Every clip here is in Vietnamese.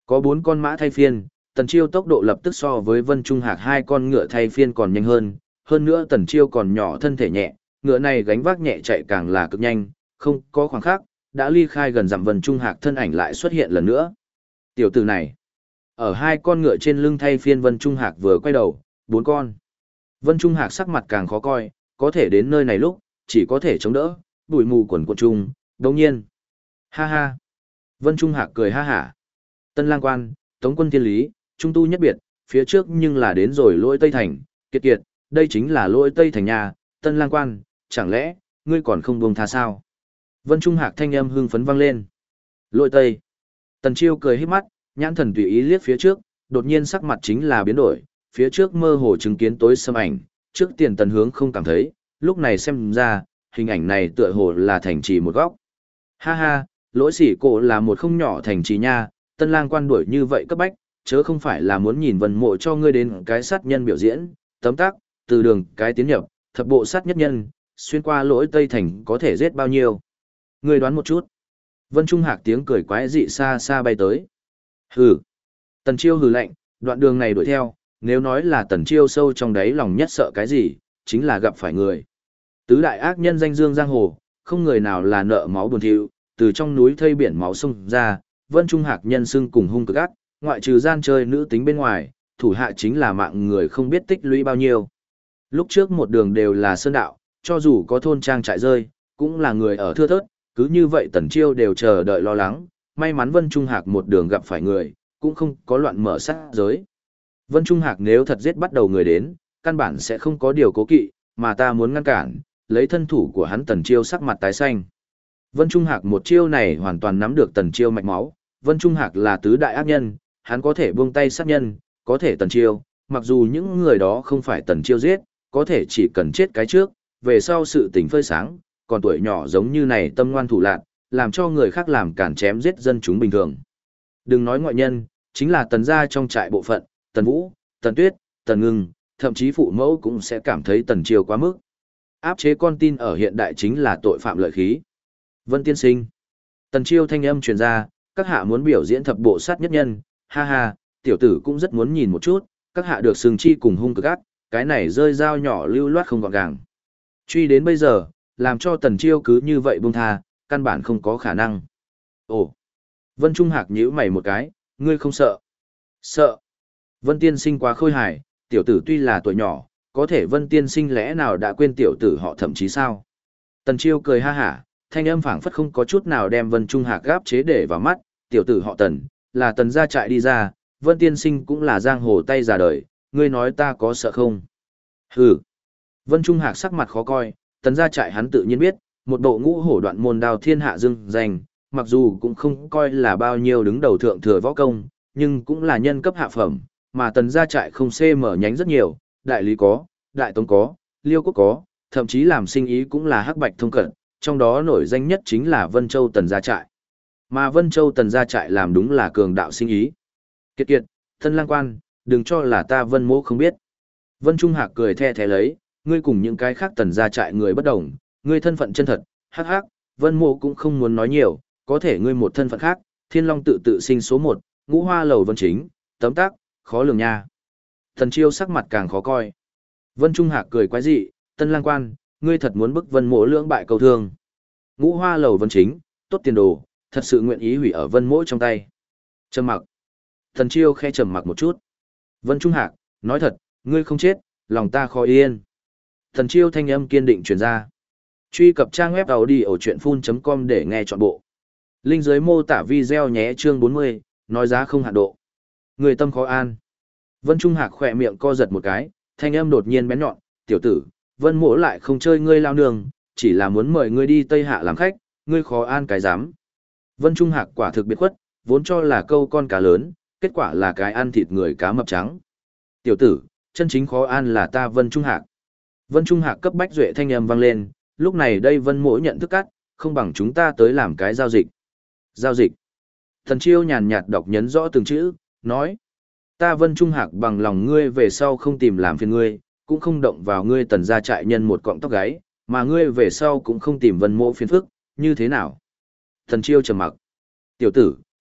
Có 4 con mã thay phiên, Tần Chiêu tốc độ lập tức so với Vân Trung Hạc 2 con ngựa thay phiên còn nhanh hơn nữa Tần Chiêu còn nhỏ thân thể nhẹ, ngựa này gánh vác nhẹ chạy càng là cực nhanh, không có khoảng khắc, đã ly khai gần dặm Vân Trung Hạc thân ảnh lại xuất hiện lần nữa. Tiểu tử này, ở 2 con ngựa trên lưng thay phiên Vân Trung Hạc vừa quay đầu, 4 con. Vân Trung Hạc sắc mặt càng khó coi, có thể đến nơi này lúc, chỉ có thể chống đỡ, bụi mù quần quần trung, đồng nhiên. Ha ha. Vân Trung Hạc cười ha hả. Tân Lang Quan, Tống quân thiên lý, trung tu nhất biệt, phía trước nhưng là đến rồi lỗi Tây Thành, kiệt kiệt, đây chính là lỗi Tây Thành nhà, Tân Lang Quan, chẳng lẽ, ngươi còn không buông tha sao? Vân Trung Hạc thanh âm hưng phấn vang lên. Lỗi Tây. Tần Chiêu cười híp mắt, nhãn thần tùy ý liếc phía trước, đột nhiên sắc mặt chính là biến đổi, phía trước mơ hồ chứng kiến tối xâm ảnh, trước tiền Tần Hướng không cảm thấy, lúc này xem ra, hình ảnh này tựa hồ là thành trì một góc. Ha ha, lỗi sỉ cổ là một không nhỏ thành trì nha, Tân Lang Quan đuổi như vậy cấp bách, chớ không phải là muốn nhìn Vân Mộ cho ngươi đến cái sát nhân biểu diễn, tấm tắc, từ đường cái tiến nhập, thập bộ sát nhất nhân, xuyên qua lỗi Tây Thành có thể giết bao nhiêu. Ngươi đoán một chút. Vân Trung Hạc tiếng cười quái dị xa xa bay tới. Hừ. Tần Chiêu hừ lạnh, đoạn đường này đuổi theo, nếu nói là Tần Chiêu sâu trong đáy lòng nhất sợ cái gì, chính là gặp phải người. Tứ đại ác nhân danh dương giang hồ, không người nào là nợ máu buồn thiu, từ trong núi thây biển máu sông ra, Vân Trung Hạc nhân xưng cùng hung cực ác, ngoại trừ gian chơi nữ tính bên ngoài, thủ hạ chính là mạng người không biết tích lũy bao nhiêu. Lúc trước một đường đều là sơn đạo, cho dù có thôn trang trại rơi, cũng là người ở thưa thớt, cứ như vậy Tần Chiêu đều chờ đợi lo lắng, may mắn Vân Trung Hạc một đường gặp phải người, cũng không có loạn mở sát giới. Vân Trung Hạc nếu thật giết bắt đầu người đến, căn bản sẽ không có điều cố kỵ, mà ta muốn ngăn cản, lấy thân thủ của hắn Tần Chiêu sắc mặt tái xanh. Vân Trung Hạc một chiêu này hoàn toàn nắm được Tần Chiêu mạch máu, Vân Trung Hạc là tứ đại ác nhân, hắn có thể buông tay sát nhân, có thể Tần Chiêu, mặc dù những người đó không phải Tần Chiêu giết, có thể chỉ cần chết cái trước, về sau sự tình phơi sáng, còn tuổi nhỏ giống như này tâm ngoan thủ lạn, làm cho người khác làm cản chém giết dân chúng bình thường. Đừng nói ngoại nhân, chính là Tần gia trong trại bộ phận, Tần Vũ, Tần Tuyết, Tần Ngưng, thậm chí phụ mẫu cũng sẽ cảm thấy Tần Chiêu quá mức. Áp chế con tin ở hiện đại chính là tội phạm lợi khí. Vân tiên sinh. Tần Chiêu thanh âm truyền ra, các hạ muốn biểu diễn thập bộ sát nhất nhân, ha ha, tiểu tử cũng rất muốn nhìn một chút, các hạ được sừng chi cùng hung cực ác, cái này rơi dao nhỏ lưu loát không gọn gàng. Truy đến bây giờ, làm cho Tần Chiêu cứ như vậy buông tha, căn bản không có khả năng. Ồ. Vân Trung Hạc nhíu mày một cái, ngươi không sợ? Sợ. Vân tiên sinh quá khôi hài, tiểu tử tuy là tuổi nhỏ, có thể Vân tiên sinh lẽ nào đã quên tiểu tử họ thậm chí sao? Tần Chiêu cười ha hả, thanh âm phảng phất không có chút nào đem Vân Trung Hạc gáp chế để vào mắt, tiểu tử họ Tần, là Tần gia trại đi ra, Vân tiên sinh cũng là giang hồ tay già đời, ngươi nói ta có sợ không? Hừ. Vân Trung Hạc sắc mặt khó coi, Tần gia trại hắn tự nhiên biết, một bộ ngũ hổ đoạn môn đao thiên hạ dương danh, mặc dù cũng không coi là bao nhiêu đứng đầu thượng thừa võ công, nhưng cũng là nhân cấp hạ phẩm, mà Tần gia trại không xê mở nhánh rất nhiều, đại lý có, đại tống có, liêu quốc có, thậm chí làm sinh ý cũng là hắc bạch thông cận, trong đó nổi danh nhất chính là Vân Châu Tần gia trại. Mà Vân Châu Tần gia trại làm đúng là cường đạo sinh ý. Kiệt kiệt, Tân Lang Quan, đừng cho là ta Vân Mỗ không biết. Vân Trung Hạc cười the thế lấy, ngươi cùng những cái khác Tần gia trại người bất đồng, ngươi thân phận chân thật, hắc hắc, Vân Mỗ cũng không muốn nói nhiều, có thể ngươi một thân phận khác, Thiên Long tự sinh số 1, Ngũ Hoa lầu Vân Chính, tấm tắc, khó lường nha. Thần Chiêu sắc mặt càng khó coi. Vân Trung Hạc cười quái dị, Tân Lang Quan, ngươi thật muốn bức Vân Mỗ lưỡng bại câu thương. Ngũ Hoa lầu Vân Chính, tốt tiền đồ, thật sự nguyện ý hủy ở Vân Mỗ trong tay. Trầm mặc. Thần Chiêu khẽ trầm mặc một chút. Vân Trung Hạc, nói thật, ngươi không chết, lòng ta khó yên. Thần Chiêu thanh âm kiên định truyền ra. Truy cập trang web audio.full.com để nghe trọn bộ. Link dưới mô tả video nhé chương 40, nói giá không hạn độ. Người tâm khó an. Vân Trung Hạc khỏe miệng co giật một cái, thanh âm đột nhiên bén nhọn, tiểu tử, Vân Mỗ lại không chơi ngươi lao nương, chỉ là muốn mời ngươi đi Tây Hạ làm khách, ngươi khó an cái dám. Vân Trung Hạc quả thực biệt khuất, vốn cho là câu con cá lớn, kết quả là cái ăn thịt người cá mập trắng. Tiểu tử, chân chính khó an là ta Vân Trung Hạc. Vân Trung Hạc cấp bách duệ thanh âm vang lên, lúc này đây Vân Mỗ nhận thức cắt, không bằng chúng ta tới làm cái giao dịch. Giao dịch. Thần Chiêu nhàn nhạt đọc nhấn rõ từng chữ, nói. Ta Vân Trung Hạc bằng lòng ngươi về sau không tìm làm phiền ngươi, cũng không động vào ngươi Tần gia trại nhân một cọng tóc gáy, mà ngươi về sau cũng không tìm Vân Mỗ phiền phức, như thế nào? Thần Chiêu trầm mặc. Tiểu tử,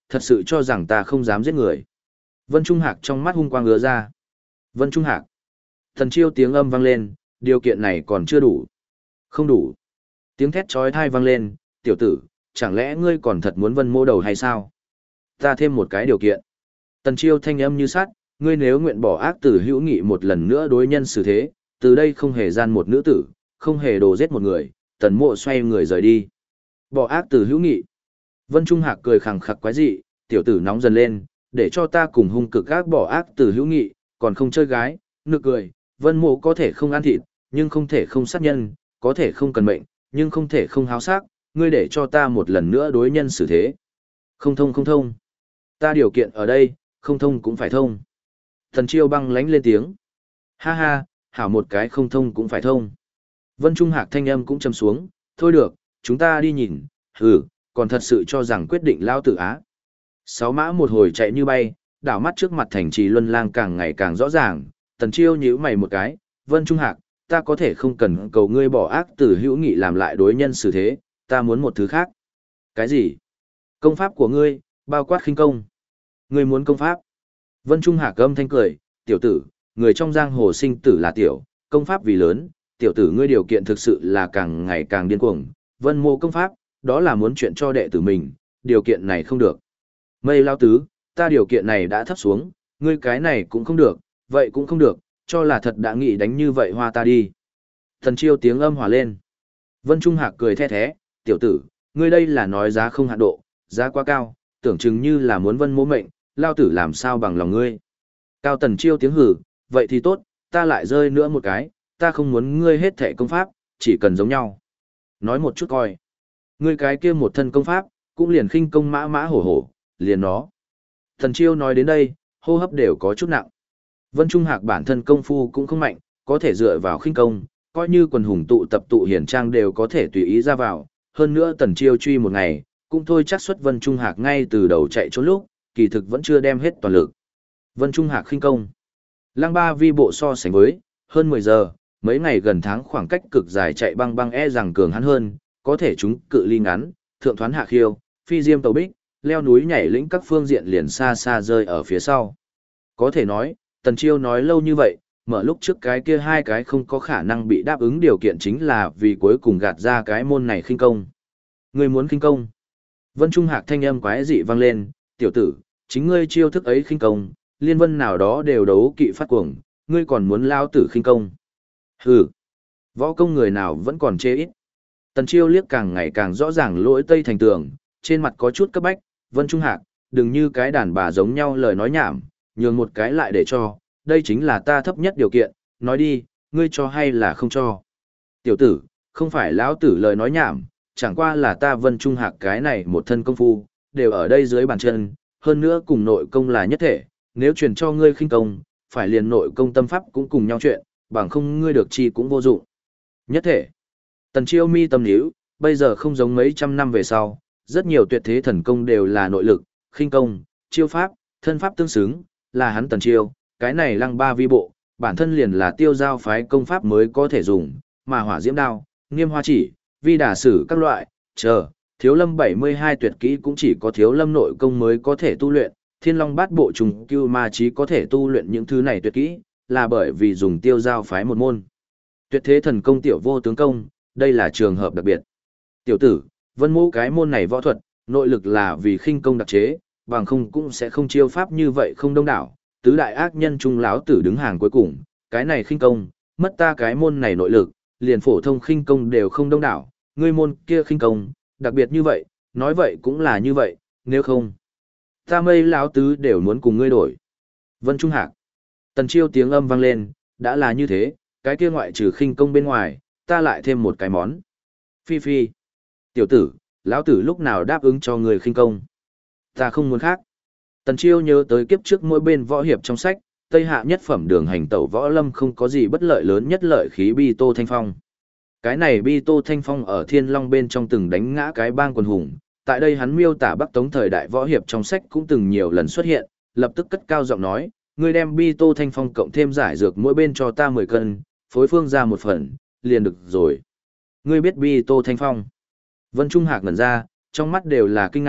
thật sự cho rằng ta không dám giết người. Vân Trung Hạc trong mắt hung quang ứa ra. Vân Trung Hạc. Tần Chiêu tiếng âm vang lên, điều kiện này còn chưa đủ. Không đủ. Tiếng thét chói tai vang lên, tiểu tử, chẳng lẽ ngươi còn thật muốn Vân Mô đầu hay sao? Ta thêm một cái điều kiện. Tần Chiêu thanh âm như sắt, ngươi nếu nguyện bỏ ác tử hữu nghị một lần nữa đối nhân xử thế, từ đây không hề gian một nữ tử, không hề đồ giết một người, Tần Mộ xoay người rời đi. Bỏ ác tử hữu nghị. Vân Trung Hạc cười khẳng khặc quái dị, tiểu tử nóng dần lên, để cho ta cùng hung cực ác bỏ ác tử hữu nghị, còn không chơi gái, nực cười, Vân Mộ có thể không ăn thịt, nhưng không thể không sát nhân, có thể không cần mệnh, nhưng không thể không háo sắc, ngươi để cho ta một lần nữa đối nhân xử thế. Không thông không thông. Ta điều kiện ở đây, không thông cũng phải thông. Thần Chiêu băng lánh lên tiếng. Ha ha, hảo một cái không thông cũng phải thông. Vân Trung Hạc thanh âm cũng trầm xuống, thôi được, chúng ta đi nhìn, còn thật sự cho rằng quyết định lao tử á. Sáu mã một hồi chạy như bay, đảo mắt trước mặt thành trì luân lang càng ngày càng rõ ràng, Tần Chiêu nhíu mày một cái, Vân Trung Hạc, ta có thể không cần cầu ngươi bỏ ác tử hữu nghị làm lại đối nhân xử thế, ta muốn một thứ khác. Cái gì? Công pháp của ngươi, bao quát khinh công. Ngươi muốn công pháp? Vân Trung Hạc âm thanh cười, tiểu tử, người trong giang hồ sinh tử là tiểu, công pháp vì lớn, tiểu tử ngươi điều kiện thực sự là càng ngày càng điên cuồng, Vân Mộ công pháp, đó là muốn chuyện cho đệ tử mình, điều kiện này không được. Mây lao tứ, ta điều kiện này đã thấp xuống, ngươi cái này cũng không được, vậy cũng không được, cho là thật đã nghĩ đánh như vậy hoa ta đi. Thần Chiêu tiếng âm hòa lên. Vân Trung Hạc cười the thế, tiểu tử, ngươi đây là nói giá không hạn độ, giá quá cao, tưởng chừng như là muốn Vân Mộ mệnh, lao tử làm sao bằng lòng ngươi. Cao Tần Chiêu tiếng hử, vậy thì tốt, ta lại rơi nữa một cái, ta không muốn ngươi hết thệ công pháp, chỉ cần giống nhau. Nói một chút coi. Ngươi cái kia một thân công pháp, cũng liền khinh công mã mã hổ hổ, liền nó. Thần Chiêu nói đến đây, hô hấp đều có chút nặng. Vân Trung Hạc bản thân công phu cũng không mạnh, có thể dựa vào khinh công, coi như quần hùng tụ tập tụ hiển trang đều có thể tùy ý ra vào. Hơn nữa Tần Chiêu truy một ngày, cũng thôi chắc xuất Vân Trung Hạc ngay từ đầu chạy trốn lúc, kỳ thực vẫn chưa đem hết toàn lực. Vân Trung Hạc khinh công. Lăng Ba Vi bộ so sánh với, hơn 10 giờ, mấy ngày gần tháng khoảng cách cực dài chạy băng băng rằng cường hắn hơn, có thể chúng cự ly ngắn, thượng thoán hạ khiêu, phi diêm tàu bích, leo núi nhảy lĩnh các phương diện liền xa xa rơi ở phía sau. Có thể nói, Tần Chiêu nói lâu như vậy, mở lúc trước cái kia hai cái không có khả năng bị đáp ứng điều kiện chính là vì cuối cùng gạt ra cái môn này khinh công. Ngươi muốn khinh công? Vân Trung Hạc thanh âm quái dị vang lên, tiểu tử, chính ngươi chiêu thức ấy khinh công, liên vân nào đó đều đấu kỵ phát cuồng, ngươi còn muốn lao tử khinh công. Hừ, võ công người nào vẫn còn chê ít. Tần Chiêu liếc càng ngày càng rõ ràng lỗi tây thành tường, trên mặt có chút cấp bách, Vân Trung Hạc, đừng như cái đàn bà giống nhau lời nói nhảm, nhường một cái lại để cho, đây chính là ta thấp nhất điều kiện, nói đi, ngươi cho hay là không cho. Tiểu tử, không phải lão tử lời nói nhảm, chẳng qua là ta Vân Trung Hạc cái này một thân công phu, đều ở đây dưới bàn chân, hơn nữa cùng nội công là nhất thể, nếu truyền cho ngươi khinh công, phải liền nội công tâm pháp cũng cùng nhau chuyện, bằng không ngươi được chi cũng vô dụng. Nhất thể. Tần Chiêu mi tâm nhíu, bây giờ không giống mấy trăm năm về sau, rất nhiều tuyệt thế thần công đều là nội lực, khinh công, chiêu pháp, thân pháp tương xứng, là hắn Tần Chiêu, cái này Lăng Ba Vi bộ, bản thân liền là tiêu giao phái công pháp mới có thể dùng, mà hỏa diễm đao, nghiêm hoa chỉ, vi đả sử các loại, thiếu lâm 72 tuyệt kỹ cũng chỉ có thiếu lâm nội công mới có thể tu luyện, thiên long bát bộ trùng cưu ma chí có thể tu luyện những thứ này tuyệt kỹ, là bởi vì dùng tiêu giao phái một môn. Tuyệt thế thần công tiểu vô tướng công, đây là trường hợp đặc biệt. Tiểu tử, Vân Mộ cái môn này võ thuật, nội lực là vì khinh công đặc chế, bằng không cũng sẽ không chiêu pháp như vậy không đông đảo, tứ đại ác nhân trung láo tử đứng hàng cuối cùng, cái này khinh công, mất ta cái môn này nội lực, liền phổ thông khinh công đều không đông đảo, ngươi môn kia khinh công, đặc biệt như vậy, nói vậy cũng là như vậy, nếu không, ta Mây láo tứ đều muốn cùng ngươi đổi. Vân Trung Hạc. Tần Chiêu tiếng âm vang lên, đã là như thế, cái kia ngoại trừ khinh công bên ngoài, ta lại thêm một cái món. Phi phi. Tiểu tử, lão tử lúc nào đáp ứng cho người khinh công? Ta không muốn khác. Tần Chiêu nhớ tới kiếp trước mỗi bên võ hiệp trong sách, Tây Hạ nhất phẩm đường hành tẩu võ lâm không có gì bất lợi lớn nhất lợi khí Bi Tô Thanh Phong. Cái này Bi Tô Thanh Phong ở Thiên Long bên trong từng đánh ngã cái bang quần hùng, tại đây hắn miêu tả Bắc Tống thời đại võ hiệp trong sách cũng từng nhiều lần xuất hiện, lập tức cất cao giọng nói, ngươi đem Bi Tô Thanh Phong cộng thêm giải dược mỗi bên cho ta 10 cân, phối phương ra một phần, liền được rồi. Ngươi biết Bi Tô Thanh Phong? Vân Trung Hạc ngẩn ra, trong mắt đều là kinh ngạc,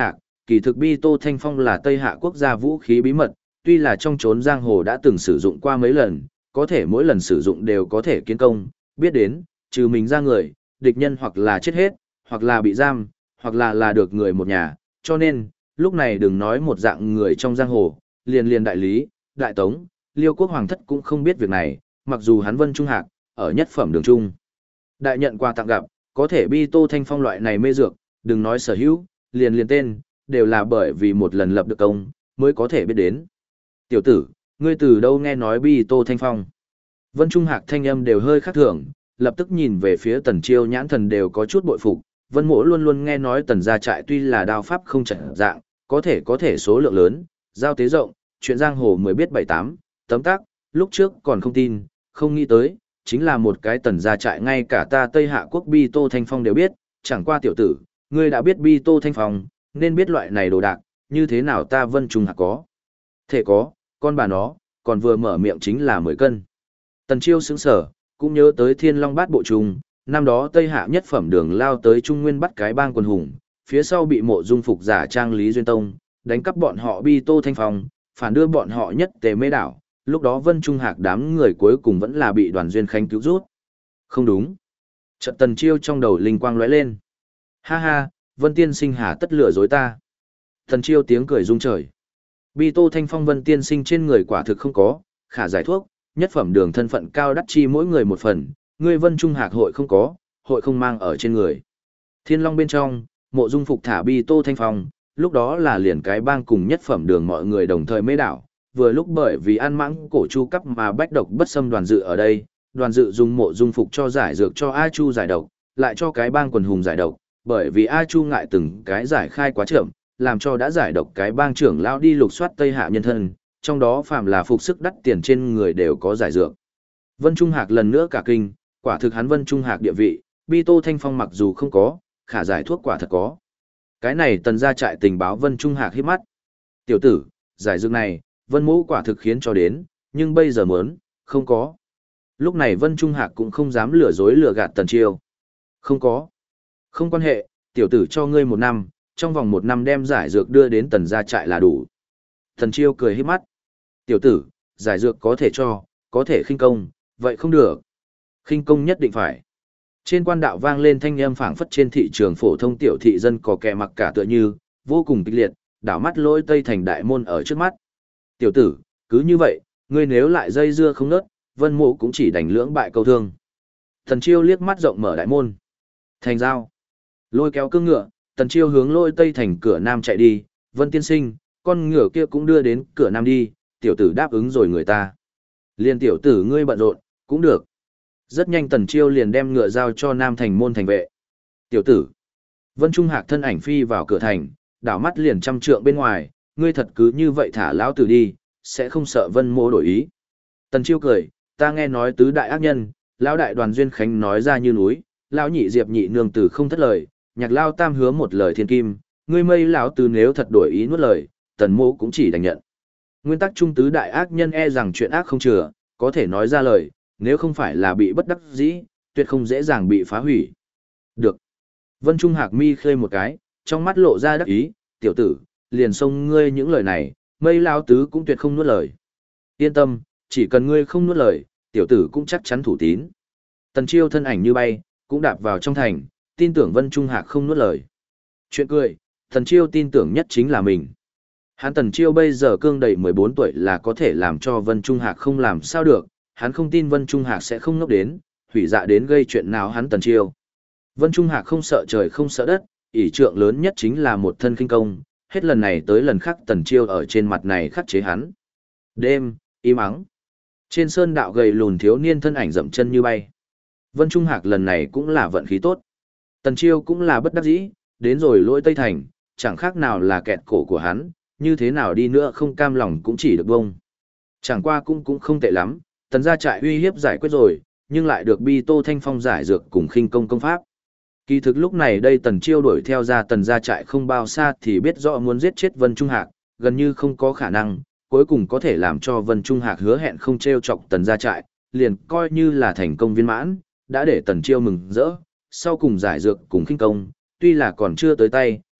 kỳ thực Bi Tô Thanh Phong là Tây Hạ quốc gia vũ khí bí mật, tuy là trong chốn giang hồ đã từng sử dụng qua mấy lần, có thể mỗi lần sử dụng đều có thể kiến công, biết đến, trừ mình ra người, địch nhân hoặc là chết hết, hoặc là bị giam, hoặc là được người một nhà, cho nên, lúc này đừng nói một dạng người trong giang hồ, liền đại lý, đại tống, Liêu quốc hoàng thất cũng không biết việc này, mặc dù hắn Vân Trung Hạc, ở nhất phẩm đường trung. Đại nhận quà tặng gặp, có thể Bi Tô Thanh Phong loại này mê dược, đừng nói sở hữu, liền tên, đều là bởi vì một lần lập được công, mới có thể biết đến. Tiểu tử, ngươi từ đâu nghe nói Bi Tô Thanh Phong? Vân Trung Hạc thanh âm đều hơi khác thường, lập tức nhìn về phía Tần Chiêu nhãn thần đều có chút bội phục. Vân Mỗ luôn luôn nghe nói Tần gia trại tuy là đao pháp không trận dạng, có thể số lượng lớn, giao tế rộng, chuyện giang hồ mới biết 7-8, tấm tắc, lúc trước còn không tin, không nghĩ tới, chính là một cái Tần gia trại ngay cả ta Tây Hạ quốc Bi Tô Thanh Phong đều biết, chẳng qua tiểu tử, ngươi đã biết Bi Tô Thanh Phong, nên biết loại này đồ đạc, như thế nào ta Vân Trung Hạc có. Thể có, con bà nó, còn vừa mở miệng chính là 10 cân. Tần Chiêu sững sở, cũng nhớ tới Thiên Long Bát Bộ Trùng, năm đó Tây Hạ nhất phẩm đường lao tới Trung Nguyên bắt cái bang quần hùng, phía sau bị Mộ Dung Phục giả trang Lý Duyên Tông, đánh cắp bọn họ Bi Tô Thanh Phong, phản đưa bọn họ nhất Tề Mê đảo, lúc đó Vân Trung Hạc đám người cuối cùng vẫn là bị Đoàn Duyên Khánh cứu rút. Không đúng. Trận Tần Chiêu trong đầu linh quang lóe lên. Ha ha, Vân Tiên Sinh hà tất lừa dối ta. Tần Chiêu tiếng cười rung trời. Bi Tô Thanh Phong Vân Tiên Sinh trên người quả thực không có, khả giải thuốc, nhất phẩm đường thân phận cao đắt chi mỗi người một phần, ngươi Vân Trung Hạc hội không có, hội không mang ở trên người. Thiên Long bên trong, Mộ Dung Phục thả Bi Tô Thanh Phong, lúc đó là liền cái bang cùng nhất phẩm đường mọi người đồng thời mê đảo, vừa lúc bởi vì ăn mãng cổ chu cấp mà bách độc bất xâm Đoàn Dự ở đây, Đoàn Dự dùng Mộ Dung Phục cho giải dược cho A Chu giải độc, lại cho cái bang quần hùng giải độc, bởi vì A Chu ngại từng cái giải khai quá chậm, làm cho đã giải độc cái bang trưởng lão đi lục soát Tây Hạ nhân thân, trong đó phàm là phục sức đắt tiền trên người đều có giải dược. Vân Trung Hạc lần nữa cả kinh, quả thực hắn Vân Trung Hạc địa vị, Bi Tô Thanh Phong mặc dù không có, khả giải thuốc quả thật có. Cái này Tần gia trại tình báo Vân Trung Hạc hít mắt. Tiểu tử, giải dược này, Vân Mỗ quả thực khiến cho đến, nhưng bây giờ muốn, không có. Lúc này Vân Trung Hạc cũng không dám lừa dối lừa gạt Tần Chiêu. Không có. Không quan hệ, tiểu tử cho ngươi 1 năm, trong vòng 1 năm đem giải dược đưa đến Tần gia trại là đủ. Tần Chiêu cười hít mắt. Tiểu tử, giải dược có thể cho, có thể khinh công, vậy không được. Khinh công nhất định phải. Trên quan đạo vang lên thanh âm phảng phất trên thị trường phổ thông tiểu thị dân có kẻ mặc cả tựa như, vô cùng kịch liệt, đảo mắt lôi Tây thành đại môn ở trước mắt. Tiểu tử, cứ như vậy, ngươi nếu lại dây dưa không nớt, Vân Mộ cũng chỉ đành lưỡng bại câu thương. Tần Chiêu liếc mắt rộng mở đại môn. Thành giao. Lôi kéo cương ngựa, Tần Chiêu hướng lôi Tây thành cửa nam chạy đi, Vân tiên sinh, con ngựa kia cũng đưa đến cửa nam đi, tiểu tử đáp ứng rồi người ta. Liên tiểu tử ngươi bận rộn, cũng được. Rất nhanh Tần Chiêu liền đem ngựa giao cho nam thành môn thành vệ. Tiểu tử. Vân Trung Hạc thân ảnh phi vào cửa thành, đảo mắt liền 100 trượng bên ngoài, ngươi thật cứ như vậy thả lão tử đi, sẽ không sợ Vân Mỗ đổi ý. Tần Chiêu cười, ta nghe nói tứ đại ác nhân, lão đại Đoàn Duyên Khánh nói ra như núi, lão nhị Diệp nhị nương tử không thất lời, Nhạc Lao Tam hứa một lời thiên kim, ngươi mây lão tử nếu thật đổi ý nuốt lời, Tần Mỗ cũng chỉ đành nhận. Nguyên tắc trung tứ đại ác nhân e rằng chuyện ác không chừa, có thể nói ra lời, nếu không phải là bị bất đắc dĩ, tuyệt không dễ dàng bị phá hủy. Được. Vân Trung Hạc mi khơi một cái, trong mắt lộ ra đắc ý, tiểu tử, liền xông ngươi những lời này, mây lao tứ cũng tuyệt không nuốt lời. Yên tâm, chỉ cần ngươi không nuốt lời, tiểu tử cũng chắc chắn thủ tín. Tần Chiêu thân ảnh như bay, cũng đạp vào trong thành, tin tưởng Vân Trung Hạc không nuốt lời. Chuyện cười, Tần Chiêu tin tưởng nhất chính là mình. Hắn Tần Chiêu bây giờ cương đầy 14 tuổi là có thể làm cho Vân Trung Hạc không làm sao được, hắn không tin Vân Trung Hạc sẽ không ngốc đến, hủy dạ đến gây chuyện nào hắn Tần Chiêu. Vân Trung Hạc không sợ trời không sợ đất, ỷ trượng lớn nhất chính là một thân kinh công, hết lần này tới lần khác Tần Chiêu ở trên mặt này khắc chế hắn. Đêm, im ắng. Trên sơn đạo gầy lùn thiếu niên thân ảnh dậm chân như bay. Vân Trung Hạc lần này cũng là vận khí tốt. Tần Chiêu cũng là bất đắc dĩ, đến rồi lỗi Tây Thành, chẳng khác nào là kẹt cổ của hắn, như thế nào đi nữa không cam lòng cũng chỉ được bông. Chẳng qua cũng không tệ lắm, Tần gia trại uy hiếp giải quyết rồi, nhưng lại được Bi Tô Thanh Phong giải dược cùng khinh công công pháp. Kỳ thực lúc này đây Tần Chiêu đuổi theo ra Tần gia trại không bao xa thì biết rõ muốn giết chết Vân Trung Hạc, gần như không có khả năng, cuối cùng có thể làm cho Vân Trung Hạc hứa hẹn không trêu chọc Tần gia trại, liền coi như là thành công viên mãn, đã để Tần Chiêu mừng rỡ, sau cùng giải dược cùng khinh công, tuy là còn chưa tới tay,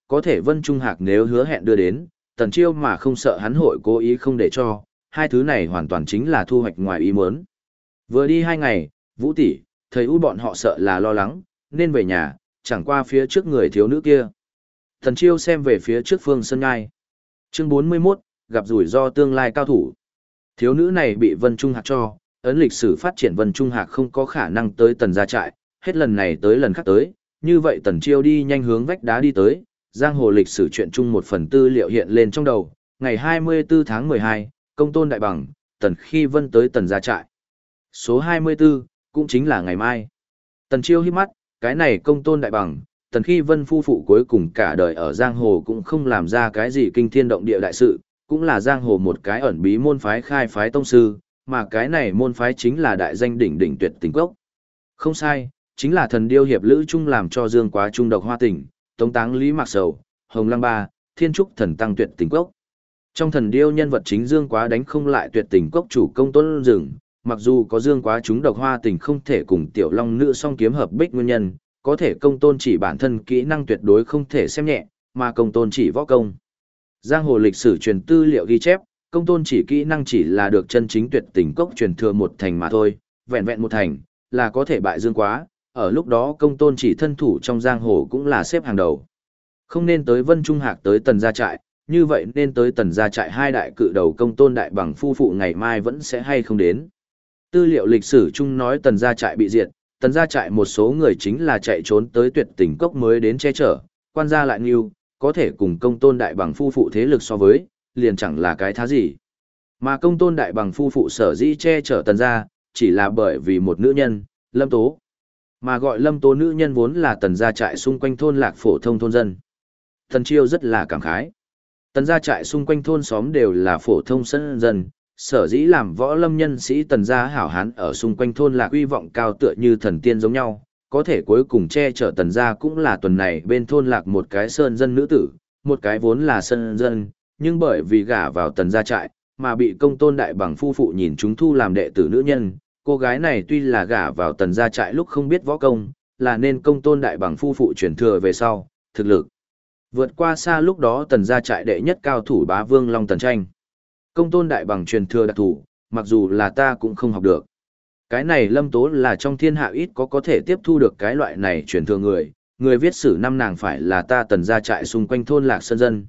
có thể Vân Trung Hạc nếu hứa hẹn đưa đến, Tần Chiêu mà không sợ hắn hội cố ý không để cho, hai thứ này hoàn toàn chính là thu hoạch ngoài ý muốn. Vừa đi 2 ngày, Vũ tỷ, thầy U bọn họ sợ là lo lắng, nên về nhà, chẳng qua phía trước người thiếu nữ kia. Tần Chiêu xem về phía trước Phương Sơn Ngai. Chương 41, gặp rủi ro tương lai cao thủ. Thiếu nữ này bị Vân Trung Hạc cho, ấn lịch sử phát triển Vân Trung Hạc không có khả năng tới Tần gia trại, hết lần này tới lần khác tới, như vậy Tần Chiêu đi nhanh hướng vách đá đi tới, giang hồ lịch sử chuyện chung một phần tư liệu hiện lên trong đầu, ngày 24 tháng 12, công tôn đại bằng, Tần Khi Vân tới Tần gia trại. Số 24, cũng chính là ngày mai. Tần Chiêu hít mắt, cái này công tôn đại bằng, Tần Khi Vân phu phụ cuối cùng cả đời ở giang hồ cũng không làm ra cái gì kinh thiên động địa đại sự, cũng là giang hồ một cái ẩn bí môn phái khai phái tông sư, mà cái này môn phái chính là đại danh đỉnh đỉnh tuyệt tình cốc. Không sai, chính là thần điêu hiệp lữ chung làm cho Dương Quá trung độc hoa tình, Tống Táng Lý Mạc Sầu, Hồng Lăng Ba, Thiên Trúc thần tăng tuyệt tình cốc. Trong thần điêu nhân vật chính Dương Quá đánh không lại tuyệt tình cốc chủ công tôn rừng, mặc dù có Dương Quá chúng độc hoa tình không thể cùng tiểu long nữ song kiếm hợp bích nguyên nhân, có thể công tôn chỉ bản thân kỹ năng tuyệt đối không thể xem nhẹ, mà công tôn chỉ võ công. Giang hồ lịch sử truyền tư liệu ghi chép, công tôn chỉ kỹ năng chỉ là được chân chính tuyệt tình cốc truyền thừa một thành mà thôi, vẹn vẹn một thành, là có thể bại Dương Quá, ở lúc đó công tôn chỉ thân thủ trong giang hồ cũng là xếp hàng đầu. Không nên tới Vân Trung Hạc tới Tần gia trại, như vậy nên tới Tần gia trại hai đại cự đầu công tôn đại bằng phu phụ ngày mai vẫn sẽ hay không đến. Tư liệu lịch sử chung nói Tần gia trại bị diệt, Tần gia trại một số người chính là chạy trốn tới tuyệt tình cốc mới đến che chở, quan gia lại nghiêu, có thể cùng công tôn đại bằng phu phụ thế lực so với, liền chẳng là cái thá gì. Mà công tôn đại bằng phu phụ sở dĩ che chở Tần gia, chỉ là bởi vì một nữ nhân, Lâm Tố. Mà gọi Lâm Tố nữ nhân vốn là Tần gia trại xung quanh thôn lạc phổ thông thôn dân. Tần Chiêu rất là cảm khái. Tần gia trại xung quanh thôn xóm đều là phổ thông sân dân, sở dĩ làm võ lâm nhân sĩ Tần gia hảo hán ở xung quanh thôn lạc uy vọng cao tựa như thần tiên giống nhau, có thể cuối cùng che chở Tần gia cũng là tuần này bên thôn lạc một cái sơn dân nữ tử, một cái vốn là sơn dân, nhưng bởi vì gả vào Tần gia trại, mà bị công tôn đại bằng phu phụ nhìn chúng thu làm đệ tử nữ nhân. Cô gái này tuy là gả vào Tần gia trại lúc không biết võ công, là nên công tôn đại bằng phu phụ truyền thừa về sau, thực lực vượt qua xa lúc đó Tần gia trại đệ nhất cao thủ Bá Vương Long Tần Tranh. Công tôn đại bằng truyền thừa đặc thủ, mặc dù là ta cũng không học được. Cái này Lâm Tố là trong thiên hạ ít có thể tiếp thu được cái loại này truyền thừa người viết sử năm nàng phải là ta Tần gia trại xung quanh thôn lạc sơn dân.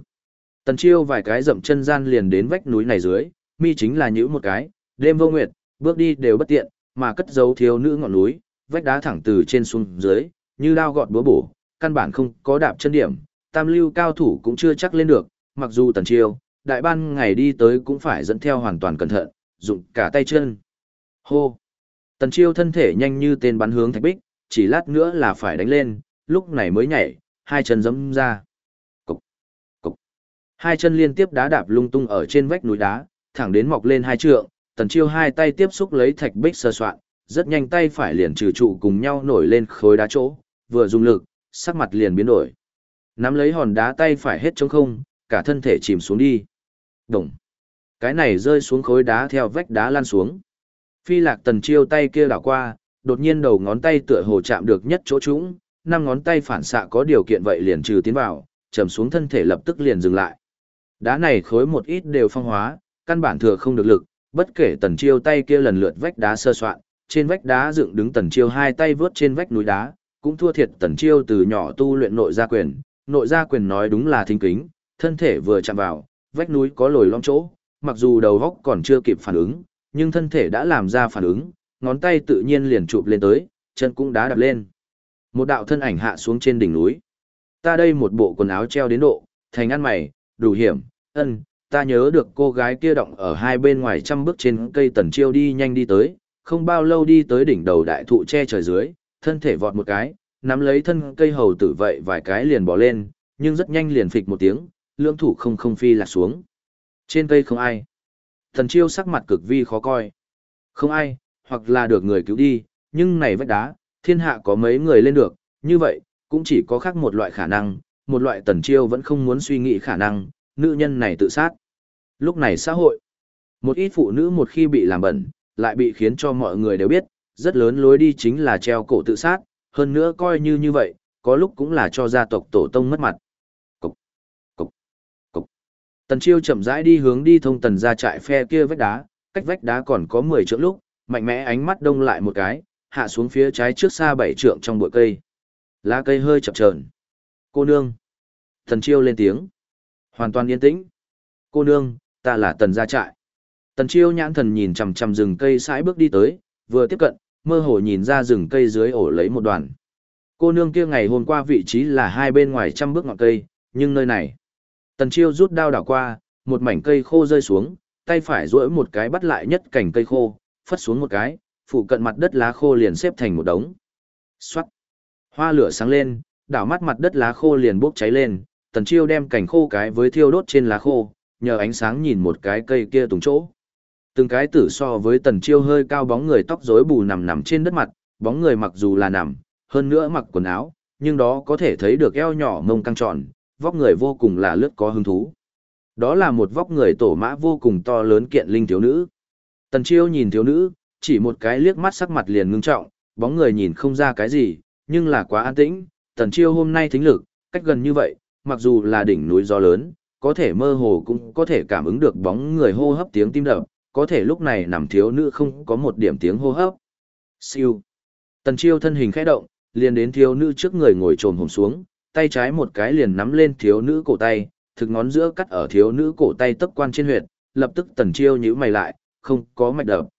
Tần Chiêu vài cái dậm chân gian liền đến vách núi này dưới, mi chính là nhữ một cái, đêm vô nguyệt, bước đi đều bất tiện, mà cất giấu thiếu nữ ngọn núi, vách đá thẳng từ trên xuống dưới, như đao gọt búa bổ, căn bản không có đạp chân điểm, tam lưu cao thủ cũng chưa chắc lên được, mặc dù Tần Chiêu, đại ban ngày đi tới cũng phải dẫn theo hoàn toàn cẩn thận, dụng cả tay chân. Hô! Tần Chiêu thân thể nhanh như tên bắn hướng thạch bích, chỉ lát nữa là phải đánh lên, lúc này mới nhảy, hai chân giẫm ra. Cục! Cục! Hai chân liên tiếp đá đạp lung tung ở trên vách núi đá, thẳng đến mọc lên 2 trượng. Tần Chiêu hai tay tiếp xúc lấy thạch bích sơ soạn, rất nhanh tay phải liền trừ trụ cùng nhau nổi lên khối đá chỗ, vừa dùng lực, sắc mặt liền biến đổi. Nắm lấy hòn đá tay phải hết trống không, cả thân thể chìm xuống đi. Đồng. Cái này rơi xuống khối đá theo vách đá lan xuống. Phi lạc Tần Chiêu tay kia đảo qua, đột nhiên đầu ngón tay tựa hồ chạm được nhất chỗ trũng, 5 ngón tay phản xạ có điều kiện vậy liền trừ tiến vào, trầm xuống thân thể lập tức liền dừng lại. Đá này khối một ít đều phong hóa, căn bản thừa không được lực. Bất kể Tần Chiêu tay kia lần lượt vách đá sơ soạn, trên vách đá dựng đứng Tần Chiêu hai tay vướt trên vách núi đá, cũng thua thiệt Tần Chiêu từ nhỏ tu luyện nội gia quyền nói đúng là thính kính, thân thể vừa chạm vào, vách núi có lồi lõm chỗ, mặc dù đầu óc còn chưa kịp phản ứng, nhưng thân thể đã làm ra phản ứng, ngón tay tự nhiên liền chụp lên tới, chân cũng đá đập lên. Một đạo thân ảnh hạ xuống trên đỉnh núi. Ta đây một bộ quần áo treo đến độ, thành ăn mày, đủ hiểm, ta nhớ được cô gái kia động ở hai bên ngoài 100 bước trên cây. Tần Chiêu đi nhanh đi tới, không bao lâu đi tới đỉnh đầu đại thụ che trời dưới, thân thể vọt một cái, nắm lấy thân cây hầu tử vậy vài cái liền bỏ lên, nhưng rất nhanh liền phịch một tiếng, lưỡng thủ không phi lạc xuống. Trên cây không ai. Tần Chiêu sắc mặt cực vi khó coi. Không ai, hoặc là được người cứu đi, nhưng này vách đá, thiên hạ có mấy người lên được, như vậy, cũng chỉ có khác một loại khả năng, một loại Tần Chiêu vẫn không muốn suy nghĩ khả năng, nữ nhân này tự sát. Lúc này xã hội, một ít phụ nữ một khi bị làm bẩn, lại bị khiến cho mọi người đều biết, rất lớn lối đi chính là treo cổ tự sát, hơn nữa coi như vậy, có lúc cũng là cho gia tộc tổ tông mất mặt. Tần Chiêu chậm rãi đi hướng đi thông tần ra trại phe kia vách đá, cách vách đá còn có 10 trượng lúc, mạnh mẽ ánh mắt đông lại một cái, hạ xuống phía trái trước xa 7 trượng trong bụi cây. Lá cây hơi chập chờn. Cô nương. Tần Chiêu lên tiếng. Hoàn toàn yên tĩnh. Cô nương, ta là tần gia trại. Tần Chiêu nhãn thần nhìn chằm chằm rừng cây sải bước đi tới, vừa tiếp cận, mơ hồ nhìn ra rừng cây dưới ổ lấy một đoàn. Cô nương kia ngày hôm qua vị trí là hai bên ngoài trăm bước ngọn cây, nhưng nơi này. Tần Chiêu rút đao đảo qua, một mảnh cây khô rơi xuống, tay phải duỗi một cái bắt lại nhất cành cây khô, phất xuống một cái, phụ cận mặt đất lá khô liền xếp thành một đống. Xoát. Hoa lửa sáng lên, đảo mắt mặt đất lá khô liền bốc cháy lên, Tần Chiêu đem cành khô cái với thiêu đốt trên lá khô, nhờ ánh sáng nhìn một cái cây kia tùng chỗ. Từng cái tử so với Tần Chiêu hơi cao bóng người tóc rối bù nằm trên đất mặt, bóng người mặc dù là nằm, hơn nữa mặc quần áo, nhưng đó có thể thấy được eo nhỏ mông căng tròn, vóc người vô cùng là lướt có hứng thú. Đó là một vóc người tổ mã vô cùng to lớn kiện linh thiếu nữ. Tần Chiêu nhìn thiếu nữ, chỉ một cái liếc mắt sắc mặt liền ngưng trọng, bóng người nhìn không ra cái gì, nhưng là quá an tĩnh. Tần Chiêu hôm nay thính lực, cách gần như vậy, mặc dù là đỉnh núi gió lớn, có thể mơ hồ cũng có thể cảm ứng được bóng người hô hấp tiếng tim đập, có thể lúc này nằm thiếu nữ không có một điểm tiếng hô hấp. Siêu. Tần Chiêu thân hình khẽ động, liền đến thiếu nữ trước người ngồi trồm hổm xuống, tay trái một cái liền nắm lên thiếu nữ cổ tay, thực ngón giữa cắt ở thiếu nữ cổ tay tấc quan trên huyệt, lập tức Tần Chiêu nhíu mày lại, không có mạch đập,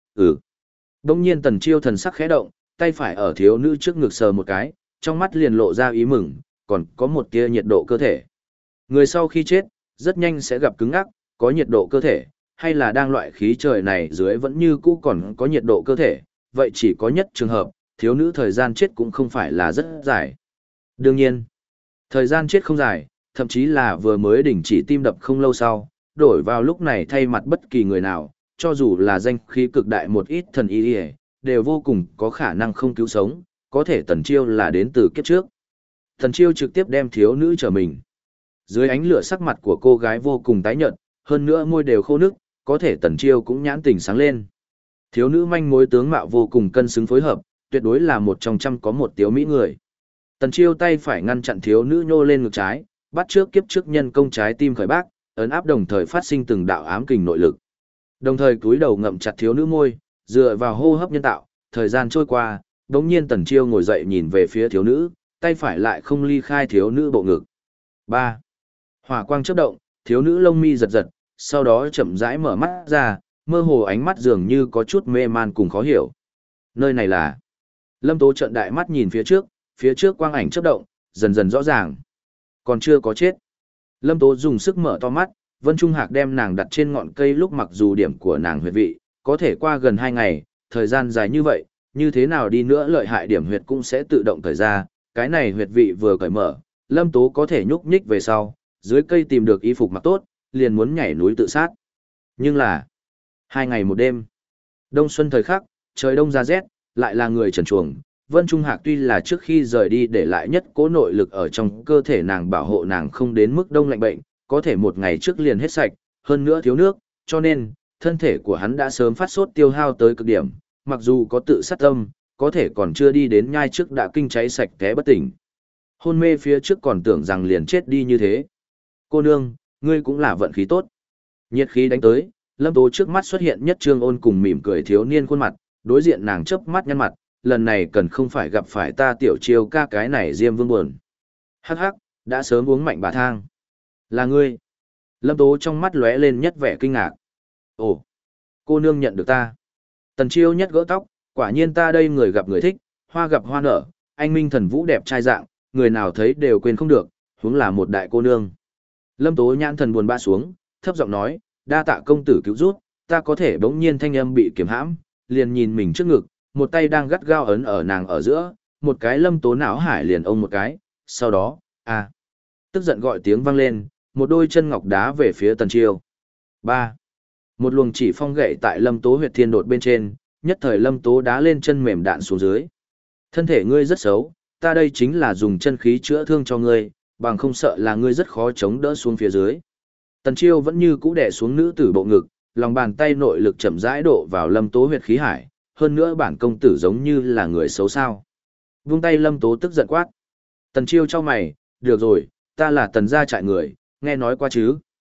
Đông nhiên Tần Chiêu thần sắc khẽ động, tay phải ở thiếu nữ trước ngực sờ một cái, trong mắt liền lộ ra ý mừng, còn có một tia nhiệt độ cơ thể. Người sau khi chết, rất nhanh sẽ gặp cứng ngắc, có nhiệt độ cơ thể, hay là đang loại khí trời này dưới vẫn như cũ còn có nhiệt độ cơ thể, vậy chỉ có nhất trường hợp, thiếu nữ thời gian chết cũng không phải là rất dài. Đương nhiên, thời gian chết không dài, thậm chí là vừa mới đình chỉ tim đập không lâu sau, đổi vào lúc này thay mặt bất kỳ người nào, cho dù là danh khí cực đại một ít thần y đều vô cùng có khả năng không cứu sống, có thể Tần Chiêu là đến từ kiếp trước. Tần Chiêu trực tiếp đem thiếu nữ trở mình. Dưới ánh lửa sắc mặt của cô gái vô cùng tái nhợt, hơn nữa môi đều khô nức, có thể Tần Chiêu cũng nhãn tình sáng lên. Thiếu nữ manh mối tướng mạo vô cùng cân xứng phối hợp, tuyệt đối là một trong trăm có một tiểu mỹ người. Tần Chiêu tay phải ngăn chặn thiếu nữ nhô lên ngực trái, bắt trước kiếp trước nhân công trái tim khởi bác, ấn áp đồng thời phát sinh từng đạo ám kình nội lực. Đồng thời cúi đầu ngậm chặt thiếu nữ môi, dựa vào hô hấp nhân tạo, thời gian trôi qua, đống nhiên Tần Chiêu ngồi dậy nhìn về phía thiếu nữ, tay phải lại không ly khai thiếu nữ bộ ngực. 3. Hỏa quang chớp động, thiếu nữ lông mi giật giật, sau đó chậm rãi mở mắt ra, mơ hồ ánh mắt dường như có chút mê man cùng khó hiểu. Nơi này là... Lâm Tố trợn đại mắt nhìn phía trước quang ảnh chớp động, dần dần rõ ràng. Còn chưa có chết. Lâm Tố dùng sức mở to mắt, Vân Trung Hạc đem nàng đặt trên ngọn cây lúc mặc dù điểm của nàng huyệt vị, có thể qua gần 2 ngày, thời gian dài như vậy, như thế nào đi nữa lợi hại điểm huyệt cũng sẽ tự động cởi ra, cái này huyệt vị vừa cởi mở, Lâm Tố có thể nhúc nhích về sau, dưới cây tìm được y phục mặc tốt, liền muốn nhảy núi tự sát. Nhưng là 2 ngày một đêm. Đông xuân thời khắc, trời đông ra rét, lại là người trần truồng. Vân Trung Hạc tuy là trước khi rời đi để lại nhất cố nội lực ở trong cơ thể nàng bảo hộ nàng không đến mức đông lạnh bệnh, có thể một ngày trước liền hết sạch, hơn nữa thiếu nước, cho nên, thân thể của hắn đã sớm phát sốt tiêu hao tới cực điểm, mặc dù có tự sát tâm, có thể còn chưa đi đến nhai trước đã kinh cháy sạch té bất tỉnh. Hôn mê phía trước còn tưởng rằng liền chết đi như thế. Cô nương, ngươi cũng là vận khí tốt. Nhiệt khí đánh tới, Lâm Tố trước mắt xuất hiện nhất trương ôn cùng mỉm cười thiếu niên khuôn mặt, đối diện nàng chớp mắt nhăn mặt, lần này cần không phải gặp phải ta Tiểu Chiêu ca cái này Diêm Vương buồn. Hắc hắc, đã sớm uống mạnh bà thang. Là ngươi. Lâm Tố trong mắt lóe lên nhất vẻ kinh ngạc. Ồ, cô nương nhận được ta. Tần Chiêu nhất gỡ tóc, quả nhiên ta đây người gặp người thích, hoa gặp hoa nở, anh minh thần vũ đẹp trai dạng, người nào thấy đều quên không được, huống là một đại cô nương. Lâm Tố nhãn thần buồn bã xuống, thấp giọng nói, đa tạ công tử cứu giúp, ta có thể bỗng nhiên thanh âm bị kiềm hãm, liền nhìn mình trước ngực, một tay đang gắt gao ấn ở nàng ở giữa, một cái Lâm Tố não hải liền ôm một cái, sau đó, tức giận gọi tiếng vang lên, một đôi chân ngọc đá về phía Tần Chiêu. 3. Một luồng chỉ phong gậy tại Lâm Tố huyệt thiên đột bên trên, nhất thời Lâm Tố đá lên chân mềm đạn xuống dưới. Thân thể ngươi rất xấu, ta đây chính là dùng chân khí chữa thương cho ngươi, bằng không sợ là ngươi rất khó chống đỡ xuống phía dưới. Tần Chiêu vẫn như cũ đè xuống nữ tử bộ ngực, lòng bàn tay nội lực chậm rãi độ vào Lâm Tố huyệt khí hải, hơn nữa bản công tử giống như là người xấu sao. Vung tay Lâm Tố tức giận quát. Tần Chiêu chau mày, được rồi, ta là Tần gia trại người, nghe nói qua chứ.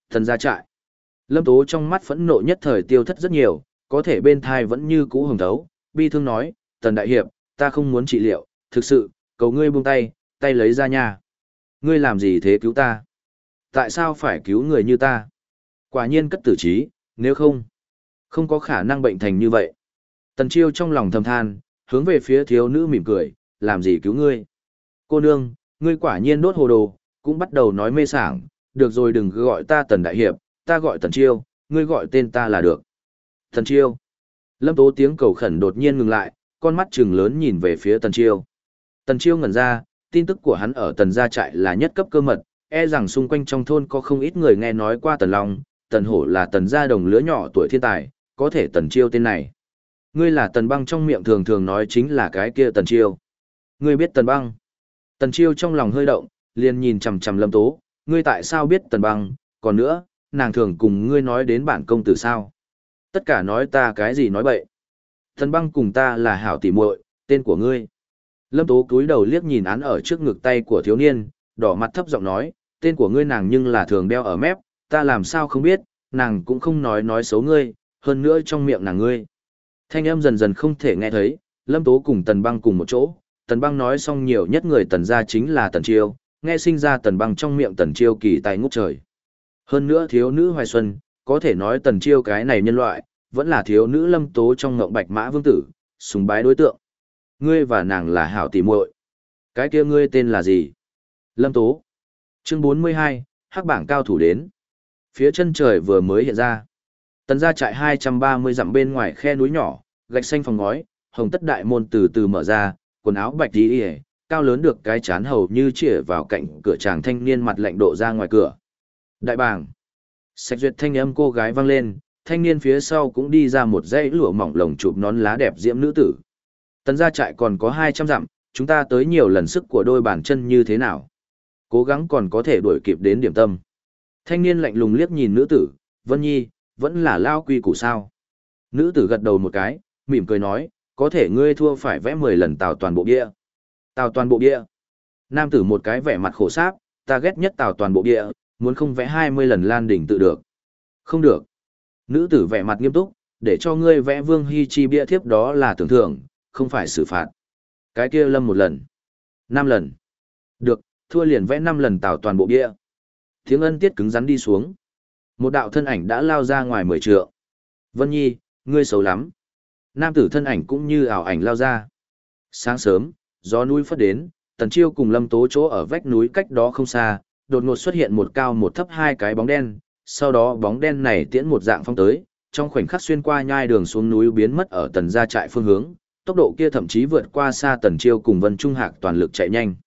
Tần gia trại. Lâm Tố trong mắt phẫn nộ nhất thời tiêu thất rất nhiều, có thể bên thai vẫn như cũ hồng thấu, bi thương nói, Tần đại hiệp, ta không muốn trị liệu, thực sự, cầu ngươi buông tay, tay lấy ra nha. Ngươi làm gì thế cứu ta? Tại sao phải cứu người như ta? Quả nhiên cất tử trí, nếu không, không có khả năng bệnh thành như vậy. Tần Chiêu trong lòng thầm than, hướng về phía thiếu nữ mỉm cười, làm gì cứu ngươi? Cô nương, ngươi quả nhiên đốt hồ đồ, cũng bắt đầu nói mê sảng, được rồi đừng gọi ta Tần đại hiệp, ta gọi Tần Chiêu, ngươi gọi tên ta là được. Tần Chiêu. Lâm Tố tiếng cầu khẩn đột nhiên ngừng lại, con mắt trừng lớn nhìn về phía Tần Chiêu. Tần Chiêu ngẩn ra, tin tức của hắn ở Tần gia trại là nhất cấp cơ mật, e rằng xung quanh trong thôn có không ít người nghe nói qua Tần Long, Tần Hổ là Tần gia đồng lứa nhỏ tuổi thiên tài, có thể Tần Chiêu tên này. Ngươi là Tần Băng trong miệng thường thường nói chính là cái kia Tần Chiêu. Ngươi biết Tần Băng? Tần Chiêu trong lòng hơi động, liền nhìn chằm chằm Lâm Tố, ngươi tại sao biết Tần Băng, còn nữa, nàng thường cùng ngươi nói đến bản công tử sao? Tất cả nói ta cái gì nói bậy. Tần Băng cùng ta là hảo tỉ muội, tên của ngươi. Lâm Tố cúi đầu liếc nhìn án ở trước ngực tay của thiếu niên, đỏ mặt thấp giọng nói, tên của ngươi nàng nhưng là thường đeo ở mép, ta làm sao không biết, nàng cũng không nói xấu ngươi, hơn nữa trong miệng nàng ngươi. Thanh âm dần dần không thể nghe thấy, Lâm Tố cùng Tần Băng cùng một chỗ, Tần Băng nói xong nhiều nhất người Tần gia chính là Tần Chiêu, nghe sinh ra Tần Băng trong miệng Tần Chiêu kỳ tài ngút trời. Hơn nữa thiếu nữ Hoài Xuân, có thể nói Tần Chiêu cái này nhân loại, vẫn là thiếu nữ Lâm Tố trong ngộng bạch mã vương tử, sùng bái đối tượng. Ngươi và nàng là hảo tỉ muội. Cái kia ngươi tên là gì? Lâm Tố. Chương 42, hắc bảng cao thủ đến. Phía chân trời vừa mới hiện ra. Tần gia trại 230 dặm bên ngoài khe núi nhỏ, gạch xanh phòng ngói, hồng tất đại môn từ từ mở ra, quần áo bạch tí ỉa, cao lớn được cái chán hầu như chĩa vào cạnh cửa chàng thanh niên mặt lạnh độ ra ngoài cửa. Đại bàng. Sạch duyệt thanh âm cô gái vang lên, thanh niên phía sau cũng đi ra một dãy lụa mỏng lồng chụp nón lá đẹp diễm nữ tử. Tần gia trại còn có 200 dặm, chúng ta tới nhiều lần sức của đôi bàn chân như thế nào? Cố gắng còn có thể đuổi kịp đến điểm tâm. Thanh niên lạnh lùng liếc nhìn nữ tử, Vân Nhi, vẫn là lao quy củ sao? Nữ tử gật đầu một cái, mỉm cười nói, có thể ngươi thua phải vẽ 10 lần tào toàn bộ bia. Tào toàn bộ bia. Nam tử một cái vẻ mặt khổ sáp, ta ghét nhất tào toàn bộ bia, muốn không vẽ 20 lần lan đỉnh tự được. Không được. Nữ tử vẻ mặt nghiêm túc, để cho ngươi vẽ Vương Hy Chi bia thiếp đó là tưởng thưởng, không phải xử phạt. Cái kia lâm một lần. 5 lần. Được, thua liền vẽ 5 lần tào toàn bộ bia. Tiếng ân tiết cứng rắn đi xuống. Một đạo thân ảnh đã lao ra ngoài 10 trượng. Vân Nhi, ngươi xấu lắm. Nam tử thân ảnh cũng như ảo ảnh lao ra. Sáng sớm, gió núi phất đến, Tần Chiêu cùng Lâm Tố chỗ ở vách núi cách đó không xa, đột ngột xuất hiện một cao một thấp hai cái bóng đen, sau đó bóng đen này tiễn một dạng phong tới, trong khoảnh khắc xuyên qua nhai đường xuống núi biến mất ở Tần gia trại phương hướng, tốc độ kia thậm chí vượt qua xa Tần Chiêu cùng Vân Trung Hạc toàn lực chạy nhanh.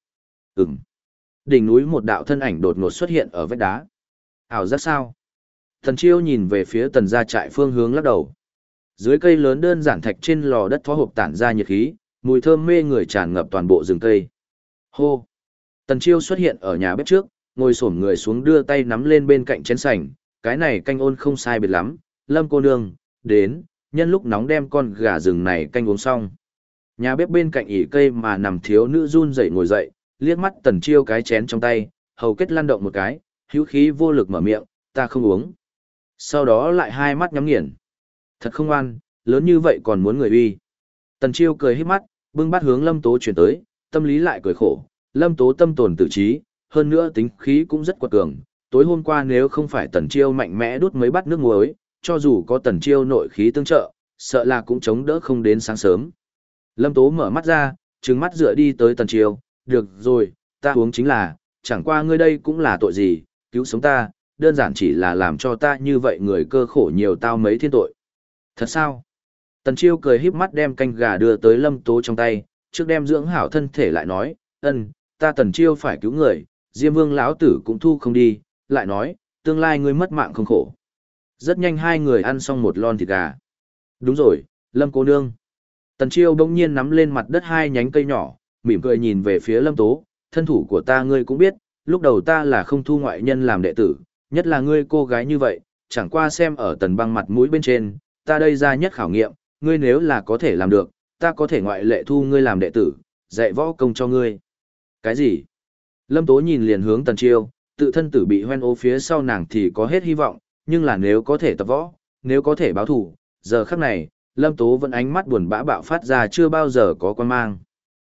Đỉnh núi một đạo thân ảnh đột ngột xuất hiện ở vách đá. Ảo giác sao? Tần Chiêu nhìn về phía Tần gia trại phương hướng lắc đầu. Dưới cây lớn đơn giản thạch trên lò đất phó hộp tản ra nhiệt khí, mùi thơm mê người tràn ngập toàn bộ rừng cây. Hô! Tần Chiêu xuất hiện ở nhà bếp trước, ngồi xổm người xuống đưa tay nắm lên bên cạnh chén sành, cái này canh ôn không sai biệt lắm, Lâm cô nương, đến, nhân lúc nóng đem con gà rừng này canh uống xong. Nhà bếp bên cạnh ỉ cây mà nằm thiếu nữ run rẩy ngồi dậy, liếc mắt Tần Chiêu cái chén trong tay, hầu kết lăn động một cái, hữu khí vô lực mở miệng, ta không uống. Sau đó lại hai mắt nhắm nghiền. Thật không ngoan, lớn như vậy còn muốn người uy. Tần Chiêu cười híp mắt, bưng bát hướng Lâm Tố chuyển tới, tâm lý lại cười khổ, Lâm Tố tâm tồn tự trí, hơn nữa tính khí cũng rất quật cường. Tối hôm qua nếu không phải Tần Chiêu mạnh mẽ đút mấy bát nước muối, cho dù có Tần Chiêu nội khí tương trợ, sợ là cũng chống đỡ không đến sáng sớm. Lâm Tố mở mắt ra, trừng mắt dựa đi tới Tần Chiêu, được rồi, ta uống chính là, chẳng qua ngươi đây cũng là tội gì, cứu sống ta, đơn giản chỉ là làm cho ta như vậy người cơ khổ nhiều tao mấy thiên tội. Thật sao? Tần Chiêu cười híp mắt đem canh gà đưa tới Lâm Tố trong tay, trước đem dưỡng hảo thân thể lại nói, ta Tần Chiêu phải cứu người, Diêm Vương lão tử cũng thu không đi, lại nói, tương lai ngươi mất mạng không khổ. Rất nhanh hai người ăn xong một lon thịt gà. Đúng rồi, Lâm cô nương. Tần Chiêu bỗng nhiên nắm lên mặt đất hai nhánh cây nhỏ, mỉm cười nhìn về phía Lâm Tố, thân thủ của ta ngươi cũng biết, lúc đầu ta là không thu ngoại nhân làm đệ tử, nhất là ngươi cô gái như vậy, chẳng qua xem ở Tần Băng mặt mũi bên trên, ta đây ra nhất khảo nghiệm, ngươi nếu là có thể làm được, ta có thể ngoại lệ thu ngươi làm đệ tử, dạy võ công cho ngươi. Cái gì? Lâm Tố nhìn liền hướng Tần Chiêu, tự thân tử bị hoen ố phía sau nàng thì có hết hy vọng, nhưng là nếu có thể tập võ, nếu có thể báo thủ, giờ khắc này, Lâm Tố vẫn ánh mắt buồn bã bạo phát ra chưa bao giờ có quan mang.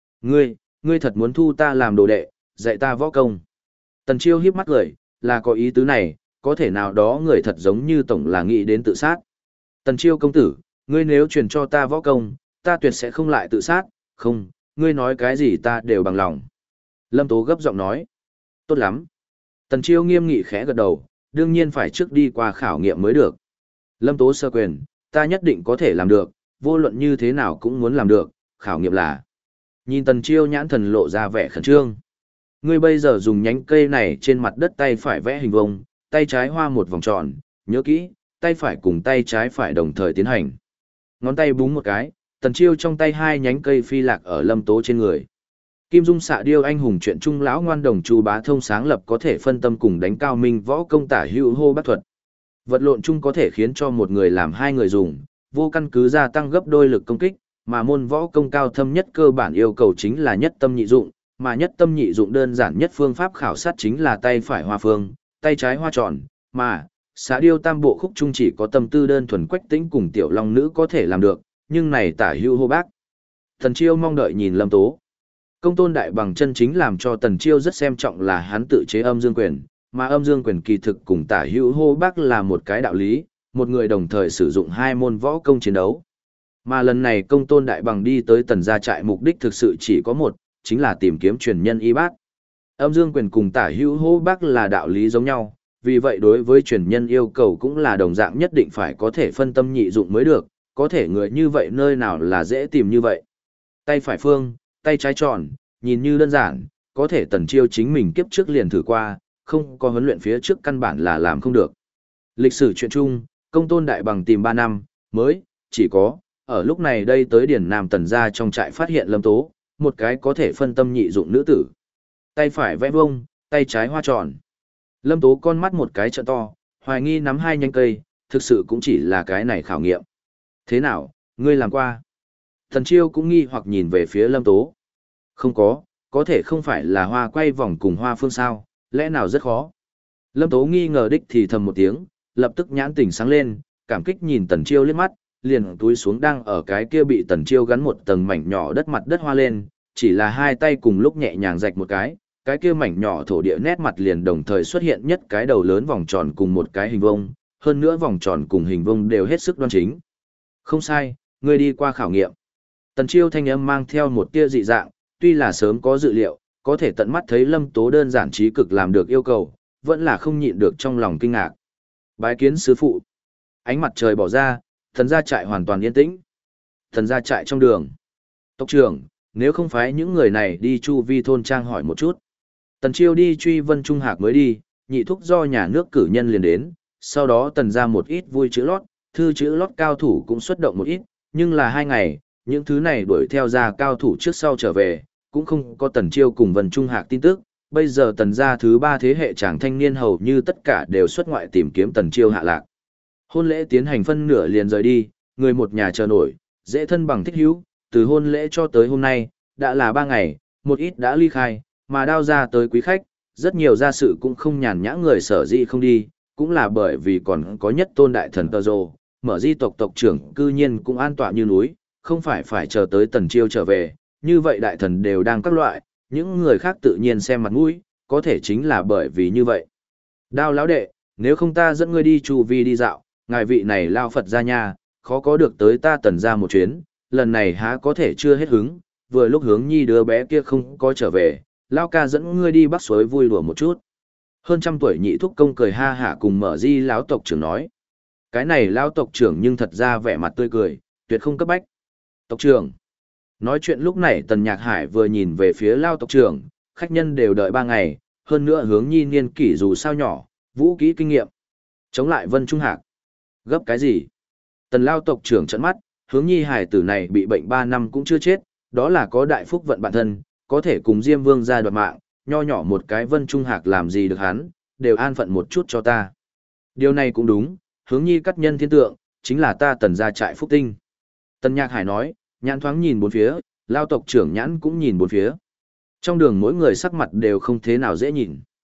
Ngươi thật muốn thu ta làm đồ đệ, dạy ta võ công. Tần Chiêu híp mắt cười, là có ý tứ này, có thể nào đó người thật giống như tổng là nghĩ đến tự sát. Tần Chiêu công tử, ngươi nếu truyền cho ta võ công, ta tuyệt sẽ không lại tự sát, không, ngươi nói cái gì ta đều bằng lòng. Lâm Tố gấp giọng nói, tốt lắm. Tần Chiêu nghiêm nghị khẽ gật đầu, đương nhiên phải trước đi qua khảo nghiệm mới được. Lâm Tố sơ quyền, ta nhất định có thể làm được, vô luận như thế nào cũng muốn làm được, khảo nghiệm là. Nhìn Tần Chiêu nhãn thần lộ ra vẻ khẩn trương. Ngươi bây giờ dùng nhánh cây này trên mặt đất tay phải vẽ hình vuông, tay trái hoa một vòng tròn, nhớ kỹ, tay phải cùng tay trái phải đồng thời tiến hành. Ngón tay búng một cái, Tần Chiêu trong tay hai nhánh cây phi lạc ở Lâm Tố trên người. Kim Dung Xạ Điêu anh hùng chuyện trung lão ngoan đồng Chu Bá Thông sáng lập có thể phân tâm cùng đánh cao minh võ công tả hữu hô bát thuật. Vật lộn chung có thể khiến cho một người làm hai người dùng, vô căn cứ gia tăng gấp đôi lực công kích, mà môn võ công cao thâm nhất cơ bản yêu cầu chính là nhất tâm nhị dụng, mà nhất tâm nhị dụng đơn giản nhất phương pháp khảo sát chính là tay phải hoa phương, tay trái hoa tròn, mà Xạ Điêu tam bộ khúc chung chỉ có tâm tư đơn thuần Quách Tĩnh cùng Tiểu Long nữ có thể làm được, nhưng này tả hữu hô bác. Tần Chiêu mong đợi nhìn Lâm Tố. Công tôn đại bằng chân chính làm cho Tần Chiêu rất xem trọng là hắn tự chế âm dương quyền, mà âm dương quyền kỳ thực cùng tả hữu hô bác là một cái đạo lý, một người đồng thời sử dụng hai môn võ công chiến đấu. Mà lần này công tôn đại bằng đi tới Tần gia trại mục đích thực sự chỉ có một, chính là tìm kiếm truyền nhân y bác. Âm dương quyền cùng tả hữu hô bác là đạo lý giống nhau, vì vậy đối với truyền nhân yêu cầu cũng là đồng dạng nhất định phải có thể phân tâm nhị dụng mới được, có thể người như vậy nơi nào là dễ tìm như vậy. Tay phải phương, tay trái tròn, nhìn như đơn giản, có thể Tần Chiêu chính mình kiếp trước liền thử qua, không có huấn luyện phía trước căn bản là làm không được. Lịch sử chuyện chung, công tôn đại bằng tìm 3 năm, mới, chỉ có, ở lúc này đây tới Điển Nam Tần gia trong trại phát hiện Lâm Tố, một cái có thể phân tâm nhị dụng nữ tử. Tay phải vẽ vuông, tay trái hoa tròn. Lâm Tố con mắt một cái trợ to, hoài nghi nắm hai nhánh cây, thực sự cũng chỉ là cái này khảo nghiệm. Thế nào, ngươi làm qua? Tần Chiêu cũng nghi hoặc nhìn về phía Lâm Tố. Không có thể không phải là hoa quay vòng cùng hoa phương sao, lẽ nào rất khó. Lâm Tố nghi ngờ đích thì thầm một tiếng, lập tức nhãn tỉnh sáng lên, cảm kích nhìn Tần Chiêu liếc mắt, liền túi xuống đang ở cái kia bị Tần Chiêu gắn một tầng mảnh nhỏ đất mặt đất hoa lên, chỉ là hai tay cùng lúc nhẹ nhàng rạch một cái kia mảnh nhỏ thổ địa nét mặt liền đồng thời xuất hiện nhất cái đầu lớn vòng tròn cùng một cái hình vuông, hơn nữa vòng tròn cùng hình vuông đều hết sức đoan chính. Không sai, ngươi đi qua khảo nghiệm. Tần Chiêu thanh âm mang theo một tia dị dạng, tuy là sớm có dự liệu, có thể tận mắt thấy Lâm Tố đơn giản trí cực làm được yêu cầu, vẫn là không nhịn được trong lòng kinh ngạc. Bái kiến sư phụ. Ánh mặt trời bỏ ra, thần gia trại hoàn toàn yên tĩnh. Thần gia trại trong đường. Tộc trưởng, nếu không phải những người này đi chu vi thôn trang hỏi một chút. Tần Chiêu đi truy Vân Trung Hạc mới đi, nhị thúc do nhà nước cử nhân liền đến, sau đó tần ra một ít vui chữ lót, thư chữ lót cao thủ cũng xuất động một ít, nhưng là 2 ngày, những thứ này đuổi theo ra cao thủ trước sau trở về, cũng không có Tần Chiêu cùng Vân Trung Hạc tin tức. Bây giờ Tần gia thứ 3 thế hệ chàng thanh niên hầu như tất cả đều xuất ngoại tìm kiếm Tần Chiêu hạ lạc. Hôn lễ tiến hành phân nửa liền rời đi, người một nhà chờ nổi, dễ thân bằng thích hữu, từ hôn lễ cho tới hôm nay, đã là 3 ngày, một ít đã ly khai, mà đao ra tới quý khách, rất nhiều gia sự cũng không nhàn nhã người sở dĩ không đi, cũng là bởi vì còn có nhất tôn đại thần Tơ Rồ, mở di tộc tộc trưởng cư nhiên cũng an tọa như núi, không phải chờ tới Tần Chiêu trở về, như vậy đại thần đều đang các loại, những người khác tự nhiên xem mặt mũi, có thể chính là bởi vì như vậy. Đao lão đệ, nếu không ta dẫn ngươi đi chu vi đi dạo, ngài vị này lao Phật ra nha, khó có được tới ta Tần ra một chuyến, lần này há có thể chưa hết hứng, vừa lúc Hướng Nhi đứa bé kia không có trở về, lao ca dẫn ngươi đi bắc suối vui đùa một chút. Hơn 100 tuổi nhị thúc công cười ha hả cùng mở di lão tộc trưởng nói. Cái này lão tộc trưởng nhưng thật ra vẻ mặt tươi cười, tuyệt không cấp bách. Tộc trưởng. Nói chuyện lúc này Tần Nhạc Hải vừa nhìn về phía lao tộc trưởng, khách nhân đều đợi 3 ngày, hơn nữa Hướng Nhi niên kỷ dù sao nhỏ, vũ kỹ kinh nghiệm. Chống lại Vân Trung Hạc. Gấp cái gì? Tần lao tộc trưởng trợn mắt, Hướng Nhi hải tử này bị bệnh 3 năm cũng chưa chết, đó là có đại phúc vận bản thân, có thể cùng Diêm Vương ra đoạt mạng, nho nhỏ một cái Vân Trung Hạc làm gì được hắn, đều an phận một chút cho ta. Điều này cũng đúng, Hướng Nhi cắt nhân thiên tượng, chính là ta Tần gia trại phúc tinh. Tần Nhạc Hải nói, nhãn thoáng nhìn bốn phía, lao tộc trưởng nhãn cũng nhìn bốn phía. Trong đường mỗi người sắc mặt đều không thế nào dễ nhìn.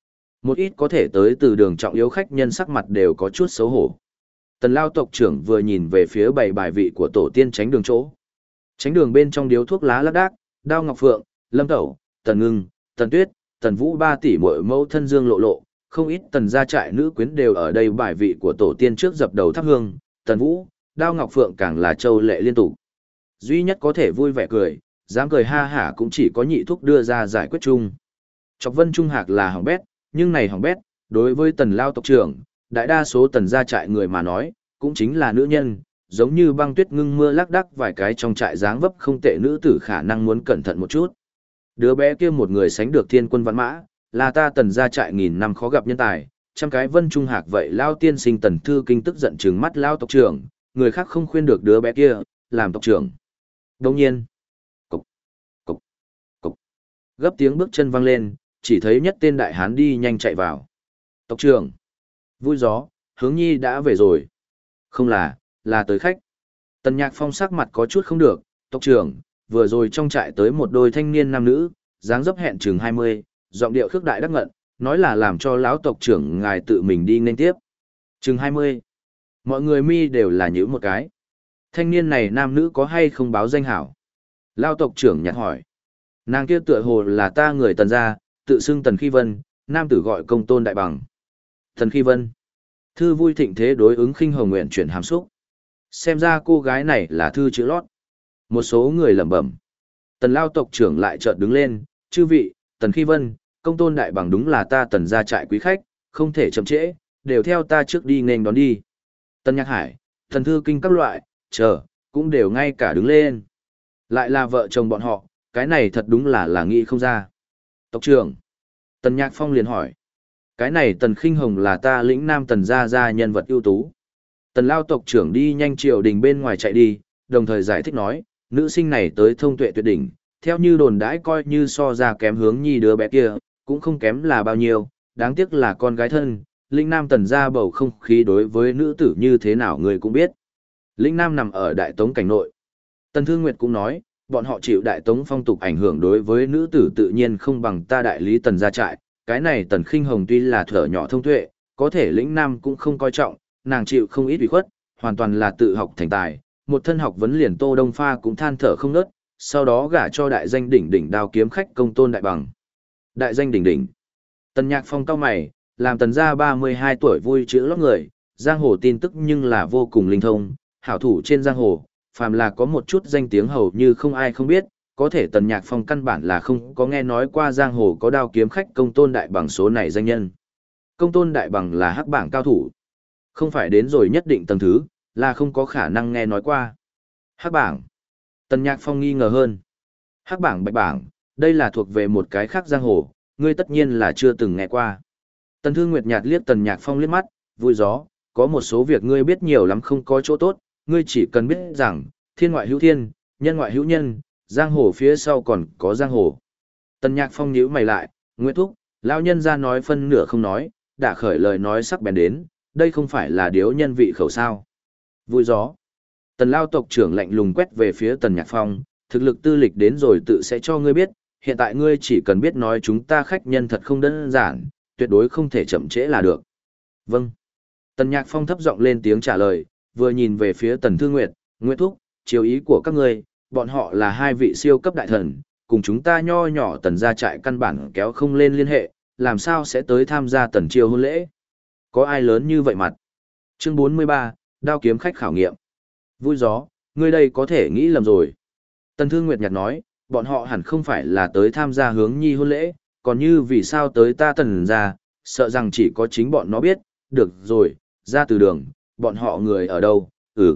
Một ít có thể tới từ đường trọng yếu khách nhân sắc mặt đều có chút xấu hổ. Tần Lao tộc trưởng vừa nhìn về phía bảy bài vị của tổ tiên tránh đường chỗ. Tránh đường bên trong điếu thuốc lá lác đác, Đao Ngọc Phượng, Lâm Tẩu, Tần Ngưng, Tần Tuyết, Tần Vũ ba tỷ muội mẫu thân Dương Lộ Lộ, không ít tần gia trại nữ quyến đều ở đây bài vị của tổ tiên trước dập đầu thắp hương, Tần Vũ, Đao Ngọc Phượng càng là châu lệ liên tục. Duy nhất có thể vui vẻ cười, dám cười ha hả cũng chỉ có nhị thúc đưa ra giải quyết chung. Chọc Vân Trung Hạc là hỏng bét, nhưng này hỏng bét, đối với tần Lao tộc trưởng, đại đa số tần gia trại người mà nói, cũng chính là nữ nhân, giống như băng tuyết ngưng mưa lác đác vài cái trong trại dáng vấp không tệ nữ tử khả năng muốn cẩn thận một chút. Đứa bé kia một người sánh được thiên quân văn mã, là ta tần gia trại nghìn năm khó gặp nhân tài, trăm cái Vân Trung Hạc vậy Lao tiên sinh Tần Thư Kinh tức giận trừng mắt Lao tộc trưởng, người khác không khuyên được đứa bé kia, làm tộc trưởng. Đồng nhiên, cục, cục, cục, gấp tiếng bước chân vang lên, chỉ thấy nhất tên đại hán đi nhanh chạy vào. Tộc trưởng, vui gió, Hướng Nhi đã về rồi. Không là tới khách. Tần Nhạc Phong sắc mặt có chút không được, tộc trưởng, vừa rồi trong trại tới một đôi thanh niên nam nữ, dáng dấp hẹn chừng 20, giọng điệu khước đại đắc ngận, nói là làm cho lão tộc trưởng ngài tự mình đi nên tiếp. Chừng 20. Mọi người mi đều là nhữ một cái. Thanh niên này nam nữ có hay không báo danh hảo? Lão tộc trưởng nhặt hỏi. Nàng kia tựa hồ là ta người tần gia, tự xưng Tần Khi Vân, nam tử gọi công tôn đại bằng. Tần Khi Vân. Thư vui thịnh thế đối ứng khinh hồng nguyện chuyển hàm xúc. Xem ra cô gái này là thư chữ lót. Một số người lẩm bẩm. Tần Lao tộc trưởng lại chợt đứng lên, chư vị, Tần Khi Vân, công tôn đại bằng đúng là ta tần gia trại quý khách, không thể chậm trễ, đều theo ta trước đi nên đón đi. Tần Nhạc Hải, Tần Thư Kinh các loại, chờ, cũng đều ngay cả đứng lên. Lại là vợ chồng bọn họ, cái này thật đúng là nghĩ không ra. Tộc trưởng. Tần Nhạc Phong liền hỏi. Cái này Tần Khinh Hồng là ta lĩnh nam tần gia nhân vật ưu tú. Tần Lao tộc trưởng đi nhanh triều đình bên ngoài chạy đi, đồng thời giải thích nói, nữ sinh này tới thông tuệ tuyệt đỉnh, theo như đồn đãi coi như so ra kém Hướng Nhi đứa bé kia, cũng không kém là bao nhiêu, đáng tiếc là con gái thân, lĩnh nam tần gia bầu không khí đối với nữ tử như thế nào người cũng biết. Lĩnh nam nằm ở Đại Tống cảnh nội. Tần Thương Nguyệt cũng nói, bọn họ chịu Đại Tống phong tục ảnh hưởng đối với nữ tử tự nhiên không bằng ta đại lý tần gia trại, cái này Tần Khinh Hồng tuy là thở nhỏ thông tuệ, có thể lĩnh nam cũng không coi trọng, nàng chịu không ít ủy khuất, hoàn toàn là tự học thành tài, một thân học vấn liền Tô Đông Pha cũng than thở không ngớt, sau đó gả cho đại danh đỉnh đỉnh đao kiếm khách công tôn đại bằng. Đại danh đỉnh đỉnh. Tần Nhạc Phong cau mày, làm tần gia 32 tuổi vui chữ lót người, giang hồ tin tức nhưng là vô cùng linh thông, hảo thủ trên giang hồ, phàm là có một chút danh tiếng hầu như không ai không biết, có thể Tần Nhạc Phong căn bản là không có nghe nói qua giang hồ có đao kiếm khách công tôn đại bằng số này danh nhân. Công tôn đại bằng là hắc bảng cao thủ. Không phải đến rồi nhất định tầng thứ, là không có khả năng nghe nói qua. Hắc bảng. Tần Nhạc Phong nghi ngờ hơn. Hắc bảng bạch bảng, đây là thuộc về một cái khác giang hồ, ngươi tất nhiên là chưa từng nghe qua. Tần Thương Nguyệt nhạt liếc Tần Nhạc Phong liếc mắt, vui gió, có một số việc ngươi biết nhiều lắm không có chỗ tốt, ngươi chỉ cần biết rằng, thiên ngoại hữu thiên, nhân ngoại hữu nhân, giang hồ phía sau còn có giang hồ. Tần Nhạc Phong nhíu mày lại, Nguyệt Thúc, lão nhân ra nói phân nửa không nói, đã khởi lời nói sắc bén đến, đây không phải là điếu nhân vị khẩu sao. Vui gió. Tần Lao tộc trưởng lạnh lùng quét về phía Tần Nhạc Phong, thực lực tư lịch đến rồi tự sẽ cho ngươi biết, hiện tại ngươi chỉ cần biết nói chúng ta khách nhân thật không đơn giản, tuyệt đối không thể chậm trễ là được. Vâng. Tần Nhạc Phong thấp giọng lên tiếng trả lời, vừa nhìn về phía Tần Thư Nguyệt, Nguyệt Thúc, chiếu ý của các ngươi, bọn họ là hai vị siêu cấp đại thần, cùng chúng ta nho nhỏ tần gia trại căn bản kéo không lên liên hệ, làm sao sẽ tới tham gia tần triều hôn lễ. Có ai lớn như vậy mặt? Chương 43, đao kiếm khách khảo nghiệm. Vui gió, ngươi đây có thể nghĩ lầm rồi. Tần Thương Nguyệt nhạt nói, bọn họ hẳn không phải là tới tham gia Hướng Nhi hôn lễ, còn như vì sao tới ta tần gia, sợ rằng chỉ có chính bọn nó biết, được rồi, ra từ đường, bọn họ người ở đâu,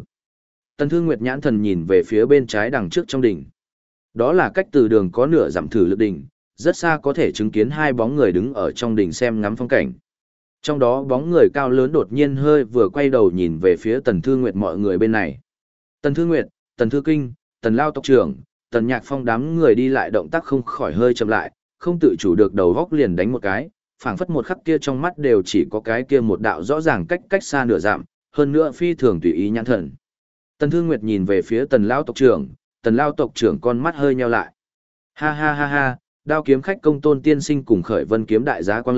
Tần Thương Nguyệt nhãn thần nhìn về phía bên trái đằng trước trong đỉnh. Đó là cách từ đường có nửa dặm thử lực đỉnh, rất xa có thể chứng kiến hai bóng người đứng ở trong đỉnh xem ngắm phong cảnh. Trong đó bóng người cao lớn đột nhiên hơi vừa quay đầu nhìn về phía Tần Thư Nguyệt mọi người bên này. Tần Thư Nguyệt, Tần Thư Kinh, Tần Lao tộc trưởng, Tần Nhạc Phong đám người đi lại động tác không khỏi hơi chậm lại, không tự chủ được đầu góc liền đánh một cái, phảng phất một khắc kia trong mắt đều chỉ có cái kia một đạo rõ ràng cách xa nửa dặm, hơn nữa phi thường tùy ý nhãn thần. Tần Thư Nguyệt nhìn về phía Tần Lao tộc trưởng, Tần Lao tộc trưởng con mắt hơi nheo lại. Ha ha ha ha, đao kiếm khách công tôn tiên sinh cùng khởi vân kiếm đại giá Quang Lâm,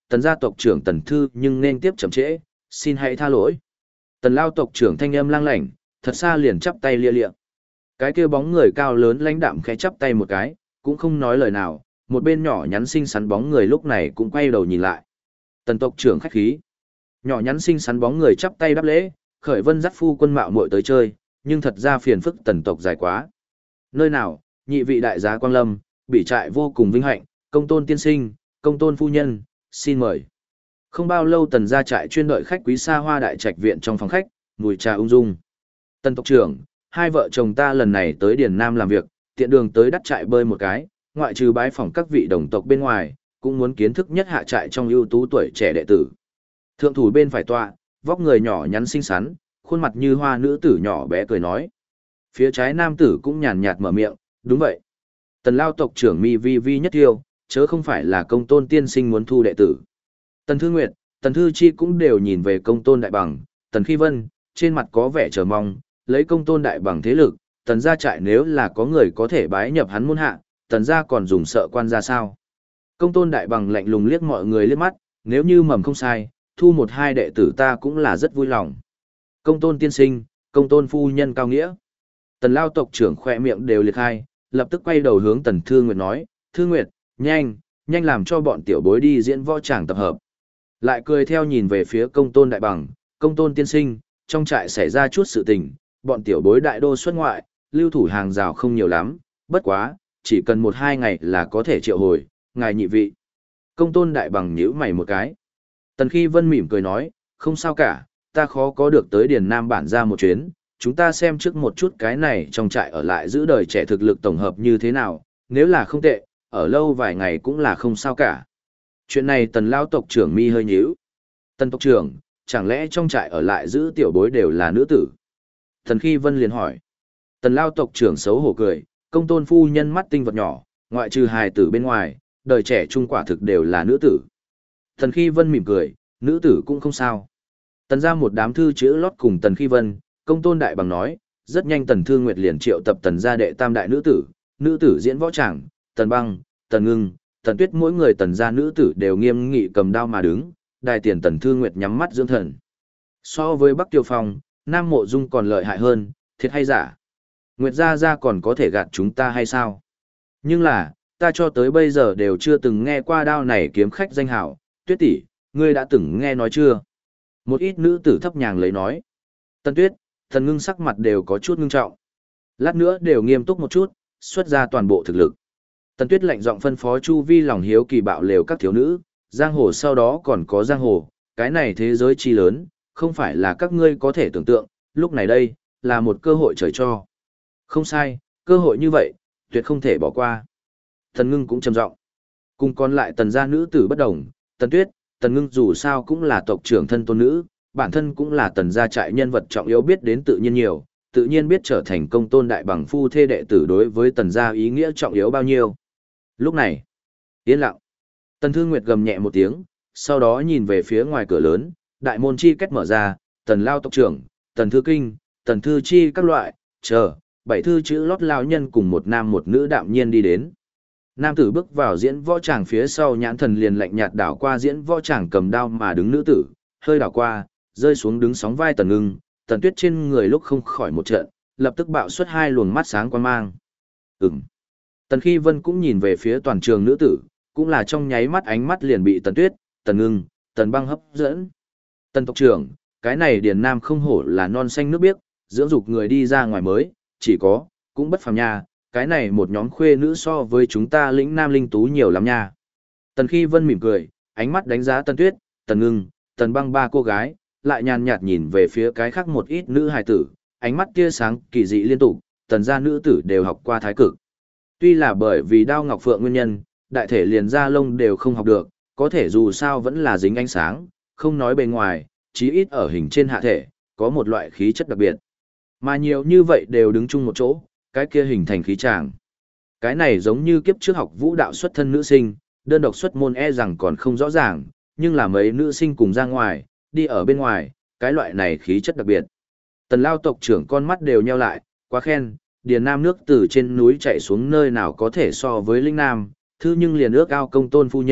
tần gia tộc trưởng Tần Thư nhưng nên tiếp chậm trễ, xin hãy tha lỗi. Tần lao tộc trưởng thanh âm lang lảnh, thật xa liền chắp tay lia lịa. Cái kia bóng người cao lớn lãnh đạm khẽ chắp tay một cái, cũng không nói lời nào, một bên nhỏ nhắn xinh xắn bóng người lúc này cũng quay đầu nhìn lại. Tần tộc trưởng khách khí. Nhỏ nhắn xinh xắn bóng người chắp tay đáp lễ, Khởi Vân dắt phu quân mạo muội tới chơi, nhưng thật ra phiền phức tần tộc dài quá. Nơi nào, nhị vị đại giá Quang Lâm, bị trại vô cùng vinh hạnh, công tôn tiên sinh, công tôn phu nhân, xin mời. Không bao lâu tần gia trại chuyên đợi khách quý xa hoa đại trạch viện trong phòng khách, mùi trà ung dung. Tần tộc trưởng, hai vợ chồng ta lần này tới Điền Nam làm việc, tiện đường tới đắt trại bơi một cái, ngoại trừ bái phỏng các vị đồng tộc bên ngoài, cũng muốn kiến thức nhất hạ trại trong ưu tú tuổi trẻ đệ tử. Thượng thủ bên phải tọa, vóc người nhỏ nhắn xinh xắn, khuôn mặt như hoa nữ tử nhỏ bé cười nói. Phía trái nam tử cũng nhàn nhạt mở miệng, đúng vậy. Tần lao tộc trưởng mi vi vi nhất tiêu, chớ không phải là công tôn tiên sinh muốn thu đệ tử. Tần Thư Nguyệt, Tần Thư Chi cũng đều nhìn về công tôn đại bằng, Tần Khi Vân, trên mặt có vẻ chờ mong, lấy công tôn đại bằng thế lực, tần gia trại nếu là có người có thể bái nhập hắn môn hạ, tần gia còn dùng sợ quan gia sao. Công tôn đại bằng lạnh lùng liếc mọi người liếc mắt, nếu như mầm không sai, thu một hai đệ tử ta cũng là rất vui lòng. Công tôn tiên sinh, công tôn phu nhân cao nghĩa. Tần lao tộc trưởng khỏe miệng đều liệt hai, lập tức quay đầu hướng Tần Thư Nguyệt nói, Thư Nguyệt, nhanh, nhanh làm cho bọn tiểu bối đi diễn võ tràng tập hợp. Lại cười theo nhìn về phía công tôn đại bằng, công tôn tiên sinh, trong trại xảy ra chút sự tình, bọn tiểu bối đại đô xuất ngoại, lưu thủ hàng rào không nhiều lắm, bất quá, chỉ cần 1-2 ngày là có thể triệu hồi, ngài nhị vị. Công tôn đại bằng nhíu mày một cái. Tần Khi Vân mỉm cười nói, không sao cả, ta khó có được tới Điền Nam bản ra một chuyến, chúng ta xem trước một chút cái này trong trại ở lại giữ đời trẻ thực lực tổng hợp như thế nào, nếu là không tệ, ở lâu vài ngày cũng là không sao cả. Chuyện này tần lao tộc trưởng mi hơi nhíu. Tần tộc trưởng, chẳng lẽ trong trại ở lại giữ tiểu bối đều là nữ tử? Tần Khi Vân liền hỏi. Tần lao tộc trưởng xấu hổ cười, công tôn phu nhân mắt tinh vật nhỏ, ngoại trừ hài tử bên ngoài, đời trẻ trung quả thực đều là nữ tử. Tần Khi Vân mỉm cười, nữ tử cũng không sao. Tần ra một đám thư chữ lót cùng Tần Khi Vân, công tôn đại bằng nói, rất nhanh Tần Thư Nguyệt liền triệu tập tần gia đệ tam đại nữ tử diễn võ tràng, Tần Băng, Tần Ngưng, Tần Tuyết mỗi người tần gia nữ tử đều nghiêm nghị cầm đao mà đứng, đài tiền Tần Thư Nguyệt nhắm mắt dưỡng thần. So với Bắc Tiêu Phong, Nam Mộ Dung còn lợi hại hơn, thiệt hay giả? Nguyệt gia còn có thể gạt chúng ta hay sao? Nhưng là, ta cho tới bây giờ đều chưa từng nghe qua đao này kiếm khách danh hảo, Tuyết tỷ, ngươi đã từng nghe nói chưa? Một ít nữ tử thấp nhàng lấy nói. Tần Tuyết, Tần Ngưng sắc mặt đều có chút ngưng trọng. Lát nữa đều nghiêm túc một chút, xuất ra toàn bộ thực lực. Tần Tuyết lạnh giọng phân phó chu vi lòng hiếu kỳ bạo lều các thiếu nữ, giang hồ sau đó còn có giang hồ, cái này thế giới chi lớn, không phải là các ngươi có thể tưởng tượng, lúc này đây, là một cơ hội trời cho. Không sai, cơ hội như vậy, tuyệt không thể bỏ qua. Tần Ngưng cũng trầm giọng. Cùng còn lại tần gia nữ tử bất đồng, Tần Tuyết, Tần Ngưng dù sao cũng là tộc trưởng thân tôn nữ, bản thân cũng là tần gia trại nhân vật trọng yếu biết đến tự nhiên nhiều, tự nhiên biết trở thành công tôn đại bằng phu thê đệ tử đối với tần gia ý nghĩa trọng yếu bao nhiêu. Lúc này, yên lặng. Tần Thư Nguyệt gầm nhẹ một tiếng, sau đó nhìn về phía ngoài cửa lớn, đại môn chi kết mở ra, tần lao tộc trưởng, tần thư kinh, tần thư chi các loại, chờ, 7 thư chữ lót lao nhân cùng một nam một nữ đạm nhiên đi đến. Nam tử bước vào diễn võ tràng phía sau nhãn thần liền lạnh nhạt đảo qua diễn võ tràng cầm đao mà đứng nữ tử, hơi đảo qua, rơi xuống đứng sóng vai Tần Ngưng, Tần Tuyết trên người lúc không khỏi một trận, lập tức bạo xuất 2 luồng mắt sáng quan mang. Tần Khi Vân cũng nhìn về phía toàn trường nữ tử, cũng là trong nháy mắt ánh mắt liền bị Tần Tuyết, Tần Ngưng, Tần Băng hấp dẫn. Tần tộc trưởng, cái này Điền Nam không hổ là non xanh nước biếc, dưỡng dục người đi ra ngoài mới, chỉ có, cũng bất phàm nha, cái này một nhóm khuê nữ so với chúng ta lĩnh nam linh tú nhiều lắm nha. Tần Khi Vân mỉm cười, ánh mắt đánh giá Tần Tuyết, Tần Ngưng, Tần Băng 3 cô gái, lại nhàn nhạt nhìn về phía cái khác một ít nữ hài tử, ánh mắt tia sáng kỳ dị liên tục, tần gia nữ tử đều học qua thái cực. Tuy là bởi vì đao ngọc phượng nguyên nhân, đại thể liền da lông đều không học được, có thể dù sao vẫn là dính ánh sáng, không nói bề ngoài, chí ít ở hình trên hạ thể, có một loại khí chất đặc biệt. Mà nhiều như vậy đều đứng chung một chỗ, cái kia hình thành khí tràng. Cái này giống như kiếp trước học vũ đạo xuất thân nữ sinh, đơn độc xuất môn e rằng còn không rõ ràng, nhưng là mấy nữ sinh cùng ra ngoài, đi ở bên ngoài, cái loại này khí chất đặc biệt. Tần lao tộc trưởng con mắt đều nheo lại, quá khen, Điền Nam nước từ trên núi chạy xuống nơi nào có thể so với Linh Nam, thư nhưng liền ước ao công tôn phu nhân,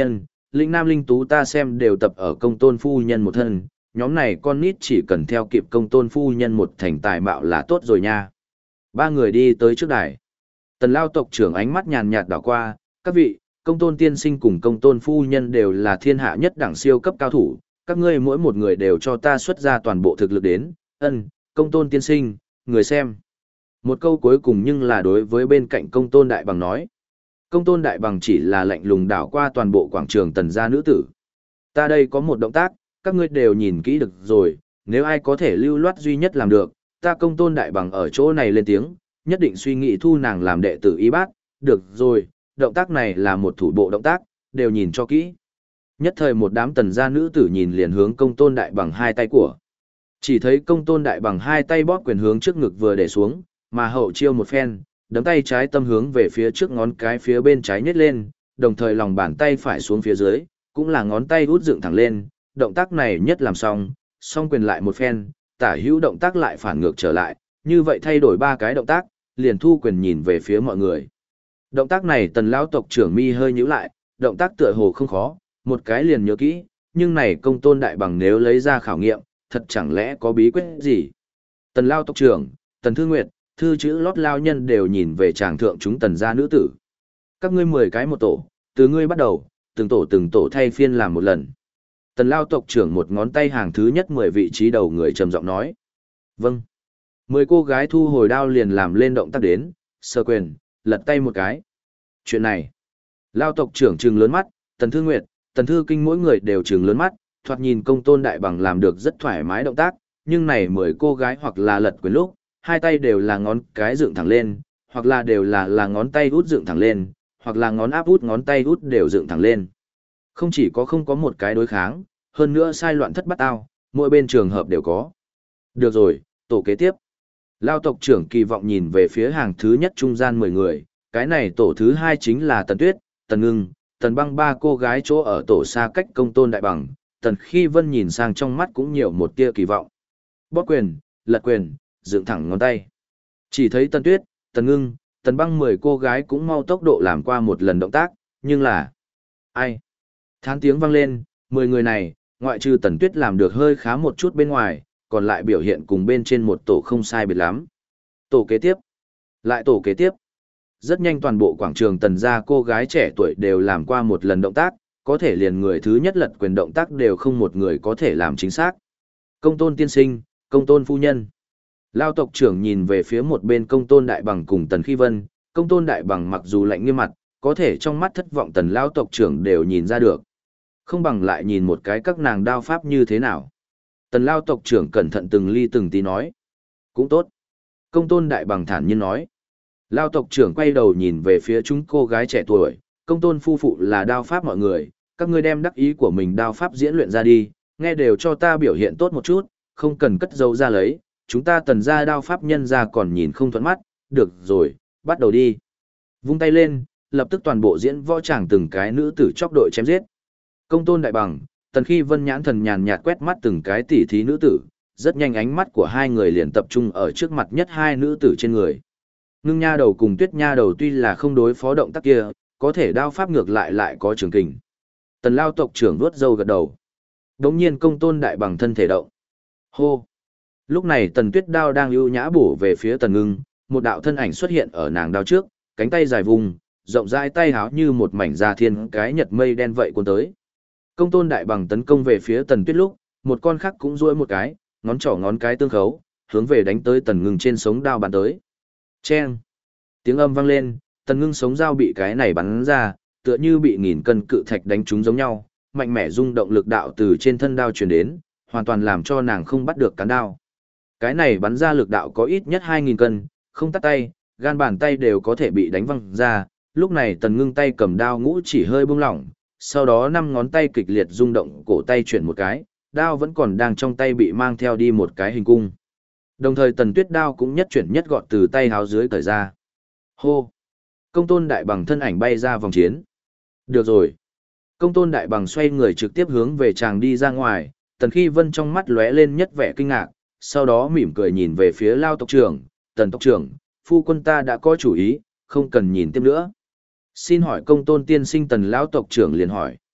Linh Nam Linh Tú ta xem đều tập ở công tôn phu nhân một thân, nhóm này con nít chỉ cần theo kịp công tôn phu nhân một thành tài mạo là tốt rồi nha. Ba người đi tới trước đài. Tần Lao tộc trưởng ánh mắt nhàn nhạt đảo qua, các vị, công tôn tiên sinh cùng công tôn phu nhân đều là thiên hạ nhất đẳng siêu cấp cao thủ, các ngươi mỗi một người đều cho ta xuất ra toàn bộ thực lực đến, công tôn tiên sinh, người xem. Một câu cuối cùng nhưng là đối với bên cạnh công tôn đại bằng nói. Công tôn đại bằng chỉ là lạnh lùng đảo qua toàn bộ quảng trường tần gia nữ tử. Ta đây có một động tác, các ngươi đều nhìn kỹ được rồi, nếu ai có thể lưu loát duy nhất làm được, ta công tôn đại bằng ở chỗ này lên tiếng, nhất định suy nghĩ thu nàng làm đệ tử y bát, được rồi, động tác này là một thủ bộ động tác, đều nhìn cho kỹ. Nhất thời một đám tần gia nữ tử nhìn liền hướng công tôn đại bằng hai tay của. Chỉ thấy công tôn đại bằng hai tay bóp quyền hướng trước ngực vừa để xuống, mà hậu chiêu một phen, đấm tay trái tâm hướng về phía trước ngón cái phía bên trái nhét lên, đồng thời lòng bàn tay phải xuống phía dưới, cũng là ngón tay út dựng thẳng lên, động tác này nhất làm xong, song quyền lại một phen, tả hữu động tác lại phản ngược trở lại, như vậy thay đổi ba cái động tác, liền thu quyền nhìn về phía mọi người. Động tác này tần lão tộc trưởng mi hơi nhíu lại, động tác tựa hồ không khó, một cái liền nhớ kỹ, nhưng này công tôn đại bằng nếu lấy ra khảo nghiệm, thật chẳng lẽ có bí quyết gì. Tần lão tộc trưởng, Tần Thư Nguyệt, thư chữ lót lao nhân đều nhìn về tràng thượng chúng tần gia nữ tử. Các ngươi 10 cái một tổ, từ ngươi bắt đầu, từng tổ thay phiên làm một lần. Tần lao tộc trưởng một ngón tay hàng thứ nhất 10 vị trí đầu người trầm giọng nói. Vâng. 10 cô gái thu hồi đao liền làm lên động tác đến, sơ quyền, lật tay một cái. Chuyện này, lao tộc trưởng trừng lớn mắt, Tần Thư Nguyệt, Tần Thư Kinh mỗi người đều trừng lớn mắt, thoạt nhìn công tôn đại bằng làm được rất thoải mái động tác, nhưng này 10 cô gái hoặc là lật quyền lúc, hai tay đều là ngón cái dựng thẳng lên, hoặc là đều là ngón tay út dựng thẳng lên, hoặc là ngón áp út ngón tay út đều dựng thẳng lên. Không chỉ có không có một cái đối kháng, hơn nữa sai loạn thất bát ao, mỗi bên trường hợp đều có. Được rồi, tổ kế tiếp. Lao tộc trưởng kỳ vọng nhìn về phía hàng thứ nhất trung gian 10 người, cái này tổ thứ hai chính là Tần Tuyết, Tần Ngưng, Tần Băng ba cô gái chỗ ở tổ xa cách công tôn đại bằng, Tần Khi Vân nhìn sang trong mắt cũng nhiều một tia kỳ vọng. Bóp quyền, lật quyền, dựng thẳng ngón tay. Chỉ thấy Tần Tuyết, Tần Ngưng, Tần Băng 10 cô gái cũng mau tốc độ làm qua một lần động tác, nhưng là... Ai? Thán tiếng vang lên, 10 người này, ngoại trừ Tần Tuyết làm được hơi khá một chút bên ngoài, còn lại biểu hiện cùng bên trên một tổ không sai biệt lắm. Tổ kế tiếp. Lại tổ kế tiếp. Rất nhanh toàn bộ quảng trường Tần gia cô gái trẻ tuổi đều làm qua một lần động tác, có thể liền người thứ nhất lật quyền động tác đều không một người có thể làm chính xác. Công tôn tiên sinh, công tôn phu nhân. Lao tộc trưởng nhìn về phía một bên công tôn đại bằng cùng Tần Khi Vân, công tôn đại bằng mặc dù lạnh nghiêm mặt, có thể trong mắt thất vọng Tần Lao tộc trưởng đều nhìn ra được. Không bằng lại nhìn một cái các nàng đao pháp như thế nào. Tần Lao tộc trưởng cẩn thận từng ly từng tí nói. Cũng tốt. Công tôn đại bằng thản nhiên nói. Lao tộc trưởng quay đầu nhìn về phía chúng cô gái trẻ tuổi, công tôn phu phụ là đao pháp mọi người, các ngươi đem đắc ý của mình đao pháp diễn luyện ra đi, nghe đều cho ta biểu hiện tốt một chút, không cần cất dấu ra lấy, chúng ta Tần gia đao pháp nhân ra còn nhìn không thuận mắt, được rồi, bắt đầu đi. Vung tay lên, lập tức toàn bộ diễn võ tràng từng cái nữ tử chóc đội chém giết. Công tôn đại bằng, Tần Khi Vân nhãn thần nhàn nhạt quét mắt từng cái tỉ thí nữ tử, rất nhanh ánh mắt của hai người liền tập trung ở trước mặt nhất hai nữ tử trên người. Ngưng nha đầu cùng Tuyết nha đầu tuy là không đối phó động tác kia, có thể đao pháp ngược lại có trường kình. Tần Lao tộc trưởng vuốt râu gật đầu. Đống nhiên công tôn đại bằng thân thể động. Hô! Lúc này Tần Tuyết đao đang ưu nhã bổ về phía Tần Ngưng, một đạo thân ảnh xuất hiện ở nàng đao trước, cánh tay dài vùng, rộng rãi tay háo như một mảnh da thiên cái nhật mây đen vậy cuốn tới. Công tôn đại bằng tấn công về phía Tần Tuyết lúc, một con khác cũng duỗi một cái, ngón trỏ ngón cái tương khấu, hướng về đánh tới Tần Ngưng trên sống đao bắn tới. Chen! Tiếng âm vang lên, Tần Ngưng sống dao bị cái này bắn ra, tựa như bị nghìn cân cự thạch đánh trúng giống nhau, mạnh mẽ rung động lực đạo từ trên thân đao truyền đến, hoàn toàn làm cho nàng không bắt được cán đao. Cái này bắn ra lực đạo có ít nhất 2.000 cân, không tắt tay, gan bàn tay đều có thể bị đánh văng ra, lúc này Tần Ngưng tay cầm đao ngũ chỉ hơi buông lỏng, sau đó 5 ngón tay kịch liệt rung động cổ tay chuyển một cái, đao vẫn còn đang trong tay bị mang theo đi một cái hình cung. Đồng thời Tần Tuyết đao cũng nhất chuyển nhất gọt từ tay háo dưới cởi ra. Hô! Công tôn đại bằng thân ảnh bay ra vòng chiến. Được rồi. Công tôn đại bằng xoay người trực tiếp hướng về chàng đi ra ngoài, Tần Khi Vân trong mắt lóe lên nhất vẻ kinh ngạc, sau đó mỉm cười nhìn về phía Lao tộc trưởng, Tần tộc trưởng, phu quân ta đã có chủ ý, không cần nhìn tiếp nữa. Xin hỏi công tôn tiên sinh Tần Lão tộc trưởng liền hỏi.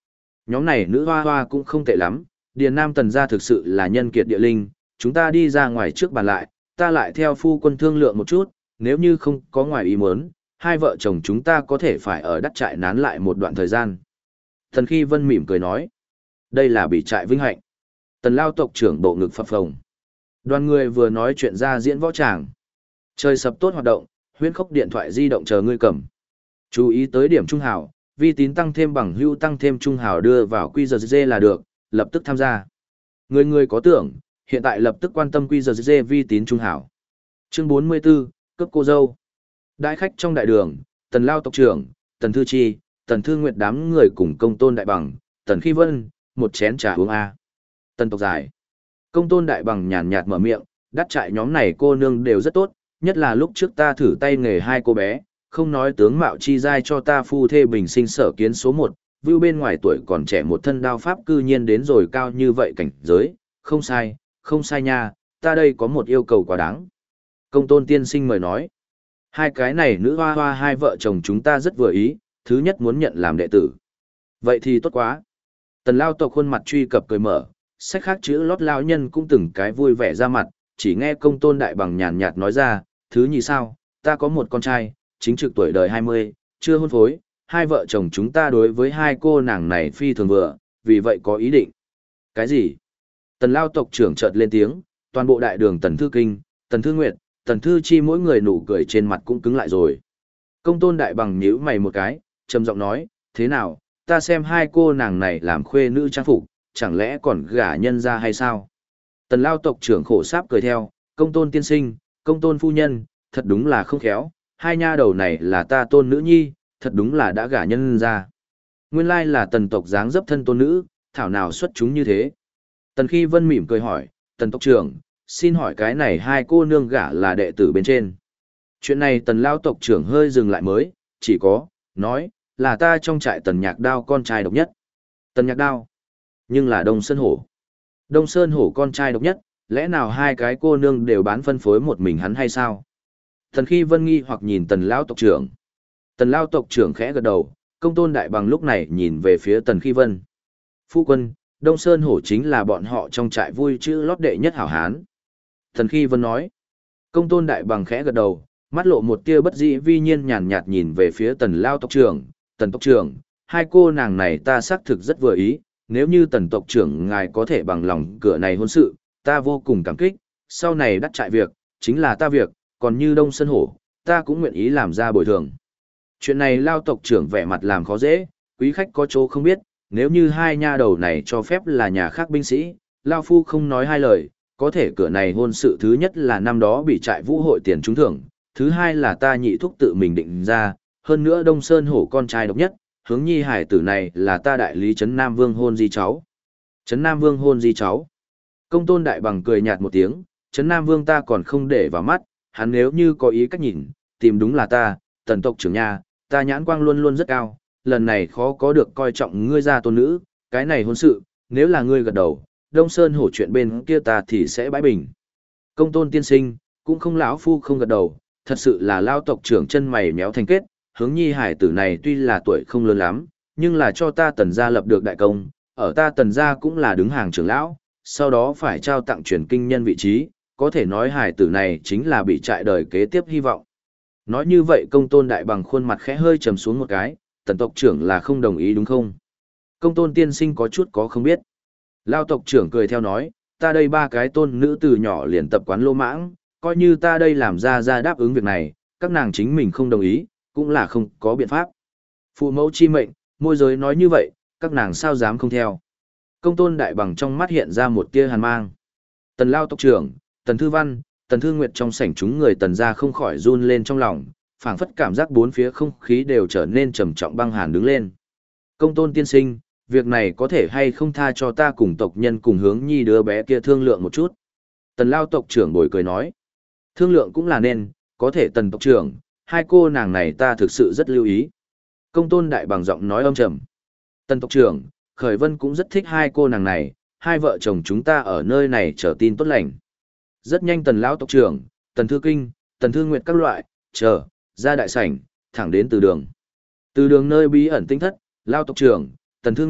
Nhóm này nữ hoa hoa cũng không tệ lắm, Điền Nam Tần gia thực sự là nhân kiệt địa linh, chúng ta đi ra ngoài trước bàn lại, ta lại theo phu quân thương lượng một chút, nếu như không có ngoài ý muốn, hai vợ chồng chúng ta có thể phải ở đắt trại nán lại một đoạn thời gian. Thần Khi Vân mỉm cười nói, đây là bị trại vinh hạnh. Tần Lao tộc trưởng bộ ngực phập phồng. Đoàn người vừa nói chuyện ra diễn võ tràng. Trời sập tốt hoạt động, huyễn khốc điện thoại di động chờ ngươi cầm. Chú ý tới điểm trung hào, vi tín tăng thêm bằng hữu tăng thêm trung hào đưa vào QRZ là được, lập tức tham gia. Người người có tưởng, hiện tại lập tức quan tâm QRZ vi tín trung hào. Chương 44, cấp cô dâu. Đại khách trong đại đường, Tần Lao tộc trưởng, Tần Thư Chi, Tần Thư Nguyệt đám người cùng công tôn đại bằng, Tần Khi Vân, một chén trà uống A. Tần tộc giải. Công tôn đại bằng nhàn nhạt mở miệng, đắt trại nhóm này cô nương đều rất tốt, nhất là lúc trước ta thử tay nghề hai cô bé, không nói tướng mạo chi giai cho ta phu thê bình sinh sở kiến số 1, view bên ngoài tuổi còn trẻ một thân đao pháp cư nhiên đến rồi cao như vậy cảnh giới, không sai, không sai nha, ta đây có một yêu cầu quá đáng. Công tôn tiên sinh mời nói, hai cái này nữ hoa hoa hai vợ chồng chúng ta rất vừa ý, thứ nhất muốn nhận làm đệ tử. Vậy thì tốt quá. Tần Lao tộc khuôn mặt truy cập cười mở, sách khác chữ lót lão nhân cũng từng cái vui vẻ ra mặt, chỉ nghe công tôn đại bằng nhàn nhạt nói ra, thứ nhì sao, ta có một con trai, chính trực tuổi đời 20, chưa hôn phối, hai vợ chồng chúng ta đối với hai cô nàng này phi thường vừa, vì vậy có ý định. Cái gì? Tần Lao tộc trưởng chợt lên tiếng, toàn bộ đại đường Tần Thư Kinh, Tần Thư Nguyệt, Tần Thư Chi mỗi người nụ cười trên mặt cũng cứng lại rồi. Công tôn đại bằng nhíu mày một cái, trầm giọng nói, thế nào, ta xem hai cô nàng này làm khuê nữ trang phục, chẳng lẽ còn gả nhân ra hay sao? Tần Lao tộc trưởng khổ sáp cười theo, công tôn tiên sinh, công tôn phu nhân, thật đúng là không khéo, hai nha đầu này là ta tôn nữ nhi, thật đúng là đã gả nhân ra. Nguyên lai là tần tộc dáng dấp thân tôn nữ, thảo nào xuất chúng như thế. Tần Khi Vân mỉm cười hỏi, tần tộc trưởng, xin hỏi cái này hai cô nương gả là đệ tử bên trên. Chuyện này tần Lao tộc trưởng hơi dừng lại mới, chỉ có, nói, là ta trong trại tần nhạc đao con trai độc nhất. Tần nhạc đao, nhưng là Đông Sơn Hổ. Đông Sơn Hổ con trai độc nhất, lẽ nào hai cái cô nương đều bán phân phối một mình hắn hay sao? Tần Khi Vân nghi hoặc nhìn tần Lao tộc trưởng. Tần Lao tộc trưởng khẽ gật đầu, công tôn đại bằng lúc này nhìn về phía tần Khi Vân. Phu quân, Đông Sơn Hổ chính là bọn họ trong trại vui chữ lót đệ nhất hảo hán. Tần Khi Vân nói. Công tôn đại bằng khẽ gật đầu, mắt lộ một tia bất dĩ vi nhiên nhàn nhạt nhìn về phía tần Lao tộc trưởng. Tần tộc trưởng, hai cô nàng này ta xác thực rất vừa ý, nếu như tần tộc trưởng ngài có thể bằng lòng cửa này hôn sự, ta vô cùng cảm kích, sau này đắt trại việc, chính là ta việc, còn như Đông Sơn Hổ, ta cũng nguyện ý làm ra bồi thường. Chuyện này Lao tộc trưởng vẻ mặt làm khó dễ, quý khách có chỗ không biết, nếu như hai nha đầu này cho phép là nhà khác binh sĩ, Lao Phu không nói hai lời, có thể cửa này hôn sự thứ nhất là năm đó bị trại vũ hội tiền trúng thưởng, thứ hai là ta nhị thúc tự mình định ra, hơn nữa Đông Sơn Hổ con trai độc nhất, hướng nhi hải tử này là ta đại lý Trấn Nam Vương hôn di cháu. Trấn Nam Vương hôn di cháu. Công tôn đại bằng cười nhạt một tiếng, Trấn Nam Vương ta còn không để vào mắt, hắn nếu như có ý cách nhìn, tìm đúng là ta, tần tộc trưởng nha, ta nhãn quang luôn luôn rất cao, lần này khó có được coi trọng ngươi ra tôn nữ, cái này hôn sự, nếu là ngươi gật đầu, Đông Sơn Hổ chuyện bên kia ta thì sẽ bãi bình. Công tôn tiên sinh, cũng không lão phu không gật đầu, thật sự là Lao tộc trưởng chân mày méo thành kết, hướng nhi hải tử này tuy là tuổi không lớn lắm, nhưng là cho ta tần gia lập được đại công, ở ta tần gia cũng là đứng hàng trưởng lão, sau đó phải trao tặng truyền kinh nhân vị trí, có thể nói hải tử này chính là bị trại đời kế tiếp hy vọng. Nói như vậy công tôn đại bằng khuôn mặt khẽ hơi trầm xuống một cái, tần tộc trưởng là không đồng ý đúng không? Công tôn tiên sinh có chút có không biết. Lao tộc trưởng cười theo nói, ta đây ba cái tôn nữ từ nhỏ liền tập quán lô mãng, coi như ta đây làm ra đáp ứng việc này, các nàng chính mình không đồng ý, cũng là không có biện pháp. Phụ mẫu chi mệnh, môi giới nói như vậy, các nàng sao dám không theo. Công tôn đại bằng trong mắt hiện ra một tia hàn mang. Tần Lao tộc trưởng, Tần Thư Văn, Tần Thư Nguyệt trong sảnh chúng người tần ra không khỏi run lên trong lòng, phảng phất cảm giác bốn phía không khí đều trở nên trầm trọng băng hàn đứng lên. Công tôn tiên sinh, việc này có thể hay không tha cho ta cùng tộc nhân cùng hướng nhi đứa bé kia thương lượng một chút. Tần Lao tộc trưởng bồi cười nói. Thương lượng cũng là nên, có thể tần tộc trưởng, hai cô nàng này ta thực sự rất lưu ý. Công tôn đại bằng giọng nói âm trầm. Tần tộc trưởng, Khởi Vân cũng rất thích hai cô nàng này, hai vợ chồng chúng ta ở nơi này chờ tin tốt lành. Rất nhanh tần lão tộc trưởng, Tần Thư Kinh, Tần Thư Nguyệt các loại, chờ, ra đại sảnh, thẳng đến từ đường. Từ đường nơi bí ẩn tinh thất, Lao tộc trưởng, Tần Thư Nguyệt,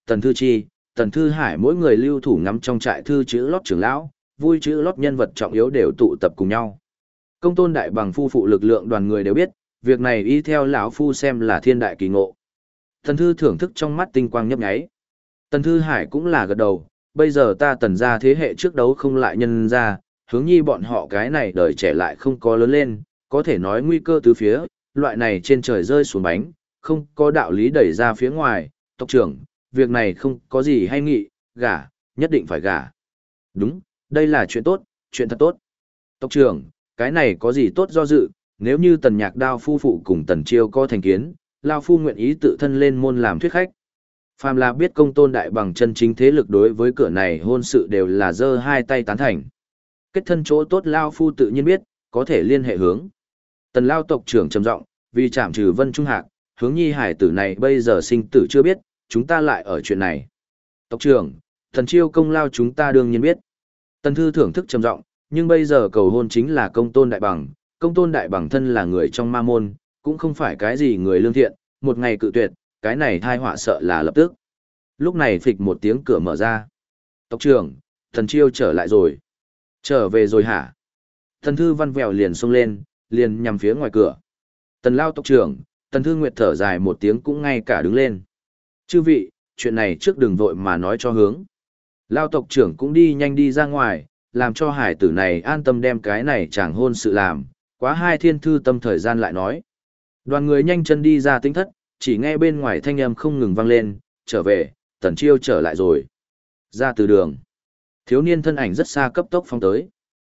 Tần Thư Chi, Tần Thư Hải mỗi người lưu thủ ngắm trong trại thư chữ lót trưởng lão, vui chữ lót nhân vật trọng yếu đều tụ tập cùng nhau. Công tôn đại bằng phu phụ lực lượng đoàn người đều biết, việc này y theo lão phu xem là thiên đại kỳ ngộ. Tần Thư thưởng thức trong mắt tinh quang nhấp nháy. Tần Thư Hải cũng là gật đầu, bây giờ ta Tần gia thế hệ trước đấu không lại nhân ra, hướng nhi bọn họ cái này đời trẻ lại không có lớn lên, có thể nói nguy cơ tứ phía, loại này trên trời rơi xuống bánh, không có đạo lý đẩy ra phía ngoài, tộc trưởng, việc này không có gì hay nghị, gả, nhất định phải gả. Đúng, đây là chuyện tốt, chuyện thật tốt. Tộc trưởng, cái này có gì tốt do dự, nếu như Tần Nhạc Đao phu phụ cùng Tần Chiêu có thành kiến, Lao phu nguyện ý tự thân lên môn làm thuyết khách. Phàm là biết công tôn đại bằng chân chính thế lực đối với cửa này hôn sự đều là giơ hai tay tán thành. Kết thân chỗ tốt Lao phu tự nhiên biết, có thể liên hệ hướng. Tần Lao tộc trưởng trầm giọng, vì trảm trừ Vân Trung Hạc, hướng nhi hải tử này bây giờ sinh tử chưa biết, chúng ta lại ở chuyện này. Tộc trưởng, Tần Chiêu công lao chúng ta đương nhiên biết. Tần Thư thưởng thức trầm giọng, nhưng bây giờ cầu hôn chính là công tôn đại bằng thân là người trong ma môn, cũng không phải cái gì người lương thiện, một ngày cự tuyệt, cái này thai họa sợ là lập tức. Lúc này phịch một tiếng cửa mở ra. Tộc trưởng, Tần Chiêu trở lại rồi. Trở về rồi hả? Tần Thư văn vèo liền xông lên, liền nhằm phía ngoài cửa. Tần Lao tộc trưởng, Tần Thư Nguyệt thở dài một tiếng cũng ngay cả đứng lên. Chư vị, chuyện này trước đừng vội mà nói cho hướng. Lao tộc trưởng cũng đi nhanh đi ra ngoài, làm cho hải tử này an tâm đem cái này chẳng hôn sự làm, quá hai thiên thư tâm thời gian lại nói. Đoàn người nhanh chân đi ra tinh thất, chỉ nghe bên ngoài thanh âm không ngừng vang lên, trở về, Tần Chiêu trở lại rồi. Ra từ đường, thiếu niên thân ảnh rất xa cấp tốc phong tới.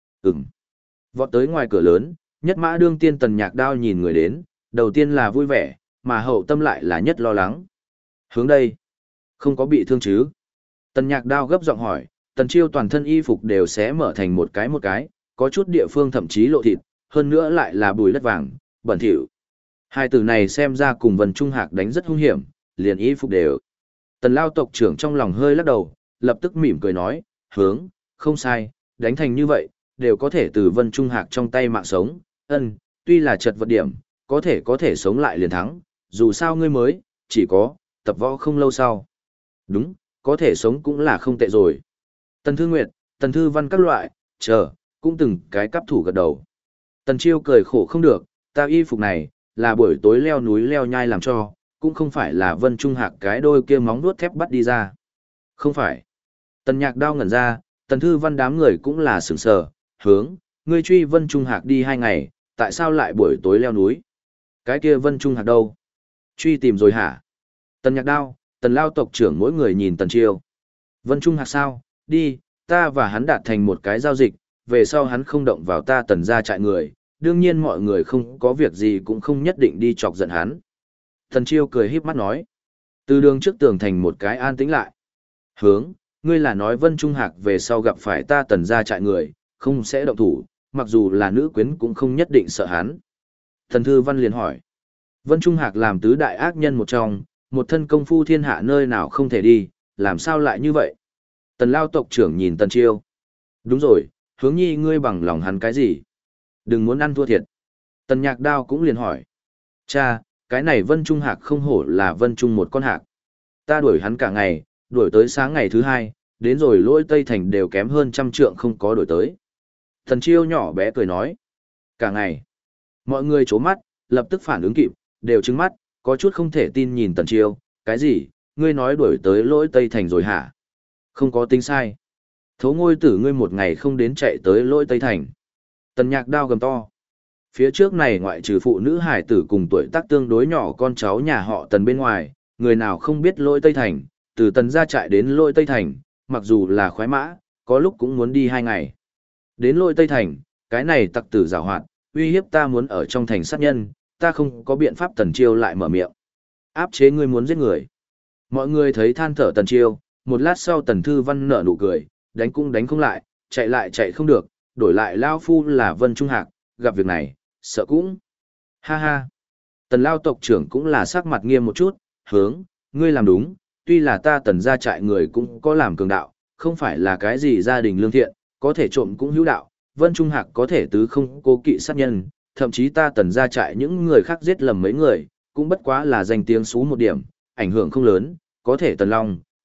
Vọt tới ngoài cửa lớn, nhất mã đương tiên Tần Nhạc Đao nhìn người đến, đầu tiên là vui vẻ, mà hậu tâm lại là nhất lo lắng. Hướng đây, không có bị thương chứ? Tần Nhạc Đao gấp giọng hỏi, Tần Chiêu toàn thân y phục đều xé mở thành một cái, có chút địa phương thậm chí lộ thịt, hơn nữa lại là bùi đất vàng, bẩn thỉu. Hai từ này xem ra cùng Vân Trung Hạc đánh rất hung hiểm, liền y phục đều. Tần Lao tộc trưởng trong lòng hơi lắc đầu, lập tức mỉm cười nói, hướng, không sai, đánh thành như vậy, đều có thể từ Vân Trung Hạc trong tay mạng sống, tuy là chật vật điểm, có thể sống lại liền thắng, dù sao ngươi mới, chỉ có, tập võ không lâu sau. Đúng, có thể sống cũng là không tệ rồi. Tần Thư Nguyệt, Tần Thư Văn các loại, cũng từng cái cắp thủ gật đầu. Tần Chiêu cười khổ không được, ta y phục này, là buổi tối leo núi leo nhai làm cho, cũng không phải là Vân Trung Hạc cái đôi kia móng vuốt thép bắt đi ra. Không phải. Tần Nhạc Đao ngẩn ra, Tần Thư Văn đám người cũng là sửng sờ, hướng, ngươi truy Vân Trung Hạc đi 2 ngày, tại sao lại buổi tối leo núi? Cái kia Vân Trung Hạc đâu? Truy tìm rồi hả? Tần Nhạc Đao, Tần Lao tộc trưởng mỗi người nhìn Tần Chiêu. Vân Trung Hạc sao? Đi, ta và hắn đạt thành một cái giao dịch, về sau hắn không động vào ta Tần gia trại người, đương nhiên mọi người không có việc gì cũng không nhất định đi chọc giận hắn. Tần Chiêu cười híp mắt nói. Từ đường trước tường thành một cái an tĩnh lại. Hướng, ngươi là nói Vân Trung Hạc về sau gặp phải ta Tần gia trại người, không sẽ động thủ, mặc dù là nữ quyến cũng không nhất định sợ hắn. Thần Thư Văn liền hỏi. Vân Trung Hạc làm tứ đại ác nhân một trong, một thân công phu thiên hạ nơi nào không thể đi, làm sao lại như vậy? Tần Lao tộc trưởng nhìn Tần Chiêu. Đúng rồi, hướng nhi ngươi bằng lòng hắn cái gì? Đừng muốn ăn thua thiệt. Tần Nhạc Đao cũng liền hỏi. Cha, cái này Vân Trung Hạc không hổ là Vân Trung một con hạc. Ta đuổi hắn cả ngày, đuổi tới sáng ngày thứ 2, đến rồi Lỗi Tây Thành đều kém hơn 100 trượng không có đuổi tới. Tần Chiêu nhỏ bé cười nói. Cả ngày. Mọi người chố mắt, lập tức phản ứng kịp, đều trừng mắt, có chút không thể tin nhìn Tần Chiêu. Cái gì, ngươi nói đuổi tới Lỗi Tây Thành rồi hả? Không có tính sai. Thấu ngôi tử ngươi một ngày không đến chạy tới Lỗi Tây Thành. Tần Nhạc Đao gầm to. Phía trước này ngoại trừ phụ nữ hải tử cùng tuổi tác tương đối nhỏ con cháu nhà họ Tần bên ngoài, người nào không biết Lỗi Tây Thành, từ Tần gia trại đến Lỗi Tây Thành, mặc dù là khoái mã, có lúc cũng muốn đi 2 ngày. Đến Lỗi Tây Thành, cái này tặc tử giảo hoạt, uy hiếp ta muốn ở trong thành sát nhân, ta không có biện pháp. Tần Chiêu lại mở miệng. Áp chế ngươi muốn giết người. Mọi người thấy than thở Tần Chiêu, một lát sau Tần Thư Văn nở nụ cười, đánh cũng đánh không lại chạy không được, đổi lại Lao phu là Vân Trung Hạc, gặp việc này, sợ cũng. Ha ha. Tần Lao tộc trưởng cũng là sắc mặt nghiêm một chút, hướng, ngươi làm đúng, tuy là ta Tần gia trại người cũng có làm cường đạo, không phải là cái gì gia đình lương thiện, có thể trộm cũng hữu đạo, Vân Trung Hạc có thể tứ không cố kỵ sát nhân, thậm chí ta Tần gia trại những người khác giết lầm mấy người, cũng bất quá là danh tiếng xú một điểm, ảnh hưởng không lớn, có thể Tần Long,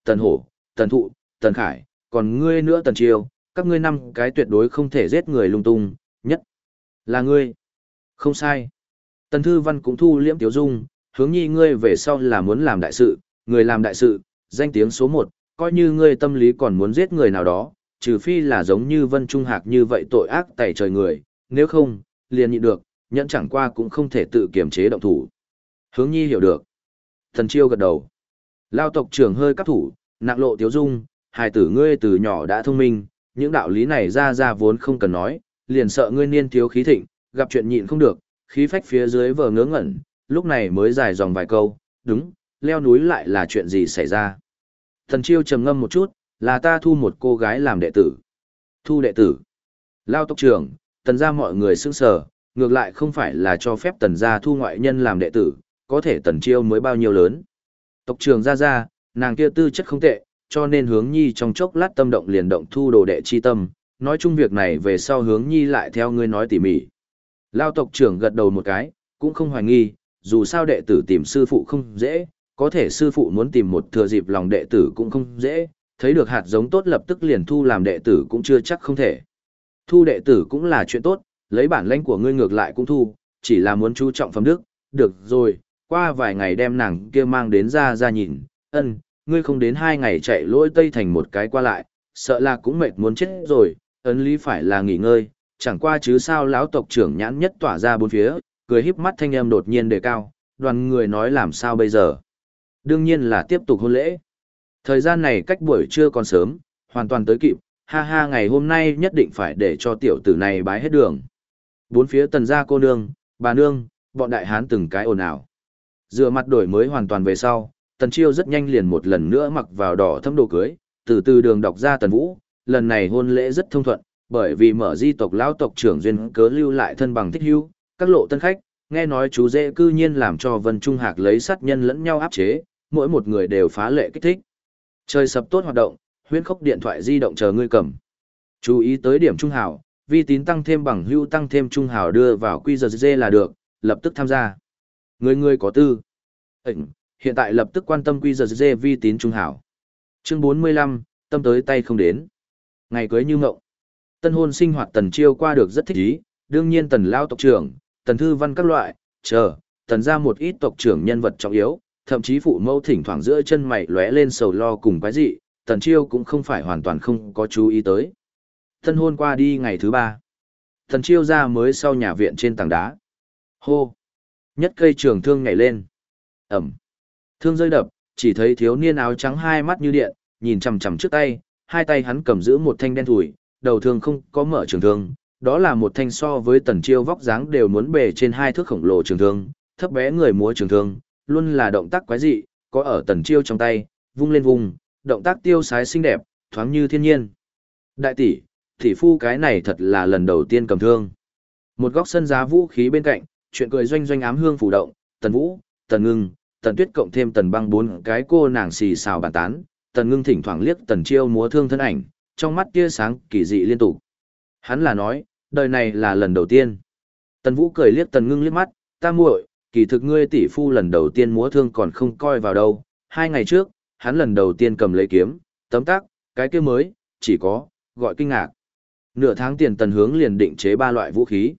Tần Hổ, Tần Thụ, Tần Khải, còn ngươi nữa Tần Chiêu, các ngươi 5 cái tuyệt đối không thể giết người lung tung, nhất là ngươi. Không sai. Tần Thư Văn cũng thu liễm tiếu dung, hướng nhi ngươi về sau là muốn làm đại sự, người làm đại sự, danh tiếng số 1, coi như ngươi tâm lý còn muốn giết người nào đó, trừ phi là giống như Vân Trung Hạc như vậy tội ác tày trời người, nếu không, liền nhịn được, nhẫn chẳng qua cũng không thể tự kiềm chế động thủ. Hướng nhi hiểu được. Thần Chiêu gật đầu. Lao tộc trưởng hơi cắp thủ, nặng lộ tiếu dung, hài tử ngươi từ nhỏ đã thông minh, những đạo lý này ra vốn không cần nói, liền sợ ngươi niên thiếu khí thịnh, gặp chuyện nhịn không được, khí phách phía dưới vờ ngớ ngẩn, lúc này mới dài dòng vài câu, đúng, leo núi lại là chuyện gì xảy ra. Thần Chiêu trầm ngâm một chút, là ta thu một cô gái làm đệ tử. Thu đệ tử. Lao tộc trưởng, Tần gia mọi người sững sờ, ngược lại không phải là cho phép Tần gia thu ngoại nhân làm đệ tử, có thể Tần Chiêu mới bao nhiêu lớn. Tộc trưởng ra, nàng kia tư chất không tệ, cho nên Hướng Nhi trong chốc lát tâm động liền động thu đồ đệ chi tâm, nói chung việc này về sau Hướng Nhi lại theo ngươi nói tỉ mỉ. Lao tộc trưởng gật đầu một cái, cũng không hoài nghi, dù sao đệ tử tìm sư phụ không dễ, có thể sư phụ muốn tìm một thừa dịp lòng đệ tử cũng không dễ, thấy được hạt giống tốt lập tức liền thu làm đệ tử cũng chưa chắc không thể. Thu đệ tử cũng là chuyện tốt, lấy bản lãnh của ngươi ngược lại cũng thu, chỉ là muốn chú trọng phẩm đức, được rồi, qua vài ngày đem nàng kia mang đến ra nhìn, ngươi không đến 2 ngày chạy lỗi Tây Thành một cái qua lại, sợ là cũng mệt muốn chết rồi, ấn lý phải là nghỉ ngơi, chẳng qua chứ sao lão tộc trưởng nhãn nhất tỏa ra bốn phía, cười híp mắt thanh âm đột nhiên đề cao, đoàn người nói làm sao bây giờ. Đương nhiên là tiếp tục hôn lễ. Thời gian này cách buổi trưa còn sớm, hoàn toàn tới kịp, ha ngày hôm nay nhất định phải để cho tiểu tử này bái hết đường. Bốn phía Tần gia cô nương, bà nương, bọn đại hán từng cái ồn ào. Dựa mặt đổi mới hoàn toàn về sau, Tần Chiêu rất nhanh liền một lần nữa mặc vào đỏ thâm đồ cưới, từ từ đường đọc ra Tần Vũ, lần này hôn lễ rất thông thuận, bởi vì mở di tộc lão tộc trưởng duyên cớ lưu lại thân bằng thích hữu, các lộ tân khách, nghe nói chú rể cư nhiên làm cho Vân Trung Hạc lấy sát nhân lẫn nhau áp chế, mỗi một người đều phá lệ kích thích. Trời sập tốt hoạt động, huyễn khốc điện thoại di động chờ ngươi cầm. Chú ý tới điểm trung hào, vi tín tăng thêm bằng hữu tăng thêm trung hào đưa vào QRZ là được, lập tức tham gia. Người có tư. Hiện tại lập tức quan tâm QRZ vi tín trung hào. Chương 45, tâm tới tay không đến. Ngày cưới như ngộng. Tân hôn sinh hoạt Tần Chiêu qua được rất thích ý, đương nhiên Tần Lao tộc trưởng, Tần Thư Văn các loại, Tần ra một ít tộc trưởng nhân vật trọng yếu, thậm chí phụ mẫu thỉnh thoảng giữa chân mày lóe lên sầu lo cùng quái dị, Tần Chiêu cũng không phải hoàn toàn không có chú ý tới. Tân hôn qua đi ngày thứ 3. Tần Chiêu ra mới sau nhà viện trên tảng đá. Hô! Nhất cây trường thương nhảy lên. Ẩm! Thương rơi đập, chỉ thấy thiếu niên áo trắng hai mắt như điện, nhìn chằm chằm trước tay, hai tay hắn cầm giữ một thanh đen thủi, đầu thương không có mở trường thương, đó là một thanh so với Tần Chiêu vóc dáng đều muốn bề trên 2 thước khổng lồ trường thương, thấp bé người múa trường thương, luôn là động tác quái dị, có ở Tần Chiêu trong tay, vung lên vùng, động tác tiêu sái xinh đẹp, thoáng như thiên nhiên. Đại tỷ phu cái này thật là lần đầu tiên cầm thương. Một góc sân giá vũ khí bên cạnh, chuyện cười doanh doanh ám hương phủ động, Tần Vũ, Tần Ngưng, Tần Tuyết cộng thêm Tần Băng 4 cái cô nàng xì xào bàn tán, Tần Ngưng thỉnh thoảng liếc Tần Chiêu múa thương thân ảnh, trong mắt tia sáng kỳ dị liên tục. Hắn là nói, đời này là lần đầu tiên. Tần Vũ cười liếc Tần Ngưng liếc mắt, ta muội, kỳ thực ngươi tỷ phu lần đầu tiên múa thương còn không coi vào đâu. 2 ngày trước, hắn lần đầu tiên cầm lấy kiếm, tấm tắc, cái kia mới, chỉ có, gọi kinh ngạc. Nửa tháng tiền Tần Hướng liền định chế 3 loại vũ khí.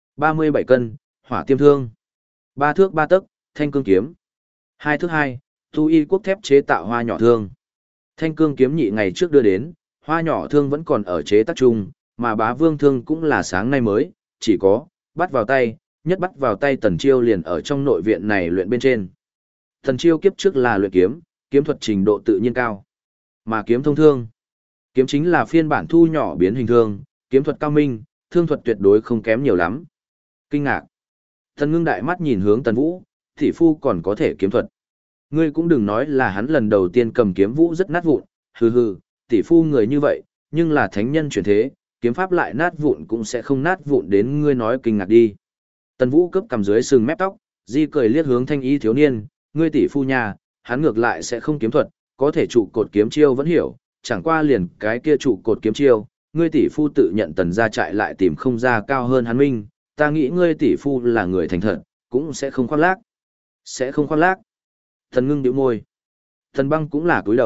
37 cân, hỏa tiêm thương. 3 thước 3 tấc, thanh cương kiếm. 2 thước 2, tu y quốc thép chế tạo hoa nhỏ thương. Thanh cương kiếm nhị ngày trước đưa đến, hoa nhỏ thương vẫn còn ở chế tác chung, mà bá vương thương cũng là sáng nay mới, chỉ có, bắt vào tay, nhất bắt vào tay Tần Chiêu liền ở trong nội viện này luyện bên trên. Tần Chiêu kiếp trước là luyện kiếm, kiếm thuật trình độ tự nhiên cao. Mà kiếm thông thương, kiếm chính là phiên bản thu nhỏ biến hình thương, kiếm thuật cao minh, thương thuật tuyệt đối không kém nhiều lắm. Kinh ngạc. Tần Ngưng đại mắt nhìn hướng Tần Vũ, tỷ phu còn có thể kiếm thuật. Ngươi cũng đừng nói là hắn lần đầu tiên cầm kiếm vũ rất nát vụn, hừ, tỷ phu người như vậy, nhưng là thánh nhân chuyển thế, kiếm pháp lại nát vụn cũng sẽ không nát vụn đến ngươi nói kinh ngạc đi. Tần Vũ cấp cầm dưới sừng mép tóc, di cười liếc hướng thanh y thiếu niên, ngươi tỷ phu nhà, hắn ngược lại sẽ không kiếm thuật, có thể trụ cột kiếm chiêu vẫn hiểu, chẳng qua liền cái kia trụ cột kiếm chiêu, ngươi tỷ phu tự nhận Tần gia trại lại tìm không ra cao hơn hắn minh, ta nghĩ ngươi tỷ phu là người thành thật, cũng sẽ không khoác lác. Sẽ không khoác lác. Tần Ngưng nhíu môi. Tần Băng cũng là cúi đầu,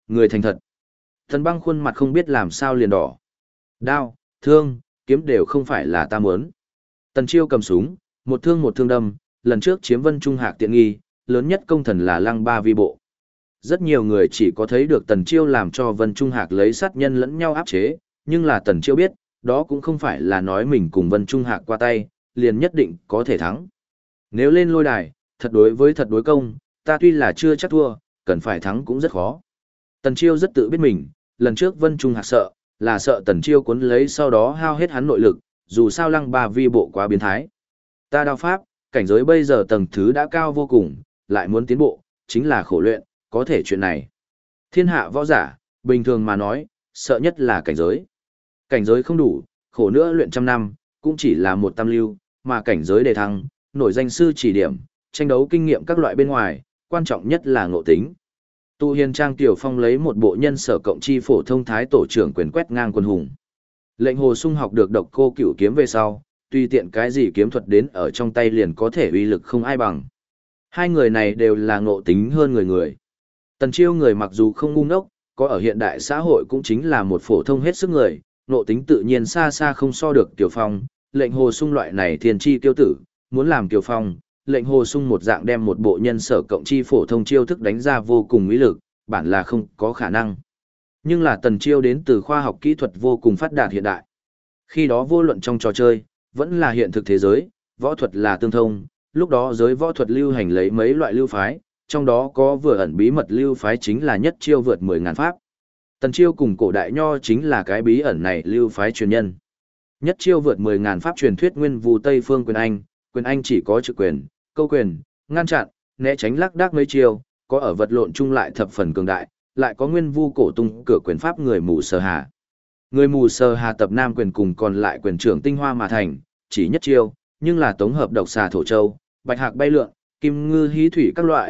người thành thật. Tần Băng khuôn mặt không biết làm sao liền đỏ. Đao, thương, kiếm đều không phải là ta muốn. Tần Chiêu cầm súng, một thương đâm, lần trước chiếm Vân Trung Hạc tiện nghi, lớn nhất công thần là Lăng Ba vi bộ. Rất nhiều người chỉ có thấy được Tần Chiêu làm cho Vân Trung Hạc lấy sát nhân lẫn nhau áp chế, nhưng là Tần Chiêu biết, đó cũng không phải là nói mình cùng Vân Trung Hạc qua tay, liền nhất định có thể thắng. Nếu lên lôi đài, thật đối công, ta tuy là chưa chắc thua, cần phải thắng cũng rất khó. Tần Chiêu rất tự biết mình, lần trước Vân Trung Hạc sợ, là sợ Tần Chiêu cuốn lấy sau đó hao hết hắn nội lực, dù sao Lăng Ba vi bộ quá biến thái. Ta đao pháp, cảnh giới bây giờ tầng thứ đã cao vô cùng, lại muốn tiến bộ, chính là khổ luyện, có thể chuyện này. Thiên hạ võ giả, bình thường mà nói, sợ nhất là cảnh giới. Cảnh giới không đủ, khổ nữa luyện trăm năm, cũng chỉ là một tam lưu, mà cảnh giới đề thăng, nổi danh sư chỉ điểm, tranh đấu kinh nghiệm các loại bên ngoài, quan trọng nhất là ngộ tính. Tu Hiền Trang Tiểu Phong lấy một bộ nhân sở cộng chi phổ thông thái tổ trưởng quyền quét ngang quân hùng. Lệnh Hồ Sung học được độc cô cửu kiếm về sau, tùy tiện cái gì kiếm thuật đến ở trong tay liền có thể uy lực không ai bằng. Hai người này đều là ngộ tính hơn người. Tần Chiêu người mặc dù không ngu ngốc, có ở hiện đại xã hội cũng chính là một phổ thông hết sức người, ngộ tính tự nhiên xa xa không so được Tiểu Phong, Lệnh Hồ Sung loại này thiên chi tiêu tử, muốn làm Tiểu Phong, Lệnh Hồ Sung một dạng đem một bộ nhân sở cộng chi phổ thông chiêu thức đánh ra vô cùng uy lực, bản là không có khả năng. Nhưng là Tần Chiêu đến từ khoa học kỹ thuật vô cùng phát đạt hiện đại. Khi đó vô luận trong trò chơi, vẫn là hiện thực thế giới, võ thuật là tương thông, lúc đó giới võ thuật lưu hành lấy mấy loại lưu phái, trong đó có vừa ẩn bí mật lưu phái chính là nhất chiêu vượt 10.000 pháp. Tần Chiêu cùng cổ đại nho chính là cái bí ẩn này lưu phái truyền nhân. Nhất chiêu vượt 10.000 pháp truyền thuyết nguyên vu Tây phương quyền Anh chỉ có trực quyền, câu quyền, ngăn chặn, né tránh lắc đác mấy chiêu, có ở vật lộn chung lại thập phần cường đại, lại có nguyên vu cổ tung cửa quyền pháp người mù Sở Hà. Người mù Sở Hà tập nam quyền cùng còn lại quyền trưởng tinh hoa mà thành, chỉ nhất chiêu, nhưng là tổng hợp độc xà thổ châu, bạch hạc bay lượn, kim ngư hí thủy các loại,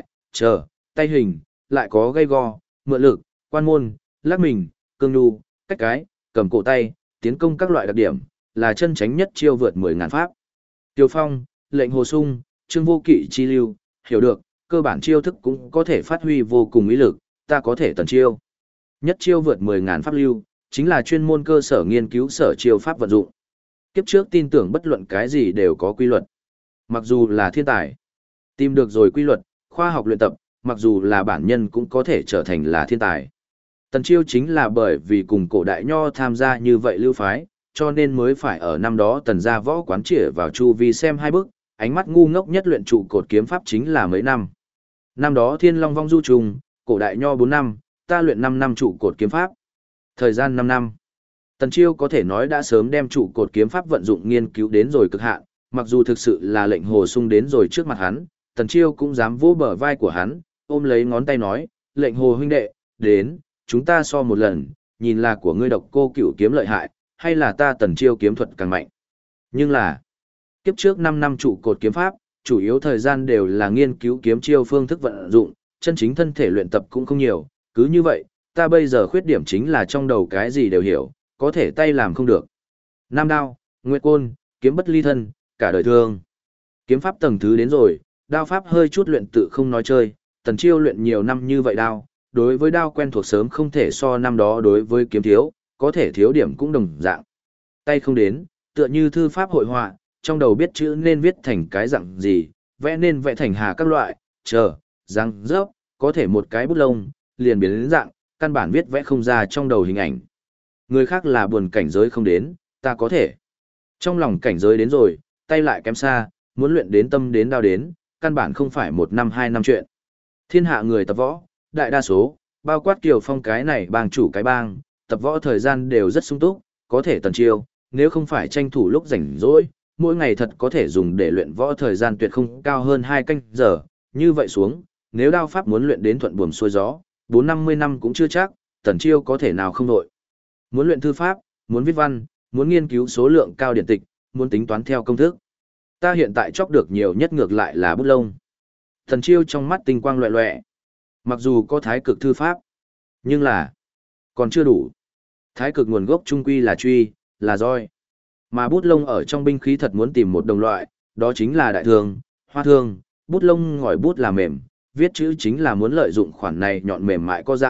tay hình, lại có gây go, mượn lực, quan môn, lắc mình, cương nhu, cách cái, cầm cổ tay, tiến công các loại đặc điểm, là chân tránh nhất chiêu vượt 10.000 pháp. Tiêu Phong, Lệnh Hồ Sung, Trương Vô Kỵ chi lưu, hiểu được, cơ bản chiêu thức cũng có thể phát huy vô cùng ý lực, ta có thể Tần Chiêu. Nhất chiêu vượt 10.000 pháp lưu, chính là chuyên môn cơ sở nghiên cứu sở chiêu pháp vận dụng. Kiếp trước tin tưởng bất luận cái gì đều có quy luật. Mặc dù là thiên tài, tìm được rồi quy luật, khoa học luyện tập, mặc dù là bản nhân cũng có thể trở thành là thiên tài. Tần Chiêu chính là bởi vì cùng cổ đại nho tham gia như vậy lưu phái, cho nên mới phải ở năm đó Tần gia võ quán chĩa vào chu vi xem hai bước, ánh mắt ngu ngốc nhất luyện trụ cột kiếm pháp chính là mấy năm. Năm đó Thiên Long vong du trùng, cổ đại nho 4 năm, ta luyện 5 năm trụ cột kiếm pháp. Thời gian 5 năm. Tần Chiêu có thể nói đã sớm đem trụ cột kiếm pháp vận dụng nghiên cứu đến rồi cực hạn, mặc dù thực sự là Lệnh Hồ Sung đến rồi trước mặt hắn, Tần Chiêu cũng dám vỗ bờ vai của hắn, ôm lấy ngón tay nói, Lệnh Hồ huynh đệ, đến, chúng ta so một lần, nhìn là của ngươi độc cô cửu kiếm lợi hại, hay là ta Tần Chiêu kiếm thuật càng mạnh. Nhưng là, kiếp trước 5 năm trụ cột kiếm pháp, chủ yếu thời gian đều là nghiên cứu kiếm chiêu phương thức vận dụng, chân chính thân thể luyện tập cũng không nhiều, cứ như vậy, ta bây giờ khuyết điểm chính là trong đầu cái gì đều hiểu, có thể tay làm không được. Nam đao, nguyệt côn, kiếm bất ly thân, cả đời thương. Kiếm pháp tầng thứ đến rồi, đao pháp hơi chút luyện tự không nói chơi, Tần Chiêu luyện nhiều năm như vậy đao, đối với đao quen thuộc sớm không thể so năm đó đối với kiếm thiếu, có thể thiếu điểm cũng đồng dạng. Tay không đến, tựa như thư pháp hội họa, trong đầu biết chữ nên viết thành cái dạng gì, vẽ nên vẽ thành hà các loại, răng rớp, có thể một cái bút lông, liền biến đến dạng, căn bản viết vẽ không ra trong đầu hình ảnh. Người khác là buồn cảnh giới không đến, ta có thể. Trong lòng cảnh giới đến rồi, tay lại kém xa, muốn luyện đến tâm đến đao đến, căn bản không phải 1 năm 2 năm chuyện. Thiên hạ người tập võ, đại đa số, bao quát Kiều Phong cái này bang chủ cái bang, tập võ thời gian đều rất sung túc, có thể Tần Chiêu, nếu không phải tranh thủ lúc rảnh rỗi, mỗi ngày thật có thể dùng để luyện võ thời gian tuyệt không cao hơn 2 canh giờ, như vậy xuống, nếu đao pháp muốn luyện đến thuận buồm xuôi gió, 4-50 năm cũng chưa chắc, Tần Chiêu có thể nào không đội. Muốn luyện thư pháp, muốn viết văn, muốn nghiên cứu số lượng cao điển tịch, muốn tính toán theo công thức. Ta hiện tại chóc được nhiều nhất ngược lại là bút lông. Tần Chiêu trong mắt tinh quang loẹ loẹ. Mặc dù có thái cực thư pháp, nhưng là còn chưa đủ. Thái cực nguồn gốc trung quy là truy, là roi. Mà bút lông ở trong binh khí thật muốn tìm một đồng loại, đó chính là đại thương, hoa thương, bút lông ngòi bút là mềm, viết chữ chính là muốn lợi dụng khoản này nhọn mềm mại có giãn,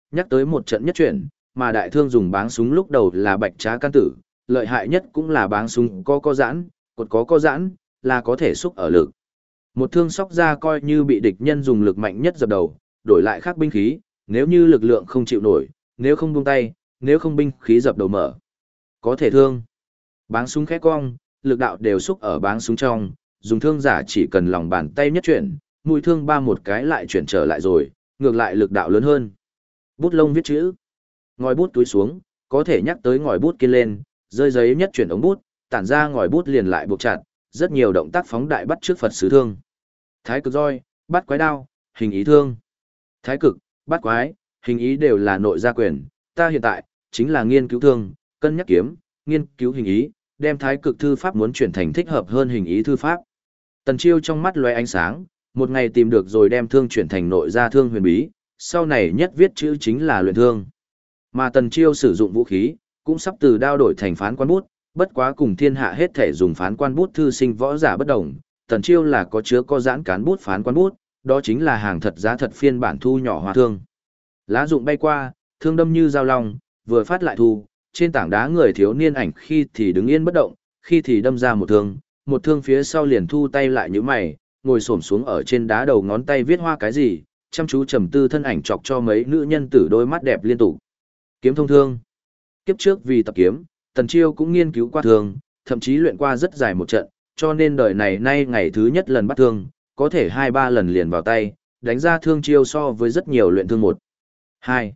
nhắc tới một trận nhất chuyển, mà đại thương dùng báng súng lúc đầu là bạch trá can tử, lợi hại nhất cũng là báng súng có giãn, cột có giãn, là có thể xúc ở lực. Một thương sóc ra coi như bị địch nhân dùng lực mạnh nhất dập đầu, đổi lại khác binh khí, nếu như lực lượng không chịu nổi, nếu không buông tay, nếu không binh khí dập đầu mở. Có thể thương. Báng súng khẽ cong, lực đạo đều xúc ở báng súng trong, dùng thương giả chỉ cần lòng bàn tay nhất chuyển, mũi thương ba một cái lại chuyển trở lại rồi, ngược lại lực đạo lớn hơn. Bút lông viết chữ. Ngòi bút túi xuống, có thể nhắc tới ngòi bút kiên lên, rơi giấy nhất chuyển ống bút, tản ra ngòi bút liền lại buộc chặt, rất nhiều động tác phóng đại bắt trước Phật sứ thương. Thái cực roi, bắt quái đao, hình ý thương. Thái cực, bắt quái, hình ý đều là nội gia quyền, ta hiện tại chính là nghiên cứu thương, cân nhắc kiếm, nghiên cứu hình ý, đem thái cực thư pháp muốn chuyển thành thích hợp hơn hình ý thư pháp. Tần Chiêu trong mắt lóe ánh sáng, một ngày tìm được rồi đem thương chuyển thành nội gia thương huyền bí, sau này nhất viết chữ chính là luyện thương. Mà Tần Chiêu sử dụng vũ khí, cũng sắp từ đao đổi thành phán quan bút, bất quá cùng thiên hạ hết thể dùng phán quan bút thư sinh võ giả bất đồng, Tần Chiêu là có chứa có giãn cán bút phán quan bút, đó chính là hàng thật giá thật phiên bản thu nhỏ hoa thương. Lá dụng bay qua, thương đâm như dao long, vừa phát lại thu, trên tảng đá người thiếu niên ảnh khi thì đứng yên bất động, khi thì đâm ra một thương phía sau liền thu tay lại như mày, ngồi xổm xuống ở trên đá đầu ngón tay viết hoa cái gì, chăm chú trầm tư thân ảnh chọc cho mấy nữ nhân tử đôi mắt đẹp liên tục. Kiếm thông thương. Kiếp trước vì tập kiếm, Tần Chiêu cũng nghiên cứu qua thương, thậm chí luyện qua rất dài một trận, cho nên đời này nay ngày thứ nhất lần bắt thương, có thể 2-3 lần liền vào tay, đánh ra thương chiêu so với rất nhiều luyện thương 1, 2,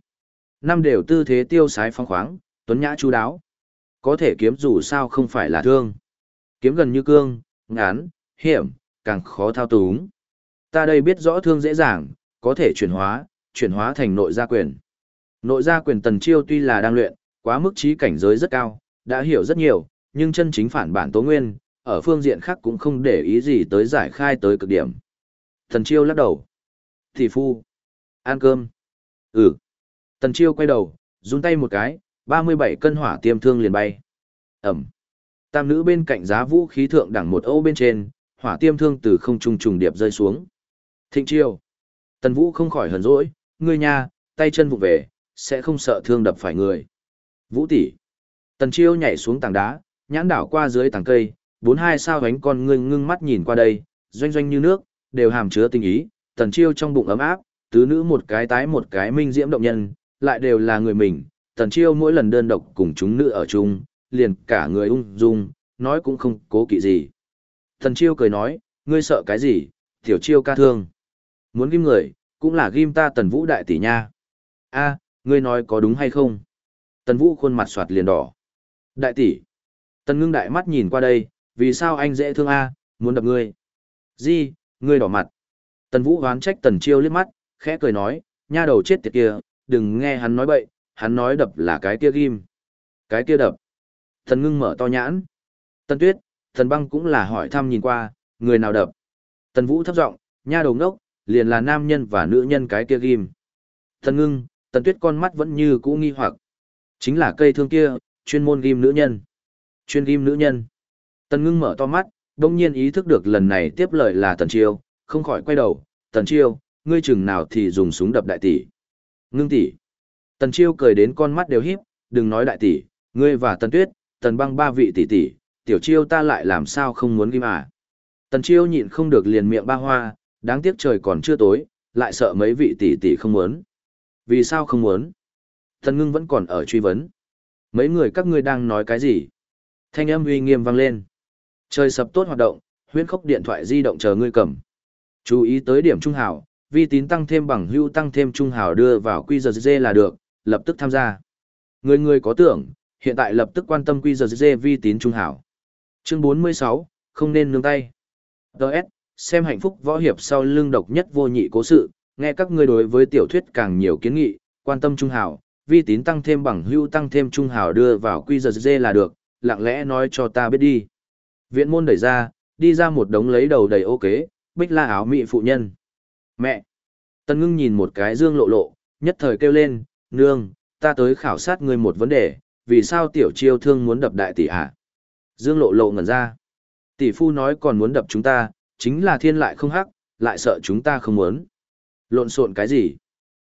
5 đều tư thế tiêu sái phong khoáng, tuấn nhã chu đáo. Có thể kiếm dù sao không phải là thương. Kiếm gần như cương, ngắn, hiểm, càng khó thao túng. Ta đây biết rõ thương dễ dàng, có thể chuyển hóa thành nội gia quyền. Nội gia quyền Tần Chiêu tuy là đang luyện, quá mức trí cảnh giới rất cao, đã hiểu rất nhiều, nhưng chân chính phản bản tố nguyên, ở phương diện khác cũng không để ý gì tới giải khai tới cực điểm. Tần Chiêu lắc đầu. Thị phu. Ăn cơm. Ừ. Tần Chiêu quay đầu, run tay một cái, 37 cân hỏa tiêm thương liền bay. Ẩm. Tam nữ bên cạnh giá vũ khí thượng đẳng một ô bên trên, hỏa tiêm thương từ không trung trùng điệp rơi xuống. Thịnh Chiêu. Tần Vũ không khỏi hờn dỗi, ngươi nha, tay chân vụ về, sẽ không sợ thương đập phải người. Vũ tỷ. Tần Chiêu nhảy xuống tảng đá, nhãn đảo qua dưới tảng cây, 42 sao ánh con ngươi ngưng mắt nhìn qua đây, doanh doanh như nước, đều hàm chứa tình ý. Tần Chiêu trong bụng ấm áp, tứ nữ một cái tái một cái minh diễm động nhân, lại đều là người mình. Tần Chiêu mỗi lần đơn độc cùng chúng nữ ở chung, liền cả người ung dung, nói cũng không cố kỵ gì. Tần Chiêu cười nói, ngươi sợ cái gì, tiểu Chiêu ca thương. Muốn ghim người, cũng là ghim ta Tần Vũ đại tỷ nha. A, ngươi nói có đúng hay không? Tần Vũ khuôn mặt soạt liền đỏ. Đại tỷ. Tần Ngưng đại mắt nhìn qua đây, vì sao anh dễ thương a, muốn đập ngươi? Gì, ngươi đỏ mặt. Tần Vũ oán trách Tần Chiêu liếc mắt, khẽ cười nói, nha đầu chết tiệt kia, đừng nghe hắn nói bậy, hắn nói đập là cái kia ghim. Cái kia đập. Tần Ngưng mở to nhãn. Tần Tuyết, Tần Băng cũng là hỏi thăm nhìn qua, người nào đập. Tần Vũ thấp giọng, nha đầu ngốc, liền là nam nhân và nữ nhân cái kia ghim. Tần Ngưng, Tần Tuyết con mắt vẫn như cũ nghi hoặc. Chính là cây thương kia, chuyên môn ghim nữ nhân. Chuyên ghim nữ nhân. Tần Ngưng mở to mắt, đông nhiên ý thức được lần này tiếp lời là Tần Chiêu, không khỏi quay đầu. Tần Chiêu, ngươi chừng nào thì dùng súng đập đại tỷ. Ngưng tỷ. Tần Chiêu cười đến con mắt đều híp, đừng nói đại tỷ, ngươi và Tần Tuyết, Tần Băng ba vị tỷ tỷ, tiểu Chiêu ta lại làm sao không muốn ghim à. Tần Chiêu nhịn không được liền miệng ba hoa, đáng tiếc trời còn chưa tối, lại sợ mấy vị tỷ tỷ không muốn. Vì sao không muốn? Tần Ngưng vẫn còn ở truy vấn. Mấy người các ngươi đang nói cái gì? Thanh âm uy nghiêm vang lên. Trời sập tốt hoạt động, huyễn khốc điện thoại di động chờ ngươi cầm. Chú ý tới điểm trung hào, vi tín tăng thêm bằng hữu tăng thêm trung hào đưa vào QRZ là được, lập tức tham gia. Người có tưởng, hiện tại lập tức quan tâm QRZ vi tín trung hào. Chương 46, không nên nương tay. Đợt, xem hạnh phúc võ hiệp sau lưng độc nhất vô nhị cố sự, nghe các ngươi đối với tiểu thuyết càng nhiều kiến nghị, quan tâm trung hào, vi tín tăng thêm bằng hữu tăng thêm trung hào đưa vào QRZ là được, lặng lẽ nói cho ta biết đi. Viện môn đẩy ra, đi ra một đống lấy đầu đầy ô kế, bích la áo mị phụ nhân. Mẹ! Tần Ngưng nhìn một cái Dương Lộ Lộ, nhất thời kêu lên, nương, ta tới khảo sát ngươi một vấn đề, vì sao tiểu Chiêu thương muốn đập đại tỷ hả? Dương Lộ Lộ ngẩn ra. Tỷ phu nói còn muốn đập chúng ta, chính là thiên lại không hắc, lại sợ chúng ta không muốn. Lộn xộn cái gì?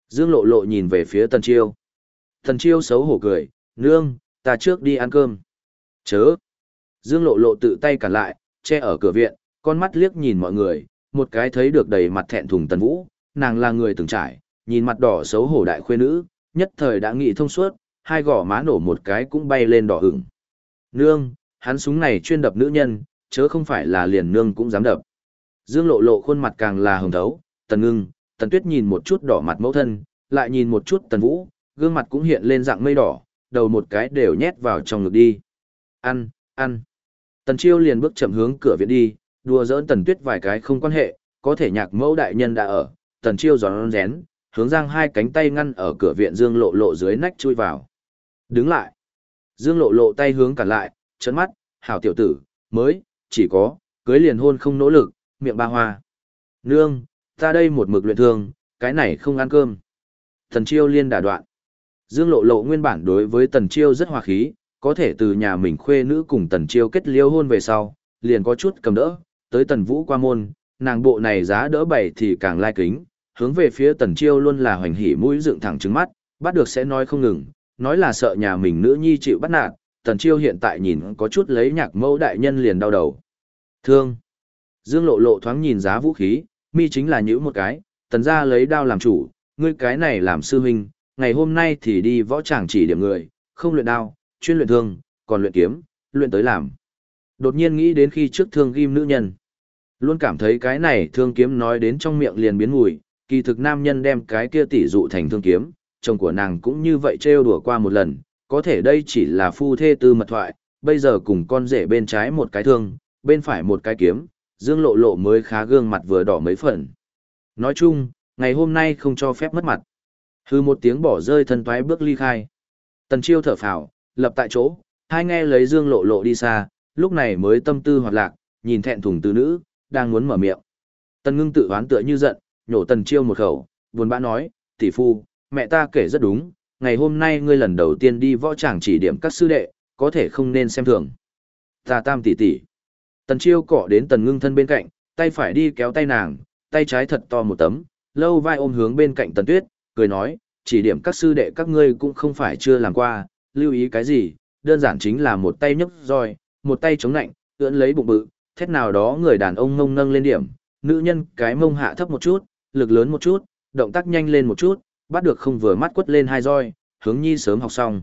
Dương Lộ Lộ nhìn về phía Tần Chiêu. Tần Chiêu xấu hổ cười, nương, ta trước đi ăn cơm. Chớ. Dương Lộ Lộ tự tay cản lại, che ở cửa viện, con mắt liếc nhìn mọi người, một cái thấy được đầy mặt thẹn thùng Tần Vũ, nàng là người từng trải, nhìn mặt đỏ xấu hổ đại khuê nữ, nhất thời đã nghĩ thông suốt, hai gò má nổ một cái cũng bay lên đỏ ửng. Nương, hắn súng này chuyên đập nữ nhân, chớ không phải là liền nương cũng dám đập. Dương Lộ Lộ khuôn mặt càng là hồng thấu, Tần Ngưng, Tần Tuyết nhìn một chút đỏ mặt mẫu thân, lại nhìn một chút Tần Vũ, gương mặt cũng hiện lên dạng mây đỏ, đầu một cái đều nhét vào trong ngực đi. Ăn, ăn. Tần Chiêu liền bước chậm hướng cửa viện đi, đùa giỡn Tần Tuyết vài cái không quan hệ, có thể nhạc mẫu đại nhân đã ở, Tần Chiêu giòn rén, hướng giang hai cánh tay ngăn ở cửa viện Dương Lộ Lộ dưới nách chui vào. Đứng lại. Dương Lộ Lộ tay hướng cản lại, trấn mắt, hảo tiểu tử, mới, chỉ có, cưới liền hôn không nỗ lực, miệng ba hoa. Nương, ta đây một mực luyện thương, cái này không ăn cơm. Tần Chiêu liên đả đoạn. Dương Lộ Lộ nguyên bản đối với Tần Chiêu rất hòa khí, có thể từ nhà mình khuê nữ cùng Tần Chiêu kết liêu hôn về sau, liền có chút cầm đỡ, tới Tần Vũ qua môn, nàng bộ này giá đỡ bày thì càng lai kính, hướng về phía Tần Chiêu luôn là hoành hỉ mũi dựng thẳng trứng mắt, bắt được sẽ nói không ngừng, nói là sợ nhà mình nữ nhi chịu bắt nạt, Tần Chiêu hiện tại nhìn có chút lấy nhạc mẫu đại nhân liền đau đầu. Thương. Dương Lộ Lộ thoáng nhìn giá vũ khí, mi chính là nhữ một cái, Tần gia lấy đao làm chủ, ngươi cái này làm sư huynh, ngày hôm nay thì đi võ tràng chỉ điểm người, không luyện đao, chuyên luyện thương, còn luyện kiếm, luyện tới làm. Đột nhiên nghĩ đến khi trước thương ghim nữ nhân. Luôn cảm thấy cái này thương kiếm nói đến trong miệng liền biến mùi, kỳ thực nam nhân đem cái kia tỷ dụ thành thương kiếm, chồng của nàng cũng như vậy trêu đùa qua một lần, có thể đây chỉ là phu thê tư mật thoại, bây giờ cùng con rể bên trái một cái thương, bên phải một cái kiếm, Dương Lộ Lộ mới khá gương mặt vừa đỏ mấy phần. Nói chung, ngày hôm nay không cho phép mất mặt. Hư một tiếng bỏ rơi thân toái bước ly khai. Tần Chiêu thở phào, lập tại chỗ, hai nghe lấy Dương Lộ Lộ đi xa, lúc này mới tâm tư hoạt lạc, nhìn thẹn thùng từ nữ, đang muốn mở miệng. Tần Ngưng tự oán tựa như giận, nhổ Tần Chiêu một khẩu, buồn bã nói, tỷ phu, mẹ ta kể rất đúng, ngày hôm nay ngươi lần đầu tiên đi võ tràng chỉ điểm các sư đệ, có thể không nên xem thường. Ta tam tỷ tỷ. Tần Chiêu cọ đến Tần Ngưng thân bên cạnh, tay phải đi kéo tay nàng, tay trái thật to một tấm, lâu vai ôm hướng bên cạnh Tần Tuyết, cười nói, chỉ điểm các sư đệ các ngươi cũng không phải chưa làm qua, lưu ý cái gì, đơn giản chính là một tay nhấc roi, một tay chống nạnh, ưỡn lấy bụng bự, thét nào đó người đàn ông mông nâng lên điểm, nữ nhân cái mông hạ thấp một chút, lực lớn một chút, động tác nhanh lên một chút, bắt được không vừa mắt quất lên hai roi, hướng nhi sớm học xong.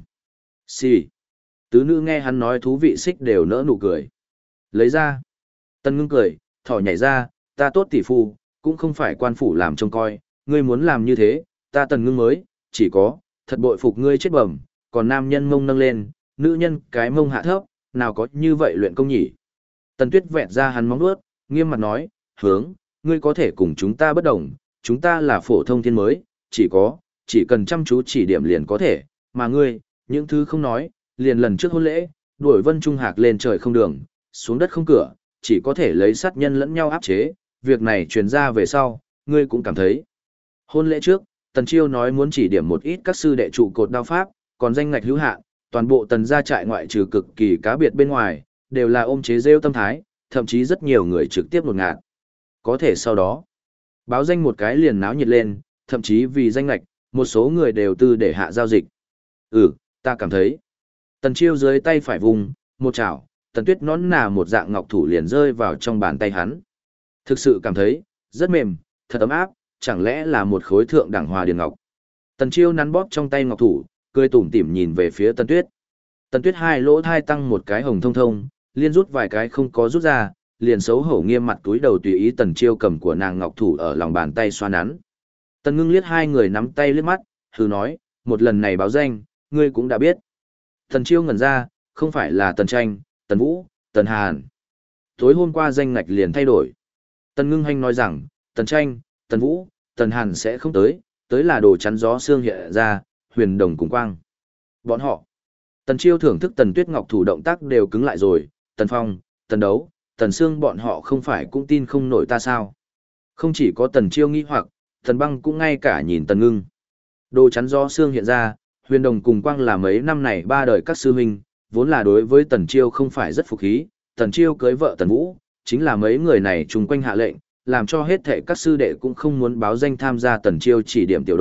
Xì. Tứ nữ nghe hắn nói thú vị xích đều nỡ nụ cười. Lấy ra. Tần Ngưng cười, thỏ nhảy ra, ta tốt tỷ phu, cũng không phải quan phủ làm trông coi, ngươi muốn làm như thế, ta Tần Ngưng mới, chỉ có, thật bội phục ngươi chết bẩm, còn nam nhân mông nâng lên, nữ nhân cái mông hạ thấp, nào có như vậy luyện công nhỉ. Tần Tuyết vẹn ra hắn móng vuốt, nghiêm mặt nói, hướng, ngươi có thể cùng chúng ta bất đồng, chúng ta là phổ thông thiên mới, chỉ cần chăm chú chỉ điểm liền có thể, mà ngươi, những thứ không nói, liền lần trước hôn lễ, đuổi Vân Trung Hạc lên trời không đường, xuống đất không cửa, chỉ có thể lấy sát nhân lẫn nhau áp chế, việc này truyền ra về sau, ngươi cũng cảm thấy. Hôn lễ trước, Tần Chiêu nói muốn chỉ điểm một ít các sư đệ trụ cột đao pháp, còn danh ngạch hữu hạn, toàn bộ Tần gia trại ngoại trừ cực kỳ cá biệt bên ngoài, đều là ôm chế rêu tâm thái, thậm chí rất nhiều người trực tiếp ngột ngạt. Có thể sau đó, báo danh một cái liền náo nhiệt lên, thậm chí vì danh ngạch, một số người đều tư để hạ giao dịch. Ta cảm thấy. Tần Chiêu dưới tay phải vùng, một chảo, Tần Tuyết nón nà một dạng ngọc thủ liền rơi vào trong bàn tay hắn. Thực sự cảm thấy, rất mềm, thật ấm áp, chẳng lẽ là một khối thượng đẳng hòa điền ngọc. Tần Chiêu nắn bóp trong tay ngọc thủ, cười tủm tỉm nhìn về phía Tần Tuyết. Tần Tuyết hai lỗ thai tăng một cái hồng thông thông, liên rút vài cái không có rút ra, liền xấu hổ nghiêm mặt túi đầu tùy ý Tần Chiêu cầm của nàng ngọc thủ ở lòng bàn tay xoa nắn. Tần Ngưng liếc hai người nắm tay liếc mắt, hừ nói, một lần này báo danh, ngươi cũng đã biết. Tần Chiêu ngẩn ra, không phải là Tần Tranh, Tần Vũ, Tần Hàn. Tối hôm qua danh ngạch liền thay đổi. Tần Ngưng Hanh nói rằng, Tần Tranh, Tần Vũ, Tần Hàn sẽ không tới, tới là đồ chắn gió xương hiện ra, huyền đồng cùng quang. Bọn họ. Tần Chiêu thưởng thức Tần Tuyết Ngọc thủ động tác đều cứng lại rồi, Tần Phong, Tần Đấu, Tần Sương bọn họ không phải cũng tin không nổi ta sao. Không chỉ có Tần Chiêu nghĩ hoặc, Tần Băng cũng ngay cả nhìn Tần Ngưng. Đồ chắn gió xương hiện ra, huyền đồng cùng quang là mấy năm này ba đời các sư huynh, vốn là đối với Tần Chiêu không phải rất phục khí, Tần Chiêu cưới vợ Tần Vũ, chính là mấy người này chung quanh hạ lệnh, làm cho hết thảy các sư đệ cũng không muốn báo danh tham gia Tần Chiêu chỉ điểm tiểu đội,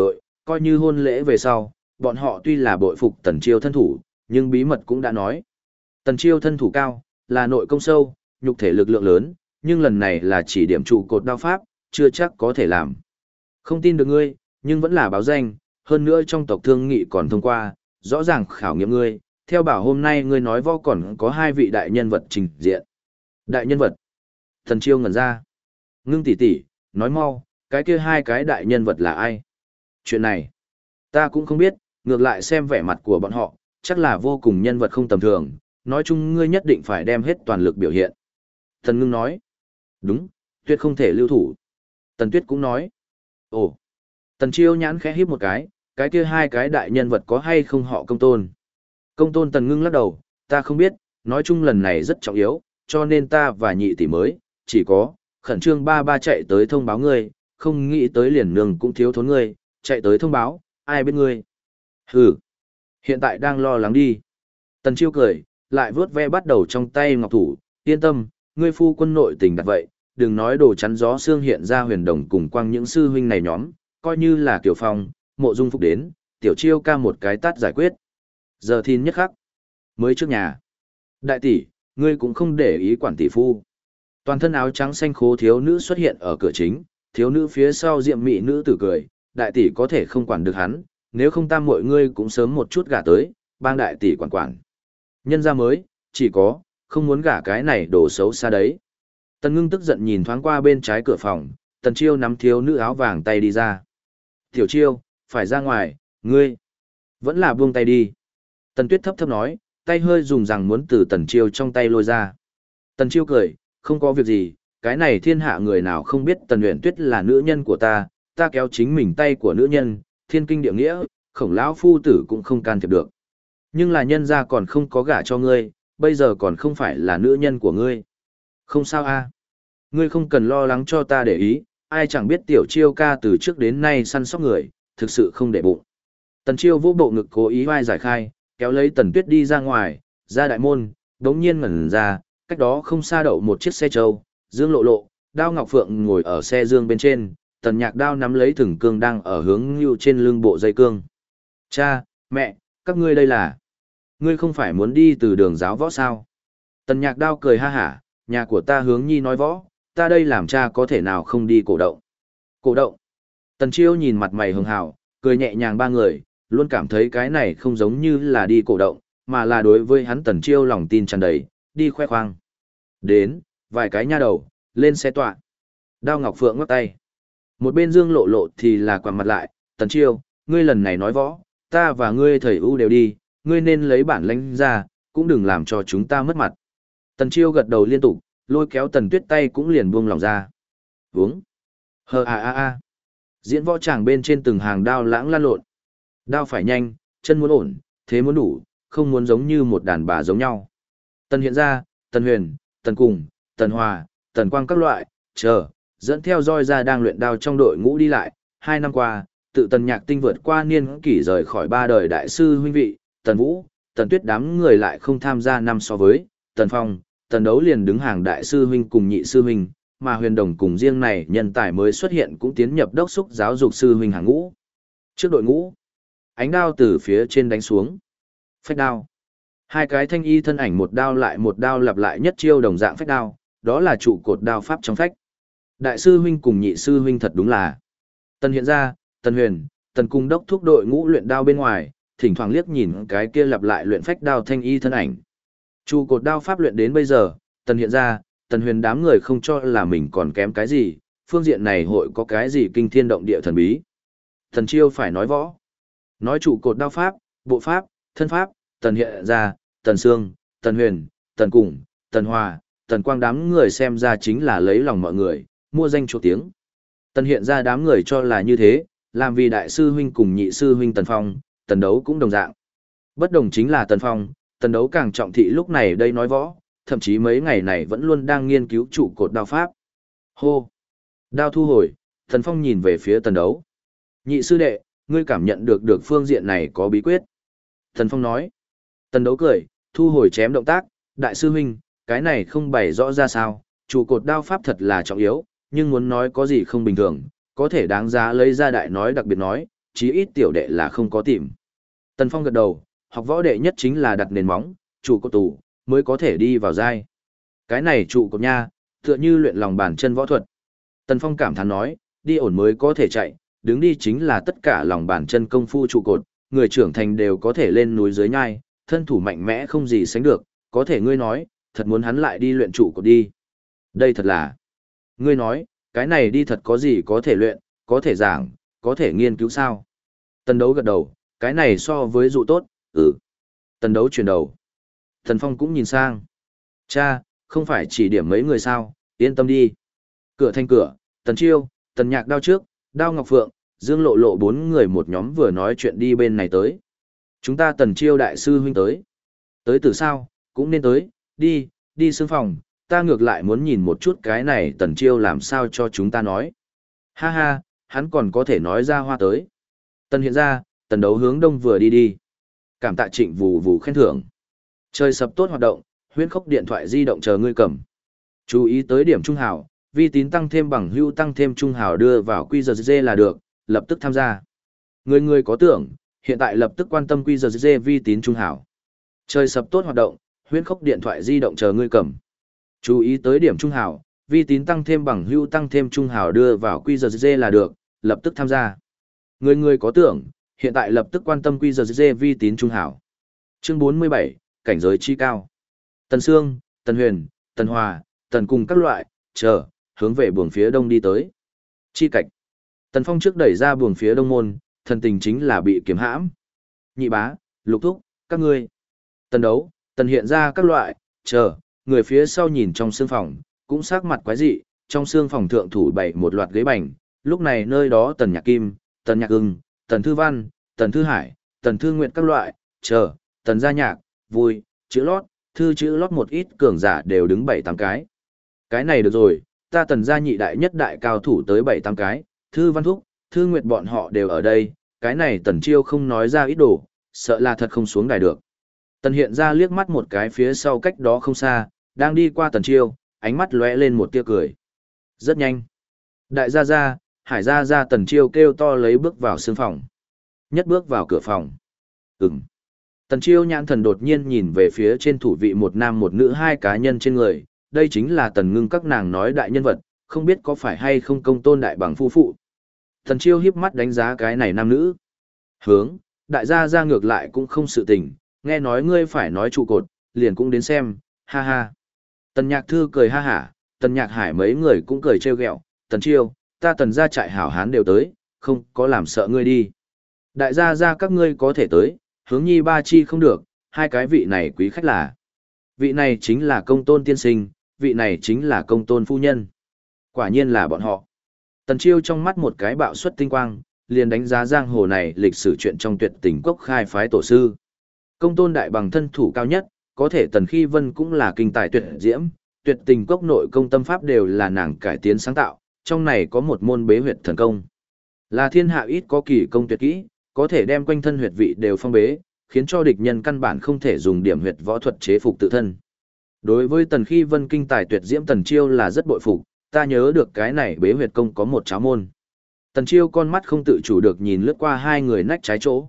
coi như hôn lễ về sau, bọn họ tuy là bội phục Tần Chiêu thân thủ, nhưng bí mật cũng đã nói. Tần Chiêu thân thủ cao, là nội công sâu, nhục thể lực lượng lớn, nhưng lần này là chỉ điểm trụ cột đao pháp, chưa chắc có thể làm. Không tin được ngươi, nhưng vẫn là báo danh, hơn nữa trong tộc thương nghị còn thông qua, rõ ràng khảo nghiệm ngươi, theo bảo hôm nay ngươi nói võ còn có 2 vị đại nhân vật trình diện. Đại nhân vật? Tần Chiêu ngẩn ra. Ngưng tỷ tỷ, nói mau, cái kia 2 cái đại nhân vật là ai? Chuyện này, ta cũng không biết, ngược lại xem vẻ mặt của bọn họ, chắc là vô cùng nhân vật không tầm thường, nói chung ngươi nhất định phải đem hết toàn lực biểu hiện. Tần Ngưng nói. Đúng, tuyệt không thể lưu thủ. Tần Tuyết cũng nói. Ồ. Tần Chiêu nhãn khẽ híp một cái kia 2 cái đại nhân vật có hay không họ Công Tôn? Công Tôn Tần Ngưng lắc đầu, ta không biết, nói chung lần này rất trọng yếu, cho nên ta và nhị tỷ mới, chỉ có, khẩn trương ba ba chạy tới thông báo ngươi, không nghĩ tới liền nương cũng thiếu thốn ngươi, chạy tới thông báo, ai biết ngươi. Hừ, hiện tại đang lo lắng đi. Tần Chiêu cười, lại vướt ve bắt đầu trong tay ngọc thủ, yên tâm, ngươi phu quân nội tình đặt vậy, đừng nói đồ chắn gió xương hiện ra huyền đồng cùng quang những sư huynh này nhóm, coi như là Kiều Phong, Mộ Dung Phục đến, Tiểu Chiêu ca một cái tát giải quyết. Giờ thìn nhất khắc, mới trước nhà. Đại tỷ, ngươi cũng không để ý quản tỷ phu. Toàn thân áo trắng xanh khố thiếu nữ xuất hiện ở cửa chính, thiếu nữ phía sau diệm mị nữ tử cười, đại tỷ có thể không quản được hắn, nếu không tam muội ngươi cũng sớm một chút gả tới, bang đại tỷ quản quản. Nhân gia mới, chỉ có, không muốn gả cái này đồ xấu xa đấy. Tần Ngưng tức giận nhìn thoáng qua bên trái cửa phòng, Tần Chiêu nắm thiếu nữ áo vàng tay đi ra. Tiểu Chiêu, phải ra ngoài, ngươi, vẫn là buông tay đi. Tần Tuyết thấp thấp nói, tay hơi dùng rằng muốn từ Tần Chiêu trong tay lôi ra. Tần Chiêu cười, không có việc gì, cái này thiên hạ người nào không biết Tần Uyển Tuyết là nữ nhân của ta kéo chính mình tay của nữ nhân, thiên kinh địa nghĩa, Khổng lão phu tử cũng không can thiệp được. Nhưng là nhân gia còn không có gả cho ngươi, bây giờ còn không phải là nữ nhân của ngươi. Không sao a, ngươi không cần lo lắng cho ta để ý, ai chẳng biết Tiểu Chiêu ca từ trước đến nay săn sóc người, thực sự không để bụng. Tần Chiêu vỗ bộ ngực cố ý vai giải khai, kéo lấy Tần Tuyết đi ra ngoài, ra đại môn, đống nhiên ngẩn ra, cách đó không xa đậu một chiếc xe trâu, Dương Lộ Lộ, Đao Ngọc Phượng ngồi ở xe dương bên trên, Tần Nhạc Đao nắm lấy thừng cương đang ở hướng lưu trên lưng bộ dây cương. Cha, mẹ, các ngươi đây là... Ngươi không phải muốn đi từ đường giáo võ sao? Tần Nhạc Đao cười ha hả, nhà của ta hướng nhi nói võ, ta đây làm cha có thể nào không đi cổ động. Cổ động. Tần Chiêu nhìn mặt mày hường hào, cười nhẹ nhàng ba người, luôn cảm thấy cái này không giống như là đi cổ động, mà là đối với hắn Tần Chiêu lòng tin tràn đầy, đi khoe khoang. Đến, vài cái nha đầu, lên xe tọa. Đao Ngọc Phượng ngắt tay. Một bên Dương Lộ Lộ thì là quằn mặt lại, Tần Chiêu, ngươi lần này nói võ, ta và ngươi thầy ưu đều đi, ngươi nên lấy bản lĩnh ra, cũng đừng làm cho chúng ta mất mặt. Tần Chiêu gật đầu liên tục, lôi kéo Tần Tuyết tay cũng liền buông lòng ra. Uống. Hờ à à à. Diễn võ tràng bên trên từng hàng đao lãng lan lộn. Đao phải nhanh, chân muốn ổn, thế muốn đủ, không muốn giống như một đàn bà giống nhau. Tần Hiện Ra, Tần Huyền, Tần Cùng, Tần Hòa, Tần Quang các loại, dẫn theo roi ra đang luyện đao trong đội ngũ đi lại. 2 năm qua, tự Tần Nhạc Tinh vượt qua niên kỷ rời khỏi 3 đời đại sư huynh vị, Tần Vũ, Tần Tuyết đám người lại không tham gia năm so với, Tần Phong, Tần Đấu liền đứng hàng đại sư huynh cùng nhị sư huynh, mà Huyền Đồng cùng riêng này nhân tài mới xuất hiện cũng tiến nhập đốc xúc giáo dục sư huynh hàng ngũ. Trước đội ngũ, ánh đao từ phía trên đánh xuống. Phách đao. 2 cái thanh y thân ảnh một đao lại một đao lặp lại nhất chiêu đồng dạng phách đao, đó là trụ cột đao pháp trong phách. Đại sư huynh cùng nhị sư huynh thật đúng là. Tần Hiện Ra, Tần Huyền, Tần Cung đốc thúc đội ngũ luyện đao bên ngoài, thỉnh thoảng liếc nhìn cái kia lặp lại luyện phách đao thanh y thân ảnh. Trụ cột đao pháp luyện đến bây giờ, Tần Hiện Ra, Tần Huyền đám người không cho là mình còn kém cái gì, phương diện này hội có cái gì kinh thiên động địa thần bí. Tần Chiêu phải nói võ. Nói trụ cột đao pháp, bộ pháp, thân pháp, Tần Hiện Ra, Tần Sương, Tần Huyền, Tần Cùng, Tần Hòa, Tần Quang đám người xem ra chính là lấy lòng mọi người, mua danh chỗ tiếng. Tần Hiện Ra đám người cho là như thế, làm vì đại sư huynh cùng nhị sư huynh Tần Phong, Tần Đấu cũng đồng dạng. Bất đồng chính là Tần Phong, Tần Đấu càng trọng thị lúc này đây nói võ, thậm chí mấy ngày này vẫn luôn đang nghiên cứu trụ cột đao pháp. Hô! Đao thu hồi, Tần Phong nhìn về phía Tần Đấu. Nhị sư đệ, ngươi cảm nhận được phương diện này có bí quyết. Tần Phong nói. Tần Đấu cười, thu hồi chém động tác, đại sư huynh, cái này không bày rõ ra sao, trụ cột đao pháp thật là trọng yếu, nhưng muốn nói có gì không bình thường, có thể đáng giá lấy ra đại nói đặc biệt nói, chí ít tiểu đệ là không có tìm. Tần Phong gật đầu, học võ đệ nhất chính là đặt nền móng, trụ cột tủ, mới có thể đi vào giai. Cái này trụ cột nha, tựa như luyện lòng bàn chân võ thuật. Tần Phong cảm thán nói, đi ổn mới có thể chạy, đứng đi chính là tất cả lòng bàn chân công phu trụ cột, người trưởng thành đều có thể lên núi dưới nhai, thân thủ mạnh mẽ không gì sánh được, có thể ngươi nói, thật muốn hắn lại đi luyện trụ cột đi. Đây thật là, ngươi nói, cái này đi thật có gì có thể luyện, có thể giảng, có thể nghiên cứu sao. Tần Đấu gật đầu, cái này so với dụ tốt, Tần Đấu chuyển đầu. Tần Phong cũng nhìn sang. Cha, không phải chỉ điểm mấy người sao, yên tâm đi. Cửa thành cửa, Tần Chiêu, Tần Nhạc Đao trước, Đao Ngọc Phượng, Dương Lộ Lộ bốn người một nhóm vừa nói chuyện đi bên này tới. Chúng ta Tần Chiêu đại sư huynh tới. Tới từ sao, cũng nên tới, đi xương phòng, ta ngược lại muốn nhìn một chút cái này Tần Chiêu làm sao cho chúng ta nói. Ha ha, hắn còn có thể nói ra hoa tới. Tần hiện ra, Tần Đấu hướng đông vừa đi. Cảm tạ Trịnh vù vù khen thưởng. Trời sập tốt hoạt động, huyễn khốc điện thoại di động chờ ngươi cầm. Chú ý tới điểm trung hào, vi tín tăng thêm bằng hữu tăng thêm trung hào đưa vào QRZ là được, lập tức tham gia. Người có tưởng, hiện tại lập tức quan tâm QRZ vi tín trung hào. Trời sập tốt hoạt động, huyễn khốc điện thoại di động chờ ngươi cầm. Chú ý tới điểm trung hào, vi tín tăng thêm bằng hữu tăng thêm trung hào đưa vào QRZ là được, lập tức tham gia. Người có tưởng, hiện tại lập tức quan tâm QRZ vi tín trung hào. Chương 47, cảnh giới chi cao. Tần Sương, Tần Huyền, Tần Hòa, Tần cùng các loại, chờ, hướng về buồng phía đông đi tới. Chi cạch. Tần Phong trước đẩy ra buồng phía đông môn, thần tình chính là bị kiếm hãm. Nhị bá, Lục Thúc, các ngươi. Tần Đấu, Tần hiện ra các loại, chờ, người phía sau nhìn trong sương phòng, cũng sắc mặt quái dị, trong sương phòng thượng thủ bày một loạt ghế bành, lúc này nơi đó Tần Nhạc Kim, Tần Nhạc Ưng, Tần Thư Văn, Tần Thư Hải, Tần Thư Nguyệt các loại, chờ, Tần Gia Nhạc, vui, chữ lót, thư chữ lót một ít cường giả đều đứng 7-8 cái. Cái này được rồi, ta Tần gia nhị đại nhất đại cao thủ tới 7-8 cái, Thư Văn Thúc, Thư Nguyệt bọn họ đều ở đây, cái này Tần Chiêu không nói ra ít đồ, sợ là thật không xuống đài được. Tần hiện ra liếc mắt một cái phía sau cách đó không xa, đang đi qua Tần Chiêu, ánh mắt lóe lên một tia cười. Rất nhanh. Đại gia gia, Hải gia gia Tần Chiêu kêu to lấy bước vào sương phòng. Nhất bước vào cửa phòng. Tần Chiêu nhãn thần đột nhiên nhìn về phía trên thủ vị một nam một nữ hai cá nhân trên người, đây chính là Tần Ngưng các nàng nói đại nhân vật, không biết có phải hay không công tôn đại bằng phu phụ. Tần Chiêu híp mắt đánh giá cái này nam nữ. Đại gia ra ngược lại cũng không sự tình, nghe nói ngươi phải nói trụ cột, liền cũng đến xem, ha ha. Tần Nhạc Thư cười ha hả, Tần Nhạc Hải mấy người cũng cười trêu ghẹo, Tần Chiêu, ta Tần gia trại hảo hán đều tới, không có làm sợ ngươi đi. Đại gia ra các ngươi có thể tới, hướng nhi ba chi không được, hai cái vị này quý khách là. Vị này chính là công tôn tiên sinh, vị này chính là công tôn phu nhân. Quả nhiên là bọn họ. Tần Chiêu trong mắt một cái bạo suất tinh quang, liền đánh giá giang hồ này lịch sử chuyện trong tuyệt tình quốc khai phái tổ sư. Công tôn đại bằng thân thủ cao nhất, có thể Tần Khi Vân cũng là kinh tài tuyệt diễm, tuyệt tình quốc nội công tâm pháp đều là nàng cải tiến sáng tạo, trong này có một môn bế huyệt thần công. Là thiên hạ ít có kỳ công tuyệt kỹ, có thể đem quanh thân huyệt vị đều phong bế, khiến cho địch nhân căn bản không thể dùng điểm huyệt võ thuật chế phục tự thân. Đối với Tần Khi Vân kinh tài tuyệt diễm Tần Chiêu là rất bội phục, ta nhớ được cái này bế huyệt công có một cháo môn. Tần Chiêu con mắt không tự chủ được nhìn lướt qua hai người nách trái chỗ.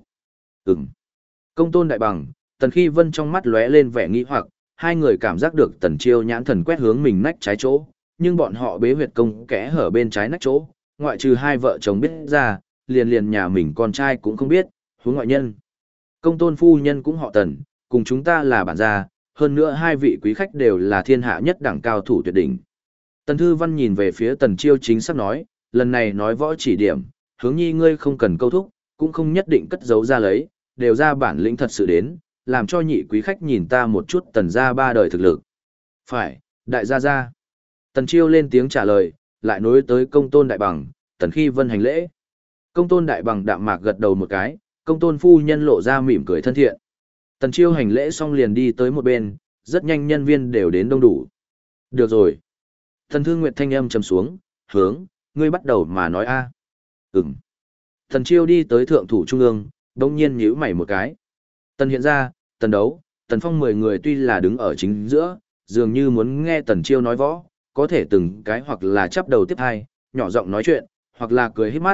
Công tôn đại bằng, Tần Khi Vân trong mắt lóe lên vẻ nghi hoặc, hai người cảm giác được Tần Chiêu nhãn thần quét hướng mình nách trái chỗ, nhưng bọn họ bế huyệt công kẽ hở bên trái nách chỗ, ngoại trừ hai vợ chồng biết ra, liền nhà mình con trai cũng không biết, huống ngoại nhân. Công tôn phu nhân cũng họ Tần, cùng chúng ta là bản gia, hơn nữa hai vị quý khách đều là thiên hạ nhất đẳng cao thủ tuyệt đỉnh. Tần Thư Văn nhìn về phía Tần Chiêu chính xác nói, lần này nói võ chỉ điểm, hướng nhi ngươi không cần câu thúc, cũng không nhất định cất giấu ra lấy, đều ra bản lĩnh thật sự đến, làm cho nhị quý khách nhìn ta một chút Tần gia ba đời thực lực. Phải, đại gia gia. Tần Chiêu lên tiếng trả lời, lại nối tới công tôn đại bằng, Tần Khi Vân hành lễ. Công tôn đại bằng đạm mạc gật đầu một cái, công tôn phu nhân lộ ra mỉm cười thân thiện. Tần Chiêu hành lễ xong liền đi tới một bên, rất nhanh nhân viên đều đến đông đủ. Được rồi. Tần Thương Nguyệt thanh âm trầm xuống, ngươi bắt đầu mà nói a. Tần Chiêu đi tới thượng thủ trung ương, đông nhiên nhíu mày một cái. Tần hiện ra, Tần Đấu, Tần Phong 10 người tuy là đứng ở chính giữa, dường như muốn nghe Tần Chiêu nói võ, có thể từng cái hoặc là chắp đầu tiếp hai, nhỏ giọng nói chuyện, hoặc là cười híp mắt,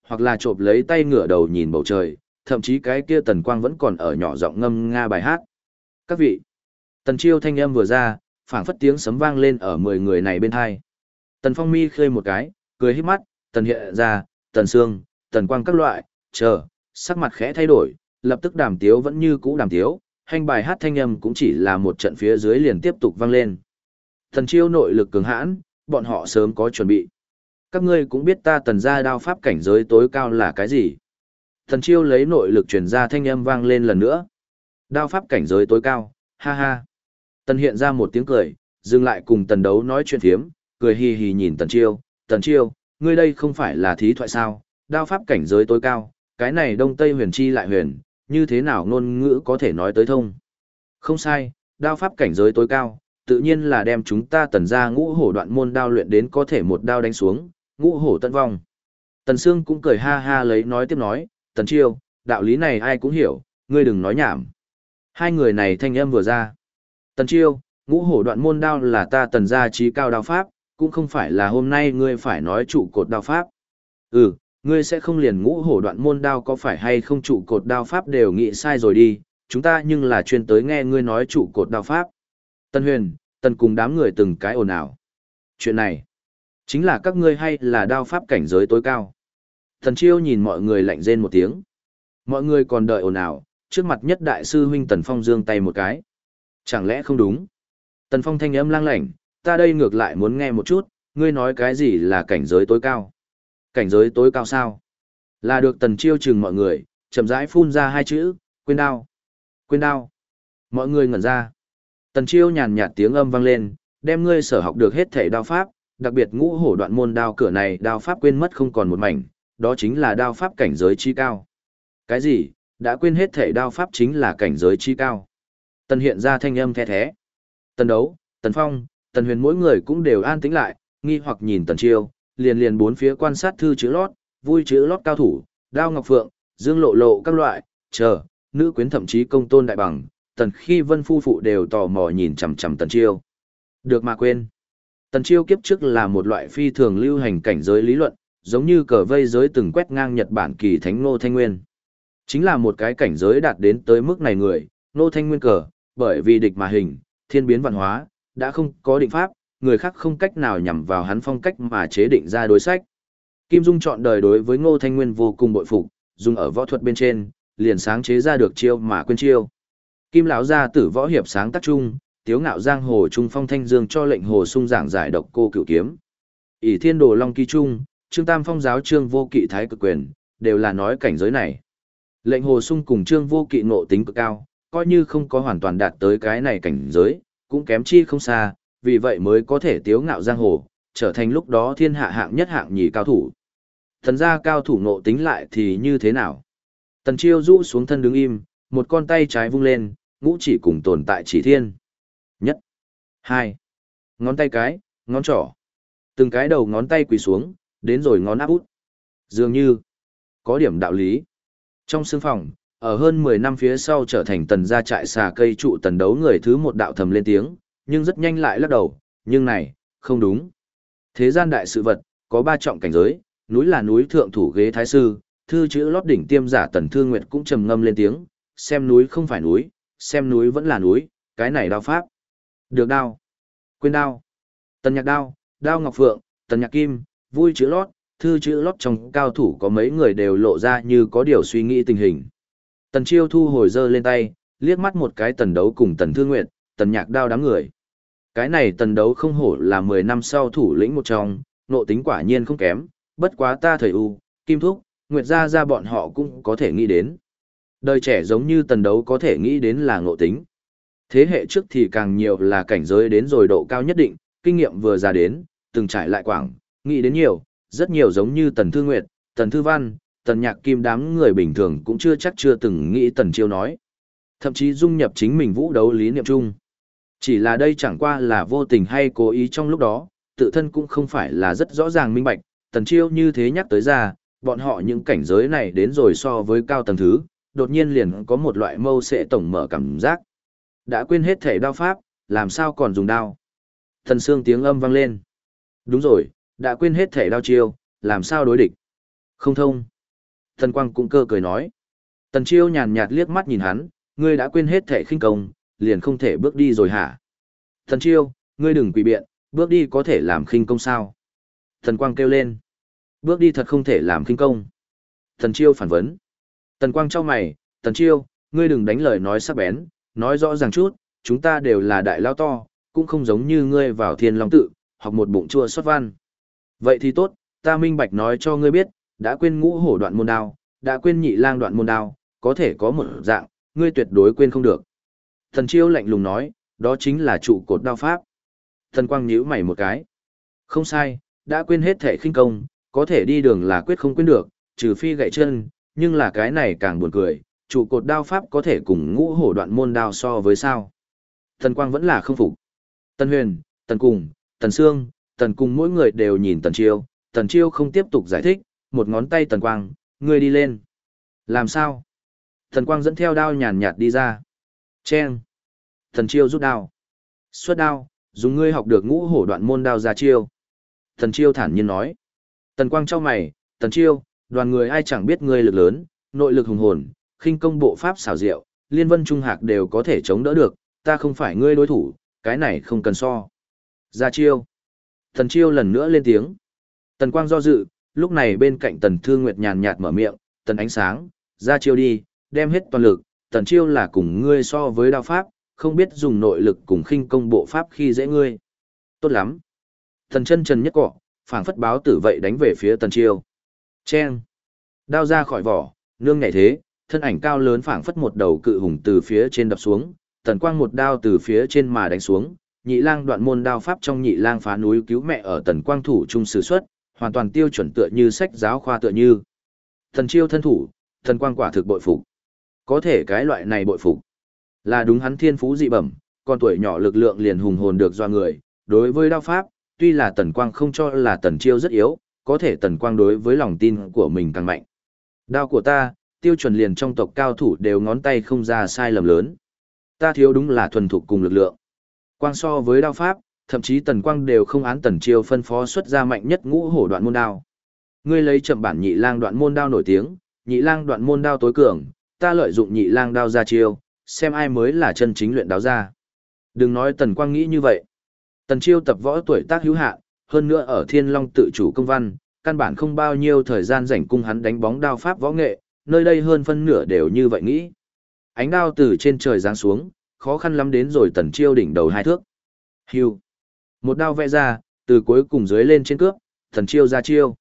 hoặc là chộp lấy tay ngửa đầu nhìn bầu trời, thậm chí cái kia Tần Quang vẫn còn ở nhỏ giọng ngâm nga bài hát. Các vị, Tần Chiêu thanh âm vừa ra, phảng phất tiếng sấm vang lên ở 10 người này bên hai. Tần Phong mi khơi một cái, cười híp mắt, Tần Hiện ra, Tần Sương, Tần Quang các loại, chờ, sắc mặt khẽ thay đổi, lập tức đàm tiếu vẫn như cũ đàm tiếu, hành bài hát thanh âm cũng chỉ là một trận phía dưới liền tiếp tục vang lên. Tần Chiêu nội lực cường hãn, bọn họ sớm có chuẩn bị. Các ngươi cũng biết ta Tần gia đao pháp cảnh giới tối cao là cái gì. Tần Chiêu lấy nội lực truyền ra thanh âm vang lên lần nữa. Đao pháp cảnh giới tối cao, ha ha. Tần Hiện ra một tiếng cười, dừng lại cùng Tần Đấu nói chuyện thiếm, cười hì hì nhìn Tần Chiêu. Tần Chiêu, ngươi đây không phải là thí thoại sao, đao pháp cảnh giới tối cao, cái này Đông Tây huyền chi lại huyền, như thế nào ngôn ngữ có thể nói tới thông. Không sai, đao pháp cảnh giới tối cao, tự nhiên là đem chúng ta Tần gia ngũ hổ đoạn môn đao luyện đến có thể một đao đánh xuống, ngũ hổ tận vong. Tần Sương cũng cười ha ha lấy nói tiếp nói, Tần Chiêu, đạo lý này ai cũng hiểu, ngươi đừng nói nhảm. Hai người này thanh âm vừa ra. Tần Chiêu, ngũ hổ đoạn môn đao là ta Tần gia trí cao đao pháp, cũng không phải là hôm nay ngươi phải nói trụ cột đao pháp. Ừ, ngươi sẽ không liền ngũ hổ đoạn môn đao có phải hay không trụ cột đao pháp đều nghĩ sai rồi đi, chúng ta nhưng là chuyên tới nghe ngươi nói trụ cột đao pháp. Tần Huyền, Tần cùng đám người từng cái ồn ào. Chuyện này, chính là các ngươi hay là đao pháp cảnh giới tối cao. Tần Chiêu nhìn mọi người lạnh rên một tiếng. Mọi người còn đợi ồn ào, trước mặt nhất đại sư huynh Tần Phong giương tay một cái. Chẳng lẽ không đúng? Tần Phong thanh âm lang lảnh, ta đây ngược lại muốn nghe một chút, ngươi nói cái gì là cảnh giới tối cao? Cảnh giới tối cao sao? Là được Tần Chiêu chừng mọi người, chậm rãi phun ra hai chữ, quên đao. Quên đao. Mọi người ngẩn ra. Tần Chiêu nhàn nhạt tiếng âm vang lên, đem ngươi sở học được hết thể đao pháp, đặc biệt ngũ hổ đoạn môn đao cửa này đao pháp quên mất không còn một mảnh, đó chính là đao pháp cảnh giới chi cao. Cái gì? Đã quên hết thể đao pháp chính là cảnh giới chi cao. Tần Hiện ra thanh âm the thế. Tần Đấu, Tần Phong, Tần Huyền mỗi người cũng đều an tĩnh lại, nghi hoặc nhìn Tần Chiêu, liền liền bốn phía quan sát thư chữ lót, vui chữ lót cao thủ, Đao Ngọc Phượng, Dương Lộ Lộ các loại, chờ, nữ quyến thậm chí công tôn đại bằng, Tần Khi Vân phu phụ đều tò mò nhìn chằm chằm Tần Chiêu. Được mà quên. Tần Chiêu kiếp trước là một loại phi thường lưu hành cảnh giới lý luận, giống như cờ vây giới từng quét ngang Nhật Bản kỳ thánh Ngô Thanh Nguyên. Chính là một cái cảnh giới đạt đến tới mức này người, Ngô Thanh Nguyên cờ, bởi vì địch mà hình, thiên biến vạn hóa, đã không có định pháp, người khác không cách nào nhằm vào hắn phong cách mà chế định ra đối sách. Kim Dung chọn đời đối với Ngô Thanh Nguyên vô cùng bội phục, dùng ở võ thuật bên trên, liền sáng chế ra được chiêu mà quên chiêu. Kim lão gia tử võ hiệp sáng tác chung, tiếu ngạo giang hồ trung phong thanh dương cho lệnh hồ sung giảng giải độc cô cửu kiếm. ỷ thiên đồ long ký trung, trương tam phong giáo trương vô kỵ thái cực quyền, đều là nói cảnh giới này. Lệnh hồ sung cùng trương vô kỵ ngộ tính cực cao, coi như không có hoàn toàn đạt tới cái này cảnh giới, cũng kém chi không xa, vì vậy mới có thể tiếu ngạo giang hồ, trở thành lúc đó thiên hạ hạng nhất hạng nhì cao thủ. Thần gia cao thủ ngộ tính lại thì như thế nào? Tần Chiêu rũ xuống thân đứng im, một con tay trái vung lên, ngũ chỉ cùng tồn tại chỉ thiên. Nhất, hai, ngón tay cái, ngón trỏ. Từng cái đầu ngón tay quỳ xuống, đến rồi ngón áp út. Dường như, có điểm đạo lý. Trong sương phòng, ở hơn 10 năm phía sau trở thành Tần gia trại xà cây trụ Tần Đấu người thứ một đạo thầm lên tiếng, nhưng rất nhanh lại lắc đầu, nhưng này, không đúng. Thế gian đại sự vật, có ba trọng cảnh giới, núi là núi thượng thủ ghế thái sư, thư chữ lót đỉnh tiêm giả Tần Thương Nguyệt cũng trầm ngâm lên tiếng, xem núi không phải núi, xem núi vẫn là núi, cái này đao pháp. Được đao, quên đao, Tần Nhạc đao, Đao Ngọc Phượng, Tần Nhạc Kim, vui chữ lót, thư chữ lót trong cao thủ có mấy người đều lộ ra như có điều suy nghĩ tình hình. Tần Chiêu thu hồi giơ lên tay, liếc mắt một cái Tần Đấu cùng Tần Thương Nguyệt, Tần Nhạc đao đám người. Cái này Tần Đấu không hổ là 10 năm sau thủ lĩnh một trong, nộ tính quả nhiên không kém, bất quá ta thời U, Kim Thúc, Nguyệt gia bọn họ cũng có thể nghĩ đến. Đời trẻ giống như Tần Đấu có thể nghĩ đến là ngộ tính. Thế hệ trước thì càng nhiều là cảnh giới đến rồi độ cao nhất định, kinh nghiệm vừa ra đến, từng trải lại quảng, nghĩ đến nhiều, rất nhiều giống như Tần Thư Nguyệt, Tần Thư Văn, Tần Nhạc Kim đám người bình thường cũng chưa từng nghĩ Tần Chiêu nói. Thậm chí dung nhập chính mình vũ đấu lý niệm chung. Chỉ là đây chẳng qua là vô tình hay cố ý trong lúc đó, tự thân cũng không phải là rất rõ ràng minh bạch, Tần Chiêu như thế nhắc tới ra, bọn họ những cảnh giới này đến rồi so với cao tầng thứ, đột nhiên liền có một loại mâu sẽ tổng mở cảm giác. Đã quên hết thể đao pháp, làm sao còn dùng đao? Thần Sương tiếng âm vang lên. Đúng rồi, đã quên hết thể đao chiêu, làm sao đối địch? Không thông. Tần Quang cũng cơ cười nói. Tần Chiêu nhàn nhạt liếc mắt nhìn hắn, ngươi đã quên hết thể khinh công, liền không thể bước đi rồi hả? Tần Chiêu, ngươi đừng quỳ biện, bước đi có thể làm khinh công sao? Tần Quang kêu lên. Bước đi thật không thể làm khinh công. Tần Chiêu phản vấn. Tần Quang chau mày, Tần Chiêu, ngươi đừng đánh lời nói sắc bén, nói rõ ràng chút, chúng ta đều là đại lao to, cũng không giống như ngươi vào Thiên Long tự, học một bụng chua xót văn. Vậy thì tốt, ta minh bạch nói cho ngươi biết, đã quên ngũ hổ đoạn môn đao, đã quên nhị lang đoạn môn đao, có thể có một dạng, ngươi tuyệt đối quên không được. Tần Chiêu lạnh lùng nói, đó chính là trụ cột đao pháp. Tần Quang nhíu mày một cái. Không sai, đã quên hết thể khinh công, có thể đi đường là quyết không quên được, trừ phi gãy chân, nhưng là cái này càng buồn cười, trụ cột đao pháp có thể cùng ngũ hổ đoạn môn đao so với sao. Tần Quang vẫn là không phục. Tần Huyền, Tần Cùng, Tần Sương, Tần Cùng mỗi người đều nhìn Tần Chiêu không tiếp tục giải thích, một ngón tay Tần Quang, ngươi đi lên. Làm sao? Tần Quang dẫn theo đao nhàn nhạt đi ra. Chen. Tần Chiêu rút đao. Xuất đao, dùng ngươi học được ngũ hổ đoạn môn đao ra chiêu. Tần Chiêu thản nhiên nói. Tần Quang chau mày, Tần Chiêu, đoàn người ai chẳng biết ngươi lực lớn, nội lực hùng hồn, khinh công bộ pháp xảo diệu, liên vân trung hạc đều có thể chống đỡ được, ta không phải ngươi đối thủ, cái này không cần so. Ra chiêu. Tần Chiêu lần nữa lên tiếng. Tần Quang do dự, lúc này bên cạnh Tần Thương Nguyệt nhàn nhạt mở miệng, Tần Ánh Sáng, ra chiêu đi, đem hết toàn lực, Tần Chiêu là cùng ngươi so với đao pháp, không biết dùng nội lực cùng khinh công bộ pháp khi dễ ngươi. Tốt lắm. Tần Chân Trần nhất cọ, phảng phất báo tử vậy đánh về phía Tần Chiêu. Chen. Đao ra khỏi vỏ, nương nhảy thế, thân ảnh cao lớn phảng phất một đầu cự hùng từ phía trên đập xuống, Tần Quang một đao từ phía trên mà đánh xuống, nhị lang đoạn môn đao pháp trong nhị lang phá núi cứu mẹ ở Tần Quang thủ trung sử xuất, hoàn toàn tiêu chuẩn tựa như sách giáo khoa tựa như. Tần Chiêu thân thủ, Tần Quang quả thực bội phục. Có thể cái loại này bội phục là đúng hắn thiên phú dị bẩm, còn tuổi nhỏ lực lượng liền hùng hồn được do người, đối với đao pháp, tuy là Tần Quang không cho là Tần Chiêu rất yếu, có thể Tần Quang đối với lòng tin của mình càng mạnh. Đao của ta, tiêu chuẩn liền trong tộc cao thủ đều ngón tay không ra sai lầm lớn. Ta thiếu đúng là thuần thục cùng lực lượng. Quang so với đao pháp, thậm chí Tần Quang đều không án Tần Chiêu phân phó xuất ra mạnh nhất ngũ hổ đoạn môn đao. Ngươi lấy chậm bản nhị lang đoạn môn đao nổi tiếng, nhị lang đoạn môn đao tối cường, ta lợi dụng nhị lang đao ra chiêu, xem ai mới là chân chính luyện đao ra. Đừng nói Tần Quang nghĩ như vậy. Tần Chiêu tập võ tuổi tác hữu hạn, hơn nữa ở Thiên Long tự chủ công văn, căn bản không bao nhiêu thời gian rảnh cung hắn đánh bóng đao pháp võ nghệ, nơi đây hơn phân nửa đều như vậy nghĩ. Ánh đao từ trên trời giáng xuống, khó khăn lắm đến rồi Tần Chiêu đỉnh đầu 2 thước. Hưu. Một đao vẽ ra, từ cuối cùng dưới lên trên cướp, Tần Chiêu ra chiêu.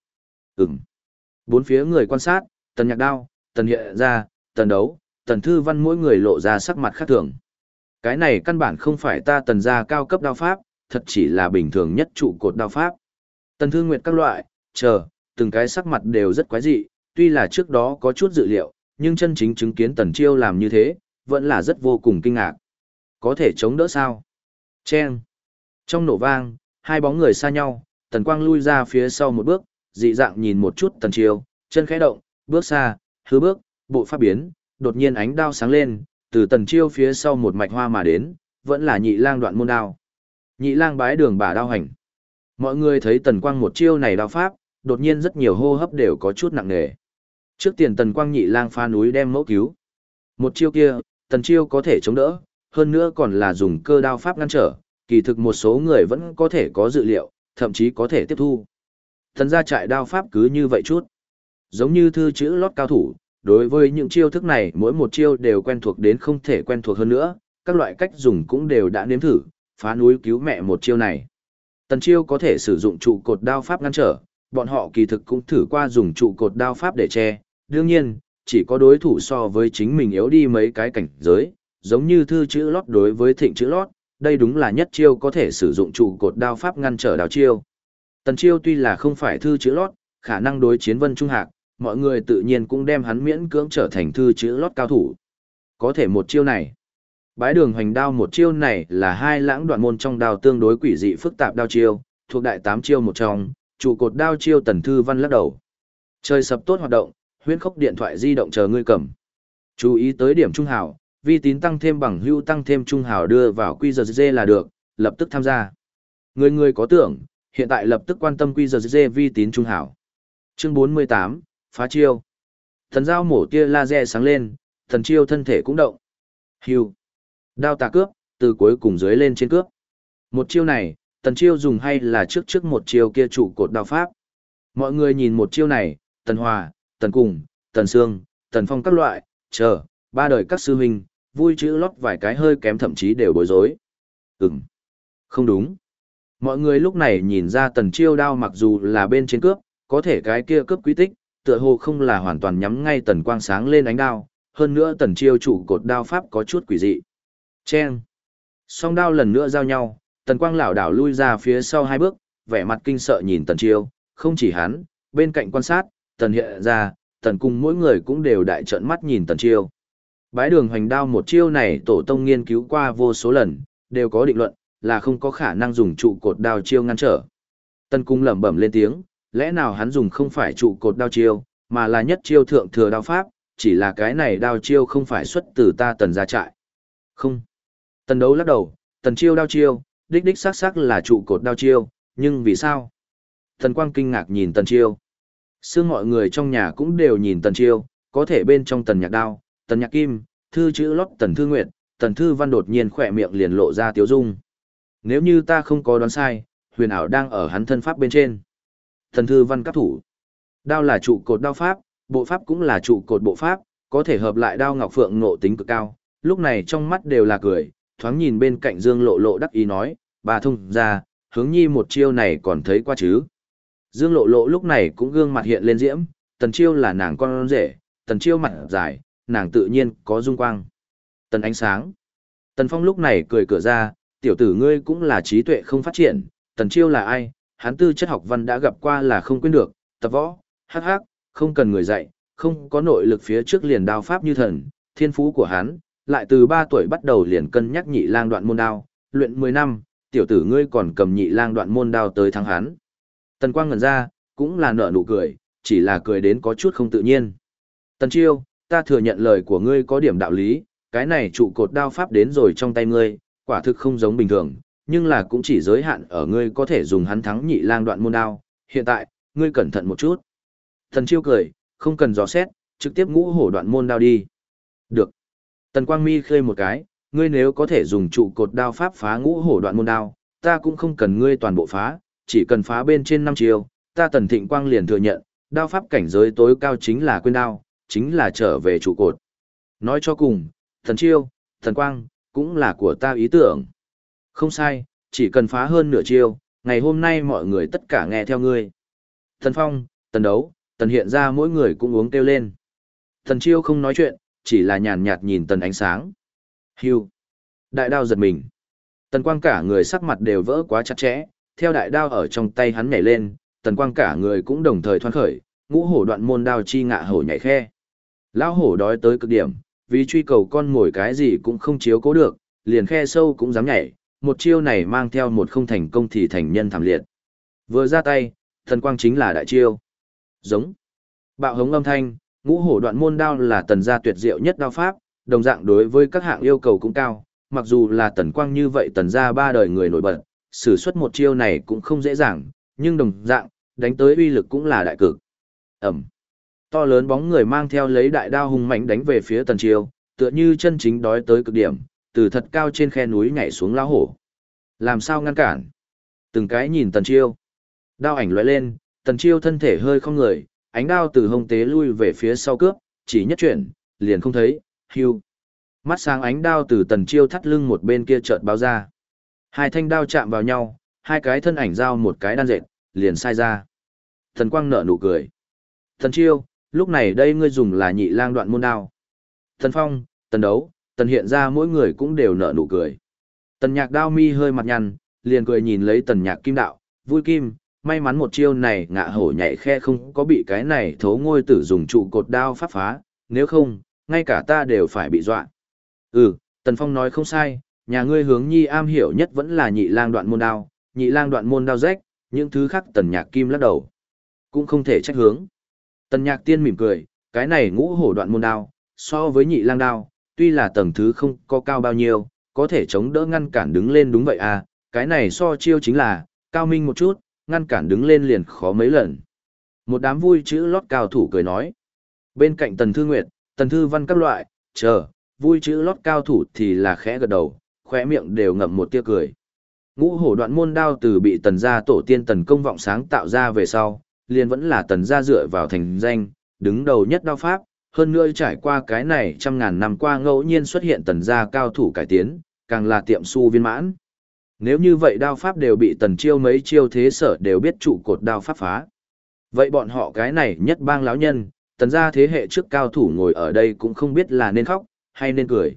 Bốn phía người quan sát, Tần Nhạc đao, Tần Hiện ra, Tần Đấu, Tần Thư Văn mỗi người lộ ra sắc mặt khác thường. Cái này căn bản không phải ta Tần gia cao cấp đao pháp, thật chỉ là bình thường nhất trụ cột đao pháp. Tần Thư Nguyệt các loại, từng cái sắc mặt đều rất quái dị, tuy là trước đó có chút dự liệu, nhưng chân chính chứng kiến Tần Chiêu làm như thế, vẫn là rất vô cùng kinh ngạc. Có thể chống đỡ sao? Chen. Trong nổ vang, hai bóng người xa nhau, Tần Quang lui ra phía sau một bước, dị dạng nhìn một chút Tần Chiêu, chân khẽ động, bước xa, hứa bước, bộ pháp biến, đột nhiên ánh đao sáng lên, từ Tần Chiêu phía sau một mạch hoa mà đến, vẫn là nhị lang đoạn môn đao. Nhị lang bái đường bả đao hành. Mọi người thấy Tần Quang một chiêu này đao pháp, đột nhiên rất nhiều hô hấp đều có chút nặng nề. Trước tiền Tần Quang nhị lang phá núi đem mẫu cứu. Một chiêu kia, Tần Chiêu có thể chống đỡ, hơn nữa còn là dùng cơ đao pháp ngăn trở, kỳ thực một số người vẫn có thể có dự liệu, thậm chí có thể tiếp thu. Tần gia trại đao pháp cứ như vậy chút. Giống như thư chữ lót cao thủ, đối với những chiêu thức này mỗi một chiêu đều quen thuộc đến không thể quen thuộc hơn nữa, các loại cách dùng cũng đều đã nếm thử, phá núi cứu mẹ một chiêu này. Tần Chiêu có thể sử dụng trụ cột đao pháp ngăn trở, bọn họ kỳ thực cũng thử qua dùng trụ cột đao pháp để che, đương nhiên, chỉ có đối thủ so với chính mình yếu đi mấy cái cảnh giới, giống như thư chữ lót đối với thịnh chữ lót, đây đúng là nhất chiêu có thể sử dụng trụ cột đao pháp ngăn trở đao chiêu. Tần Chiêu tuy là không phải thư chữ lót, khả năng đối chiến Vân Trung Hạc, mọi người tự nhiên cũng đem hắn miễn cưỡng trở thành thư chữ lót cao thủ. Có thể một chiêu này, bái đường hoành đao một chiêu này là hai lãng đoạn môn trong đao tương đối quỷ dị phức tạp đao chiêu, thuộc đại 8 chiêu một trong, trụ cột đao chiêu. Tần Thư Văn lắc đầu. Trời sập tốt hoạt động, huyễn khốc điện thoại di động chờ ngươi cầm. Chú ý tới điểm trung hào, vi tín tăng thêm bằng hữu tăng thêm trung hào đưa vào QRZ là được, lập tức tham gia. Người có tưởng, hiện tại lập tức quan tâm QRZ vi tín trung hào. Chương 48, phá chiêu. Thần dao mổ tia laser sáng lên, Tần Chiêu thân thể cũng động. Hưu. Đao tà cướp, từ cuối cùng dưới lên trên cướp. Một chiêu này, Tần Chiêu dùng hay là trước một chiêu kia trụ cột đao pháp. Mọi người nhìn một chiêu này, Tần Hòa, Tần Cùng, Tần Sương, Tần Phong các loại, chờ, ba đời các sư huynh, vui chữ lót vài cái hơi kém thậm chí đều bối rối. Không đúng. Mọi người lúc này nhìn ra Tần Chiêu đao mặc dù là bên trên cướp, có thể cái kia cướp quý tích, tựa hồ không là hoàn toàn nhắm ngay Tần Quang sáng lên ánh đao, hơn nữa Tần Chiêu trụ cột đao pháp có chút quỷ dị. Chen. Song đao lần nữa giao nhau, Tần Quang lảo đảo lui ra phía sau hai bước, vẻ mặt kinh sợ nhìn Tần Chiêu, không chỉ hắn, bên cạnh quan sát, Tần Hiện ra, Tần Cùng mỗi người cũng đều đại trợn mắt nhìn Tần Chiêu. Bái đường hoành đao một chiêu này tổ tông nghiên cứu qua vô số lần, đều có định luận, là không có khả năng dùng trụ cột đao chiêu ngăn trở. Tần Cung lẩm bẩm lên tiếng, lẽ nào hắn dùng không phải trụ cột đao chiêu, mà là nhất chiêu thượng thừa đao pháp, chỉ là cái này đao chiêu không phải xuất từ ta Tần gia trại. Không. Tần Đấu lắc đầu, Tần Chiêu đao chiêu, đích đích xác xác là trụ cột đao chiêu, nhưng vì sao? Tần Quang kinh ngạc nhìn Tần Chiêu. Xương mọi người trong nhà cũng đều nhìn Tần Chiêu, có thể bên trong Tần Nhạc đao, Tần Nhạc kim, thư chữ lót Tần Thư Nguyệt, Tần Thư Văn đột nhiên khỏe miệng liền lộ ra tiếu dung. Nếu như ta không có đoán sai, huyền ảo đang ở hắn thân pháp bên trên. Tần Thư Văn cấp thủ. Đao là trụ cột đao pháp, bộ pháp cũng là trụ cột bộ pháp, có thể hợp lại đao ngọc phượng ngộ tính cực cao. Lúc này trong mắt đều là cười, thoáng nhìn bên cạnh Dương Lộ Lộ đắc ý nói, bà thông ra, hướng nhi một chiêu này còn thấy qua chứ. Dương Lộ Lộ lúc này cũng gương mặt hiện lên diễm, Tần Chiêu là nàng con rể, Tần Chiêu mặt dài, nàng tự nhiên có dung quang. Tần Ánh Sáng. Tần Phong lúc này cười cửa ra, tiểu tử ngươi cũng là trí tuệ không phát triển, Tần Chiêu là ai, hắn tư chất học văn đã gặp qua là không quên được, tập võ, hắc hắc, không cần người dạy, không có nội lực phía trước liền đao pháp như thần, thiên phú của hắn, lại từ 3 tuổi bắt đầu liền cân nhắc nhị lang đoạn môn đao, luyện 10 năm, tiểu tử ngươi còn cầm nhị lang đoạn môn đao tới thắng hắn. Tần Quang ngẩn ra, cũng là nở nụ cười, chỉ là cười đến có chút không tự nhiên. Tần Chiêu, ta thừa nhận lời của ngươi có điểm đạo lý, cái này trụ cột đao pháp đến rồi trong tay ngươi, quả thực không giống bình thường, nhưng là cũng chỉ giới hạn ở ngươi có thể dùng hắn thắng nhị lang đoạn môn đao, hiện tại, ngươi cẩn thận một chút. Tần Chiêu cười, không cần dò xét, trực tiếp ngũ hổ đoạn môn đao đi. Được. Tần Quang mi khơi một cái, ngươi nếu có thể dùng trụ cột đao pháp phá ngũ hổ đoạn môn đao, ta cũng không cần ngươi toàn bộ phá, chỉ cần phá bên trên 5 chiều, ta Tần Thịnh Quang liền thừa nhận, đao pháp cảnh giới tối cao chính là quên đao, chính là trở về trụ cột. Nói cho cùng, Tần Chiêu, Tần Quang, cũng là của ta ý tưởng. Không sai, chỉ cần phá hơn nửa chiêu, ngày hôm nay mọi người tất cả nghe theo ngươi. Tần Phong, Tần Đấu, Tần Hiện ra mỗi người cũng uống kêu lên. Tần Chiêu không nói chuyện, chỉ là nhàn nhạt nhìn Tần Ánh Sáng. Hưu. Đại đao giật mình. Tần Quang cả người sắc mặt đều vỡ quá chặt chẽ, theo đại đao ở trong tay hắn nhảy lên, Tần Quang cả người cũng đồng thời thoăn khởi, ngũ hổ đoạn môn đao chi ngạ hổ nhảy khe. Lão hổ đói tới cực điểm, vì truy cầu con mồi cái gì cũng không chiếu cố được, liền khe sâu cũng dám nhảy, một chiêu này mang theo một không thành công thì thành nhân thảm liệt. Vừa ra tay, Tần Quang chính là đại chiêu. Giống. Bạo hống âm thanh, ngũ hổ đoạn môn đao là Tần gia tuyệt diệu nhất đao pháp, đồng dạng đối với các hạng yêu cầu cũng cao, mặc dù là Tần Quang như vậy Tần gia 3 đời người nổi bật, sử xuất một chiêu này cũng không dễ dàng, nhưng đồng dạng, đánh tới uy lực cũng là đại cực. Ẩm. To lớn bóng người mang theo lấy đại đao hung mạnh đánh về phía Tần Chiêu, tựa như chân chính đói tới cực điểm, từ thật cao trên khe núi nhảy xuống lão hổ. Làm sao ngăn cản? Từng cái nhìn Tần Chiêu. Đao ảnh lóe lên, Tần Chiêu thân thể hơi không người, ánh đao từ hông tế lui về phía sau cướp, chỉ nhất chuyển, liền không thấy, hưu. Mắt sáng ánh đao từ Tần Chiêu thắt lưng một bên kia chợt báo ra. Hai thanh đao chạm vào nhau, hai cái thân ảnh giao một cái đan dệt, liền sai ra. Tần Quang nở nụ cười. Tần Chiêu, lúc này đây ngươi dùng là nhị lang đoạn môn đao. Tần Phong, Tần Đấu, Tần Hiện ra mỗi người cũng đều nở nụ cười. Tần Nhạc đao mi hơi mặt nhăn, liền cười nhìn lấy Tần Nhạc kim đạo, vui kim, may mắn một chiêu này ngạ hổ nhảy khe không có bị cái này thấu ngôi tử dùng trụ cột đao pháp phá, nếu không, ngay cả ta đều phải bị dọa. Tần Phong nói không sai, nhà ngươi hướng nhi am hiểu nhất vẫn là nhị lang đoạn môn đao, nhị lang đoạn môn đao rách, những thứ khác Tần Nhạc kim lắc đầu. Cũng không thể trách hướng. Tần Nhạc tiên mỉm cười, cái này ngũ hổ đoạn môn đao, so với nhị lang đao, tuy là tầng thứ không có cao bao nhiêu, có thể chống đỡ ngăn cản đứng lên đúng vậy à, cái này so chiêu chính là, cao minh một chút, ngăn cản đứng lên liền khó mấy lần. Một đám vui chữ lót cao thủ cười nói. Bên cạnh Tần Thư Nguyệt, Tần Thư Văn các loại, chờ, vui chữ lót cao thủ thì là khẽ gật đầu, khóe miệng đều ngậm một tia cười. Ngũ hổ đoạn môn đao từ bị Tần gia tổ tiên Tần Công Vọng sáng tạo ra về sau, liền vẫn là Tần gia dựa vào thành danh, đứng đầu nhất đao pháp, hơn nữa trải qua cái này trăm ngàn năm qua ngẫu nhiên xuất hiện Tần gia cao thủ cải tiến, càng là tiệm su viên mãn. Nếu như vậy đao pháp đều bị Tần Chiêu mấy chiêu thế sở đều biết trụ cột đao pháp phá. Vậy bọn họ cái này nhất bang lão nhân, Tần gia thế hệ trước cao thủ ngồi ở đây cũng không biết là nên khóc hay nên cười.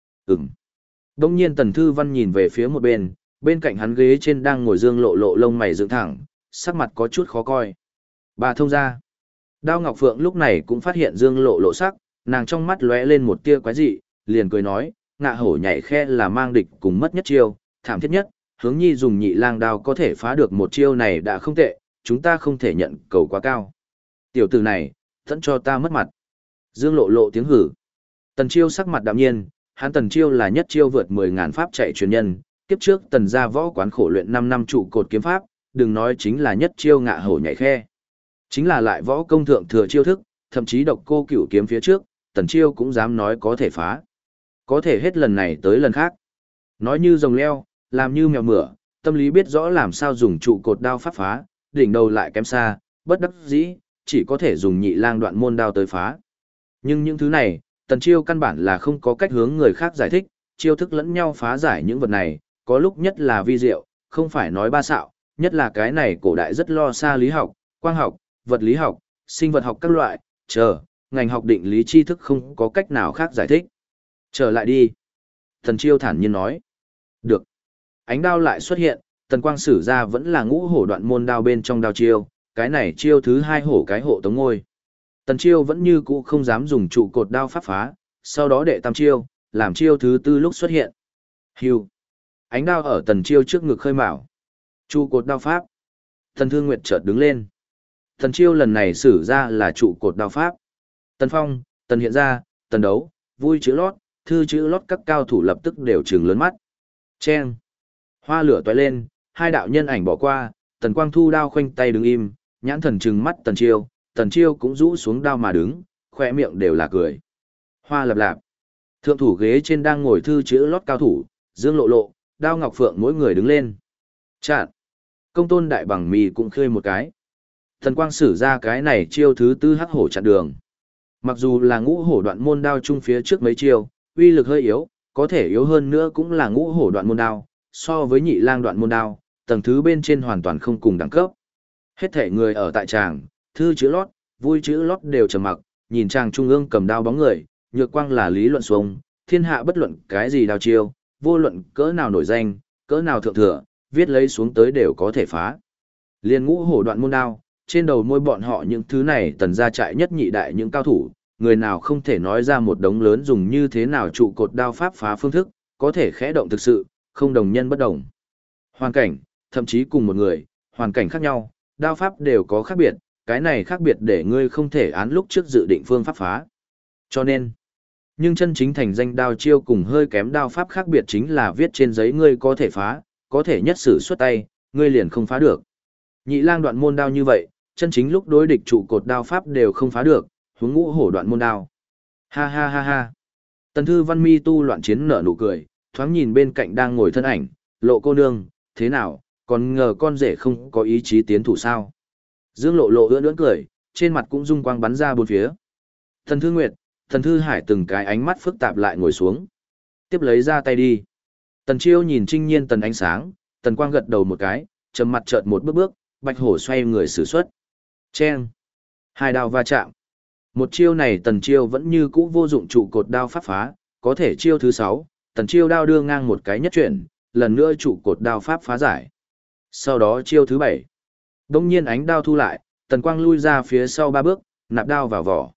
Đông nhiên Tần Thư Văn nhìn về phía một bên, bên cạnh hắn ghế trên đang ngồi Dương Lộ Lộ lông mày dựng thẳng, sắc mặt có chút khó coi. Bà thông ra. Đao Ngọc Phượng lúc này cũng phát hiện Dương Lộ Lộ sắc, nàng trong mắt lóe lên một tia quái dị, liền cười nói, ngạ hổ nhảy khe là mang địch cùng mất nhất chiêu, thảm thiết nhất, hướng nhi dùng nhị lang đao có thể phá được một chiêu này đã không tệ, chúng ta không thể nhận cầu quá cao. Tiểu tử này, thẫn cho ta mất mặt. Dương Lộ Lộ tiếng hử. Tần Chiêu sắc mặt đạm nhiên, hắn Tần Chiêu là nhất chiêu vượt 10.000 pháp chạy truyền nhân, kiếp trước Tần gia võ quán khổ luyện 5 năm trụ cột kiếm pháp, đừng nói chính là nhất chiêu ngạ hổ nhảy khe. Chính là lại võ công thượng thừa chiêu thức, thậm chí độc cô cửu kiếm phía trước, Tần Chiêu cũng dám nói có thể phá. Có thể hết lần này tới lần khác. Nói như rồng leo, làm như mèo mửa, tâm lý biết rõ làm sao dùng trụ cột đao pháp phá, đỉnh đầu lại kém xa, bất đắc dĩ, chỉ có thể dùng nhị lang đoạn môn đao tới phá. Nhưng những thứ này, Tần Chiêu căn bản là không có cách hướng người khác giải thích, chiêu thức lẫn nhau phá giải những vật này, có lúc nhất là vi diệu, không phải nói ba xạo, nhất là cái này cổ đại rất lo xa lý học, quang học, vật lý học, sinh vật học các loại, ngành học định lý tri thức không có cách nào khác giải thích. Trở lại đi. Tần Chiêu thản nhiên nói. Được. Ánh đao lại xuất hiện, Tần Quang sử ra vẫn là ngũ hổ đoạn môn đao bên trong đao chiêu, cái này chiêu thứ hai hổ cái hộ tống ngôi. Tần Chiêu vẫn như cũ không dám dùng trụ cột đao pháp phá, sau đó đệ tam chiêu, làm chiêu thứ tư lúc xuất hiện. Hưu. Ánh đao ở Tần Chiêu trước ngực khơi mào. Trụ cột đao pháp. Tần Thương Nguyệt chợt đứng lên. Tần Chiêu lần này sử ra là trụ cột đao pháp. Tần Phong, Tần Hiện Ra, Tần Đấu, vui chữ lót, thư chữ lót các cao thủ lập tức đều trừng lớn mắt. Chen. Hoa lửa tóe lên, hai đạo nhân ảnh bỏ qua, Tần Quang thu đao khoanh tay đứng im, nhãn thần trừng mắt Tần Chiêu cũng rũ xuống đao mà đứng, khỏe miệng đều là cười. Hoa lạp lạp. Thượng thủ ghế trên đang ngồi thư chữ lót cao thủ, Dương Lộ Lộ, Đao Ngọc Phượng mỗi người đứng lên. Chạn. Công tôn đại bằng mì cũng khơi một cái. Tần Quang sử ra cái này chiêu thứ tư hắc hổ chặn đường. Mặc dù là ngũ hổ đoạn môn đao chung phía trước mấy chiêu, uy lực hơi yếu, có thể yếu hơn nữa cũng là ngũ hổ đoạn môn đao, so với nhị lang đoạn môn đao, tầng thứ bên trên hoàn toàn không cùng đẳng cấp. Hết thể người ở tại tràng, thư chữ lót, vui chữ lót đều trầm mặc, nhìn tràng trung ương cầm đao bóng người, nhược quang là lý luận xuống, thiên hạ bất luận cái gì đao chiêu, vô luận cỡ nào nổi danh, cỡ nào thượng thừa, viết lấy xuống tới đều có thể phá. Liên ngũ hổ đoạn môn đao, trên đầu môi bọn họ những thứ này Tần gia trại nhất nhị đại những cao thủ, người nào không thể nói ra một đống lớn dùng như thế nào trụ cột đao pháp phá phương thức, có thể khẽ động thực sự, không đồng nhân bất đồng. Hoàn cảnh, thậm chí cùng một người, hoàn cảnh khác nhau, đao pháp đều có khác biệt, cái này khác biệt để ngươi không thể án lúc trước dự định phương pháp phá. Cho nên, nhưng chân chính thành danh đao chiêu cùng hơi kém đao pháp khác biệt chính là viết trên giấy ngươi có thể phá, có thể nhất sử xuất tay, ngươi liền không phá được. Nhị lang đoạn môn đao như vậy, chân chính lúc đối địch trụ cột đao pháp đều không phá được, huống ngũ hổ đoạn môn đao. Ha ha ha ha. Tần Thư Văn mi tu loạn chiến nở nụ cười, thoáng nhìn bên cạnh đang ngồi thân ảnh, Lộ cô nương, thế nào, còn ngờ con rể không có ý chí tiến thủ sao? Dương Lộ Lộ ưỡn ưỡn cười, trên mặt cũng dung quang bắn ra bốn phía. Tần Thư Nguyệt, Tần Thư Hải từng cái ánh mắt phức tạp lại ngồi xuống. Tiếp lấy ra tay đi. Tần Chiêu nhìn Trinh Nhiên Tần ánh sáng, Tần Quang gật đầu một cái, trầm mặt chợt một bước, Bạch Hổ xoay người sử xuất. Chen. Hai đao va chạm. Một chiêu này Tần Chiêu vẫn như cũ vô dụng trụ cột đao pháp phá, có thể chiêu thứ 6, Tần Chiêu đao đưa ngang một cái nhất chuyển, lần nữa trụ cột đao pháp phá giải. Sau đó chiêu thứ 7. Đông nhiên ánh đao thu lại, Tần Quang lui ra phía sau 3 bước, nạp đao vào vỏ.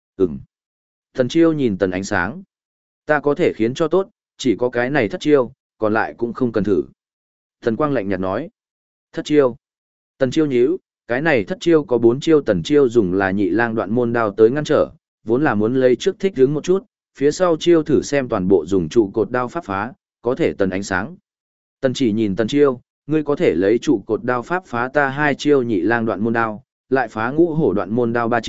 Tần Chiêu nhìn Tần ánh sáng. Ta có thể khiến cho tốt, chỉ có cái này thất chiêu, còn lại cũng không cần thử. Tần Quang lạnh nhạt nói. Thất chiêu. Tần Chiêu nhíu, cái này thất chiêu có 4 chiêu Tần Chiêu dùng là nhị lang đoạn môn đao tới ngăn trở, vốn là muốn lấy trước thích hướng một chút, phía sau chiêu thử xem toàn bộ dùng trụ cột đao pháp phá, có thể Tần ánh sáng. Tần chỉ nhìn Tần Chiêu, ngươi có thể lấy trụ cột đao pháp phá ta 2 chiêu nhị lang đoạn môn đao, lại phá ngũ hổ đoạn môn đao 3 chiêu,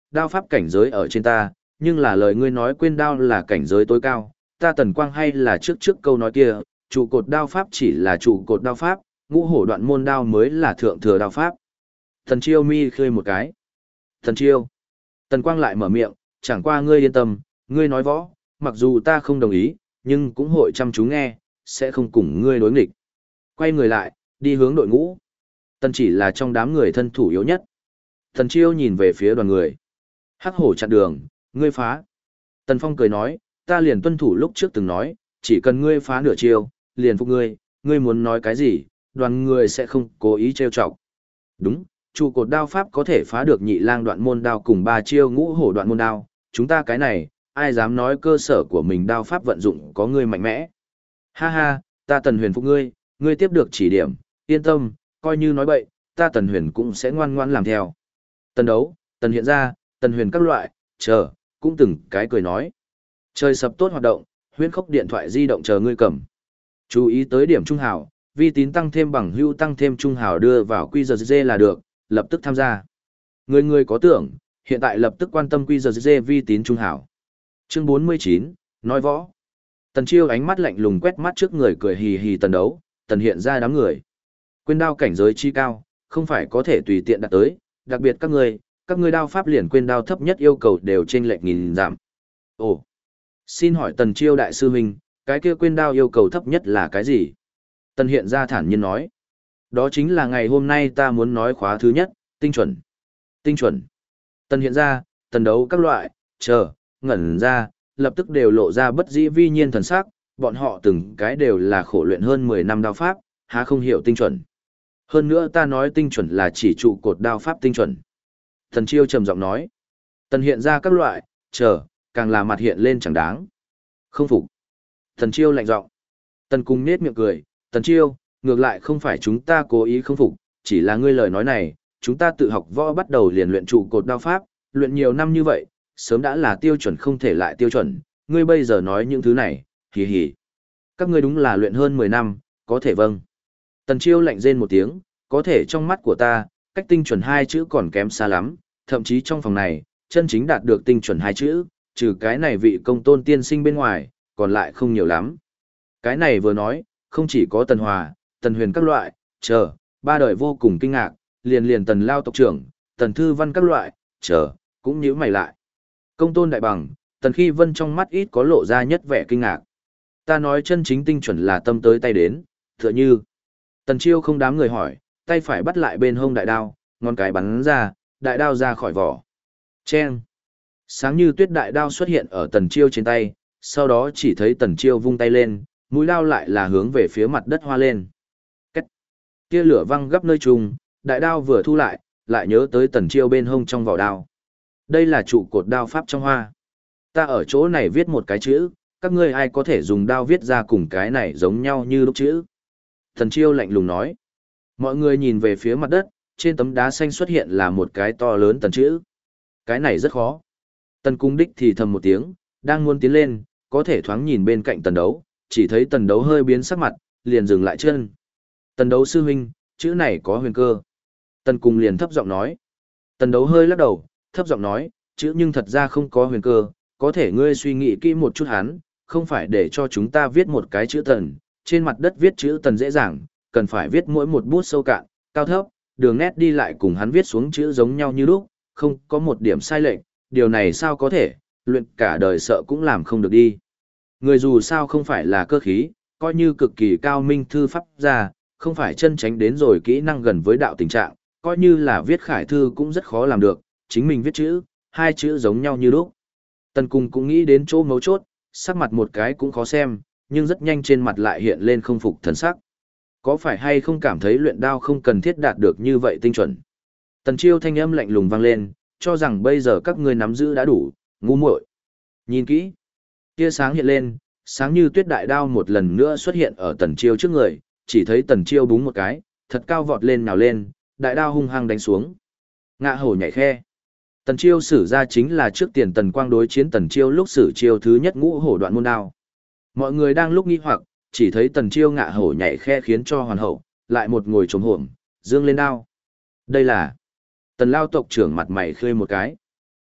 đao pháp cảnh giới ở trên ta, nhưng là lời ngươi nói quên đao là cảnh giới tối cao, ta Tần Quang hay là trước câu nói kia, trụ cột đao pháp chỉ là trụ cột đao pháp, ngũ hổ đoạn môn đao mới là thượng thừa đao pháp. Thần Chiêu mi khơi một cái. Thần Chiêu. Tần Quang lại mở miệng, chẳng qua ngươi yên tâm, ngươi nói võ, mặc dù ta không đồng ý, nhưng cũng hội chăm chú nghe, sẽ không cùng ngươi đối nghịch. Quay người lại, đi hướng đội ngũ. Tần chỉ là trong đám người thân thủ yếu nhất. Thần Chiêu nhìn về phía đoàn người. Hắc hổ chặn đường, ngươi phá. Tần Phong cười nói, ta liền tuân thủ lúc trước từng nói, chỉ cần ngươi phá nửa chiêu, liền phục ngươi, ngươi muốn nói cái gì, đoàn người sẽ không cố ý trêu chọc. Đúng, trụ cột đao pháp có thể phá được nhị lang đoạn môn đao cùng 3 chiêu ngũ hổ đoạn môn đao, chúng ta cái này, ai dám nói cơ sở của mình đao pháp vận dụng có ngươi mạnh mẽ. Ha ha, ta Tần Huyền phục ngươi, ngươi tiếp được chỉ điểm, yên tâm, coi như nói bậy, ta Tần Huyền cũng sẽ ngoan ngoãn làm theo. Tần đấu, Tần hiện ra, Tần Huyền các loại, chờ, cũng từng cái cười nói. Trời sập tốt hoạt động, huyễn khốc điện thoại di động chờ ngươi cầm. Chú ý tới điểm trung hào, vi tín tăng thêm bằng hữu tăng thêm trung hào đưa vào QRZ là được, lập tức tham gia. Người có tưởng, hiện tại lập tức quan tâm QRZ vi tín trung hào. Chương 49, nói võ. Tần Chiêu ánh mắt lạnh lùng quét mắt trước người cười hì hì Tần đấu, Tần hiện ra đám người. Quên đao cảnh giới chi cao, không phải có thể tùy tiện đạt tới, đặc biệt các ngươi đao pháp liền quên đao thấp nhất yêu cầu đều trên lệch nghìn giảm. Ồ, xin hỏi Tần Chiêu đại sư huynh, cái kia quên đao yêu cầu thấp nhất là cái gì? Tần hiện ra thản nhiên nói. Đó chính là ngày hôm nay ta muốn nói khóa thứ nhất, tinh chuẩn. Tinh chuẩn. Tần hiện ra, Tần đấu các loại, chờ, ngẩn ra, lập tức đều lộ ra bất dĩ vi nhiên thần sắc, bọn họ từng cái đều là khổ luyện hơn 10 năm đao pháp, há không hiểu tinh chuẩn. Hơn nữa ta nói tinh chuẩn là chỉ trụ cột đao pháp tinh chuẩn. Tần Chiêu trầm giọng nói. Tần hiện ra các loại, chờ, càng là mặt hiện lên chẳng đáng. Không phục. Tần Chiêu lạnh giọng. Tần Cung nết miệng cười, Tần Chiêu, ngược lại không phải chúng ta cố ý không phục, chỉ là ngươi lời nói này, chúng ta tự học võ bắt đầu liền luyện trụ cột đao pháp, luyện nhiều năm như vậy, sớm đã là tiêu chuẩn không thể lại tiêu chuẩn, ngươi bây giờ nói những thứ này, hì hì. Các ngươi đúng là luyện hơn 10 năm, có thể vâng. Tần Chiêu lạnh rên một tiếng, có thể trong mắt của ta, cách tinh chuẩn 2 chữ còn kém xa lắm, thậm chí trong phòng này, chân chính đạt được tinh chuẩn 2 chữ, trừ cái này vị công tôn tiên sinh bên ngoài, còn lại không nhiều lắm. Cái này vừa nói, không chỉ có Tần Hòa, Tần Huyền các loại, chờ, 3 đời vô cùng kinh ngạc, liền Tần Lao tộc trưởng, Tần Thư Văn các loại, chờ, cũng nhíu mày lại. Công tôn đại bằng, Tần Khi Vân trong mắt ít có lộ ra nhất vẻ kinh ngạc. Ta nói chân chính tinh chuẩn là tâm tới tay đến, tựa như. Tần Chiêu không đám người hỏi, tay phải bắt lại bên hông đại đao, ngón cái bắn ra, đại đao ra khỏi vỏ. Chen. Sáng như tuyết đại đao xuất hiện ở Tần Chiêu trên tay, sau đó chỉ thấy Tần Chiêu vung tay lên, mũi đao lại là hướng về phía mặt đất hoa lên. Cách. Tia lửa văng gấp nơi trùng, đại đao vừa thu lại nhớ tới Tần Chiêu bên hông trong vỏ đao. Đây là trụ cột đao pháp trong hoa. Ta ở chỗ này viết một cái chữ, các ngươi ai có thể dùng đao viết ra cùng cái này giống nhau như lúc chữ. Tần Chiêu lạnh lùng nói. Mọi người nhìn về phía mặt đất, trên tấm đá xanh xuất hiện là một cái to lớn tần chữ. Cái này rất khó. Tần Cung đích thì thầm một tiếng, đang muốn tiến lên, có thể thoáng nhìn bên cạnh Tần đấu, chỉ thấy Tần đấu hơi biến sắc mặt, liền dừng lại chân. Tần đấu sư huynh, chữ này có huyền cơ. Tần Cung liền thấp giọng nói. Tần đấu hơi lắc đầu, thấp giọng nói, chữ nhưng thật ra không có huyền cơ, có thể ngươi suy nghĩ kỹ một chút hắn, không phải để cho chúng ta viết một cái chữ Tần, trên mặt đất viết chữ Tần dễ dàng, cần phải viết mỗi một bút sâu cạn, cao thấp, đường nét đi lại cùng hắn viết xuống chữ giống nhau như lúc, không có một điểm sai lệch, điều này sao có thể, luyện cả đời sợ cũng làm không được đi. Người dù sao không phải là cơ khí, coi như cực kỳ cao minh thư pháp ra, không phải chân tránh đến rồi kỹ năng gần với đạo tình trạng, coi như là viết khải thư cũng rất khó làm được, chính mình viết chữ, 2 chữ giống nhau như lúc. Tần Cung cũng nghĩ đến chỗ mấu chốt, sắc mặt một cái cũng khó xem, nhưng rất nhanh trên mặt lại hiện lên không phục thần sắc. Có phải hay không cảm thấy luyện đao không cần thiết đạt được như vậy tinh chuẩn? Tần Chiêu thanh âm lạnh lùng vang lên, cho rằng bây giờ các ngươi nắm giữ đã đủ, ngu muội. Nhìn kỹ, tia sáng hiện lên, sáng như tuyết đại đao một lần nữa xuất hiện ở Tần Chiêu trước người, chỉ thấy Tần Chiêu búng một cái, thật cao vọt lên nào lên, đại đao hung hăng đánh xuống. Ngạ hổ nhảy khe. Tần Chiêu sử ra chính là trước tiền Tần Quang đối chiến Tần Chiêu lúc sử chiêu thứ nhất ngũ hổ đoạn môn đao. Mọi người đang lúc nghi hoặc, chỉ thấy Tần Chiêu ngạ hổ nhảy khe khiến cho hoàn hậu, lại một ngồi trồm hổm, dương lên đao. Đây là Tần Lao tộc trưởng mặt mày khơi một cái.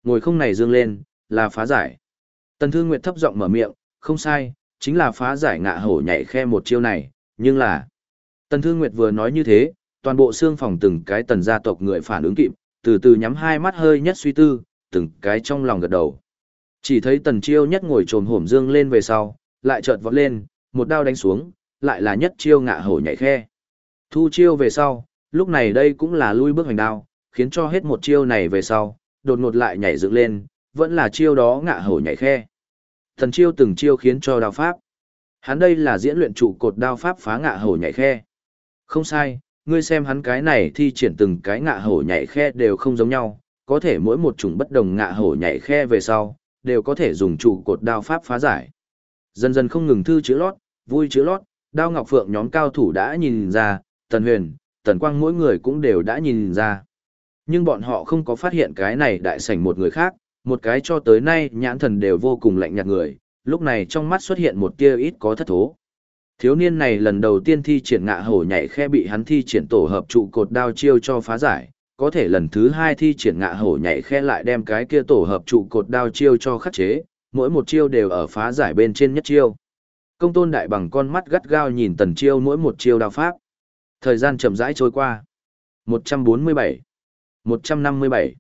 Ngồi không này dương lên, là phá giải. Tần Thương Nguyệt thấp giọng mở miệng, không sai, chính là phá giải ngạ hổ nhảy khe một chiêu này, nhưng là... Tần Thương Nguyệt vừa nói như thế, toàn bộ xương phòng từng cái tần gia tộc người phản ứng kịp, từ từ nhắm hai mắt hơi nhất suy tư, từng cái trong lòng gật đầu. Chỉ thấy tần chiêu nhất ngồi trồm hổm dương lên về sau, lại chợt vọt lên, một đao đánh xuống, lại là nhất chiêu ngạ hổ nhảy khe. Thu chiêu về sau, lúc này đây cũng là lui bước hành đao, khiến cho hết một chiêu này về sau, đột ngột lại nhảy dựng lên, vẫn là chiêu đó ngạ hổ nhảy khe. Thần chiêu từng chiêu khiến cho đao pháp. Hắn đây là diễn luyện trụ cột đao pháp phá ngạ hổ nhảy khe. Không sai, ngươi xem hắn cái này thi triển từng cái ngạ hổ nhảy khe đều không giống nhau, có thể mỗi một chủng bất đồng ngạ hổ nhảy khe về sau, đều có thể dùng trụ cột đao pháp phá giải. Dần dần không ngừng thư chữ lót, vui chữ lót, Đao Ngọc Phượng nhóm cao thủ đã nhìn ra, Tần Huyền, Tần Quang mỗi người cũng đều đã nhìn ra. Nhưng bọn họ không có phát hiện cái này đại sảnh một người khác, một cái cho tới nay nhãn thần đều vô cùng lạnh nhạt người, lúc này trong mắt xuất hiện một tia ít có thất thố. Thiếu niên này lần đầu tiên thi triển ngạ hổ nhảy khe bị hắn thi triển tổ hợp trụ cột đao chiêu cho phá giải, có thể lần thứ hai thi triển ngạ hổ nhảy khe lại đem cái kia tổ hợp trụ cột đao chiêu cho khắc chế, mỗi một chiêu đều ở phá giải bên trên nhất chiêu. Công Tôn Đại bằng con mắt gắt gao nhìn Tần Chiêu mỗi một chiêu đao pháp. Thời gian chậm rãi trôi qua. 147, 157,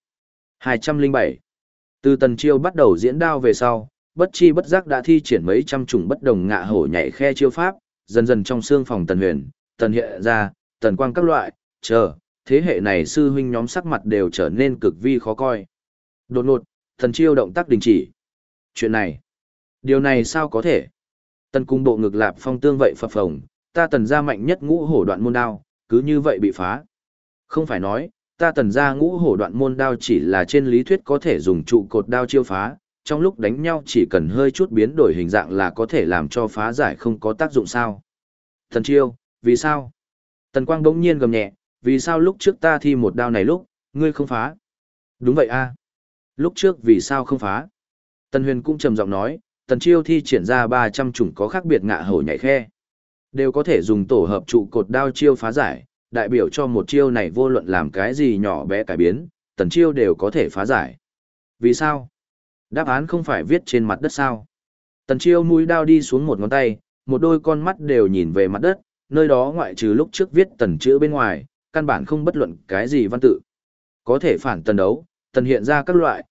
207. Từ Tần Chiêu bắt đầu diễn đao về sau, bất chi bất giác đã thi triển mấy trăm chủng bất đồng ngạ hổ nhảy khe chiêu pháp, dần dần trong xương phòng Tần Huyền, Tần Hiện ra, Tần Quang các loại, thế hệ này sư huynh nhóm sắc mặt đều trở nên cực vi khó coi. Đột ngột, Tần Chiêu động tác đình chỉ. Chuyện này, điều này sao có thể? Tần cung bộ ngực lạp phong tương vậy phập phồng, ta Tần gia mạnh nhất ngũ hổ đoạn môn đao, cứ như vậy bị phá. Không phải nói, ta Tần gia ngũ hổ đoạn môn đao chỉ là trên lý thuyết có thể dùng trụ cột đao chiêu phá, trong lúc đánh nhau chỉ cần hơi chút biến đổi hình dạng là có thể làm cho phá giải không có tác dụng sao. Tần Chiêu, vì sao? Tần Quang bỗng nhiên gầm nhẹ, vì sao lúc trước ta thi một đao này lúc, ngươi không phá? Đúng vậy a. Lúc trước vì sao không phá? Tần Huyền cũng trầm giọng nói, Tần Chiêu thi triển ra 300 chủng có khác biệt ngạ hổ nhảy khe. Đều có thể dùng tổ hợp trụ cột đao chiêu phá giải, đại biểu cho một chiêu này vô luận làm cái gì nhỏ bé cải biến, Tần Chiêu đều có thể phá giải. Vì sao? Đáp án không phải viết trên mặt đất sao? Tần Chiêu mũi đao đi xuống một ngón tay, một đôi con mắt đều nhìn về mặt đất, nơi đó ngoại trừ lúc trước viết tần chữ bên ngoài, căn bản không bất luận cái gì văn tự. Có thể phản tần đấu, tần hiện ra các loại,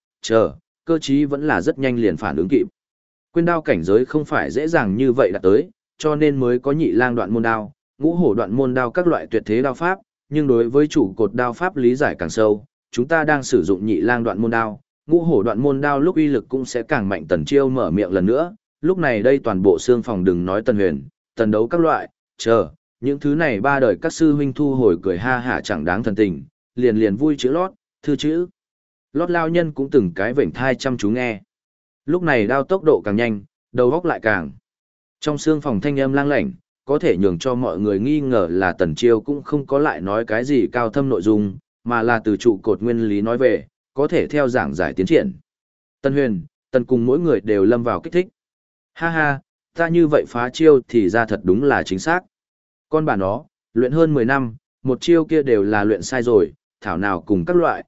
cơ trí vẫn là rất nhanh liền phản ứng kịp. Quyên đao cảnh giới không phải dễ dàng như vậy đạt tới, cho nên mới có nhị lang đoạn môn đao, ngũ hổ đoạn môn đao các loại tuyệt thế đao pháp, nhưng đối với chủ cột đao pháp lý giải càng sâu, chúng ta đang sử dụng nhị lang đoạn môn đao, ngũ hổ đoạn môn đao lúc uy lực cũng sẽ càng mạnh. Tần Chiêu mở miệng lần nữa, lúc này đây toàn bộ xương phòng đừng nói Tần Huyền, tần đấu các loại, những thứ này ba đời các sư huynh thu hồi cười ha hả chẳng đáng thần tình, liền liền vui chữ lót, thư chữ. Lót lao nhân cũng từng cái vểnh thai chăm chú nghe. Lúc này đao tốc độ càng nhanh, đầu góc lại càng. Trong xương phòng thanh âm lang lảnh, có thể nhường cho mọi người nghi ngờ là Tần Chiêu cũng không có lại nói cái gì cao thâm nội dung, mà là từ trụ cột nguyên lý nói về, có thể theo giảng giải tiến triển. Tần Huyền, Tần cùng mỗi người đều lâm vào kích thích. Ha ha, ta như vậy phá chiêu thì ra thật đúng là chính xác. Con bà nó, luyện hơn 10 năm, một chiêu kia đều là luyện sai rồi, thảo nào cùng các loại,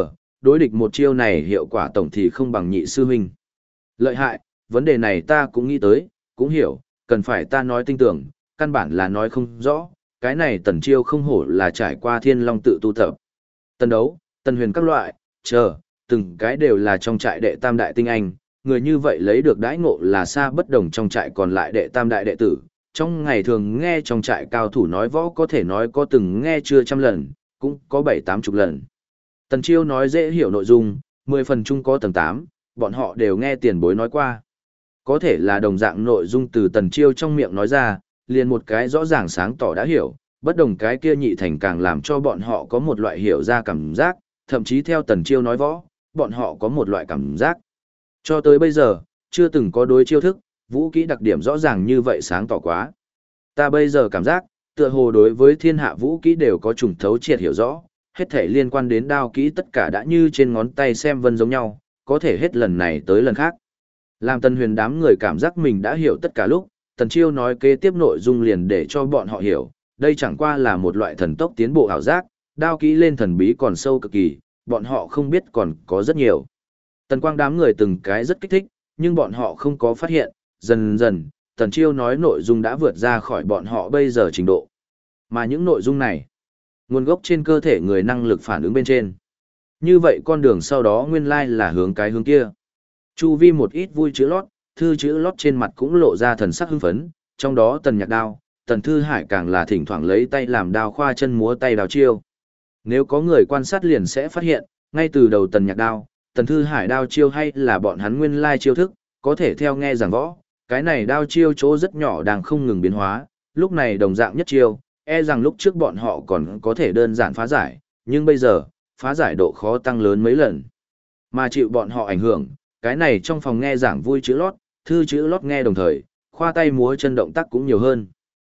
đối địch một chiêu này hiệu quả tổng thì không bằng nhị sư huynh. Lợi hại, vấn đề này ta cũng nghĩ tới, cũng hiểu, cần phải ta nói tinh tưởng, căn bản là nói không rõ, cái này Tần Chiêu không hổ là trải qua Thiên Long tự tu tập. Tần đấu, Tần Huyền các loại, từng cái đều là trong trại đệ tam đại tinh anh, người như vậy lấy được đãi ngộ là xa bất đồng trong trại còn lại đệ tam đại đệ tử. Trong ngày thường nghe trong trại cao thủ nói võ có thể nói có từng nghe chưa trăm lần, cũng có 7-80 lần. Tần Chiêu nói dễ hiểu nội dung, 10 phần chung có tầng 8, bọn họ đều nghe tiền bối nói qua. Có thể là đồng dạng nội dung từ Tần Chiêu trong miệng nói ra, liền một cái rõ ràng sáng tỏ đã hiểu, bất đồng cái kia nhị thành càng làm cho bọn họ có một loại hiểu ra cảm giác, thậm chí theo Tần Chiêu nói võ, bọn họ có một loại cảm giác. Cho tới bây giờ, chưa từng có đối chiêu thức, vũ kỹ đặc điểm rõ ràng như vậy sáng tỏ quá. Ta bây giờ cảm giác, tựa hồ đối với thiên hạ vũ kỹ đều có trùng thấu triệt hiểu rõ, hết thể liên quan đến đao kỹ tất cả đã như trên ngón tay xem vân giống nhau, có thể hết lần này tới lần khác. Làm Tần Huyền đám người cảm giác mình đã hiểu tất cả lúc, Tần Chiêu nói kế tiếp nội dung liền để cho bọn họ hiểu, đây chẳng qua là một loại thần tốc tiến bộ ảo giác, đao kỹ lên thần bí còn sâu cực kỳ, bọn họ không biết còn có rất nhiều. Tần Quang đám người từng cái rất kích thích, nhưng bọn họ không có phát hiện, dần dần, Tần Chiêu nói nội dung đã vượt ra khỏi bọn họ bây giờ trình độ. Mà những nội dung này, nguồn gốc trên cơ thể người năng lực phản ứng bên trên. Như vậy con đường sau đó nguyên lai là hướng cái hướng kia. Chu vi một ít vui chữ lót, thư chữ lót trên mặt cũng lộ ra thần sắc hưng phấn, trong đó Tần Nhạc Đao, Tần Thư Hải càng là thỉnh thoảng lấy tay làm đao khoa chân múa tay đao chiêu. Nếu có người quan sát liền sẽ phát hiện, ngay từ đầu Tần Nhạc Đao, Tần Thư Hải đao chiêu hay là bọn hắn nguyên lai chiêu thức, có thể theo nghe giảng võ, cái này đao chiêu chỗ rất nhỏ đang không ngừng biến hóa, lúc này đồng dạng nhất chiêu, e rằng lúc trước bọn họ còn có thể đơn giản phá giải, nhưng bây giờ, phá giải độ khó tăng lớn mấy lần. Mà chịu bọn họ ảnh hưởng, cái này trong phòng nghe giảng vui chữ lót, thư chữ lót nghe đồng thời, khoa tay múa chân động tác cũng nhiều hơn.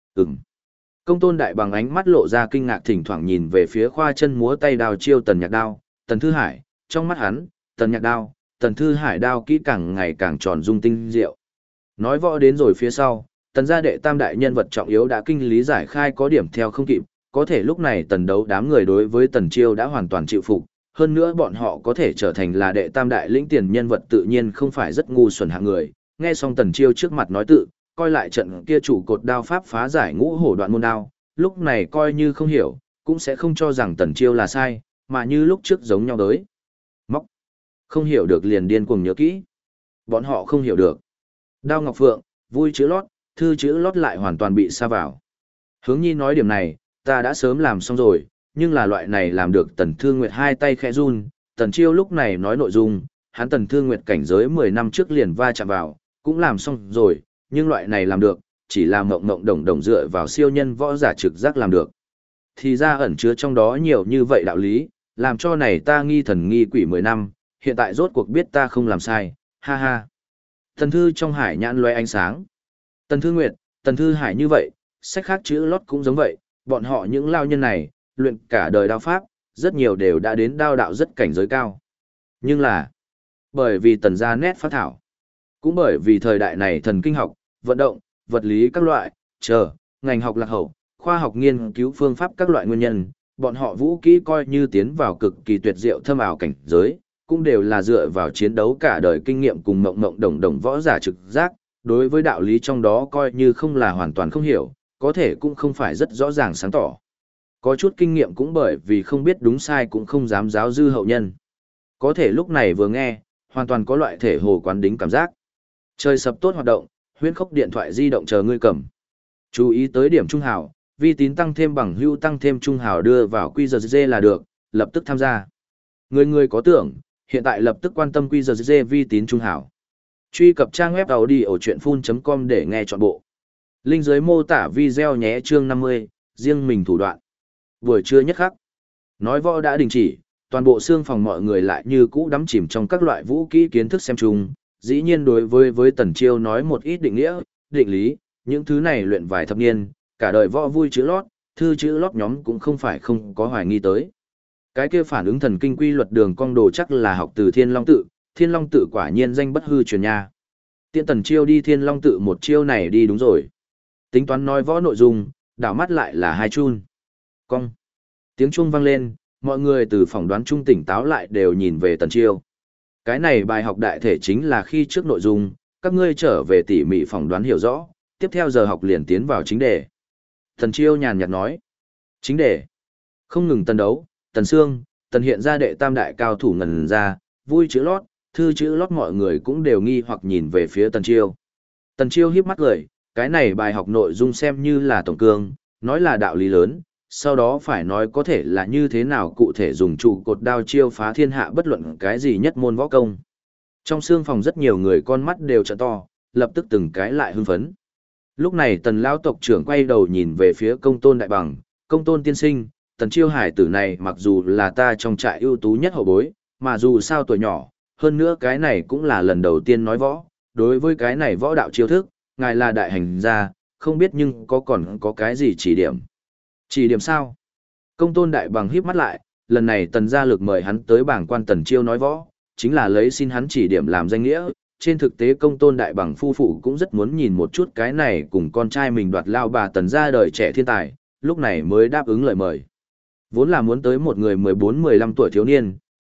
Công Tôn Đại Bằng ánh mắt lộ ra kinh ngạc thỉnh thoảng nhìn về phía khoa chân múa tay đao chiêu Tần Nhạc Đao, Tần Thư Hải, trong mắt hắn, Tần Nhạc Đao, Tần Thư Hải đao kỹ càng ngày càng tròn dung tinh diệu. Nói võ đến rồi phía sau, Tần gia đệ tam đại nhân vật trọng yếu đã kinh lý giải khai có điểm theo không kịp, có thể lúc này Tần đấu đám người đối với Tần Chiêu đã hoàn toàn chịu phục, hơn nữa bọn họ có thể trở thành là đệ tam đại lĩnh tiền nhân vật tự nhiên không phải rất ngu xuẩn hạng người. Nghe xong Tần Chiêu trước mặt nói tự, coi lại trận kia chủ cột đao pháp phá giải ngũ hổ đoạn môn đao, lúc này coi như không hiểu, cũng sẽ không cho rằng Tần Chiêu là sai, mà như lúc trước giống nhau đấy. Móc. Không hiểu được liền điên cuồng nhớ kỹ. Bọn họ không hiểu được. Đao Ngọc Phượng, vui chữ lót, thư chữ lót lại hoàn toàn bị sa vào. Hướng Nhi nói điểm này, ta đã sớm làm xong rồi, nhưng là loại này làm được Tần Thương Nguyệt hai tay khẽ run, Tần Chiêu lúc này nói nội dung, hắn Tần Thương Nguyệt cảnh giới 10 năm trước liền va chạm vào, cũng làm xong rồi, nhưng loại này làm được, chỉ là mộng mộng đồng đồng dựa vào siêu nhân võ giả trực giác làm được. Thì ra ẩn chứa trong đó nhiều như vậy đạo lý, làm cho này ta nghi thần nghi quỷ 10 năm, hiện tại rốt cuộc biết ta không làm sai, ha ha. Tần Thư trong hải nhãn loe ánh sáng. Tần Thư Nguyệt, Tần Thư Hải như vậy, sách khác chữ lót cũng giống vậy, bọn họ những lao nhân này, luyện cả đời đao pháp, rất nhiều đều đã đến đao đạo rất cảnh giới cao. Nhưng là, bởi vì Tần gia nét phát thảo, cũng bởi vì thời đại này thần kinh học, vận động, vật lý các loại, ngành học lạc hậu, khoa học nghiên cứu phương pháp các loại nguyên nhân, bọn họ vũ kỹ coi như tiến vào cực kỳ tuyệt diệu thâm ảo cảnh giới, cũng đều là dựa vào chiến đấu cả đời kinh nghiệm cùng mộng mộng đồng đồng võ giả trực giác, đối với đạo lý trong đó coi như không là hoàn toàn không hiểu, có thể cũng không phải rất rõ ràng sáng tỏ. Có chút kinh nghiệm cũng bởi vì không biết đúng sai cũng không dám giáo dư hậu nhân. Có thể lúc này vừa nghe, hoàn toàn có loại thể hồ quán đính cảm giác. Trời sập tốt hoạt động, huyễn khốc điện thoại di động chờ ngươi cầm. Chú ý tới điểm trung hào, vi tín tăng thêm bằng hữu tăng thêm trung hào đưa vào QRZ là được, lập tức tham gia. Người có tưởng, hiện tại lập tức quan tâm QRZ vi tín trung hào. Truy cập trang web audiochuyenphun.com để nghe trọn bộ. Link dưới mô tả video nhé chương 50, riêng mình thủ đoạn. Buổi trưa nhất khắc. Nói võ đã đình chỉ, toàn bộ xương phòng mọi người lại như cũ đắm chìm trong các loại vũ kỹ kiến thức xem chung. Dĩ nhiên đối với Tần Chiêu nói một ít định nghĩa, định lý, những thứ này luyện vài thập niên, cả đời võ vui chữ lót, thư chữ lót nhóm cũng không phải không có hoài nghi tới. Cái kia phản ứng thần kinh quy luật đường cong đồ chắc là học từ Thiên Long Tự quả nhiên danh bất hư truyền nha. Tiễn Tần Chiêu đi Thiên Long Tự một chiêu này đi đúng rồi. Tính toán nói võ nội dung, đảo mắt lại là hai chun. Cong. Tiếng chuông vang lên, mọi người từ phỏng đoán trung tỉnh táo lại đều nhìn về Tần Chiêu. Cái này bài học đại thể chính là khi trước nội dung, các ngươi trở về tỉ mỉ phỏng đoán hiểu rõ, tiếp theo giờ học liền tiến vào chính đề. Tần Chiêu nhàn nhạt nói. Chính đề. Không ngừng Tần đấu, Tần Sương, Tần hiện ra đệ tam đại cao thủ ngần ra, vui chữ lót, thư chữ lót mọi người cũng đều nghi hoặc nhìn về phía Tần Chiêu. Tần Chiêu híp mắt cười, cái này bài học nội dung xem như là tổng cương, nói là đạo lý lớn, sau đó phải nói có thể là như thế nào cụ thể dùng trụ cột đao chiêu phá thiên hạ bất luận cái gì nhất môn võ công. Trong xương phòng rất nhiều người con mắt đều trợn to, lập tức từng cái lại hưng phấn. Lúc này Tần lão tộc trưởng quay đầu nhìn về phía Công Tôn Đại Bằng, Công Tôn tiên sinh, Tần Chiêu hải tử này mặc dù là ta trong trại ưu tú nhất hậu bối, mà dù sao tuổi nhỏ, hơn nữa cái này cũng là lần đầu tiên nói võ, đối với cái này võ đạo chiêu thức, ngài là đại hành gia, không biết nhưng còn có cái gì chỉ điểm. Chỉ điểm sao? Công Tôn Đại Bằng híp mắt lại, lần này Tần gia lực mời hắn tới bảng quan Tần Chiêu nói võ, chính là lấy xin hắn chỉ điểm làm danh nghĩa. Trên thực tế Công Tôn Đại Bằng phu phụ cũng rất muốn nhìn một chút cái này cùng con trai mình đoạt lao bà Tần gia đời trẻ thiên tài, lúc này mới đáp ứng lời mời. Vốn là muốn tới một người 14-15 tuổi thiếu niên,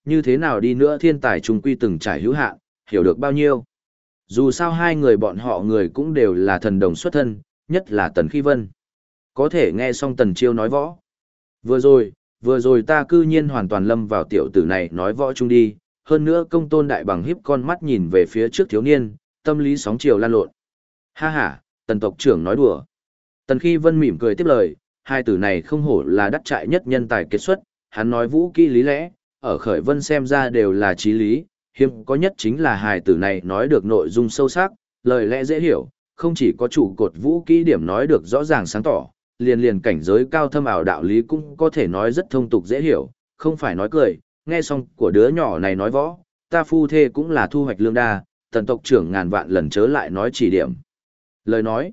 như thế nào đi nữa thiên tài trung quy từng trải hữu hạn, hiểu được bao nhiêu. Dù sao hai người bọn họ người cũng đều là thần đồng xuất thân, nhất là Tần Khi Vân. Có thể nghe xong Tần Chiêu nói võ. Vừa rồi ta cư nhiên hoàn toàn lâm vào tiểu tử này nói võ chung đi, hơn nữa Công Tôn Đại Bằng híp con mắt nhìn về phía trước thiếu niên, tâm lý sóng chiều lan lộn. Ha ha, Tần tộc trưởng nói đùa. Tần Khi Vân mỉm cười tiếp lời, hai tử này không hổ là đắc trại nhất nhân tài kết xuất, hắn nói vũ kỹ lý lẽ, ở Khởi Vân xem ra đều là chí lý, hiếm có nhất chính là hài tử này nói được nội dung sâu sắc, lời lẽ dễ hiểu, không chỉ có trụ cột vũ kỹ điểm nói được rõ ràng sáng tỏ, liền cảnh giới cao thâm ảo đạo lý cũng có thể nói rất thông tục dễ hiểu, không phải nói cười, nghe xong của đứa nhỏ này nói võ, ta phu thê cũng là thu hoạch lương đa, Tần tộc trưởng ngàn vạn lần chớ lại nói chỉ điểm. Lời nói,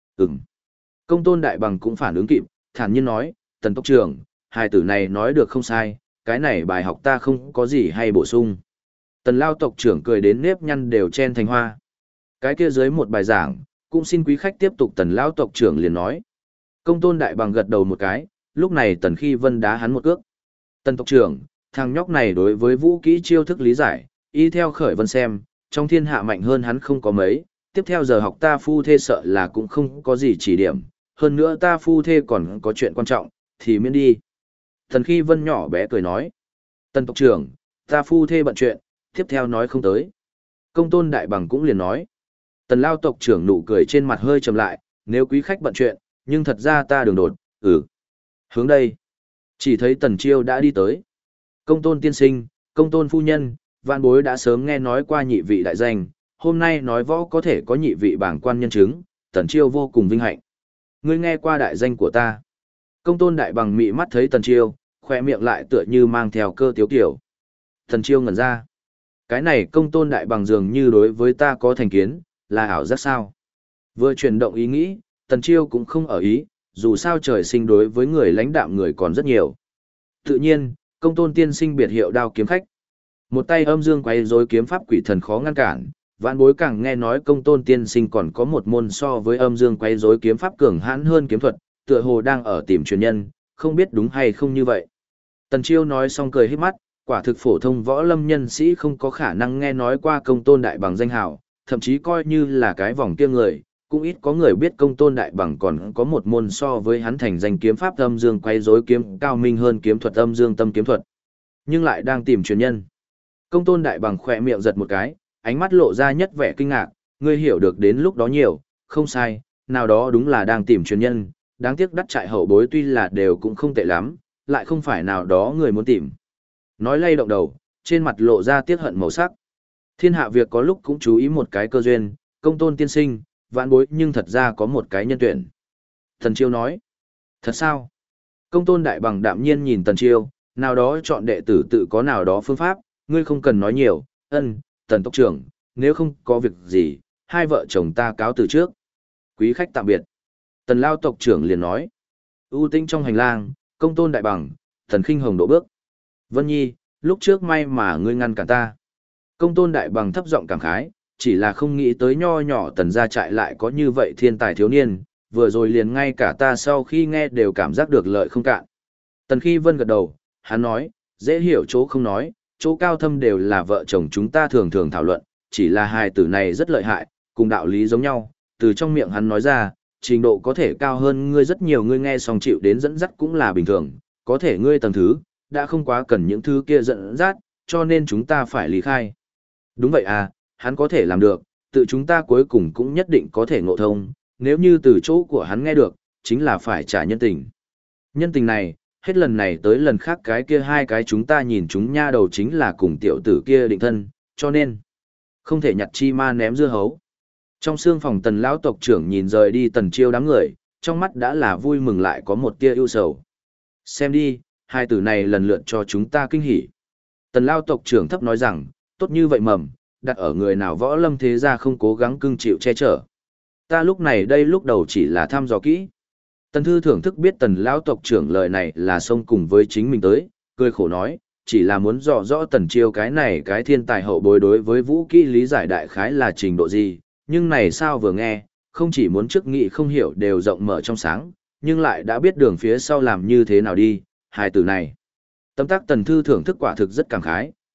Công Tôn Đại Bằng cũng phản ứng kịp, thản nhiên nói, Tần tộc trưởng, hài tử này nói được không sai, cái này bài học ta không có gì hay bổ sung. Tần Lao tộc trưởng cười đến nếp nhăn đều chen thành hoa. Cái kia dưới một bài giảng, cũng xin quý khách tiếp tục. Tần Lao tộc trưởng liền nói. Công Tôn Đại Bằng gật đầu một cái, lúc này Tần Khi Vân đá hắn một cước. Tần tộc trưởng, thằng nhóc này đối với vũ kỹ chiêu thức lý giải, y theo Khởi Vân xem, trong thiên hạ mạnh hơn hắn không có mấy, tiếp theo giờ học ta phu thê sợ là cũng không có gì chỉ điểm, hơn nữa ta phu thê còn có chuyện quan trọng, thì miễn đi. Tần Khi Vân nhỏ bé cười nói. Tần tộc trưởng, ta phu thê bận chuyện, tiếp theo nói không tới. Công Tôn Đại Bằng cũng liền nói. Tần Lao tộc trưởng nụ cười trên mặt hơi trầm lại, nếu quý khách bận chuyện, nhưng thật ra ta đường đột, hướng đây. Chỉ thấy Tần Chiêu đã đi tới. Công Tôn tiên sinh, Công Tôn phu nhân, vạn bối đã sớm nghe nói qua nhị vị đại danh, hôm nay nói võ có thể có nhị vị bảng quan nhân chứng, Tần Chiêu vô cùng vinh hạnh. Ngươi nghe qua đại danh của ta. Công Tôn Đại Bằng mị mắt thấy Tần Chiêu, khoe miệng lại tựa như mang theo cơ tiếu kiểu. Tần Chiêu ngẩn ra. Cái này Công Tôn Đại Bằng dường như đối với ta có thành kiến, là ảo giác sao? Vừa chuyển động ý nghĩ, Tần Chiêu cũng không ở ý, dù sao trời sinh đối với người lãnh đạm người còn rất nhiều. Tự nhiên, Công Tôn tiên sinh biệt hiệu Đao Kiếm Khách. Một tay âm dương quay rối kiếm pháp quỷ thần khó ngăn cản, vạn bối càng nghe nói Công Tôn tiên sinh còn có một môn so với âm dương quay rối kiếm pháp cường hãn hơn kiếm thuật, tựa hồ đang ở tìm truyền nhân, không biết đúng hay không như vậy. Tần Chiêu nói xong cười híp mắt, quả thực phổ thông võ lâm nhân sĩ không có khả năng nghe nói qua Công Tôn Đại Bằng danh hào, thậm chí coi như là cái vòng kia người, cũng ít có người biết Công Tôn Đại Bằng còn có một môn so với hắn thành danh kiếm pháp âm dương quay rối kiếm cao minh hơn kiếm thuật âm dương tâm kiếm thuật, nhưng lại đang tìm truyền nhân. Công Tôn Đại Bằng khỏe miệng giật một cái, ánh mắt lộ ra nhất vẻ kinh ngạc, ngươi hiểu được đến lúc đó nhiều, không sai, nào đó đúng là đang tìm truyền nhân, đáng tiếc đắc trại hậu bối tuy là đều cũng không tệ lắm, lại không phải nào đó người muốn tìm. Nói lay động đầu, trên mặt lộ ra tiếc hận màu sắc. Thiên hạ việc có lúc cũng chú ý một cái cơ duyên, Công Tôn tiên sinh, vạn bối nhưng thật ra có một cái nhân tuyển. Tần Chiêu nói, thật sao? Công Tôn Đại Bằng đạm nhiên nhìn Tần Chiêu, nào đó chọn đệ tử tự có nào đó phương pháp, ngươi không cần nói nhiều, Tần tộc trưởng, nếu không có việc gì, hai vợ chồng ta cáo từ trước. Quý khách tạm biệt. Tần Lao tộc trưởng liền nói, ưu tinh trong hành lang, Công Tôn Đại Bằng, Tần Khinh Hồng độ bước. Vân Nhi, lúc trước may mà ngươi ngăn cản ta. Công Tôn Đại Bằng thấp giọng cảm khái, chỉ là không nghĩ tới nho nhỏ Tần gia trại lại có như vậy thiên tài thiếu niên, vừa rồi liền ngay cả ta sau khi nghe đều cảm giác được lợi không cạn. Tần Khi Vân gật đầu, hắn nói, dễ hiểu chỗ không nói, chỗ cao thâm đều là vợ chồng chúng ta thường thường thảo luận, chỉ là hai tử này rất lợi hại, cùng đạo lý giống nhau, từ trong miệng hắn nói ra, trình độ có thể cao hơn ngươi rất nhiều, ngươi nghe xong chịu đến dẫn dắt cũng là bình thường, có thể ngươi tầng thứ, đã không quá cần những thứ kia dẫn dắt, cho nên chúng ta phải lý khai. Đúng vậy à, hắn có thể làm được, tự chúng ta cuối cùng cũng nhất định có thể ngộ thông, nếu như từ chỗ của hắn nghe được, chính là phải trả nhân tình. Nhân tình này, hết lần này tới lần khác cái kia hai cái chúng ta nhìn chúng nha đầu chính là cùng tiểu tử kia định thân, cho nên không thể nhặt chi ma ném dưa hấu. Trong xương phòng Tần lão tộc trưởng nhìn rời đi Tần Chiêu đám người, trong mắt đã là vui mừng lại có một tia ưu sầu. Xem đi, hai tử này lần lượt cho chúng ta kinh hỉ. Tần lão tộc trưởng thấp nói rằng, tốt như vậy mầm, đặt ở người nào võ lâm thế gia không cố gắng cưng chịu che chở. Ta lúc này đây lúc đầu chỉ là thăm dò kỹ. Tần Thư thưởng thức biết Tần lão tộc trưởng lời này là xông cùng với chính mình tới, cười khổ nói, chỉ là muốn dò rõ Tần Chiêu cái này cái thiên tài hậu bối đối với vũ kỹ lý giải đại khái là trình độ gì, nhưng này sao vừa nghe, không chỉ muốn trước nghị không hiểu đều rộng mở trong sáng, nhưng lại đã biết đường phía sau làm như thế nào đi, hai từ này. Tâm tác Tần Thư thưởng thức quả thực rất cảm khái,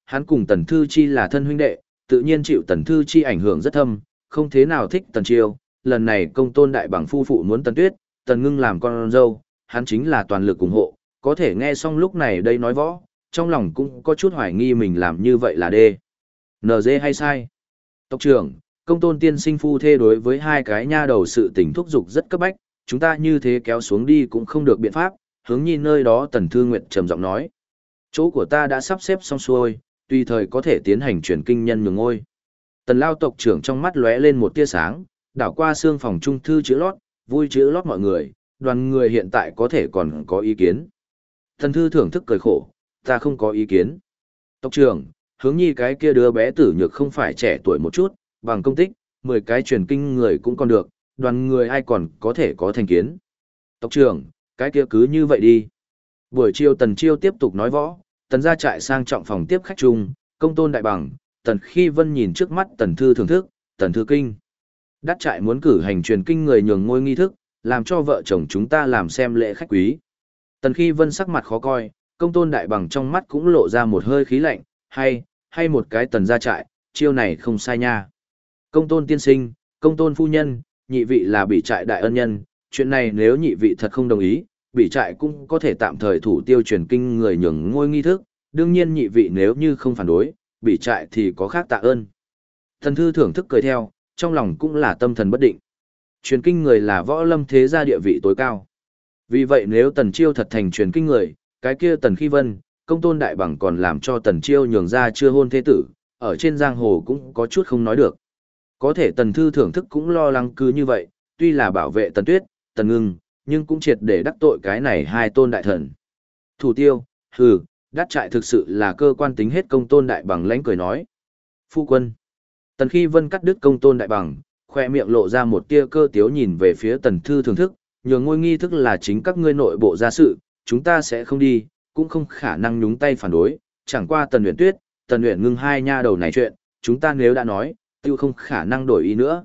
hắn cùng Tần Thư Chi là thân huynh đệ, tự nhiên chịu Tần Thư Chi ảnh hưởng rất thâm, không thế nào thích Tần Chiêu. Lần này Công Tôn đại bằng phu phụ muốn Tần Tuyết, Tần Ngưng làm con dâu, hắn chính là toàn lực ủng hộ, có thể nghe xong lúc này đây nói võ, trong lòng cũng có chút hoài nghi mình làm như vậy là đê. NG hay sai? Tộc trưởng, Công Tôn tiên sinh phu thê đối với hai cái nha đầu sự tình thúc dục rất cấp bách, chúng ta như thế kéo xuống đi cũng không được biện pháp, hướng nhi nơi đó Tần Thư Nguyệt trầm giọng nói. Chỗ của ta đã sắp xếp xong xuôi, tùy thời có thể tiến hành chuyển kinh nhân nhường ngôi. Tần Lao tộc trưởng trong mắt lóe lên một tia sáng, đảo qua xương phòng trung thư chữ lót, vui chữ lót mọi người, đoàn người hiện tại có thể còn có ý kiến. Tần Thư thưởng thức cười khổ, ta không có ý kiến. Tộc trưởng, hướng nhi cái kia đứa bé tử nhược không phải trẻ tuổi một chút, bằng công tích, 10 cái truyền kinh người cũng còn được, đoàn người ai còn có thể có thành kiến. Tộc trưởng, cái kia cứ như vậy đi. Buổi chiều Tần Chiêu tiếp tục nói võ, Tần gia trại sang trọng phòng tiếp khách chung, Công Tôn đại bằng, Tần Khi Vân nhìn trước mắt Tần Thư thưởng thức, Tần Thư kinh. Đắt trại muốn cử hành truyền kinh người nhường ngôi nghi thức, làm cho vợ chồng chúng ta làm xem lễ khách quý. Tần Khi Vân sắc mặt khó coi, Công Tôn đại bằng trong mắt cũng lộ ra một hơi khí lạnh, hay một cái Tần gia trại, chiêu này không sai nha. Công Tôn tiên sinh, Công Tôn phu nhân, nhị vị là bị trại đại ân nhân, chuyện này nếu nhị vị thật không đồng ý, bị trại cũng có thể tạm thời thủ tiêu truyền kinh người nhường ngôi nghi thức, đương nhiên nhị vị nếu như không phản đối, bị trại thì có khác tạ ơn. Thần Thư thưởng thức cười theo, trong lòng cũng là tâm thần bất định. Truyền kinh người là võ lâm thế gia địa vị tối cao. Vì vậy nếu Tần Chiêu thật thành truyền kinh người, cái kia Tần Khi Vân, Công Tôn đại bằng còn làm cho Tần Chiêu nhường ra chưa hôn thế tử, ở trên giang hồ cũng có chút không nói được. Có thể Tần Thư thưởng thức cũng lo lắng cứ như vậy, tuy là bảo vệ Tần Tuyết, Tần Ngưng, nhưng cũng triệt để đắc tội cái này hai tôn đại thần. Thủ tiêu, hừ, đắt trại thực sự là cơ quan tính hết. Công Tôn đại bằng lãnh cười nói. Phu quân. Tần Khi Vân cắt đứt Công Tôn đại bằng, khoe miệng lộ ra một tia cơ tiếu nhìn về phía Tần Thư thưởng thức, nhường ngôi nghi thức là chính các ngươi nội bộ gia sự, chúng ta sẽ không đi, cũng không khả năng nhúng tay phản đối, chẳng qua Tần Uyển Tuyết, Tần Uyển Ngưng hai nha đầu này chuyện, chúng ta nếu đã nói, tiêu không khả năng đổi ý nữa,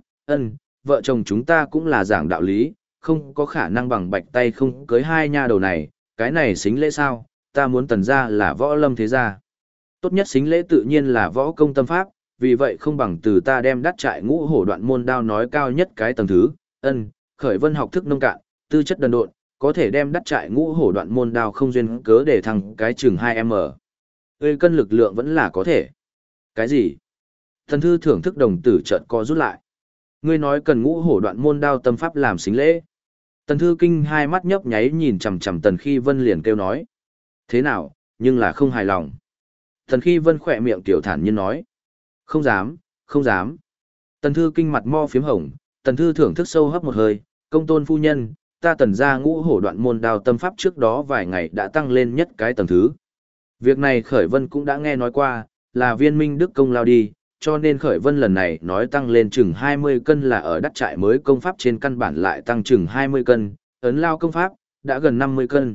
vợ chồng chúng ta cũng là giảng đạo lý, không có khả năng bằng bạch tay không cưới hai nha đầu này, cái này xính lễ sao, ta muốn Tần gia là võ lâm thế gia. Tốt nhất xính lễ tự nhiên là võ công tâm pháp, vì vậy không bằng từ ta đem đắt trại ngũ hổ đoạn môn đao nói cao nhất cái tầng thứ, Khởi Vân học thức nông cạn, tư chất đần độn, có thể đem đắt trại ngũ hổ đoạn môn đao không duyên cớ để thằng cái chừng 2m. Cân lực lượng vẫn là có thể. Cái gì? Thần Thư thưởng thức đồng tử chợt co rút lại. Ngươi nói cần ngũ hổ đoạn môn đao tâm pháp làm xính lễ. Tần Thư kinh hai mắt nhấp nháy nhìn chằm chằm Tần Khi Vân liền kêu nói. Thế nào, nhưng là không hài lòng. Tần Khi Vân khỏe miệng tiểu thản nhiên nói. Không dám, không dám. Tần Thư kinh mặt mo phiếm hồng, Tần Thư thưởng thức sâu hấp một hơi, Công Tôn phu nhân, ta Tần gia ngũ hổ đoạn môn đao tâm pháp trước đó vài ngày đã tăng lên nhất cái tầng thứ. Việc này Khởi Vân cũng đã nghe nói qua, là viên minh đức công lao đi, cho nên Khởi Vân lần này nói tăng lên chừng 20 cân là ở đắt trại mới công pháp trên căn bản lại tăng chừng 20 cân, ấn lao công pháp, đã gần 50 cân.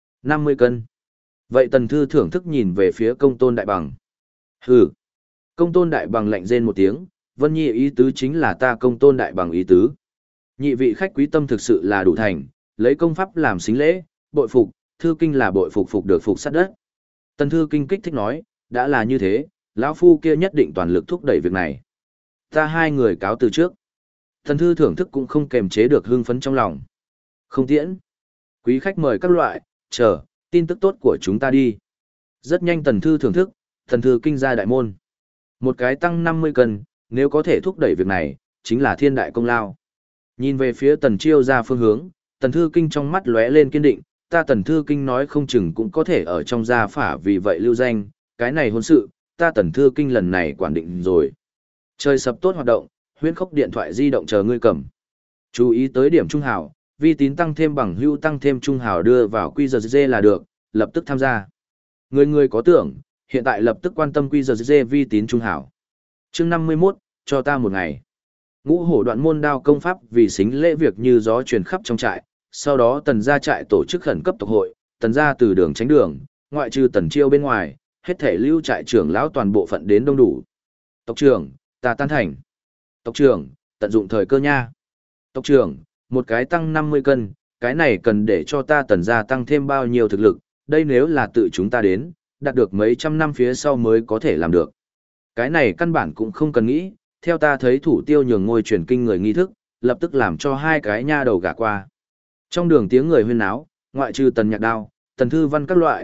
50 cân. Vậy Tần Thư thưởng thức nhìn về phía Công Tôn đại bằng. Hừ. Công Tôn đại bằng lạnh rên một tiếng, Vân Nhi ý tứ chính là ta Công Tôn đại bằng ý tứ. Nhị vị khách quý tâm thực sự là đủ thành, lấy công pháp làm xính lễ, bội phục, Thư kinh là bội phục phục được phục sát đất. Tần Thư kinh kích thích nói, đã là như thế, lão phu kia nhất định toàn lực thúc đẩy việc này. Ta hai người cáo từ trước. Tần Thư thưởng thức cũng không kềm chế được hưng phấn trong lòng. Không tiễn. Quý khách mời các loại, chờ, tin tức tốt của chúng ta đi. Rất nhanh Tần Thư thưởng thức, Tần Thư kinh ra đại môn. Một cái tăng 50 cân, nếu có thể thúc đẩy việc này, chính là thiên đại công lao. Nhìn về phía Tần Chiêu ra phương hướng, Tần Thư kinh trong mắt lóe lên kiên định, ta Tần Thư kinh nói không chừng cũng có thể ở trong gia phả vì vậy lưu danh, cái này hôn sự, ta Tần Thư kinh lần này quản định rồi. Trời sập tốt hoạt động, huyễn khốc điện thoại di động chờ ngươi cầm. Chú ý tới điểm trung hào, vi tín tăng thêm bằng hưu tăng thêm trung hào đưa vào QRZ là được, lập tức tham gia. Người có tưởng, hiện tại lập tức quan tâm QRZ vi tín trung hào. Chương 51, cho ta một ngày. Ngũ hổ đoạn môn đao công pháp vì xính lễ việc như gió truyền khắp trong trại, sau đó Tần gia trại tổ chức khẩn cấp tộc hội, Tần gia từ đường tránh đường, ngoại trừ Tần Chiêu bên ngoài, hết thể lưu trại trưởng lão toàn bộ phận đến đông đủ. Tộc trưởng, ta tan thành. Tộc trưởng, tận dụng thời cơ nha. Tộc trưởng, một cái tăng 50 cân, cái này cần để cho ta Tần gia tăng thêm bao nhiêu thực lực, đây nếu là tự chúng ta đến, đạt được mấy trăm năm phía sau mới có thể làm được. Cái này căn bản cũng không cần nghĩ, theo ta thấy thủ tiêu nhường ngôi truyền kinh người nghi thức, lập tức làm cho hai cái nha đầu gả qua. Trong đường tiếng người huyên náo, ngoại trừ Tần Nhạc Đao, Tần Thư Văn các loại,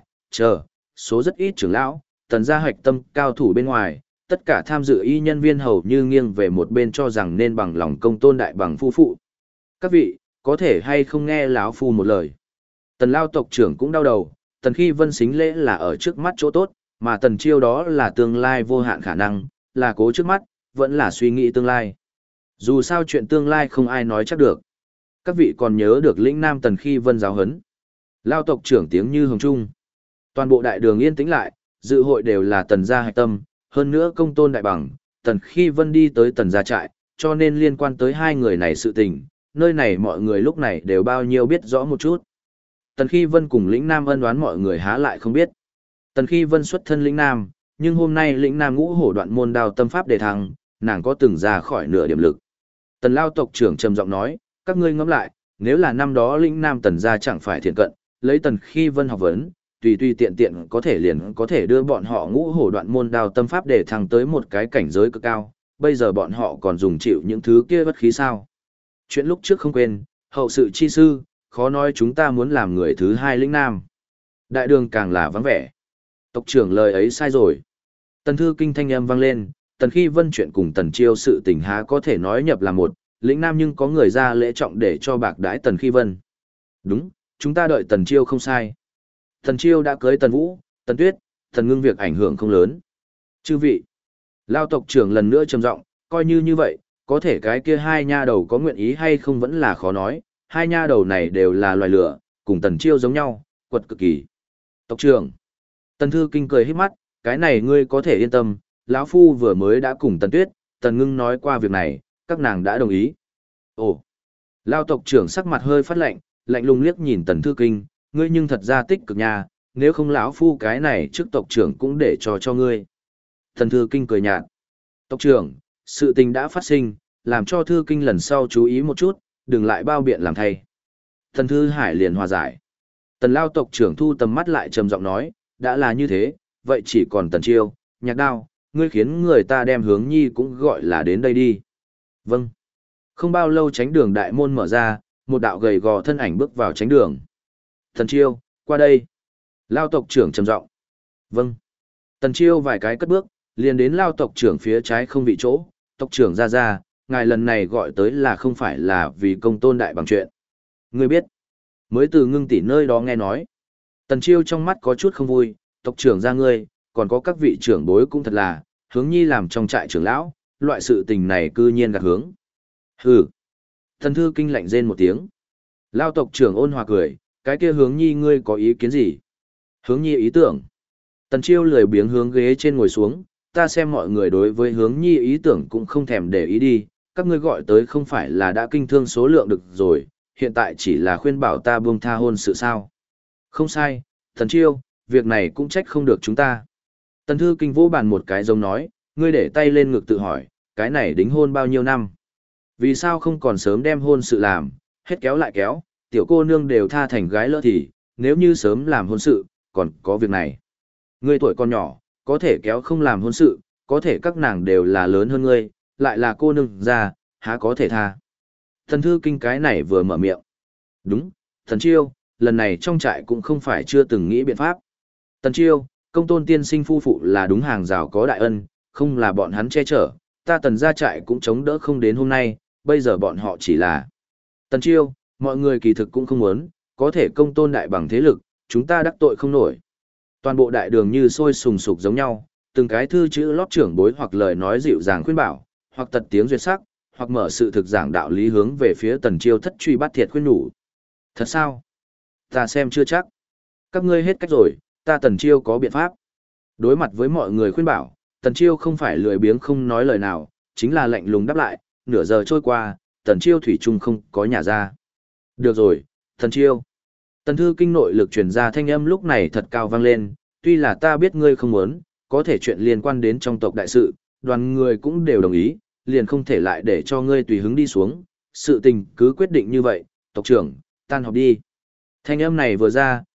số rất ít trưởng lão, Tần gia hạch tâm cao thủ bên ngoài, tất cả tham dự y nhân viên hầu như nghiêng về một bên cho rằng nên bằng lòng công tôn đại bằng phu phụ. Các vị, có thể hay không nghe lão phu một lời. Tần Lao tộc trưởng cũng đau đầu, Tần Khi Vân xính lễ là ở trước mắt chỗ tốt, mà Tần Chiêu đó là tương lai vô hạn khả năng, là cố trước mắt, vẫn là suy nghĩ tương lai. Dù sao chuyện tương lai không ai nói chắc được. Các vị còn nhớ được lĩnh Nam Tần Khi Vân giáo huấn. Lao tộc trưởng tiếng như hồng trung. Toàn bộ đại đường yên tĩnh lại, dự hội đều là Tần gia hạch tâm, hơn nữa công tôn đại bằng, Tần Khi Vân đi tới Tần gia trại, cho nên liên quan tới hai người này sự tình, nơi này mọi người lúc này đều bao nhiêu biết rõ một chút. Tần Khi Vân cùng lĩnh Nam ân đoán mọi người há lại không biết. Tần Khi Vân xuất thân lĩnh Nam, nhưng hôm nay lĩnh Nam ngũ hổ đoạn môn đao tâm pháp đề thăng, nàng có từng ra khỏi nửa điểm lực. Tần Lao tộc trưởng trầm giọng nói, các ngươi ngẫm lại, nếu là năm đó lĩnh Nam Tần gia chẳng phải thiện cận, lấy Tần Khi Vân học vấn, tùy tiện tiện có thể liền có thể đưa bọn họ ngũ hổ đoạn môn đao tâm pháp để thăng tới một cái cảnh giới cực cao, bây giờ bọn họ còn dùng chịu những thứ kia bất khí sao. Chuyện lúc trước không quên, hậu sự chi sư, khó nói chúng ta muốn làm người thứ hai lĩnh Nam. Đại đường càng là vắng vẻ. Tộc trưởng lời ấy sai rồi. Tần Thư Kinh thanh âm vang lên, Tần Khi Vân chuyện cùng Tần Chiêu sự tình há có thể nói nhập là một, lĩnh Nam nhưng có người ra lễ trọng để cho bạc đãi Tần Khi Vân. Đúng, chúng ta đợi Tần Chiêu không sai. Tần Chiêu đã cưới Tần Vũ, Tần Tuyết, Tần Ngưng việc ảnh hưởng không lớn. Chư vị, Lao tộc trưởng lần nữa trầm giọng, coi như vậy, có thể cái kia hai nha đầu có nguyện ý hay không vẫn là khó nói, hai nha đầu này đều là loài lửa, cùng Tần Chiêu giống nhau, quật cực kỳ. Tộc trưởng, Tần Thư Kinh cười híp mắt, cái này ngươi có thể yên tâm, lão phu vừa mới đã cùng Tần Tuyết, Tần Ngưng nói qua việc này, các nàng đã đồng ý. Ồ, Lao tộc trưởng sắc mặt hơi phát lạnh, lạnh lùng liếc nhìn Tần Thư Kinh, ngươi nhưng thật ra tích cực nha, nếu không lão phu cái này trước tộc trưởng cũng để cho ngươi. Tần Thư Kinh cười nhạt. Tộc trưởng, sự tình đã phát sinh, làm cho Thư Kinh lần sau chú ý một chút, đừng lại bao biện làm thay. Tần Thư Hải liền hòa giải. Tần Lao tộc trưởng thu tầm mắt lại trầm giọng nói, đã là như thế, vậy chỉ còn Tần Chiêu, Nhạc Đao, ngươi khiến người ta đem Hướng Nhi cũng gọi là đến đây đi. Vâng. Không bao lâu tránh đường đại môn mở ra, một đạo gầy gò thân ảnh bước vào tránh đường. Tần Chiêu, qua đây. Lao tộc trưởng trầm giọng. Vâng. Tần Chiêu vài cái cất bước, liền đến Lao tộc trưởng phía trái không vị chỗ, tộc trưởng ra, ngài lần này gọi tới là không phải là vì công tôn đại bằng chuyện. Ngươi biết, mới từ Ngưng tỷ nơi đó nghe nói. Tần Chiêu trong mắt có chút không vui, tộc trưởng ra ngươi, còn có các vị trưởng bối cũng thật là, Hướng Nhi làm trong trại trưởng lão, loại sự tình này cư nhiên gạt hướng. Hừ. Thần Thư Kinh lạnh rên một tiếng. Lao tộc trưởng ôn hòa cười, cái kia Hướng Nhi ngươi có ý kiến gì? Hướng Nhi ý tưởng. Tần Chiêu lười biếng hướng ghế trên ngồi xuống, ta xem mọi người đối với Hướng Nhi ý tưởng cũng không thèm để ý đi, các ngươi gọi tới không phải là đã kinh thương số lượng được rồi, hiện tại chỉ là khuyên bảo ta buông tha hôn sự sao. Không sai, Tần Chiêu, việc này cũng trách không được chúng ta. Tần Thư Kinh vỗ bàn một cái giống nói, ngươi để tay lên ngực tự hỏi, cái này đính hôn bao nhiêu năm? Vì sao không còn sớm đem hôn sự làm, hết kéo lại kéo, tiểu cô nương đều tha thành gái lỡ thì, nếu như sớm làm hôn sự, còn có việc này. Ngươi tuổi còn nhỏ, có thể kéo không làm hôn sự, có thể các nàng đều là lớn hơn ngươi, lại là cô nương già, há có thể tha. Thần Thư Kinh cái này vừa mở miệng. Đúng, Thần Chiêu, lần này trong trại cũng không phải chưa từng nghĩ biện pháp. Tần Chiêu, công tôn tiên sinh phu phụ là đúng hàng rào có đại ân, không là bọn hắn che chở, ta Tần gia trại cũng chống đỡ không đến hôm nay, bây giờ bọn họ chỉ là. Tần Chiêu, mọi người kỳ thực cũng không muốn, có thể công tôn đại bằng thế lực, chúng ta đắc tội không nổi. Toàn bộ đại đường như sôi sùng sục giống nhau, từng cái thư chữ lót trưởng bối hoặc lời nói dịu dàng khuyên bảo, hoặc tật tiếng duyệt sắc, hoặc mở sự thực giảng đạo lý hướng về phía Tần Chiêu thất truy bắt thiệt khuyên nhủ. Thật sao? Ta xem chưa chắc. Các ngươi hết cách rồi, ta Tần Chiêu có biện pháp. Đối mặt với mọi người khuyên bảo, Tần Chiêu không phải lười biếng không nói lời nào, chính là lạnh lùng đáp lại, nửa giờ trôi qua, Tần Chiêu thủy chung không có nhà ra. Được rồi, Tần Chiêu. Tần Thư Kinh nội lực truyền ra thanh âm lúc này thật cao vang lên, tuy là ta biết ngươi không muốn, có thể chuyện liên quan đến trong tộc đại sự, đoàn người cũng đều đồng ý, liền không thể lại để cho ngươi tùy hứng đi xuống, sự tình cứ quyết định như vậy, tộc trưởng, tan họp đi. Thanh âm này vừa ra,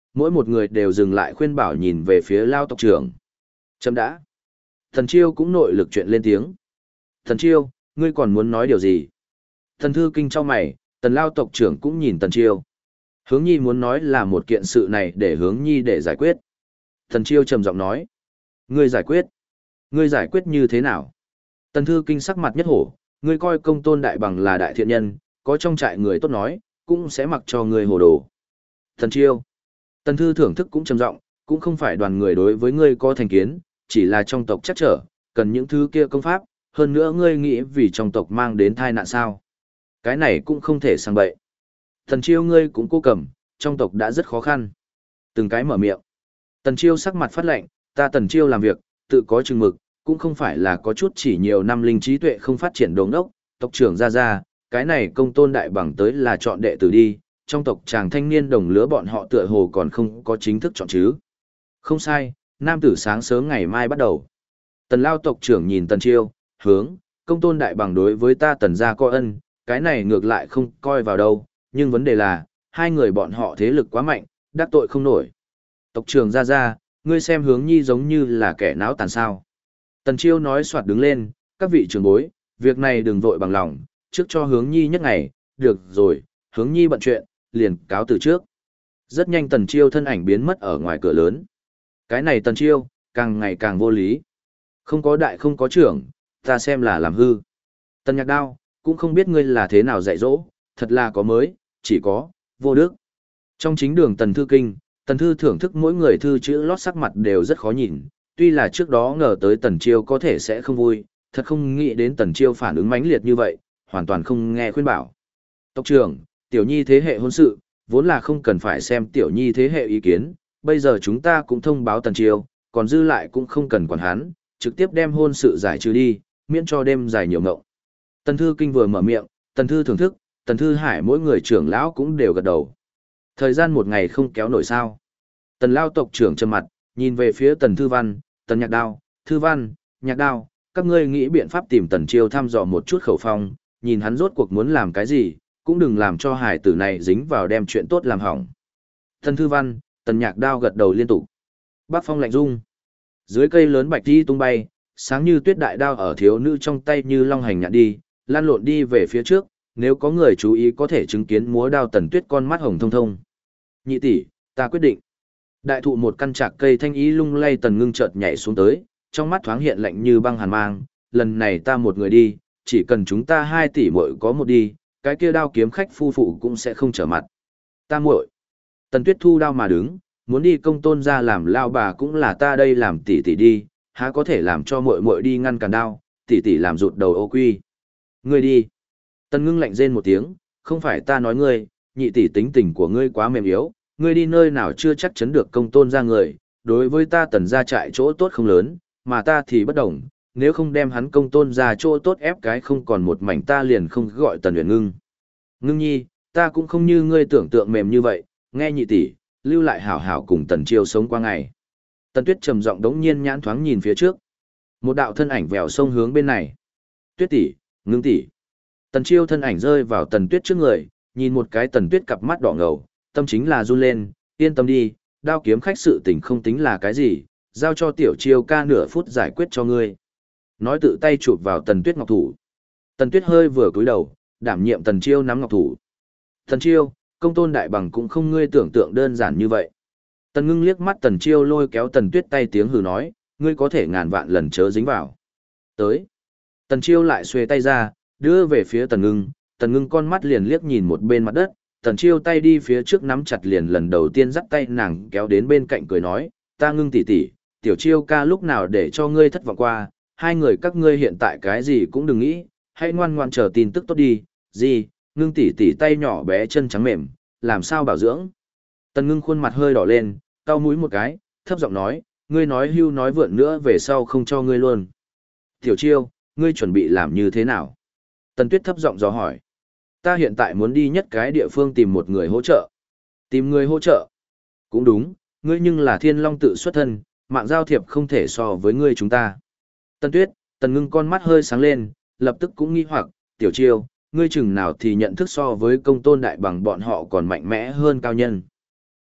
Mỗi một người đều dừng lại khuyên bảo nhìn về phía Lao tộc trưởng. Chấm đã. Thần Chiêu cũng nội lực chuyện lên tiếng. Thần Chiêu, ngươi còn muốn nói điều gì? Thần Thư Kinh trong mày, Tần Lao tộc trưởng cũng nhìn Tần Chiêu. Hướng Nhi muốn nói là một kiện sự này để Hướng Nhi để giải quyết. Thần Chiêu trầm giọng nói. Ngươi giải quyết? Ngươi giải quyết như thế nào? Tần Thư Kinh sắc mặt nhất hổ, ngươi coi Công Tôn Đại Bằng là đại thiện nhân, có trong trại người tốt nói, cũng sẽ mặc cho ngươi hồ đồ. Thần Chiêu. Tần Thư thưởng thức cũng trầm giọng, cũng không phải đoàn người đối với ngươi có thành kiến, chỉ là trong tộc chắc trở, cần những thứ kia công pháp, hơn nữa ngươi nghĩ vì trong tộc mang đến tai nạn sao. Cái này cũng không thể sang bậy. Thần Chiêu ngươi cũng cố cầm, trong tộc đã rất khó khăn. Từng cái mở miệng. Tần Chiêu sắc mặt phát lạnh, ta Tần Chiêu làm việc, tự có chừng mực, cũng không phải là có chút chỉ nhiều năm linh trí tuệ không phát triển đống đốc, tộc trưởng ra, cái này Công Tôn Đại Bằng tới là chọn đệ tử đi, trong tộc chàng thanh niên đồng lứa bọn họ tựa hồ còn không có chính thức chọn chứ. Không sai, nam tử sáng sớm ngày mai bắt đầu. Tần Lao tộc trưởng nhìn Tần Chiêu, hướng, Công Tôn Đại Bằng đối với ta Tần gia có ân, cái này ngược lại không coi vào đâu, nhưng vấn đề là, hai người bọn họ thế lực quá mạnh, đắc tội không nổi. Tộc trưởng ra, ngươi xem Hướng Nhi giống như là kẻ náo tàn sao. Tần Chiêu nói soạt đứng lên, các vị trưởng bối, việc này đừng vội bằng lòng, trước cho Hướng Nhi nhất ngày, được rồi, Hướng Nhi bận chuyện, liền cáo từ trước. Rất nhanh Tần Chiêu thân ảnh biến mất ở ngoài cửa lớn. Cái này Tần Chiêu, càng ngày càng vô lý. Không có đại không có trưởng, ta xem là làm hư. Tần Nhạc Đao, cũng không biết ngươi là thế nào dạy dỗ, thật là có mới, chỉ có, vô đức. Trong chính đường Tần Thư Kinh, Tần Thư thưởng thức mỗi người thư chữ lót sắc mặt đều rất khó nhìn, tuy là trước đó ngờ tới Tần Chiêu có thể sẽ không vui, thật không nghĩ đến Tần Chiêu phản ứng mãnh liệt như vậy, hoàn toàn không nghe khuyên bảo. Tộc trưởng, Tiểu Nhi thế hệ hôn sự, vốn là không cần phải xem Tiểu Nhi thế hệ ý kiến, bây giờ chúng ta cũng thông báo Tần Chiêu, còn dư lại cũng không cần quản hắn, trực tiếp đem hôn sự giải trừ đi, miễn cho đêm dài nhiều ngộng. Tần Thư Kinh vừa mở miệng, Tần Thư thưởng thức, Tần Thư Hải mỗi người trưởng lão cũng đều gật đầu. Thời gian một ngày không kéo nổi sao. Tần Lao tộc trưởng trầm mặt, nhìn về phía Tần Thư Văn, Tần Nhạc Đao, Thư Văn, Nhạc Đao, các ngươi nghĩ biện pháp tìm Tần Chiêu thăm dò một chút khẩu phong, nhìn hắn rốt cuộc muốn làm cái gì, cũng đừng làm cho hải tử này dính vào đem chuyện tốt làm hỏng. Tần Thư Văn, Tần Nhạc Đao gật đầu liên tục. Bắc phong lạnh rung. Dưới cây lớn bạch đi tung bay, sáng như tuyết đại đao ở thiếu nữ trong tay như long hành nhạn đi, lan lộn đi về phía trước, nếu có người chú ý có thể chứng kiến múa đao Tần Tuyết con mắt hồng thông thông. Nhị tỷ, ta quyết định. Đại thụ một căn trạc cây thanh ý lung lay Tần Ngưng chợt nhảy xuống tới, trong mắt thoáng hiện lạnh như băng hàn mang, lần này ta một người đi, chỉ cần chúng ta 2 tỷ muội có một đi, cái kia đao kiếm khách phu phụ cũng sẽ không trở mặt. Ta muội. Tần Tuyết thu đao mà đứng, muốn đi Công Tôn ra làm lao bà cũng là ta đây làm tỷ tỷ đi, há có thể làm cho muội muội đi ngăn cản đao, tỷ tỷ làm rụt đầu ô quy. Ngươi đi. Tần Ngưng lạnh rên một tiếng, không phải ta nói ngươi, nhị tỷ tính tình của ngươi quá mềm yếu, ngươi đi nơi nào chưa chắc chắn được Công Tôn ra người, đối với ta Tần ra trại chỗ tốt không lớn, mà ta thì bất đồng, nếu không đem hắn Công Tôn ra chỗ tốt ép cái không còn một mảnh ta liền không gọi Tần Uyển Ngưng. Ngưng nhi, ta cũng không như ngươi tưởng tượng mềm như vậy, nghe nhị tỷ, lưu lại hảo hảo cùng Tần Chiêu sống qua ngày. Tần Tuyết trầm giọng đống nhiên nhãn thoáng nhìn phía trước. Một đạo thân ảnh vèo sông hướng bên này. Tuyết tỷ, Ngưng tỷ. Tần Chiêu thân ảnh rơi vào Tần Tuyết trước người, nhìn một cái Tần Tuyết cặp mắt đỏ ngầu, tâm chính là run lên, yên tâm đi, đao kiếm khách sự tình không tính là cái gì, giao cho tiểu Chiêu ca nửa phút giải quyết cho ngươi. Nói tự tay chụp vào Tần Tuyết ngọc thủ. Tần Tuyết hơi vừa cúi đầu, đảm nhiệm Tần Chiêu nắm ngọc thủ. Tần Chiêu, Công Tôn Đại Bằng cũng không ngươi tưởng tượng đơn giản như vậy. Tần Ngưng liếc mắt Tần Chiêu lôi kéo Tần Tuyết tay tiếng hừ nói, ngươi có thể ngàn vạn lần chớ dính vào. Tới. Tần Chiêu lại xuề tay ra, đưa về phía Tần Ngưng con mắt liền liếc nhìn một bên mặt đất, Tần Chiêu tay đi phía trước nắm chặt liền lần đầu tiên dắt tay nàng kéo đến bên cạnh cười nói, ta Ngưng tỷ tỷ, tiểu Chiêu ca lúc nào để cho ngươi thất vọng qua, hai người các ngươi hiện tại cái gì cũng đừng nghĩ, hãy ngoan ngoan chờ tin tức tốt đi, gì, Ngưng tỷ tỷ tay nhỏ bé chân trắng mềm, làm sao bảo dưỡng. Tần Ngưng khuôn mặt hơi đỏ lên, cau mũi một cái, thấp giọng nói, ngươi nói hưu nói vượn nữa về sau không cho ngươi luôn. Tiểu Chiêu, ngươi chuẩn bị làm như thế nào? Tần Tuyết thấp giọng dò hỏi. Ta hiện tại muốn đi nhất cái địa phương tìm một người hỗ trợ. Tìm người hỗ trợ? Cũng đúng, ngươi nhưng là Thiên Long tự xuất thân, mạng giao thiệp không thể so với ngươi chúng ta. Tần Tuyết, Tần Ngưng con mắt hơi sáng lên, lập tức cũng nghi hoặc, Tiểu Chiêu, ngươi chừng nào thì nhận thức so với Công Tôn Đại Bằng bọn họ còn mạnh mẽ hơn cao nhân.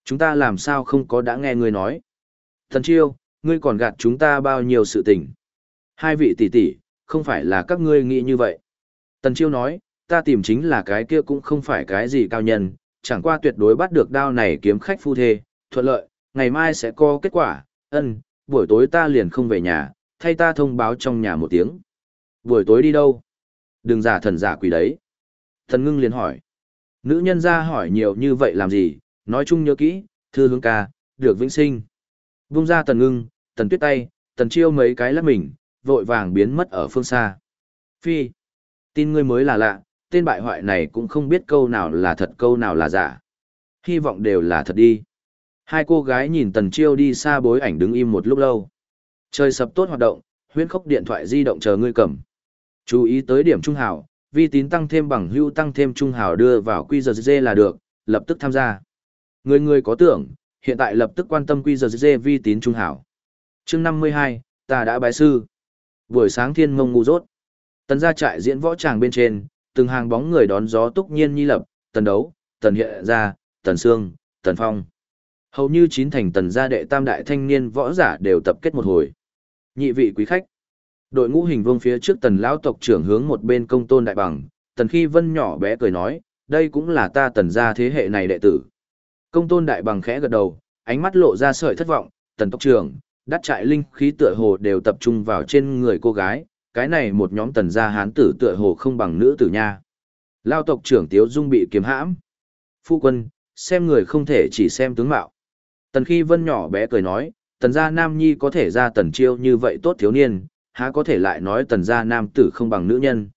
Chúng ta làm sao không có đã nghe ngươi nói. Tần Chiêu, ngươi còn gạt chúng ta bao nhiêu sự tình. Hai vị tỷ tỷ, không phải là các ngươi nghĩ như vậy. Tần Chiêu nói, ta tìm chính là cái kia cũng không phải cái gì cao nhân, chẳng qua tuyệt đối bắt được đao này kiếm khách phu thê, thuận lợi, ngày mai sẽ có kết quả, buổi tối ta liền không về nhà, thay ta thông báo trong nhà một tiếng. Buổi tối đi đâu? Đừng giả thần giả quỷ đấy. Thần Ngưng liền hỏi. Nữ nhân ra hỏi nhiều như vậy làm gì, nói chung nhớ kỹ, Thư Hướng ca, được vĩnh sinh. Vung ra Tần Ngưng, Tần Tuyết tay, Tần Chiêu mấy cái lắc mình, vội vàng biến mất ở phương xa. Phi, tin ngươi mới là lạ, tên bại hoại này cũng không biết câu nào là thật câu nào là giả. Hy vọng đều là thật đi. Hai cô gái nhìn Tần Chiêu đi xa bối ảnh đứng im một lúc lâu. Trời sập tốt hoạt động, huyễn khốc điện thoại di động chờ ngươi cầm. Chú ý tới điểm trung hào, vi tín tăng thêm bằng hữu tăng thêm trung hào đưa vào QRZ là được, lập tức tham gia. Người có tưởng, hiện tại lập tức quan tâm QRZ vi tín trung hào. Chương 52, ta đã bái sư. Buổi sáng thiên mông ngu dốt. Tần gia trại diễn võ tràng bên trên, từng hàng bóng người đón gió túc nhiên nhi lập, Tần Đấu, Tần Hiện Gia, Tần Sương, Tần Phong. Hầu như chín thành Tần gia đệ tam đại thanh niên võ giả đều tập kết một hồi. Nhị vị quý khách. Đội ngũ hình vuông phía trước Tần lão tộc trưởng hướng một bên Công Tôn Đại Bằng, Tần Khi Vân nhỏ bé cười nói, đây cũng là ta Tần gia thế hệ này đệ tử. Công Tôn Đại Bằng khẽ gật đầu, ánh mắt lộ ra sợi thất vọng, Tần tộc trưởng, đắt trại linh khí tựa hồ đều tập trung vào trên người cô gái, cái này một nhóm Tần gia hán tử tựa hồ không bằng nữ tử nha. Lao tộc trưởng Tiếu Dung bị kiếm hãm. Phu quân, xem người không thể chỉ xem tướng mạo. Tần Khi Vân nhỏ bé cười nói, Tần gia nam nhi có thể ra Tần Chiêu như vậy tốt thiếu niên, há có thể lại nói Tần gia nam tử không bằng nữ nhân,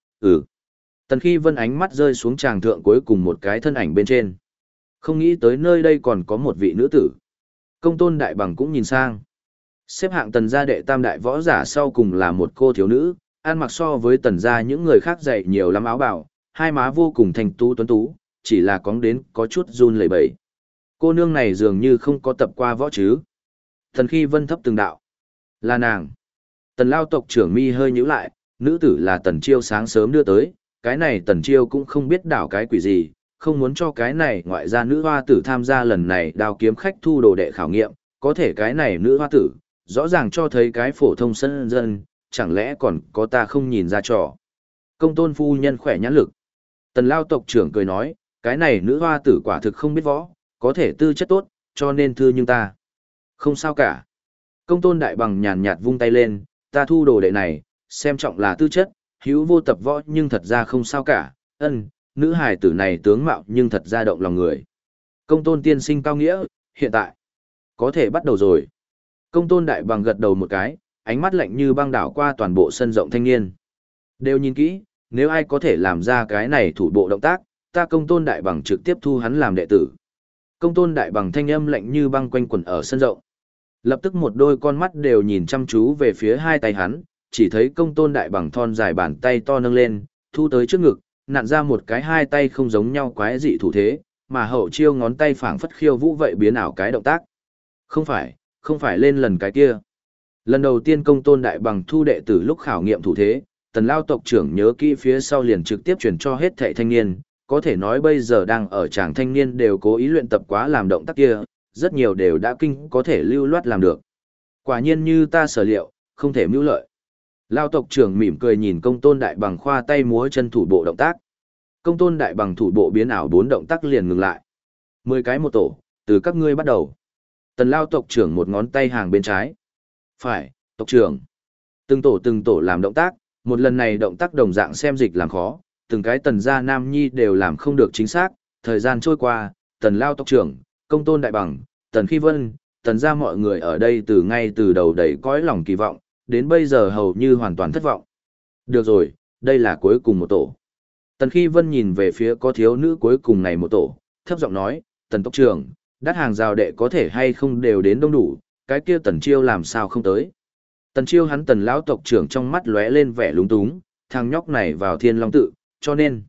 Tần Khi Vân ánh mắt rơi xuống tràng thượng cuối cùng một cái thân ảnh bên trên. Không nghĩ tới nơi đây còn có một vị nữ tử. Công Tôn Đại Bằng cũng nhìn sang. Xếp hạng Tần gia đệ tam đại võ giả sau cùng là một cô thiếu nữ, ăn mặc so với Tần gia những người khác dày nhiều lắm áo bào, hai má vô cùng thành tú tuấn tú, chỉ là cóng đến có chút run lẩy bẩy. Cô nương này dường như không có tập qua võ chứ. Tần Khi Vân thấp từng đạo. Là nàng. Tần Lao tộc trưởng mi hơi nhíu lại, nữ tử là Tần Chiêu sáng sớm đưa tới, cái này Tần Chiêu cũng không biết đảo cái quỷ gì, không muốn cho cái này ngoại gia nữ hoa tử tham gia lần này đao kiếm khách thu đồ đệ khảo nghiệm, có thể cái này nữ hoa tử, rõ ràng cho thấy cái phổ thông sân dân, chẳng lẽ còn có ta không nhìn ra trò. Công Tôn phu nhân khỏe nhãn lực. Tần Lao tộc trưởng cười nói, cái này nữ hoa tử quả thực không biết võ, có thể tư chất tốt, cho nên thư nhưng ta. Không sao cả. Công Tôn Đại Bằng nhàn nhạt vung tay lên, ta thu đồ đệ này, xem trọng là tư chất, hữu vô tập võ nhưng thật ra không sao cả, nữ hài tử này tướng mạo nhưng thật ra động lòng người. Công Tôn tiên sinh cao nghĩa, hiện tại, có thể bắt đầu rồi. Công Tôn Đại Bằng gật đầu một cái, ánh mắt lạnh như băng đảo qua toàn bộ sân rộng thanh niên. Đều nhìn kỹ, nếu ai có thể làm ra cái này thủ bộ động tác, ta Công Tôn Đại Bằng trực tiếp thu hắn làm đệ tử. Công Tôn Đại Bằng thanh âm lạnh như băng quanh quẩn ở sân rộng. Lập tức một đôi con mắt đều nhìn chăm chú về phía hai tay hắn, chỉ thấy Công Tôn Đại Bằng thon dài bàn tay to nâng lên, thu tới trước ngực, nặn ra một cái hai tay không giống nhau quái dị thủ thế, mà hậu chiêu ngón tay phảng phất khiêu vũ vậy biến ảo cái động tác. Không phải lên lần cái kia. Lần đầu tiên Công Tôn Đại Bằng thu đệ tử lúc khảo nghiệm thủ thế, Tần Lao tộc trưởng nhớ kỹ phía sau liền trực tiếp truyền cho hết thảy thanh niên, có thể nói bây giờ đang ở tràng thanh niên đều cố ý luyện tập quá làm động tác kia, rất nhiều đều đã kinh có thể lưu loát làm được. Quả nhiên như ta sở liệu, không thể mưu lợi. Lao tộc trưởng mỉm cười nhìn Công Tôn Đại Bằng khoa tay múa chân thủ bộ động tác. Công Tôn Đại Bằng thủ bộ biến ảo 4 động tác liền ngừng lại. 10 cái một tổ, từ các ngươi bắt đầu. Tần Lao tộc trưởng một ngón tay hàng bên trái. Phải, tộc trưởng. Từng tổ làm động tác, một lần này động tác đồng dạng xem dịch làm khó, từng cái Tần gia nam nhi đều làm không được chính xác. Thời gian trôi qua, Tần Lao tộc trưởng, Công Tôn Đại Bằng, Tần Khi Vân, Tần gia mọi người ở đây ngay từ đầu đầy cõi lòng kỳ vọng, đến bây giờ hầu như hoàn toàn thất vọng. Được rồi, đây là cuối cùng một tổ. Tần Khi Vân nhìn về phía có thiếu nữ cuối cùng này một tổ, thấp giọng nói, Tần tộc trưởng, đắt hàng rào đệ có thể hay không đều đến đông đủ, cái kia Tần Chiêu làm sao không tới. Tần Chiêu hắn Tần lão tộc trưởng trong mắt lóe lên vẻ lúng túng, thằng nhóc này vào Thiên Long tự, cho nên.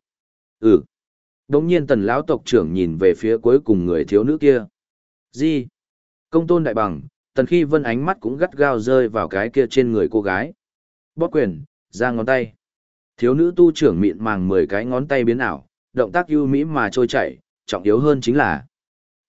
Đống nhiên Tần lão tộc trưởng nhìn về phía cuối cùng người thiếu nữ kia. Gì? Công Tôn Đại Bằng, Tần Khi Vân ánh mắt cũng gắt gao rơi vào cái kia trên người cô gái. Bóp quyền, ra ngón tay. Thiếu nữ tu trưởng mịn màng 10 cái ngón tay biến ảo, động tác ưu mỹ mà trôi chảy, trọng yếu hơn chính là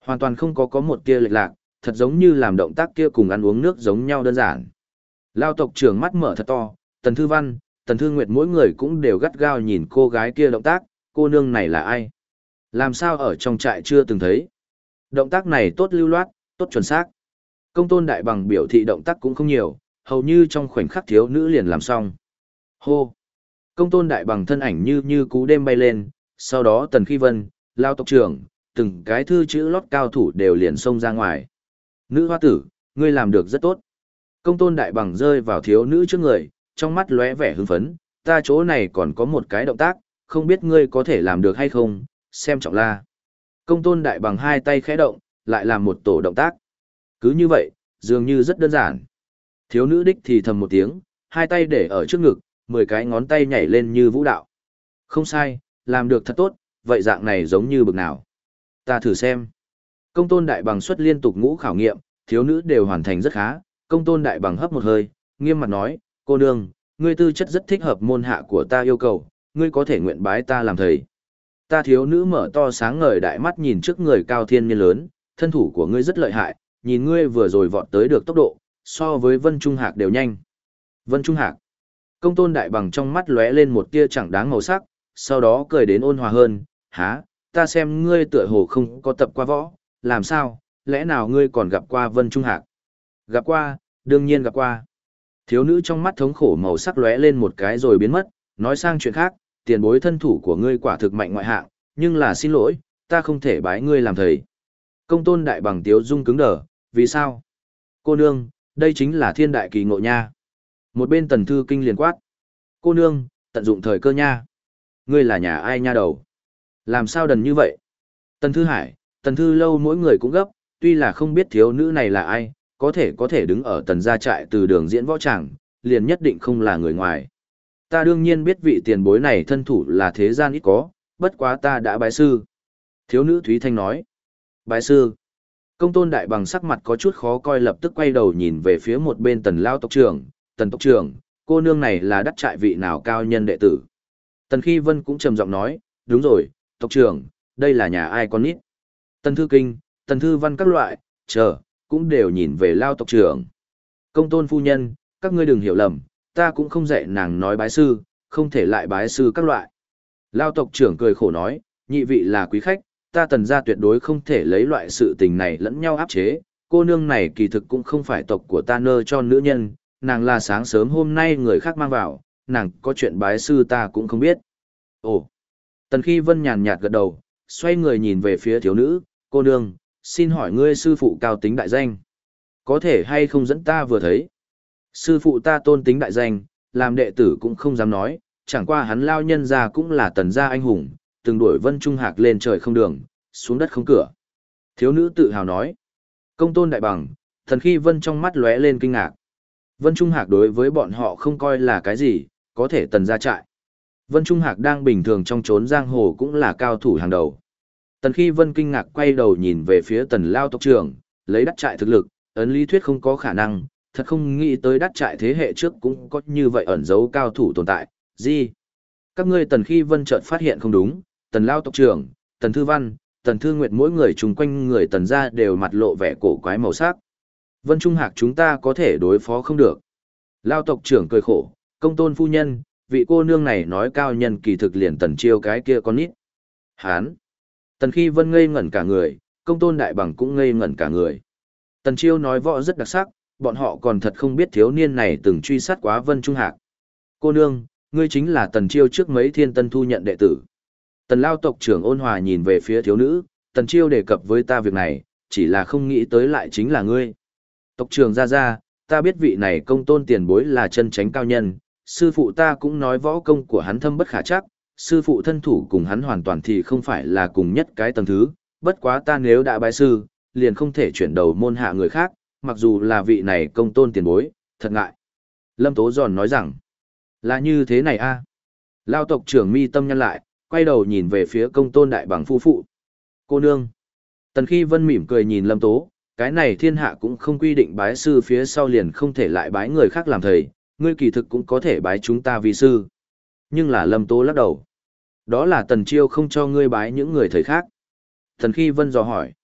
Hoàn toàn không có một tia lệch lạc, thật giống như làm động tác kia cùng ăn uống nước giống nhau đơn giản. Lao tộc trưởng mắt mở thật to, Tần Thư Văn, Tần Thư Nguyệt mỗi người cũng đều gắt gao nhìn cô gái kia động tác, cô nương này là ai? Làm sao ở trong trại chưa từng thấy? Động tác này tốt lưu loát, tốt chuẩn xác. Công tôn đại bằng biểu thị động tác cũng không nhiều, hầu như trong khoảnh khắc thiếu nữ liền làm xong. Hô! Công tôn đại bằng thân ảnh như cú đêm bay lên, sau đó Tần Khi Vân, Lao tộc trưởng, từng cái thư chữ lót cao thủ đều liền xông ra ngoài. Nữ hoa tử, ngươi làm được rất tốt. Công tôn đại bằng rơi vào thiếu nữ trước người, trong mắt lóe vẻ hưng phấn, ta chỗ này còn có một cái động tác, không biết ngươi có thể làm được hay không, xem trọng la. Công tôn đại bằng hai tay khẽ động, lại làm một tổ động tác. Cứ như vậy, dường như rất đơn giản. Thiếu nữ đích thì thầm một tiếng, hai tay để ở trước ngực, 10 cái ngón tay nhảy lên như vũ đạo. Không sai, làm được thật tốt, vậy dạng này giống như bực nào. Ta thử xem. Công tôn đại bằng xuất liên tục ngũ khảo nghiệm, thiếu nữ đều hoàn thành rất khá. Công tôn đại bằng hấp một hơi, nghiêm mặt nói, cô nương, ngươi tư chất rất thích hợp môn hạ của ta yêu cầu, ngươi có thể nguyện bái ta làm thầy. Ta thiếu nữ mở to sáng ngời đại mắt nhìn trước người cao thiên niên lớn, thân thủ của ngươi rất lợi hại, nhìn ngươi vừa rồi vọt tới được tốc độ, so với Vân Trung Hạc đều nhanh. Vân Trung Hạc. Công tôn đại bằng trong mắt lóe lên một tia chẳng đáng màu sắc, sau đó cười đến ôn hòa hơn, há, ta xem ngươi tựa hồ không có tập qua võ, làm sao, lẽ nào ngươi còn gặp qua Vân Trung Hạc? Gặp qua, đương nhiên gặp qua. Thiếu nữ trong mắt thống khổ màu sắc lóe lên một cái rồi biến mất, nói sang chuyện khác, tiền bối thân thủ của ngươi quả thực mạnh ngoại hạng, nhưng là xin lỗi, ta không thể bái ngươi làm thầy. Công tôn đại bằng tiếu dung cứng đờ, vì sao? Cô nương, đây chính là thiên đại kỳ ngộ nha. Một bên Tần Thư Kinh liền quát. Cô nương, tận dụng thời cơ nha. Ngươi là nhà ai nha đầu? Làm sao đần như vậy? Tần Thư Hải, Tần Thư Lâu mỗi người cũng gấp, tuy là không biết thiếu nữ này là ai, có thể đứng ở Tần gia trại từ đường diễn võ tràng, liền nhất định không là người ngoài. Ta đương nhiên biết vị tiền bối này thân thủ là thế gian ít có, bất quá ta đã bái sư. Thiếu nữ Thúy Thanh nói. Bái sư. Công tôn đại bằng sắc mặt có chút khó coi lập tức quay đầu nhìn về phía một bên Tần Lao tộc trưởng, Tần tộc trưởng, cô nương này là đắc trại vị nào cao nhân đệ tử. Tần Khi Vân cũng trầm giọng nói, đúng rồi, tộc trưởng, đây là nhà ai con nít. Tần Thư Kinh, Tần Thư Văn các loại, cũng đều nhìn về Lao tộc trưởng. Công tôn phu nhân, các ngươi đừng hiểu lầm, ta cũng không dạy nàng nói bái sư, không thể lại bái sư các loại. Lao tộc trưởng cười khổ nói, nhị vị là quý khách, ta Tần gia tuyệt đối không thể lấy loại sự tình này lẫn nhau áp chế, cô nương này kỳ thực cũng không phải tộc của ta nơ cho nữ nhân, nàng là sáng sớm hôm nay người khác mang vào, nàng có chuyện bái sư ta cũng không biết. Ồ! Tần Khi Vân nhàn nhạt gật đầu, xoay người nhìn về phía thiếu nữ, cô nương, xin hỏi ngươi sư phụ cao tính đại danh. Có thể hay không dẫn ta vừa thấy. Sư phụ ta tôn tính đại danh, làm đệ tử cũng không dám nói, chẳng qua hắn lao nhân ra cũng là Tần gia anh hùng, từng đuổi Vân Trung Hạc lên trời không đường, xuống đất không cửa. Thiếu nữ tự hào nói. Công tôn đại bằng, Tần Khi Vân trong mắt lóe lên kinh ngạc. Vân Trung Hạc đối với bọn họ không coi là cái gì, có thể Tần gia trại. Vân Trung Hạc đang bình thường trong chốn giang hồ cũng là cao thủ hàng đầu. Tần Khi Vân kinh ngạc quay đầu nhìn về phía Tần Lao tộc trưởng, lấy đắc trại thực lực, ấn lý thuyết không có khả năng, thật không nghĩ tới đắc trại thế hệ trước cũng có như vậy ẩn giấu cao thủ tồn tại, gì? Các ngươi Tần Khi Vân chợt phát hiện không đúng, Tần Lao tộc trưởng, Tần Thư Văn, Tần Thư Nguyệt mỗi người chung quanh người Tần gia đều mặt lộ vẻ cổ quái màu sắc. Vân Trung Hạc chúng ta có thể đối phó không được. Lao tộc trưởng cười khổ, công tôn phu nhân, vị cô nương này nói cao nhân kỳ thực liền Tần Chiêu cái kia con nít. Hán! Tần Khi Vân ngây ngẩn cả người, công tôn đại bằng cũng ngây ngẩn cả người. Tần Chiêu nói võ rất đặc sắc, bọn họ còn thật không biết thiếu niên này từng truy sát quá Vân Trung Hạc. Cô nương, ngươi chính là Tần Chiêu trước mấy thiên tân thu nhận đệ tử. Tần Lao tộc trưởng ôn hòa nhìn về phía thiếu nữ, Tần Chiêu đề cập với ta việc này, chỉ là không nghĩ tới lại chính là ngươi. Tộc trưởng ra, ta biết vị này công tôn tiền bối là chân chánh cao nhân, sư phụ ta cũng nói võ công của hắn thâm bất khả chắc, sư phụ thân thủ cùng hắn hoàn toàn thì không phải là cùng nhất cái tầng thứ, bất quá ta nếu đã bái sư, liền không thể chuyển đầu môn hạ người khác, mặc dù là vị này công tôn tiền bối, thật ngại. Lâm Tố Giòn nói rằng, là như thế này a. Lao tộc trưởng mi tâm nhăn lại, quay đầu nhìn về phía công tôn đại bằng phu phụ. Cô nương. Tần Khi Vân mỉm cười nhìn Lâm Tố, cái này thiên hạ cũng không quy định bái sư phía sau liền không thể lại bái người khác làm thầy, ngươi kỳ thực cũng có thể bái chúng ta vì sư. Nhưng là Lâm Tố lắc đầu. Đó là Tần Chiêu không cho ngươi bái những người thầy khác. Tần Khi Vân dò hỏi.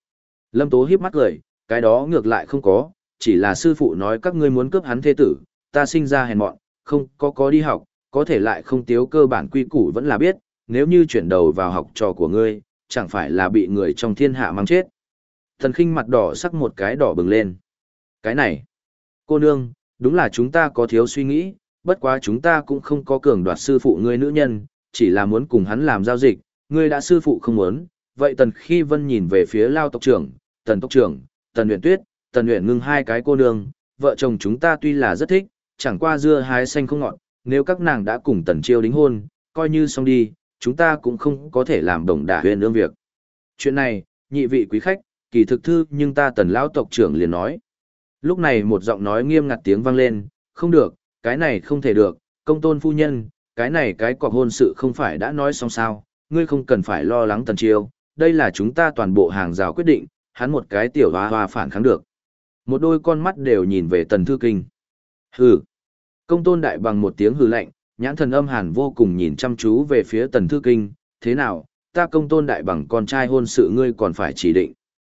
Lâm Tố hiếp mắt cười, cái đó ngược lại không có, chỉ là sư phụ nói các ngươi muốn cướp hắn thế tử, ta sinh ra hèn mọn, không có đi học, có thể lại không tiếu cơ bản quy củ vẫn là biết, nếu như chuyển đầu vào học trò của ngươi, chẳng phải là bị người trong thiên hạ mang chết. Thần Khinh mặt đỏ sắc một cái đỏ bừng lên. Cái này, cô nương, đúng là chúng ta có thiếu suy nghĩ, bất quá chúng ta cũng không có cường đoạt sư phụ ngươi nữ nhân, chỉ là muốn cùng hắn làm giao dịch, ngươi đã sư phụ không muốn. Vậy Tần Khi Vân nhìn về phía Lao tộc trưởng, Tần tộc trưởng, Tần Uyển Tuyết, Tần Uyển Ngưng hai cái cô nương, vợ chồng chúng ta tuy là rất thích, chẳng qua dưa hái xanh không ngọt, nếu các nàng đã cùng Tần Chiêu đính hôn, coi như xong đi, chúng ta cũng không có thể làm đồng đả huyền ương việc. Chuyện này, nhị vị quý khách, kỳ thực thư nhưng ta Tần lão tộc trưởng liền nói. Lúc này một giọng nói nghiêm ngặt tiếng vang lên, không được, cái này không thể được, công tôn phu nhân, cái này cái cọc hôn sự không phải đã nói xong sao, ngươi không cần phải lo lắng Tần Chiêu, đây là chúng ta toàn bộ hàng rào quyết định, hắn một cái tiểu hoa hoa phản kháng được. Một đôi con mắt đều nhìn về Tần Thư Kinh. Hừ. Công tôn đại bằng một tiếng hừ lạnh, nhãn thần âm hàn vô cùng nhìn chăm chú về phía Tần Thư Kinh, thế nào, ta công tôn đại bằng con trai hôn sự ngươi còn phải chỉ định.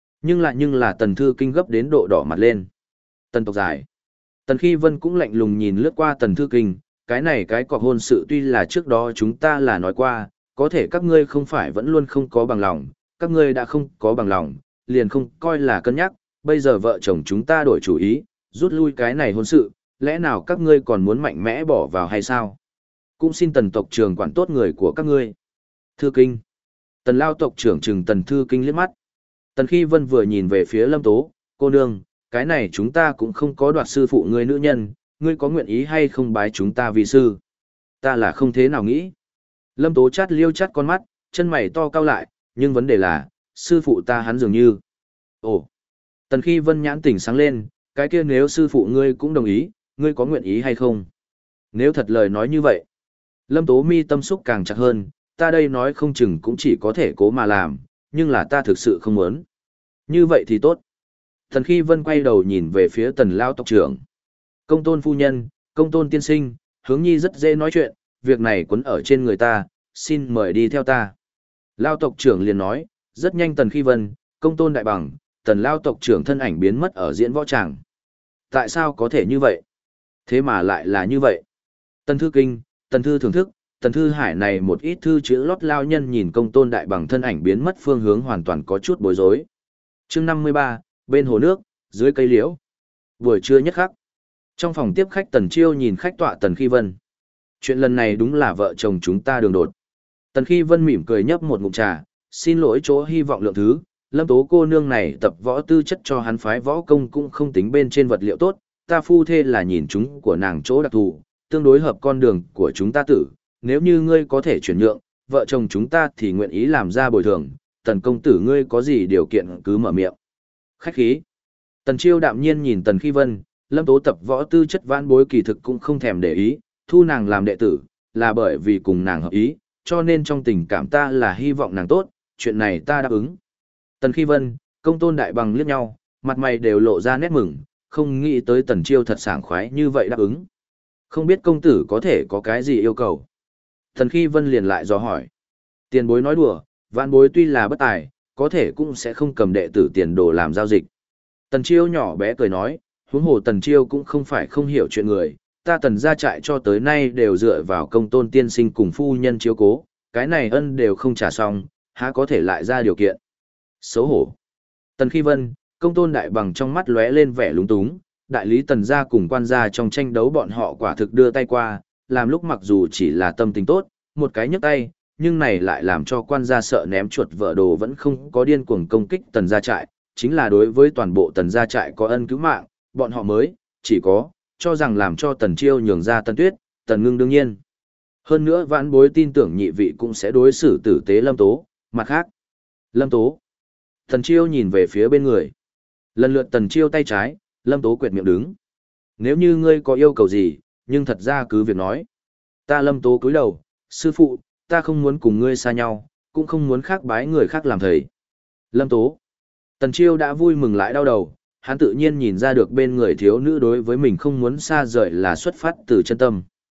Nhưng là Tần Thư Kinh gấp đến độ đỏ mặt lên. Tần tộc dài. Tần Khi Vân cũng lạnh lùng nhìn lướt qua Tần Thư Kinh, cái này cái cọc hôn sự tuy là trước đó chúng ta là nói qua, có thể các ngươi không phải vẫn luôn không có bằng lòng, các ngươi đã không có bằng lòng, liền không coi là cân nhắc, bây giờ vợ chồng chúng ta đổi chủ ý, rút lui cái này hôn sự, lẽ nào các ngươi còn muốn mạnh mẽ bỏ vào hay sao? Cũng xin Tần tộc trưởng quản tốt người của các ngươi. Thư Kinh. Tần Lao tộc trưởng trừng Tần Thư Kinh liếc mắt. Tần Khi Vân vừa nhìn về phía Lâm Tố, cô nương, cái này chúng ta cũng không có đoạt sư phụ ngươi nữ nhân, ngươi có nguyện ý hay không bái chúng ta vì sư? Ta là không thế nào nghĩ. Lâm Tố chát liêu chát con mắt, chân mày to cao lại, nhưng vấn đề là, sư phụ ta hắn dường như. Ồ. Tần Khi Vân nhãn tỉnh sáng lên, cái kia nếu sư phụ ngươi cũng đồng ý, ngươi có nguyện ý hay không? Nếu thật lời nói như vậy. Lâm Tố mi tâm xúc càng chặt hơn, ta đây nói không chừng cũng chỉ có thể cố mà làm, nhưng là ta thực sự không muốn. Như vậy thì tốt. Tần Khi Vân quay đầu nhìn về phía Tần Lao tộc trưởng. Công tôn phu nhân, công tôn tiên sinh, hướng nhi rất dễ nói chuyện, việc này quấn ở trên người ta, xin mời đi theo ta. Lao tộc trưởng liền nói, rất nhanh Tần Khi Vân, công tôn đại bằng, Tần Lao tộc trưởng thân ảnh biến mất ở diễn võ tràng. Tại sao có thể như vậy? Thế mà lại là như vậy. Tần Thư Kinh, Tần Thư thưởng thức, Tần Thư Hải này một ít thư chữ lót lao nhân nhìn công tôn đại bằng thân ảnh biến mất phương hướng hoàn toàn có chút bối rối. Chương 53, bên hồ nước, dưới cây liễu. Buổi trưa nhất khắc. Trong phòng tiếp khách Tần Chiêu nhìn khách tọa Tần Khi Vân. Chuyện lần này đúng là vợ chồng chúng ta đường đột. Tần Khi Vân mỉm cười nhấp một ngụm trà, xin lỗi chỗ hy vọng lượng thứ, Lâm Tố cô nương này tập võ tư chất cho hắn phái võ công cũng không tính bên trên vật liệu tốt, ta phu thê là nhìn chúng của nàng chỗ đặc thù, tương đối hợp con đường của chúng ta tử, nếu như ngươi có thể chuyển nhượng, vợ chồng chúng ta thì nguyện ý làm ra bồi thường, Tần công tử ngươi có gì điều kiện cứ mở miệng. Khách khí. Tần Chiêu đạm nhiên nhìn Tần Khi Vân, Lâm Tố tập võ tư chất vãn bối kỳ thực cũng không thèm để ý, thu nàng làm đệ tử, là bởi vì cùng nàng hợp ý, cho nên trong tình cảm ta là hy vọng nàng tốt, chuyện này ta đáp ứng. Tần Khi Vân, công tôn đại bằng liếc nhau, mặt mày đều lộ ra nét mừng, không nghĩ tới Tần Chiêu thật sảng khoái như vậy đáp ứng. Không biết công tử có thể có cái gì yêu cầu. Tần Khi Vân liền lại dò hỏi. Tiền bối nói đùa, vãn bối tuy là bất tài, có thể cũng sẽ không cầm đệ tử tiền đồ làm giao dịch. Tần Chiêu nhỏ bé cười nói, huống hồ Tần Chiêu cũng không phải không hiểu chuyện người, ta Tần gia trại cho tới nay đều dựa vào công tôn tiên sinh cùng phu nhân chiếu cố, cái này ân đều không trả xong, há có thể lại ra điều kiện. Xấu hổ. Tần Khi Vân, công tôn đại bằng trong mắt lóe lên vẻ lúng túng, đại lý Tần gia cùng quan gia trong tranh đấu bọn họ quả thực đưa tay qua, làm lúc mặc dù chỉ là tâm tình tốt, một cái nhấc tay, nhưng này lại làm cho quan gia sợ ném chuột vỡ đồ vẫn không có điên cuồng công kích Tần gia trại, chính là đối với toàn bộ Tần gia trại có ân cứu mạng, bọn họ mới, chỉ có, cho rằng làm cho Tần Chiêu nhường ra Tần Tuyết, Tần Ngưng đương nhiên. Hơn nữa vãn bối tin tưởng nhị vị cũng sẽ đối xử tử tế Lâm Tố, mặt khác. Lâm Tố. Tần Chiêu nhìn về phía bên người. Lần lượt Tần Chiêu tay trái, Lâm Tố quệt miệng đứng. Nếu như ngươi có yêu cầu gì, nhưng thật ra cứ việc nói. Ta Lâm Tố cúi đầu, sư phụ, ta không muốn cùng ngươi xa nhau, cũng không muốn khác bái người khác làm thầy. Lâm Tố. Tần Chiêu đã vui mừng lại đau đầu, hắn tự nhiên nhìn ra được bên người thiếu nữ đối với mình không muốn xa rời là xuất phát từ chân tâm.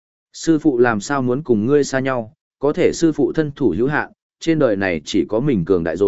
Sư phụ làm sao muốn cùng ngươi xa nhau, có thể sư phụ thân thủ hữu hạn, trên đời này chỉ có mình cường đại rồi,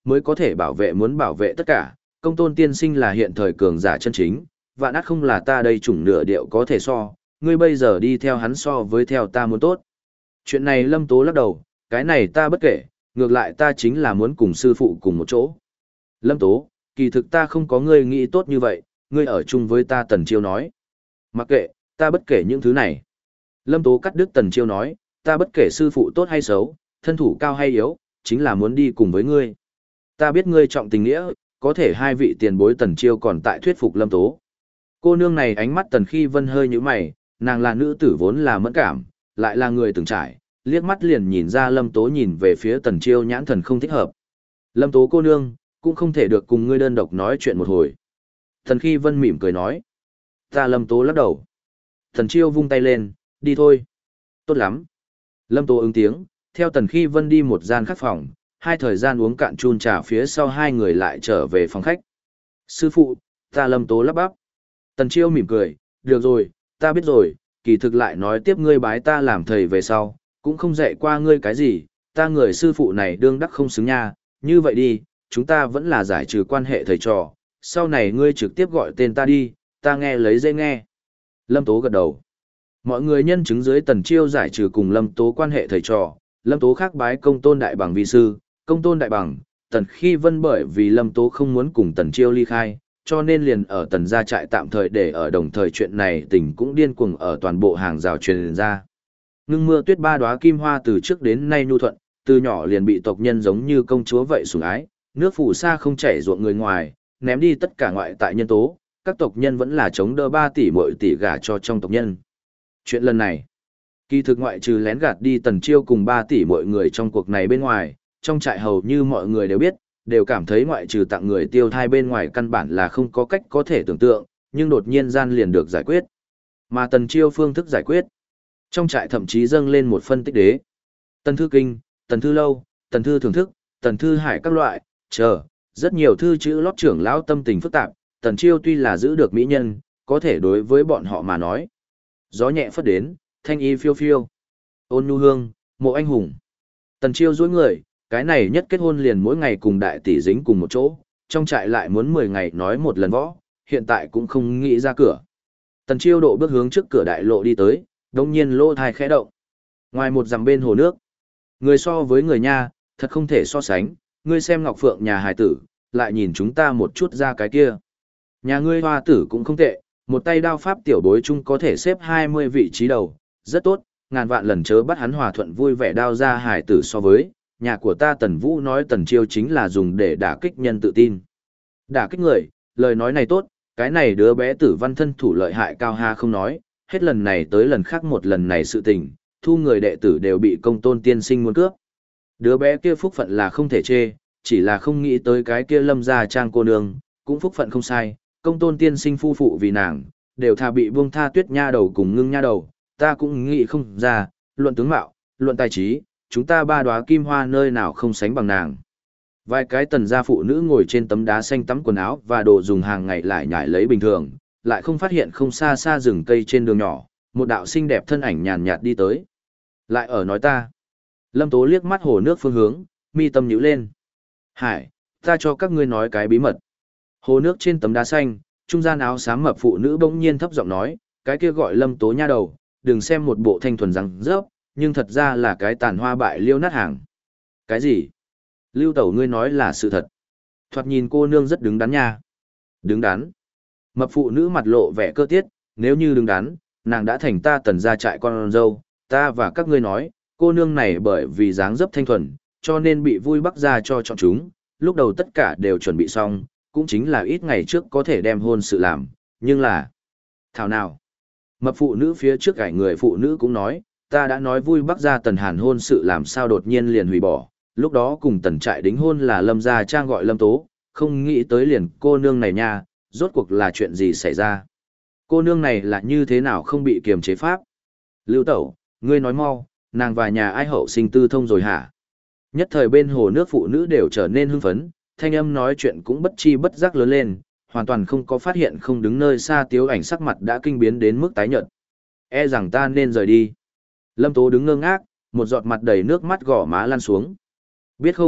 mới có thể bảo vệ muốn bảo vệ tất cả, công tôn tiên sinh là hiện thời cường giả chân chính, vạn ác không là ta đây chủng nửa điệu có thể so, ngươi bây giờ đi theo hắn so với theo ta muốn tốt. Chuyện này Lâm Tố lắc đầu, cái này ta bất kể, ngược lại ta chính là muốn cùng sư phụ cùng một chỗ. Lâm Tố, kỳ thực ta không có ngươi nghĩ tốt như vậy, ngươi ở chung với ta Tần Chiêu nói. Mặc kệ, ta bất kể những thứ này. Lâm Tố cắt đứt Tần Chiêu nói, ta bất kể sư phụ tốt hay xấu, thân thủ cao hay yếu, chính là muốn đi cùng với ngươi. Ta biết ngươi trọng tình nghĩa, có thể hai vị tiền bối Tần Chiêu còn tại thuyết phục Lâm Tố. Cô nương này ánh mắt Tần Khi Vân hơi nhíu mày, nàng là nữ tử vốn là mẫn cảm, lại là người từng trải, liếc mắt liền nhìn ra Lâm Tố nhìn về phía Tần Chiêu nhãn thần không thích hợp. Lâm Tố cô nương, cũng không thể được cùng ngươi đơn độc nói chuyện một hồi. Tần Khi Vân mỉm cười nói. Ta Lâm Tố lắc đầu. Tần Chiêu vung tay lên, đi thôi. Tốt lắm. Lâm Tố ứng tiếng, theo Tần Khi Vân đi một gian khác phòng, hai thời gian uống cạn chun trà phía sau hai người lại trở về phòng khách. Sư phụ, ta Lâm Tố lắp bắp. Tần Chiêu mỉm cười, được rồi, ta biết rồi, kỳ thực lại nói tiếp ngươi bái ta làm thầy về sau, cũng không dạy qua ngươi cái gì, ta người sư phụ này đương đắc không xứng nha, như vậy đi, chúng ta vẫn là giải trừ quan hệ thầy trò, sau này ngươi trực tiếp gọi tên ta đi, ta nghe lấy dễ nghe. Lâm Tố gật đầu. Mọi người nhân chứng dưới Tần Chiêu giải trừ cùng Lâm Tố quan hệ thầy trò, Lâm Tố khác bái công tôn đại bằng vi sư, công tôn đại bằng, Tần Khi Vân bởi vì Lâm Tố không muốn cùng Tần Chiêu ly khai, cho nên liền ở Tần gia trại tạm thời để ở đồng thời chuyện này tình cũng điên cuồng ở toàn bộ hàng rào truyền ra. Ngưng mưa tuyết ba đóa kim hoa từ trước đến nay nhu thuận, từ nhỏ liền bị tộc nhân giống như công chúa vậy sủng ái, nước phù sa không chảy ruộng người ngoài, ném đi tất cả ngoại tại nhân tố, các tộc nhân vẫn là chống đỡ 3 tỷ mỗi tỷ gả cho trong tộc nhân. Chuyện lần này, kỳ thực ngoại trừ lén gạt đi Tần Chiêu cùng 3 tỷ mọi người trong cuộc này bên ngoài, trong trại hầu như mọi người đều biết, đều cảm thấy ngoại trừ tặng người tiêu thai bên ngoài căn bản là không có cách có thể tưởng tượng, nhưng đột nhiên gian liền được giải quyết. Mà Tần Chiêu phương thức giải quyết, trong trại thậm chí dâng lên một phân tích đế. Tần Thư Kinh, Tần Thư Lâu, Tần Thư Thưởng Thức, Tần Thư Hải các loại, rất nhiều thư chữ lót trưởng lão tâm tình phức tạp, Tần Chiêu tuy là giữ được mỹ nhân, có thể đối với bọn họ mà nói. Gió nhẹ phất đến, thanh y phiêu phiêu. Ôn nhu hương, mộ anh hùng. Tần Chiêu dối người, cái này nhất kết hôn liền mỗi ngày cùng đại tỷ dính cùng một chỗ, trong trại lại muốn 10 ngày nói một lần võ, hiện tại cũng không nghĩ ra cửa. Tần Chiêu độ bước hướng trước cửa đại lộ đi tới, đồng nhiên lỗ thai khẽ động. Ngoài một dặm bên hồ nước, người so với người nha, thật không thể so sánh, ngươi xem Ngọc Phượng nhà hài tử, lại nhìn chúng ta một chút ra cái kia. Nhà ngươi hoa tử cũng không tệ, một tay đao pháp tiểu bối chung có thể xếp 20 vị trí đầu, rất tốt, ngàn vạn lần chớ bắt hắn hòa thuận vui vẻ đao ra hài tử so với, nhà của ta Tần Vũ nói Tần Chiêu chính là dùng để đả kích nhân tự tin. Đả kích người, lời nói này tốt, cái này đứa bé tử văn thân thủ lợi hại cao ha không nói, hết lần này tới lần khác một lần này sự tình, thu người đệ tử đều bị công tôn tiên sinh muốn cướp. Đứa bé kia phúc phận là không thể chê, chỉ là không nghĩ tới cái kia Lâm gia trang cô nương, cũng phúc phận không sai, công tôn tiên sinh phu phụ vì nàng, đều thà bị buông tha tuyết nha đầu cùng ngưng nha đầu, ta cũng nghĩ không ra, luận tướng mạo, luận tài trí, chúng ta ba đóa kim hoa nơi nào không sánh bằng nàng. Vài cái Tần gia phụ nữ ngồi trên tấm đá xanh tắm quần áo và đồ dùng hàng ngày lại nhảy lấy bình thường, lại không phát hiện không xa xa rừng cây trên đường nhỏ, một đạo xinh đẹp thân ảnh nhàn nhạt đi tới. Lại ở nói ta. Lâm Tố liếc mắt hồ nước phương hướng, mi tâm nhíu lên. Hải, ta cho các ngươi nói cái bí mật. Hồ nước trên tấm đá xanh, trung gian áo xám mập phụ nữ bỗng nhiên thấp giọng nói, cái kia gọi Lâm Tố nha đầu, đừng xem một bộ thanh thuần răng rớp, nhưng thật ra là cái tàn hoa bại liêu nát hàng. Cái gì? Lưu tẩu ngươi nói là sự thật. Thoạt nhìn cô nương rất đứng đắn nha. Đứng đắn. Mập phụ nữ mặt lộ vẻ cơ tiết, nếu như đứng đắn, nàng đã thành ta Tần gia trại con dâu, ta và các ngươi nói, cô nương này bởi vì dáng dấp thanh thuần, cho nên bị vui bắc gia cho chọn chúng, lúc đầu tất cả đều chuẩn bị xong, cũng chính là ít ngày trước có thể đem hôn sự làm, nhưng là... Thảo nào? Mập phụ nữ phía trước cải người phụ nữ cũng nói, ta đã nói vui bắc gia Tần Hàn hôn sự làm sao đột nhiên liền hủy bỏ, lúc đó cùng Tần trại đính hôn là Lâm gia trang gọi Lâm Tố, không nghĩ tới liền cô nương này nha, rốt cuộc là chuyện gì xảy ra? Cô nương này là như thế nào không bị kiềm chế pháp? Lưu tẩu, ngươi nói mau, nàng và nhà ai hậu sinh tư thông rồi hả? Nhất thời bên hồ nước phụ nữ đều trở nên hưng phấn, thanh âm nói chuyện cũng bất chi bất giác lớn lên, hoàn toàn không có phát hiện không đứng nơi xa Tiếu Ảnh sắc mặt đã kinh biến đến mức tái nhợt. E rằng ta nên rời đi. Lâm Tố đứng ngơ ngác, một giọt mặt đầy nước mắt gò má lăn xuống. Biết không,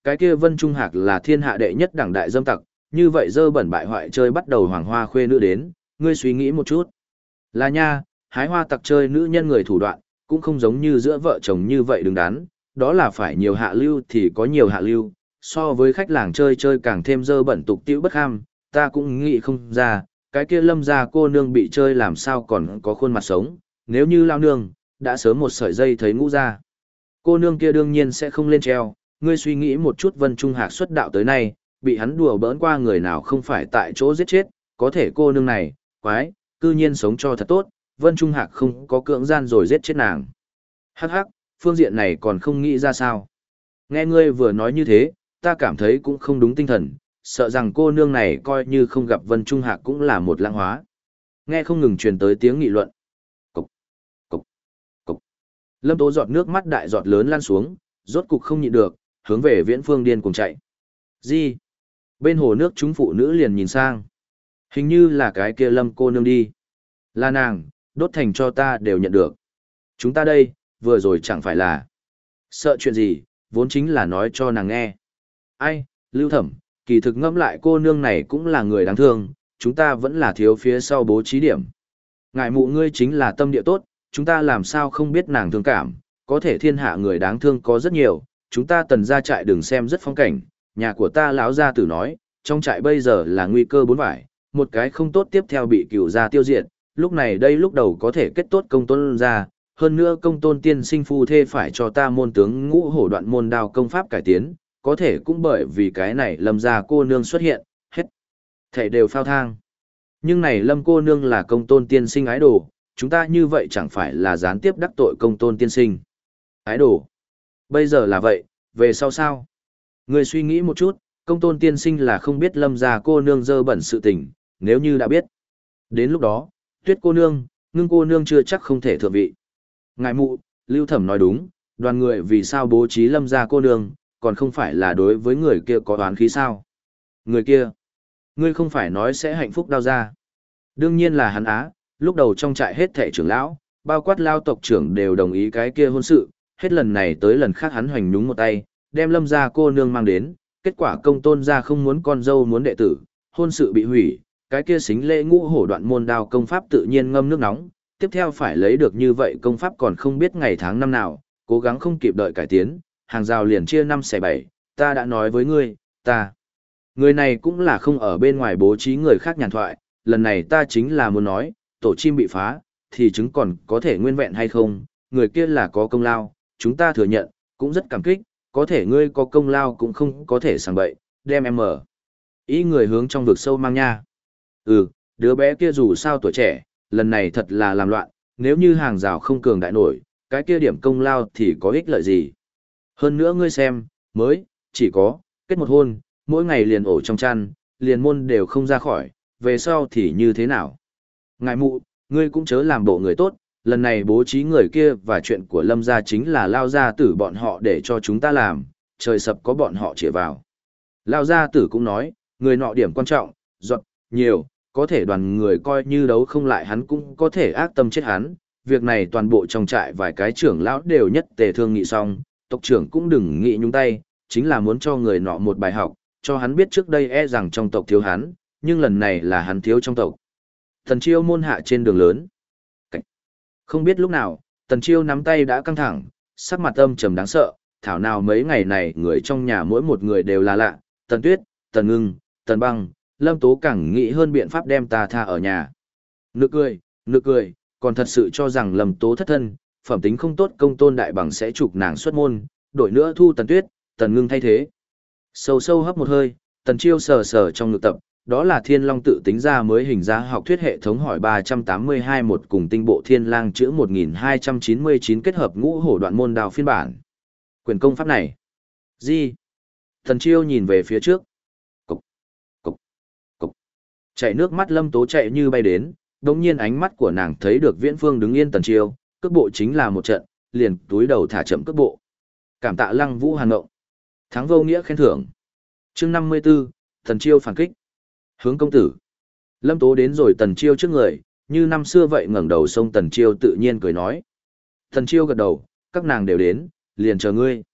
cái kia Vân Trung Hạc là thiên hạ đệ nhất đẳng đại dâm tặc, như vậy dơ bẩn bại hoại chơi bắt đầu hoàng hoa khuê nữ đến, ngươi suy nghĩ một chút. Là nha, hái hoa tặc chơi nữ nhân người thủ đoạn, cũng không giống như giữa vợ chồng như vậy đứng đắn, đó là phải nhiều hạ lưu thì có nhiều hạ lưu, so với khách làng chơi chơi càng thêm dơ bẩn tục tiễu bất ham, ta cũng nghĩ không ra, cái kia Lâm gia cô nương bị chơi làm sao còn có khuôn mặt sống, nếu như lao nương, đã sớm một sợi dây thấy ngũ ra. Cô nương kia đương nhiên sẽ không lên treo, ngươi suy nghĩ một chút Vân Trung Hạc xuất đạo tới nay, bị hắn đùa bỡn qua người nào không phải tại chỗ giết chết, có thể cô nương này, quái, cư nhiên sống cho thật tốt, Vân Trung Hạc không có cưỡng gian rồi giết chết nàng. Hắc hắc, phương diện này còn không nghĩ ra sao. Nghe ngươi vừa nói như thế, ta cảm thấy cũng không đúng tinh thần, sợ rằng cô nương này coi như không gặp Vân Trung Hạc cũng là một lãng hóa. Nghe không ngừng truyền tới tiếng nghị luận. Cục, cục, cục. Lâm Tố giọt nước mắt đại giọt lớn lan xuống, rốt cục không nhịn được, hướng về Viễn Phương điên cùng chạy. Gì? Bên hồ nước chúng phụ nữ liền nhìn sang. Hình như là cái kia Lâm cô nương đi. Là nàng, đốt thành cho ta đều nhận được. Chúng ta đây, vừa rồi chẳng phải là. Sợ chuyện gì, vốn chính là nói cho nàng nghe. Ai, Lưu Thẩm, kỳ thực ngẫm lại cô nương này cũng là người đáng thương, chúng ta vẫn là thiếu phía sau bố trí điểm. Ngại mụ ngươi chính là tâm địa tốt, chúng ta làm sao không biết nàng thương cảm, có thể thiên hạ người đáng thương có rất nhiều, chúng ta Tần gia trại đừng xem rất phong cảnh, nhà của ta lão gia tử nói, trong trại bây giờ là nguy cơ bốn vải, một cái không tốt tiếp theo bị cửu gia tiêu diệt, lúc này đây lúc đầu có thể kết tốt công tôn gia, hơn nữa công tôn tiên sinh phu thê phải cho ta môn tướng ngũ hổ đoạn môn đao công pháp cải tiến, có thể cũng bởi vì cái này Lâm gia cô nương xuất hiện, hết thảy đều phao thang. Nhưng này Lâm cô nương là công tôn tiên sinh ái đồ, chúng ta như vậy chẳng phải là gián tiếp đắc tội công tôn tiên sinh. Ái đồ. Bây giờ là vậy, về sau sao? Người suy nghĩ một chút, công tôn tiên sinh là không biết Lâm gia cô nương dơ bẩn sự tình, nếu như đã biết. Đến lúc đó, Tuyết cô nương, Ngưng cô nương chưa chắc không thể thượng vị. Ngài mụ, Lưu Thẩm nói đúng, đoàn người vì sao bố trí Lâm gia cô nương, còn không phải là đối với người kia có oán khí sao? Người kia, ngươi không phải nói sẽ hạnh phúc đao ra. Đương nhiên là hắn á, lúc đầu trong trại hết thệ trưởng lão, bao quát lao tộc trưởng đều đồng ý cái kia hôn sự, hết lần này tới lần khác hắn hoành nhúng một tay, đem Lâm gia cô nương mang đến, kết quả công tôn gia không muốn con dâu muốn đệ tử, hôn sự bị hủy, cái kia xính lễ ngũ hổ đoạn môn đao công pháp tự nhiên ngâm nước nóng, tiếp theo phải lấy được như vậy công pháp còn không biết ngày tháng năm nào, cố gắng không kịp đợi cải tiến, hàng rào liền chia 5/7, ta đã nói với ngươi, người này cũng là không ở bên ngoài bố trí người khác nhàn thoại, lần này ta chính là muốn nói, tổ chim bị phá, thì chứng còn có thể nguyên vẹn hay không, người kia là có công lao, chúng ta thừa nhận, cũng rất cảm kích, có thể ngươi có công lao cũng không có thể sảng bậy, đem em mở. Ý người hướng trong vực sâu mang nha. Đứa bé kia dù sao tuổi trẻ, lần này thật là làm loạn, nếu như hàng rào không cường đại nổi, cái kia điểm công lao thì có ích lợi gì. Hơn nữa ngươi xem, chỉ có, kết một hôn, mỗi ngày liền ổ trong chăn, liền môn đều không ra khỏi, về sau thì như thế nào. Ngài mụ, ngươi cũng chớ làm bộ người tốt, lần này bố trí người kia và chuyện của Lâm gia chính là lao gia tử bọn họ để cho chúng ta làm, trời sập có bọn họ chĩa vào. Lao gia tử cũng nói, người nọ điểm quan trọng, giọt, nhiều, có thể đoàn người coi như đấu không lại hắn cũng có thể ác tâm chết hắn. Việc này toàn bộ trong trại vài cái trưởng lão đều nhất tề thương nghị xong, tộc trưởng cũng đừng nghĩ nhúng tay, chính là muốn cho người nọ một bài học, cho hắn biết trước đây e rằng trong tộc thiếu hắn, nhưng lần này là hắn thiếu trong tộc. Tần Chiêu môn hạ trên đường lớn. Không biết lúc nào, Tần Chiêu nắm tay đã căng thẳng, sắc mặt âm trầm đáng sợ, thảo nào mấy ngày này người trong nhà mỗi một người đều là lạ, Tần Tuyết, Tần Ngưng, Tần Băng, Lâm Tố càng nghĩ hơn biện pháp đem ta tha ở nhà. Nực cười, còn thật sự cho rằng Lâm Tố thất thân, phẩm tính không tốt công tôn đại bằng sẽ trục nàng xuất môn, đổi nữa thu Tần Tuyết, Tần Ngưng thay thế. Sâu sâu hấp một hơi, Tần Chiêu sờ sờ trong ngực tập, đó là Thiên Long tự tính ra mới hình ra học thuyết hệ thống hỏi 382 một cùng tinh bộ Thiên Lang chữ 1299 kết hợp ngũ hổ đoạn môn đào phiên bản. Quyền công pháp này. Gì? Tần Chiêu nhìn về phía trước. Cục. Chạy nước mắt Lâm Tố chạy như bay đến, đống nhiên ánh mắt của nàng thấy được Viễn Phương đứng yên Tần Chiêu, cước bộ chính là một trận, liền túi đầu thả chậm cước bộ. Cảm tạ Lăng Vũ Hàn Ngộng. Thắng vô nghĩa khen thưởng. Chương 54, Tần Chiêu phản kích. Hướng công tử. Lâm Tố đến rồi Tần Chiêu trước người, như năm xưa vậy ngẩng đầu xông Tần Chiêu tự nhiên cười nói. Tần Chiêu gật đầu, các nàng đều đến, liền chờ ngươi.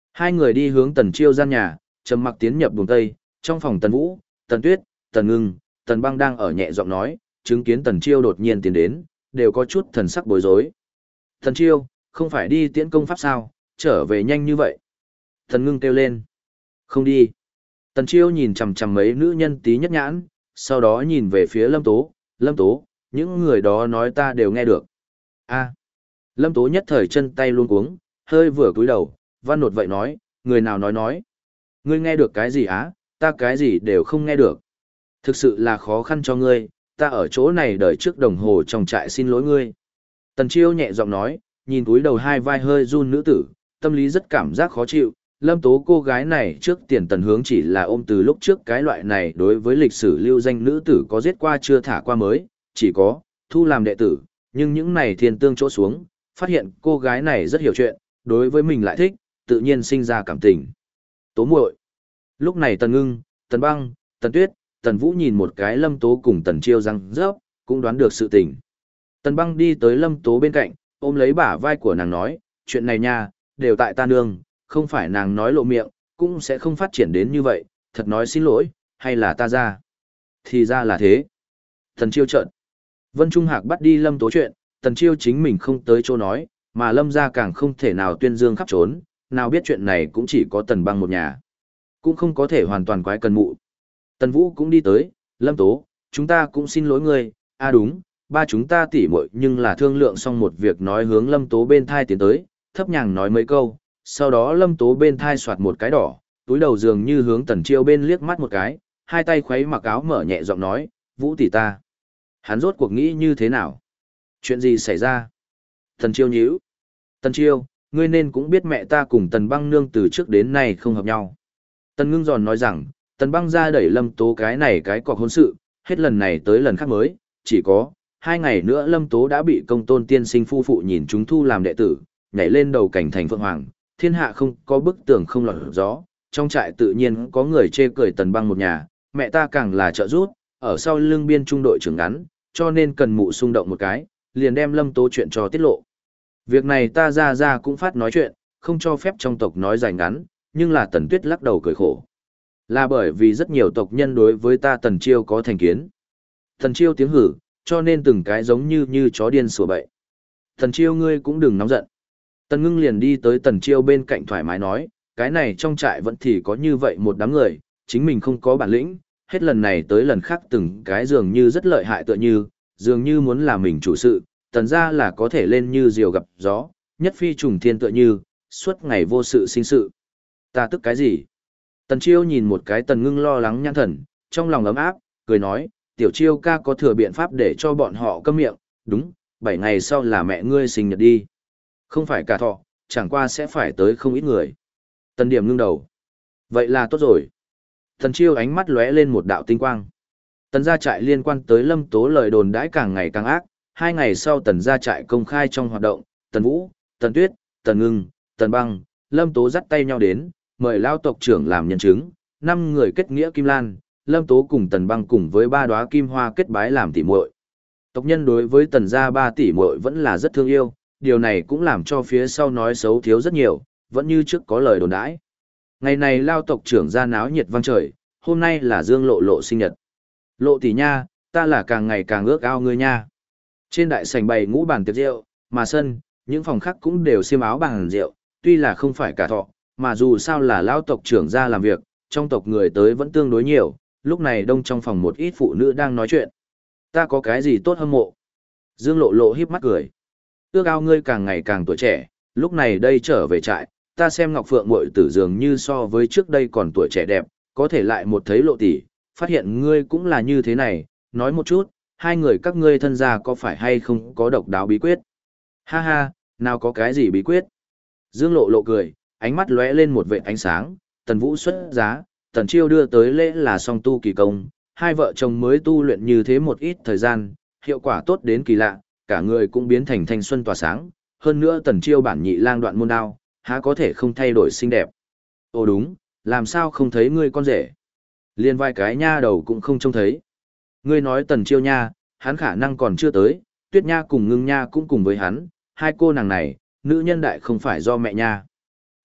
Hai người đi hướng Tần Chiêu gian nhà, trầm mặc tiến nhập buồng tây, trong phòng Tần Vũ, Tần Tuyết, Tần Ngưng, Tần Băng đang ở nhẹ giọng nói, chứng kiến Tần Chiêu đột nhiên tiến đến, đều có chút thần sắc bối rối. Tần Chiêu, không phải đi tiễn công pháp sao, trở về nhanh như vậy. Tần Ngưng kêu lên. Không đi. Tần Chiêu nhìn chằm chằm mấy nữ nhân tí nhất nhãn, sau đó nhìn về phía Lâm Tố. Lâm Tố, những người đó nói ta đều nghe được. A. Lâm Tố nhất thời chân tay luống cuống, hơi vừa cúi đầu, văn nột vậy nói, người nào nói. Ngươi nghe được cái gì á, ta cái gì đều không nghe được. Thực sự là khó khăn cho ngươi, ta ở chỗ này đợi trước đồng hồ trong trại xin lỗi ngươi. Tần Chiêu nhẹ giọng nói, nhìn cúi đầu hai vai hơi run nữ tử, tâm lý rất cảm giác khó chịu. Lâm Tố cô gái này trước tiền Tần Hướng chỉ là ôm từ lúc trước cái loại này đối với lịch sử lưu danh nữ tử có giết qua chưa thả qua mới, chỉ có thu làm đệ tử, nhưng những này thiên tương chỗ xuống, phát hiện cô gái này rất hiểu chuyện, đối với mình lại thích, tự nhiên sinh ra cảm tình. Tố muội. Lúc này Tần Ngưng, Tần Băng, Tần Tuyết, Tần Vũ nhìn một cái Lâm Tố cùng Tần Chiêu răng rớp, cũng đoán được sự tình. Tần Băng đi tới Lâm Tố bên cạnh, ôm lấy bả vai của nàng nói, chuyện này nha, đều tại ta nương, không phải nàng nói lộ miệng, cũng sẽ không phát triển đến như vậy, thật nói xin lỗi, hay là ta ra. Thì ra là thế. Tần Chiêu trợn. Vân Trung Hạc bắt đi Lâm Tố chuyện, Tần Chiêu chính mình không tới chỗ nói, mà Lâm gia càng không thể nào tuyên dương khắp trốn, nào biết chuyện này cũng chỉ có Tần Băng một nhà. Cũng không có thể hoàn toàn quái cần mụ. Tần Vũ cũng đi tới, Lâm Tố, chúng ta cũng xin lỗi ngươi, đúng, ba chúng ta tỉ muội nhưng là thương lượng xong một việc nói hướng Lâm Tố bên thai tiến tới, thấp nhàng nói mấy câu, sau đó Lâm Tố bên thai soạt một cái đỏ, túi đầu dường như hướng Tần Chiêu bên liếc mắt một cái, hai tay khuấy mặc áo mở nhẹ giọng nói, Vũ tỷ ta. Hắn rốt cuộc nghĩ như thế nào? Chuyện gì xảy ra? Tần Chiêu nhíu. Tần Chiêu, ngươi nên cũng biết mẹ ta cùng Tần Băng nương từ trước đến nay không hợp nhau. Tần Ngưng giòn nói rằng, Tần Băng ra đẩy Lâm Tố cái này cái cọc hôn sự, hết lần này tới lần khác mới, chỉ có 2 ngày nữa Lâm Tố đã bị Công Tôn tiên sinh phu phụ nhìn chúng thu làm đệ tử, nhảy lên đầu cảnh thành phượng hoàng, thiên hạ không có bức tường không lọt gió, trong trại tự nhiên có người chê cười Tần Băng một nhà, mẹ ta càng là trợ giúp, ở sau lưng biên trung đội trưởng ngắn, cho nên cần mụ xung động một cái, liền đem Lâm Tố chuyện cho tiết lộ. Việc này ta ra cũng phát nói chuyện, không cho phép trong tộc nói dài ngắn, nhưng là Tần Tuyết lắc đầu cười khổ. Là bởi vì rất nhiều tộc nhân đối với ta Tần Chiêu có thành kiến. Tần Chiêu tiếng hử, cho nên từng cái giống như chó điên sủa bậy. Tần Chiêu ngươi cũng đừng nóng giận. Tần Ngưng liền đi tới Tần Chiêu bên cạnh thoải mái nói, cái này trong trại vẫn thì có như vậy một đám người, chính mình không có bản lĩnh, hết lần này tới lần khác từng cái dường như rất lợi hại tựa như, dường như muốn là mình chủ sự, tần ra là có thể lên như diều gặp gió, nhất phi trùng thiên tựa như, suốt ngày vô sự sinh sự. Ta tức cái gì? Tần Chiêu nhìn một cái Tần Ngưng lo lắng nhãn thần, trong lòng ấm áp, cười nói, tiểu Chiêu ca có thừa biện pháp để cho bọn họ câm miệng, đúng, 7 ngày sau là mẹ ngươi sinh nhật đi. Không phải cả thọ, chẳng qua sẽ phải tới không ít người. Tần Điểm ngưng đầu. Vậy là tốt rồi. Tần Chiêu ánh mắt lóe lên một đạo tinh quang. Tần gia trại liên quan tới Lâm Tố lời đồn đãi càng ngày càng ác, 2 ngày sau Tần gia trại công khai trong hoạt động, Tần Vũ, Tần Tuyết, Tần Ngưng, Tần Băng, Lâm Tố dắt tay nhau đến, mời lao tộc trưởng làm nhân chứng, 5 người kết nghĩa kim lan, Lâm Tố cùng Tần Băng cùng với 3 đóa kim hoa kết bái làm tỷ muội. Tộc nhân đối với Tần gia 3 tỷ muội vẫn là rất thương yêu, điều này cũng làm cho phía sau nói xấu thiếu rất nhiều, vẫn như trước có lời đồn đãi. Ngày này lao tộc trưởng ra náo nhiệt vang trời, hôm nay là Dương Lộ Lộ sinh nhật. Lộ tỷ nha, ta là càng ngày càng ước ao ngươi nha. Trên đại sảnh bày ngũ bàn tiệc rượu, mà sân, những phòng khác cũng đều xiêm áo bàn rượu, tuy là không phải cả thọ, mà dù sao là lao tộc trưởng ra làm việc, trong tộc người tới vẫn tương đối nhiều, lúc này đông trong phòng một ít phụ nữ đang nói chuyện. Ta có cái gì tốt hâm mộ? Dương Lộ Lộ híp mắt cười. Ước ao ngươi càng ngày càng tuổi trẻ, lúc này đây trở về trại, ta xem Ngọc Phượng muội tử dường như so với trước đây còn tuổi trẻ đẹp, có thể lại một thấy Lộ tỷ, phát hiện ngươi cũng là như thế này, nói một chút, hai người các ngươi thân gia có phải hay không có độc đáo bí quyết? Ha ha, nào có cái gì bí quyết? Dương Lộ Lộ cười, ánh mắt lóe lên một vệt ánh sáng, Tần Vũ xuất giá, Tần Chiêu đưa tới lễ là song tu kỳ công, hai vợ chồng mới tu luyện như thế một ít thời gian, hiệu quả tốt đến kỳ lạ, cả người cũng biến thành thanh xuân tỏa sáng, hơn nữa Tần Chiêu bản nhị lang đoạn môn đao, há có thể không thay đổi xinh đẹp. Ồ đúng, làm sao không thấy ngươi con rể? Liên vai cái nha đầu cũng không trông thấy. Ngươi nói Tần Chiêu nha, hắn khả năng còn chưa tới, Tuyết nha cùng Ngưng nha cũng cùng với hắn, hai cô nàng này, nữ nhân đại không phải do mẹ nha.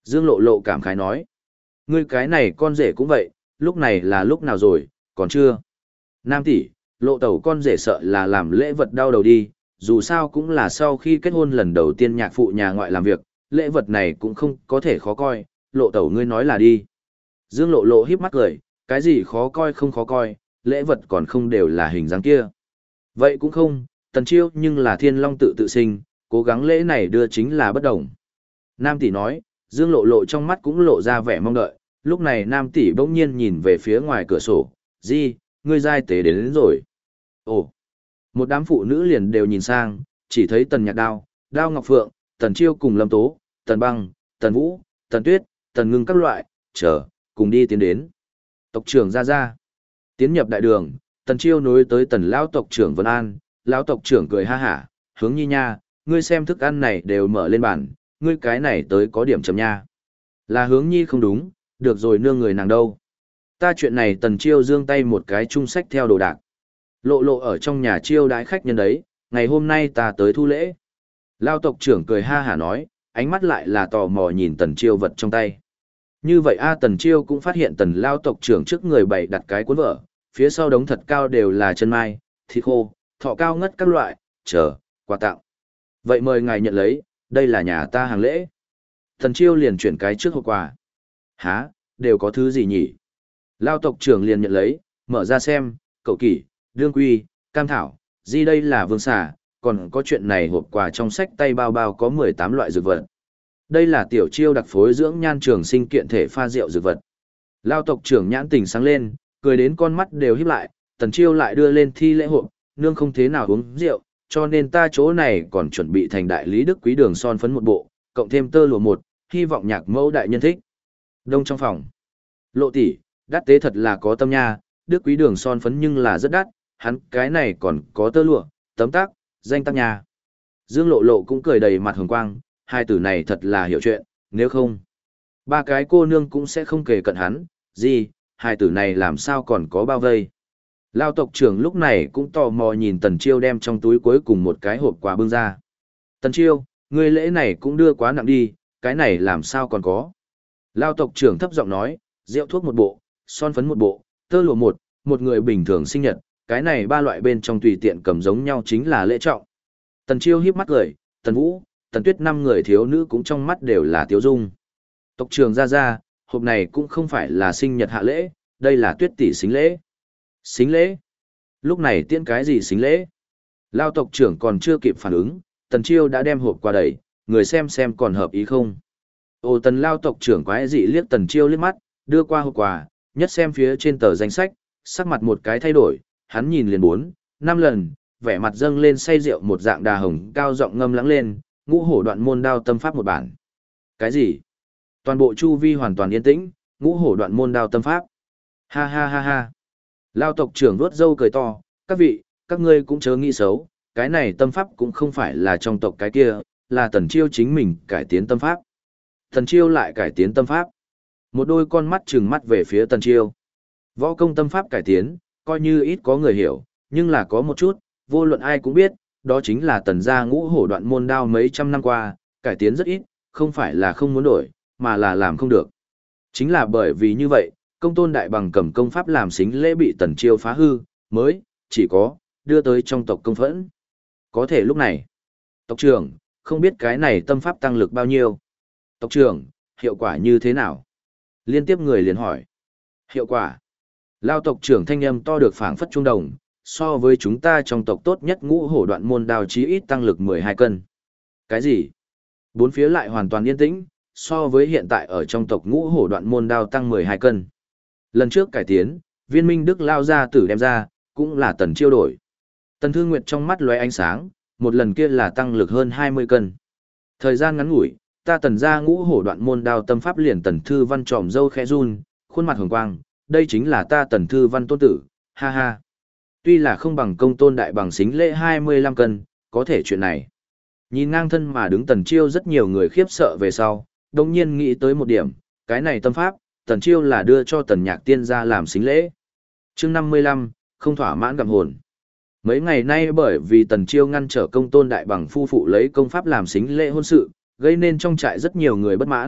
Dương Lộ Lộ cảm khái nói. Ngươi cái này con rể cũng vậy, lúc này là lúc nào rồi, còn chưa? Nam tỷ, Lộ tẩu con rể sợ là làm lễ vật đau đầu đi, dù sao cũng là sau khi kết hôn lần đầu tiên nhạc phụ nhà ngoại làm việc, lễ vật này cũng không có thể khó coi, Lộ tẩu ngươi nói là đi. Dương Lộ Lộ híp mắt cười, cái gì khó coi không khó coi, lễ vật còn không đều là hình dáng kia. Vậy cũng không, Tần Chiêu nhưng là thiên long tự tự sinh, cố gắng lễ này đưa chính là bất đồng. Nam tỷ nói, Dương Lộ Lộ trong mắt cũng lộ ra vẻ mong đợi, lúc này Nam tỷ bỗng nhiên nhìn về phía ngoài cửa sổ, "Di, ngươi giai tế đến rồi." Ồ, một đám phụ nữ liền đều nhìn sang, chỉ thấy Tần Nhạc Đao, Đao Ngọc Phượng, Tần Chiêu cùng Lâm Tố, Tần Băng, Tần Vũ, Tần Tuyết, Tần Ngưng các loại, cùng đi tiến đến. Tộc trưởng ra. Tiến nhập đại đường, Tần Chiêu nối tới Tần lão tộc trưởng Vân An, lão tộc trưởng cười ha hả, "Hướng Nhi nha, ngươi xem thức ăn này đều mở lên bàn, ngươi cái này tới có điểm chấm nha." Là Hướng Nhi không đúng, được rồi nương người nàng đâu. Ta chuyện này Tần Chiêu giương tay một cái chung sách theo đồ đạc. Lộ Lộ ở trong nhà chiêu đãi khách nhân đấy, ngày hôm nay ta tới thu lễ. Lão tộc trưởng cười ha hả nói, ánh mắt lại là tò mò nhìn Tần Chiêu vật trong tay. Như vậy Tần Chiêu cũng phát hiện Tần lão tộc trưởng trước người bày đặt cái cuốn vở, phía sau đống thật cao đều là chân mai, thịt khô, thọ cao ngất các loại, quà tặng. Vậy mời ngài nhận lấy, đây là nhà ta hàng lễ. Tần Chiêu liền chuyển cái trước hộp quà. Hả, đều có thứ gì nhỉ? Lão tộc trưởng liền nhận lấy, mở ra xem, cậu kỷ, đương quy, cam thảo, gì đây là vương xà, còn có chuyện này hộp quà trong sách tay bao bao có 18 loại dược vật. Đây là tiểu Chiêu đặc phối dưỡng nhan trường sinh kiện thể pha rượu dược vật. Lão tộc trưởng nhãn tình sáng lên, cười đến con mắt đều híp lại, Tần Chiêu lại đưa lên thi lễ hộp, nương không thế nào uống rượu, cho nên ta chỗ này còn chuẩn bị thành đại lý đức quý đường son phấn một bộ, cộng thêm tơ lụa một, hy vọng nhạc mẫu đại nhân thích. Đông trong phòng. Lộ tỷ, đắt tế thật là có tâm nha, đức quý đường son phấn nhưng là rất đắt, hắn cái này còn có tơ lụa, tấm tắc, danh tác nhà. Dương Lộ Lộ cũng cười đầy mặt hồng quang, hai tử này thật là hiểu chuyện, nếu không, ba cái cô nương cũng sẽ không kề cận hắn, gì, hai tử này làm sao còn có bao vây. Lao tộc trưởng lúc này cũng tò mò nhìn Tần Chiêu đem trong túi cuối cùng một cái hộp quà bưng ra. Tần Chiêu, ngươi lễ này cũng đưa quá nặng đi, cái này làm sao còn có. Lao tộc trưởng thấp giọng nói, rượu thuốc một bộ, son phấn một bộ, tơ lụa một người bình thường sinh nhật, cái này ba loại bên trong tùy tiện cầm giống nhau chính là lễ trọng. Tần Chiêu híp mắt cười, Tần Vũ, Tần Tuyết năm người thiếu nữ cũng trong mắt đều là tiếu dung. Tộc trưởng ra, hộp này cũng không phải là sinh nhật hạ lễ, đây là Tuyết tỷ xính lễ. Xính lễ? Lúc này tiễn cái gì xính lễ? Lao tộc trưởng còn chưa kịp phản ứng, Tần Chiêu đã đem hộp qua đẩy, người xem còn hợp ý không. Ồ, Tần Lao tộc trưởng quái dị liếc Tần Chiêu liếc mắt, đưa qua hộp quà, nhất xem phía trên tờ danh sách, sắc mặt một cái thay đổi, hắn nhìn liền 4, 5 lần, vẻ mặt dâng lên say rượu một dạng đà hồng cao giọng ngâm lãng lên, ngũ hổ đoạn môn đao tâm pháp một bản. Cái gì? Toàn bộ chu vi hoàn toàn yên tĩnh, ngũ hổ đoạn môn đao tâm pháp. Ha ha ha ha. Lao tộc trưởng vuốt râu cười to, các vị, các ngươi cũng chớ nghĩ xấu, cái này tâm pháp cũng không phải là trong tộc cái kia, là Tần Chiêu chính mình cải tiến tâm pháp. Tần Chiêu lại cải tiến tâm pháp. Một đôi con mắt trừng mắt về phía Tần Chiêu. Võ công tâm pháp cải tiến, coi như ít có người hiểu, nhưng là có một chút, vô luận ai cũng biết, đó chính là Tần gia ngũ hổ đoạn môn đao mấy trăm năm qua, cải tiến rất ít, không phải là không muốn đổi, mà là làm không được. Chính là bởi vì như vậy, công tôn đại bằng cầm công pháp làm xính lễ bị Tần Chiêu phá hư, mới, chỉ có, đưa tới trong tộc công phẫn. Có thể lúc này, tộc trưởng, không biết cái này tâm pháp tăng lực bao nhiêu. Tộc trưởng, hiệu quả như thế nào? Liên tiếp người liền hỏi. Hiệu quả. Lao tộc trưởng thanh âm to được phảng phất trung đồng, so với chúng ta trong tộc tốt nhất ngũ hổ đoạn môn đao chí ít tăng lực 12 cân. Cái gì? Bốn phía lại hoàn toàn yên tĩnh, so với hiện tại ở trong tộc ngũ hổ đoạn môn đao tăng 12 cân. Lần trước cải tiến, viên minh đức lao ra tử đem ra, cũng là Tần Chiêu đổi. Tần Thương Nguyệt trong mắt lóe ánh sáng, một lần kia là tăng lực hơn 20 cân. Thời gian ngắn ngủi, ta Tần gia ngũ hổ đoạn môn đao tâm pháp liền Tần Thư Văn tròm dâu khẽ run, khuôn mặt hồng quang, đây chính là ta Tần Thư Văn tôn tử, ha ha. Tuy là không bằng công tôn đại bằng xính lễ 25 cân, có thể chuyện này. Nhìn ngang thân mà đứng Tần Chiêu rất nhiều người khiếp sợ về sau, đồng nhiên nghĩ tới một điểm, cái này tâm pháp, Tần Chiêu là đưa cho Tần Nhạc Tiên ra làm xính lễ. Chương 55, không thỏa mãn gặm hồn. Mấy ngày nay bởi vì Tần Chiêu ngăn trở công tôn đại bằng phu phụ lấy công pháp làm xính lễ hôn sự, gây nên trong trại rất nhiều người bất mãn,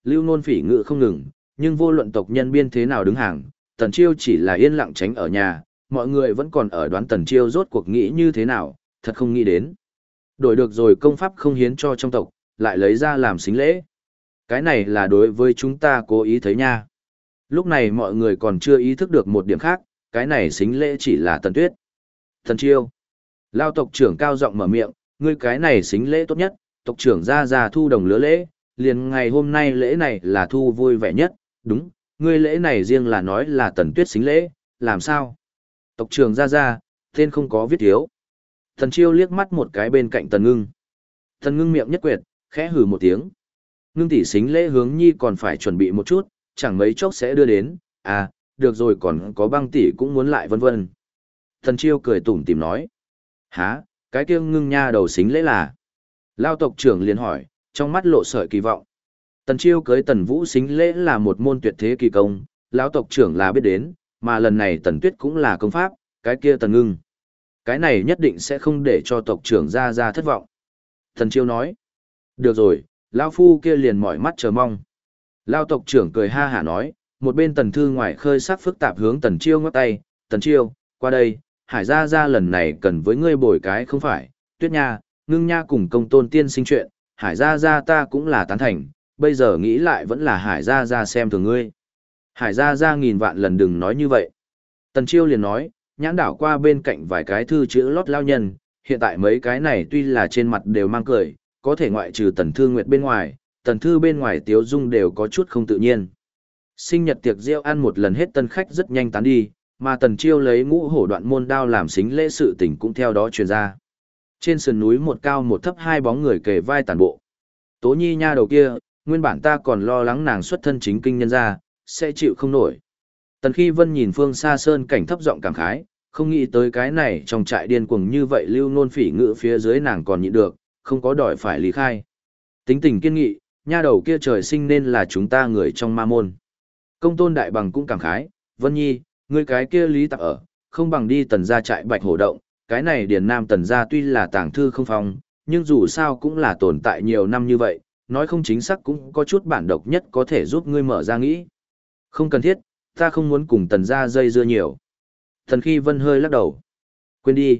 Lưu Nôn phỉ ngự không ngừng, nhưng vô luận tộc nhân biên thế nào đứng hàng, Tần Chiêu chỉ là yên lặng tránh ở nhà, mọi người vẫn còn ở đoán Tần Chiêu rốt cuộc nghĩ như thế nào, thật không nghĩ đến. Đổi được rồi công pháp không hiến cho trong tộc, lại lấy ra làm xính lễ. Cái này là đối với chúng ta cố ý thấy nha. Lúc này mọi người còn chưa ý thức được một điểm khác, cái này xính lễ chỉ là Tần Tuyết. Tần Chiêu. Lao tộc trưởng cao giọng mở miệng, ngươi cái này xính lễ tốt nhất, tộc trưởng ra thu đồng lứa lễ, liền ngày hôm nay lễ này là thu vui vẻ nhất, đúng, ngươi lễ này riêng là nói là Tần Tuyết xính lễ, làm sao? Tộc trưởng ra, tên không có viết thiếu. Tần Chiêu liếc mắt một cái bên cạnh Tần Ngưng. Tần Ngưng miệng nhất quyệt, khẽ hừ một tiếng. Ngưng tỷ xính lễ hướng nhi còn phải chuẩn bị một chút, chẳng mấy chốc sẽ đưa đến, à, được rồi còn có Băng tỷ cũng muốn lại vân vân. Tần Chiêu cười tủm tỉm nói. Hả, cái kia Ngưng nha đầu xính lễ là? Lao tộc trưởng liền hỏi, trong mắt lộ sợi kỳ vọng. Tần Chiêu cưới Tần Vũ xính lễ là một môn tuyệt thế kỳ công, lão tộc trưởng là biết đến, mà lần này Tần Tuyết cũng là công pháp, cái kia Tần Ngưng. Cái này nhất định sẽ không để cho tộc trưởng ra thất vọng. Tần Chiêu nói, được rồi, lão phu kia liền mỏi mắt chờ mong. Lão tộc trưởng cười ha hả nói, một bên Tần Thư ngoài khơi sắc phức tạp hướng Tần Chiêu ngắt tay, Tần Chiêu, qua đây, Hải gia lần này cần với ngươi bồi cái không phải, Tuyết nha, Ngưng nha cùng công tôn tiên sinh chuyện, Hải gia ta cũng là tán thành, bây giờ nghĩ lại vẫn là Hải gia xem thường ngươi. Hải gia nghìn vạn lần đừng nói như vậy. Tần Chiêu liền nói, nhãn đảo qua bên cạnh vài cái thư chữ lót lao nhân, hiện tại mấy cái này tuy là trên mặt đều mang cười, có thể ngoại trừ Tần Thư Nguyệt bên ngoài, Tần Thư bên ngoài tiếu dung đều có chút không tự nhiên. Sinh nhật tiệc rượu ăn một lần hết tân khách rất nhanh tán đi, mà Tần Chiêu lấy ngũ hổ đoạn môn đao làm xính lễ sự tình cũng theo đó truyền ra. Trên sườn núi một cao một thấp hai bóng người kề vai tản bộ. Tố Nhi nha đầu kia, nguyên bản ta còn lo lắng nàng xuất thân chính kinh nhân gia, sẽ chịu không nổi. Tần Khi Vân nhìn phương xa sơn cảnh thấp giọng cảm khái, không nghĩ tới cái này trong trại điên cuồng như vậy Lưu Nôn phỉ ngự phía dưới nàng còn nhịn được, không có đòi phải lý khai. Tính tình kiên nghị, nha đầu kia trời sinh nên là chúng ta người trong ma môn. Công tôn đại bằng cũng cảm khái, Vân Nhi, ngươi cái kia lý tặc ở, không bằng đi Tần gia trại Bạch Hổ Động, cái này Điền Nam Tần gia tuy là tàng thư không phong, nhưng dù sao cũng là tồn tại nhiều năm như vậy, nói không chính xác cũng có chút bản độc nhất có thể giúp ngươi mở ra nghĩ. Không cần thiết, ta không muốn cùng Tần gia dây dưa nhiều. Thần Khi Vân hơi lắc đầu. Quên đi,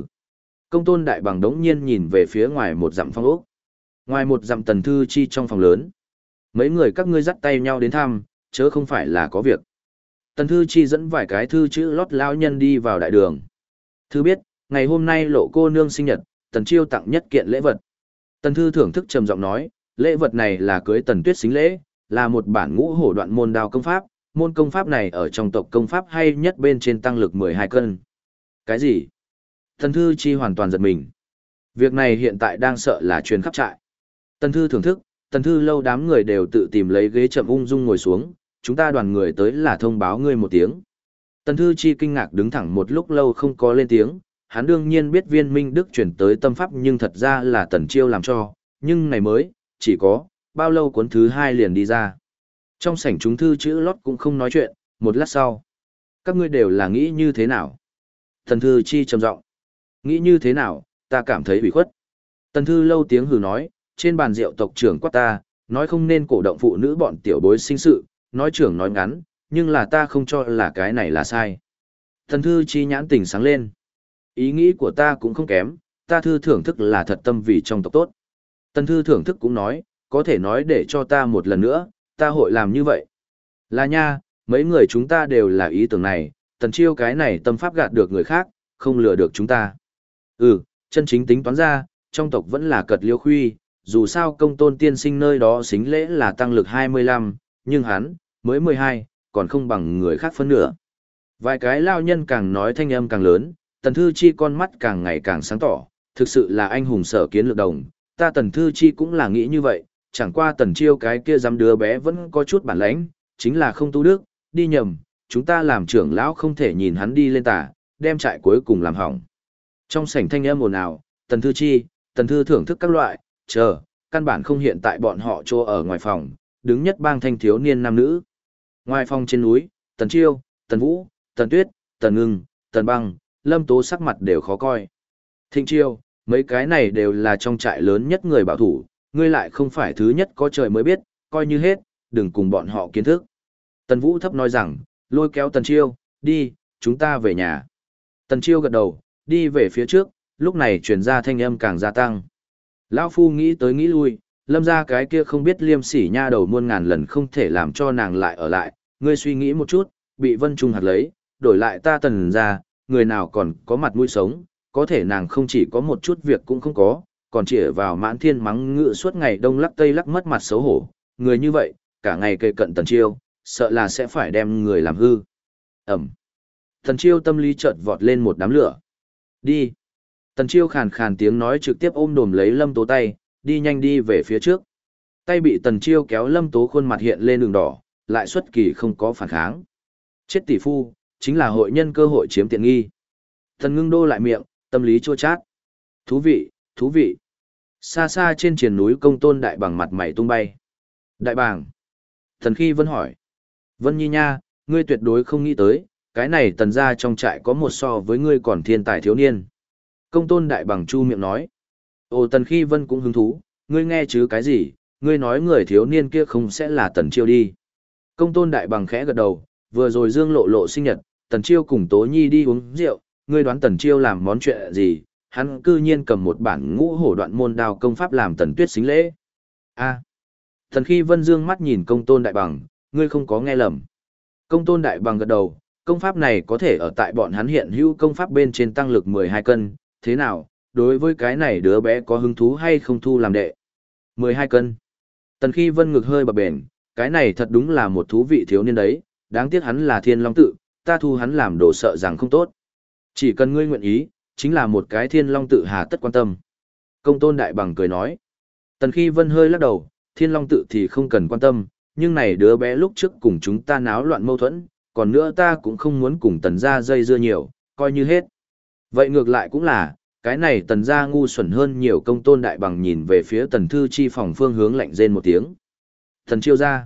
Công tôn đại bằng đống nhiên nhìn về phía ngoài một dặm phong ốc. Ngoài một dặm Tần Thư Chi trong phòng lớn. Mấy người các ngươi dắt tay nhau đến thăm, chớ không phải là có việc. Tần Thư Chi dẫn vài cái thư chữ lót lão nhân đi vào đại đường. Thư biết, ngày hôm nay lộ cô nương sinh nhật, Tần Chiêu tặng nhất kiện lễ vật. Tần Thư thưởng thức trầm giọng nói, lễ vật này là cưới Tần Tuyết xính lễ, là một bản ngũ hổ đoạn môn đao công pháp, môn công pháp này ở trong tộc công pháp hay nhất bên trên tăng lực 12 cân. Cái gì? Tần Thư Chi hoàn toàn giật mình. Việc này hiện tại đang sợ là truyền khắp trại. Tần Thư thưởng thức, Tần Thư lâu đám người đều tự tìm lấy ghế chậm ung dung ngồi xuống, chúng ta đoàn người tới là thông báo ngươi một tiếng. Tần Thư Chi kinh ngạc đứng thẳng một lúc lâu không có lên tiếng, hắn đương nhiên biết Viên Minh Đức chuyển tới tâm pháp nhưng thật ra là Tần Chiêu làm cho, nhưng này mới, chỉ có, bao lâu cuốn thứ 2 liền đi ra. Trong sảnh chúng thư chữ lót cũng không nói chuyện, một lát sau. Các ngươi đều là nghĩ như thế nào? Tần Thư Chi trầm giọng. Nghĩ như thế nào, ta cảm thấy bị khuất. Tần Thư lâu tiếng hừ nói, trên bàn rượu tộc trưởng quát ta, nói không nên cổ động phụ nữ bọn tiểu bối sinh sự, nói trưởng nói ngắn, nhưng là ta không cho là cái này là sai. Tần Thư Chi nhãn tỉnh sáng lên. Ý nghĩ của ta cũng không kém, ta thư thưởng thức là thật tâm vì trong tộc tốt. Tần Thư thưởng thức cũng nói, có thể nói để cho ta một lần nữa, ta hội làm như vậy. Là nha, mấy người chúng ta đều là ý tưởng này, Tần Chiêu cái này tâm pháp gạt được người khác, không lừa được chúng ta. Chân chính tính toán ra, trong tộc vẫn là cật liêu khuy, dù sao công tôn tiên sinh nơi đó xính lễ là tăng lực 25, nhưng hắn, mới 12, còn không bằng người khác phân nửa. Vài cái lao nhân càng nói thanh âm càng lớn, Tần Thư Chi con mắt càng ngày càng sáng tỏ, thực sự là anh hùng sở kiến lược đồng, ta Tần Thư Chi cũng là nghĩ như vậy, chẳng qua Tần Chiêu cái kia dám đứa bé vẫn có chút bản lãnh, chính là không tu đức, đi nhầm, chúng ta làm trưởng lão không thể nhìn hắn đi lên tả, đem trại cuối cùng làm hỏng. Trong sảnh thanh âm ồn ào, Tần Thư Chi, Tần Thư thưởng thức các loại, chờ, căn bản không hiện tại bọn họ chỗ ở ngoài phòng, đứng nhất bang thanh thiếu niên nam nữ. Ngoài phòng trên núi, Tần Chiêu, Tần Vũ, Tần Tuyết, Tần Ngưng, Tần Băng, Lâm Tố sắc mặt đều khó coi. Thịnh Chiêu, mấy cái này đều là trong trại lớn nhất người bảo thủ, ngươi lại không phải thứ nhất có trời mới biết, coi như hết, đừng cùng bọn họ kiến thức. Tần Vũ thấp nói rằng, lôi kéo Tần Chiêu, đi, chúng ta về nhà. Tần Chiêu gật đầu, đi về phía trước, lúc này truyền ra thanh âm càng gia tăng. Lão Phu nghĩ tới nghĩ lui, Lâm ra cái kia không biết liêm sỉ nha đầu muôn ngàn lần không thể làm cho nàng lại ở lại, ngươi suy nghĩ một chút, bị Vân Trung hạt lấy, đổi lại ta Tần ra, người nào còn có mặt mũi sống, có thể nàng không chỉ có một chút việc cũng không có, còn chỉ vào mãn thiên mắng ngự suốt ngày đông lắc tây lắc mất mặt xấu hổ, người như vậy, cả ngày kề cận Tần Chiêu, sợ là sẽ phải đem người làm hư. Ẩm. Tần Chiêu tâm lý chợt vọt lên một đám lửa. Đi. Tần Chiêu khàn khàn tiếng nói trực tiếp ôm đồm lấy Lâm Tố tay, đi nhanh đi về phía trước. Tay bị Tần Chiêu kéo Lâm Tố khuôn mặt hiện lên đường đỏ, lại xuất kỳ không có phản kháng. Chết tỷ phu, chính là hội nhân cơ hội chiếm tiện nghi. Tần Ngưng đô lại miệng, tâm lý chua chát. Thú vị, thú vị. Xa xa trên triền núi Công Tôn Đại Bàng mặt mày tung bay. Đại Bàng. Thần Khi Vân hỏi. Vân Nhi nha, ngươi tuyệt đối không nghĩ tới, cái này Tần gia trong trại có một so với ngươi còn thiên tài thiếu niên. Công Tôn Đại Bàng chu miệng nói. Ồ, Tần Khi Vân cũng hứng thú, ngươi nghe chứ cái gì, ngươi nói người thiếu niên kia không sẽ là Tần Chiêu đi. Công Tôn Đại Bàng khẽ gật đầu, vừa rồi Dương Lộ Lộ sinh nhật, Tần Chiêu cùng Tố Nhi đi uống rượu, ngươi đoán Tần Chiêu làm món chuyện gì, hắn cư nhiên cầm một bản Ngũ Hổ Đoạn Môn Đao công pháp làm Tần Tuyết xính lễ. A. Tần Khi Vân dương mắt nhìn Công Tôn Đại Bàng, ngươi không có nghe lầm. Công Tôn Đại Bàng gật đầu, công pháp này có thể ở tại bọn hắn hiện hữu công pháp bên trên tăng lực 12 cân, thế nào, đối với cái này đứa bé có hứng thú hay không thu làm đệ? 12 cân. Tần Khi Vân ngực hơi bập bền, cái này thật đúng là một thú vị thiếu niên đấy, đáng tiếc hắn là Thiên Long tự, ta thu hắn làm đồ sợ rằng không tốt. Chỉ cần ngươi nguyện ý, chính là một cái Thiên Long tự hà tất quan tâm. Công Tôn Đại Bàng cười nói. Tần Khi Vân hơi lắc đầu, Thiên Long tự thì không cần quan tâm, nhưng này đứa bé lúc trước cùng chúng ta náo loạn mâu thuẫn, còn nữa ta cũng không muốn cùng Tần gia dây dưa nhiều, coi như hết. Vậy ngược lại cũng là, cái này Tần gia ngu xuẩn hơn nhiều. Công Tôn Đại Bàng nhìn về phía Tần Thư Chi phòng phương hướng lạnh rên một tiếng. Tần Chiêu ra.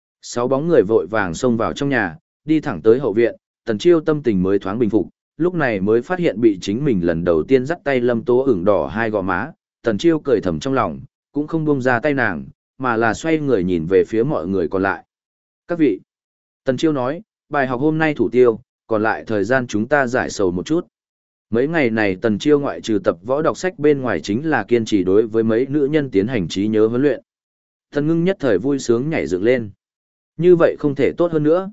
6 bóng người vội vàng xông vào trong nhà, đi thẳng tới hậu viện, Tần Chiêu tâm tình mới thoáng bình phục, lúc này mới phát hiện bị chính mình lần đầu tiên dắt tay Lâm Tố ửng đỏ hai gò má, Tần Chiêu cười thầm trong lòng, cũng không buông ra tay nàng, mà là xoay người nhìn về phía mọi người còn lại. Các vị, Tần Chiêu nói, bài học hôm nay thủ tiêu, còn lại thời gian chúng ta giải sầu một chút. Mấy ngày này Tần Chiêu ngoại trừ tập võ đọc sách bên ngoài chính là kiên trì đối với mấy nữ nhân tiến hành trí nhớ huấn luyện. Tần Ngưng nhất thời vui sướng nhảy dựng lên. Như vậy không thể tốt hơn nữa.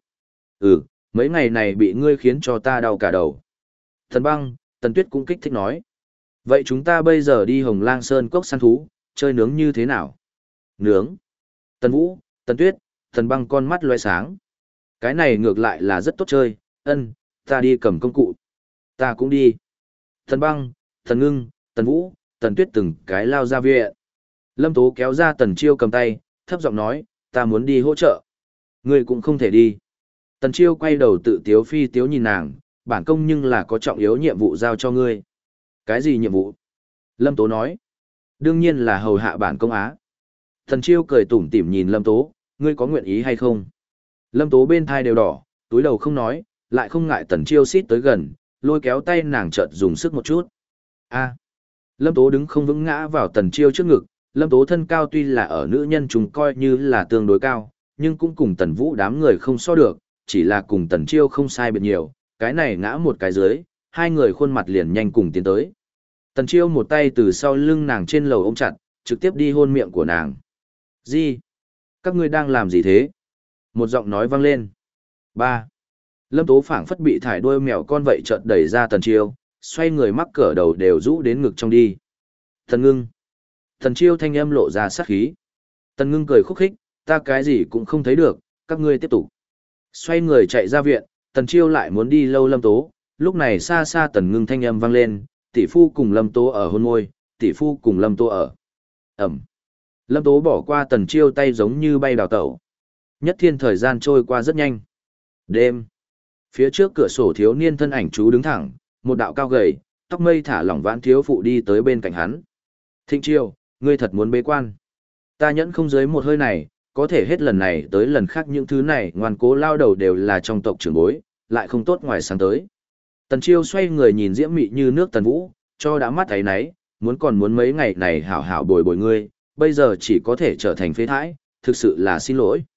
Mấy ngày này bị ngươi khiến cho ta đau cả đầu. Tần Băng, Tần Tuyết cũng kích thích nói. Vậy chúng ta bây giờ đi Hồng Lang Sơn cốc săn thú, chơi nướng như thế nào? Nướng. Tần Vũ, Tần Tuyết, Tần Băng con mắt loe sáng. Cái này ngược lại là rất tốt chơi, ta đi cầm công cụ. Ta cũng đi. Tần Băng, Tần Ngưng, Tần Vũ, Tần Tuyết từng cái lao ra viện. Lâm Tố kéo ra Tần Chiêu cầm tay, thấp giọng nói, ta muốn đi hỗ trợ. Ngươi cũng không thể đi. Tần Chiêu quay đầu tự tiếu phi tiếu nhìn nàng, bản công nhưng là có trọng yếu nhiệm vụ giao cho ngươi. Cái gì nhiệm vụ? Lâm Tố nói. Đương nhiên là hầu hạ bản công á. Tần Chiêu cười tủm tỉm nhìn Lâm Tố, ngươi có nguyện ý hay không? Lâm Tố bên thai đều đỏ, túi đầu không nói, lại không ngại Tần Chiêu xít tới gần, lôi kéo tay nàng chợt dùng sức một chút. A. Lâm Tố đứng không vững ngã vào Tần Chiêu trước ngực, Lâm Tố thân cao tuy là ở nữ nhân chúng coi như là tương đối cao, nhưng cũng cùng Tần Vũ đám người không so được, chỉ là cùng Tần Chiêu không sai biệt nhiều, cái này ngã một cái dưới, hai người khuôn mặt liền nhanh cùng tiến tới. Tần Chiêu một tay từ sau lưng nàng trên lầu ôm chặt, trực tiếp đi hôn miệng của nàng. Gì? Các ngươi đang làm gì thế? Một giọng nói vang lên. 3. Lâm Tố phảng phất bị thải đuôi mèo con vậy chợt đẩy ra Tần Chiêu, xoay người mắc cỡ đầu đều rũ đến ngực trong đi. Tần Ngưng. Tần Chiêu thanh âm lộ ra sát khí. Tần Ngưng cười khúc khích, ta cái gì cũng không thấy được, các ngươi tiếp tục. Xoay người chạy ra viện, Tần Chiêu lại muốn đi lâu Lâm Tố, lúc này xa xa Tần Ngưng thanh âm vang lên, tỷ phu cùng Lâm Tố ở hôn môi, tỷ phu cùng Lâm Tố ở. Ẩm. Lâm Tố bỏ qua Tần Chiêu tay giống như bay đào tẩu. Nhất thiên thời gian trôi qua rất nhanh. Đêm. Phía trước cửa sổ thiếu niên thân ảnh chú đứng thẳng, một đạo cao gầy, tóc mây thả lỏng vãn thiếu phụ đi tới bên cạnh hắn. Thịnh Chiêu, ngươi thật muốn bế quan. Ta nhẫn không dưới một hơi này, có thể hết lần này tới lần khác những thứ này ngoan cố lao đầu đều là trong tộc trưởng bối, lại không tốt ngoài sáng tới. Tần Chiêu xoay người nhìn diễm mị như nước Tần Vũ, cho đã mắt thấy nấy, còn muốn mấy ngày này hảo hảo bồi bồi ngươi, bây giờ chỉ có thể trở thành phế thải, thực sự là xin lỗi.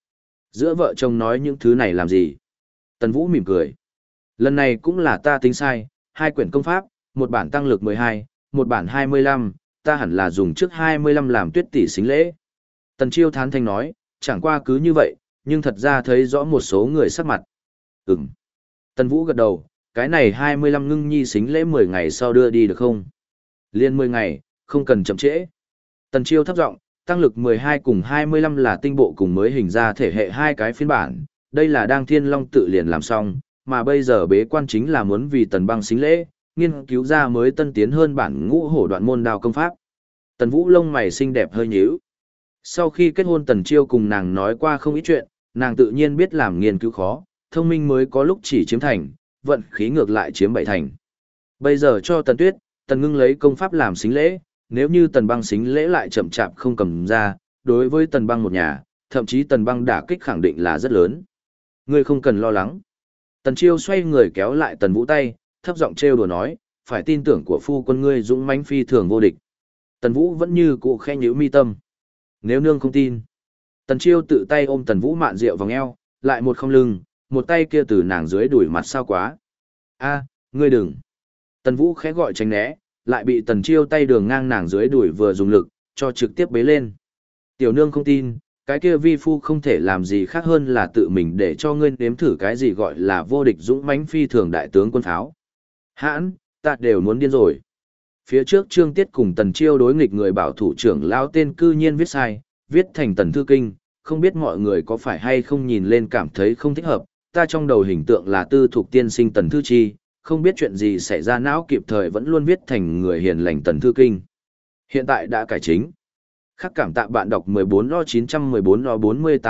Giữa vợ chồng nói những thứ này làm gì? Tần Vũ mỉm cười. Lần này cũng là ta tính sai, 2 quyển công pháp, một bản tăng lực 12, một bản 25, ta hẳn là dùng trước 25 làm Tuyết tỷ xính lễ. Tần Chiêu thán thanh nói, chẳng qua cứ như vậy, nhưng thật ra thấy rõ một số người sắc mặt. Ừm. Tần Vũ gật đầu, cái này 25 ngưng nhi xính lễ 10 ngày sau đưa đi được không? Liên 10 ngày, không cần chậm trễ. Tần Chiêu thấp giọng, tăng lực 12 cùng 25 là tinh bộ cùng mới hình ra thể hệ 2 cái phiên bản, đây là đang Thiên Long tự liền làm xong, mà bây giờ bế quan chính là muốn vì Tần Băng xính lễ, nghiên cứu ra mới tân tiến hơn bản Ngũ Hổ Đoạn môn đao công pháp. Tần Vũ lông mày xinh đẹp hơi nhíu. Sau khi kết hôn Tần Chiêu cùng nàng nói qua không ít chuyện, nàng tự nhiên biết làm nghiên cứu khó, thông minh mới có lúc chỉ chiếm thành, vận khí ngược lại chiếm 7 thành. Bây giờ cho Tần Tuyết, Tần Ngưng lấy công pháp làm xính lễ, nếu như Tần Băng xính lễ lại chậm chạp không cầm ra, đối với Tần Băng một nhà, thậm chí Tần Băng đả kích khẳng định là rất lớn. Ngươi không cần lo lắng. Tần Chiêu xoay người kéo lại Tần Vũ tay, thấp giọng trêu đùa nói, phải tin tưởng của phu quân ngươi dũng mãnh phi thường vô địch. Tần Vũ vẫn như cũ khẽ nhíu mi tâm. Nếu nương không tin. Tần Chiêu tự tay ôm Tần Vũ mạn rượu vòng eo, lại một không lưng, một tay kia từ nàng dưới đuổi mặt sao quá. A, ngươi đừng. Tần Vũ khẽ gọi tránh né, lại bị Tần Chiêu tay đường ngang nàng dưới đuổi vừa dùng lực, cho trực tiếp bế lên. Tiểu nương không tin, cái kia vi phu không thể làm gì khác hơn là tự mình để cho ngươi nếm thử cái gì gọi là vô địch dũng mãnh phi thường đại tướng quân pháo. Hãn, ta đều muốn điên rồi. Phía trước Trương Tiết cùng Tần Chiêu đối nghịch người bảo thủ trưởng lão tên cư nhiên viết sai, viết thành Tần Thư Kinh, không biết mọi người có phải hay không nhìn lên cảm thấy không thích hợp, ta trong đầu hình tượng là tư thuộc tiên sinh Tần Thư Chi, không biết chuyện gì xảy ra não kịp thời vẫn luôn viết thành người hiền lành Tần Thư Kinh. Hiện tại đã cải chính. Khắc cảm tạ bạn đọc 14 lo 914 lo 40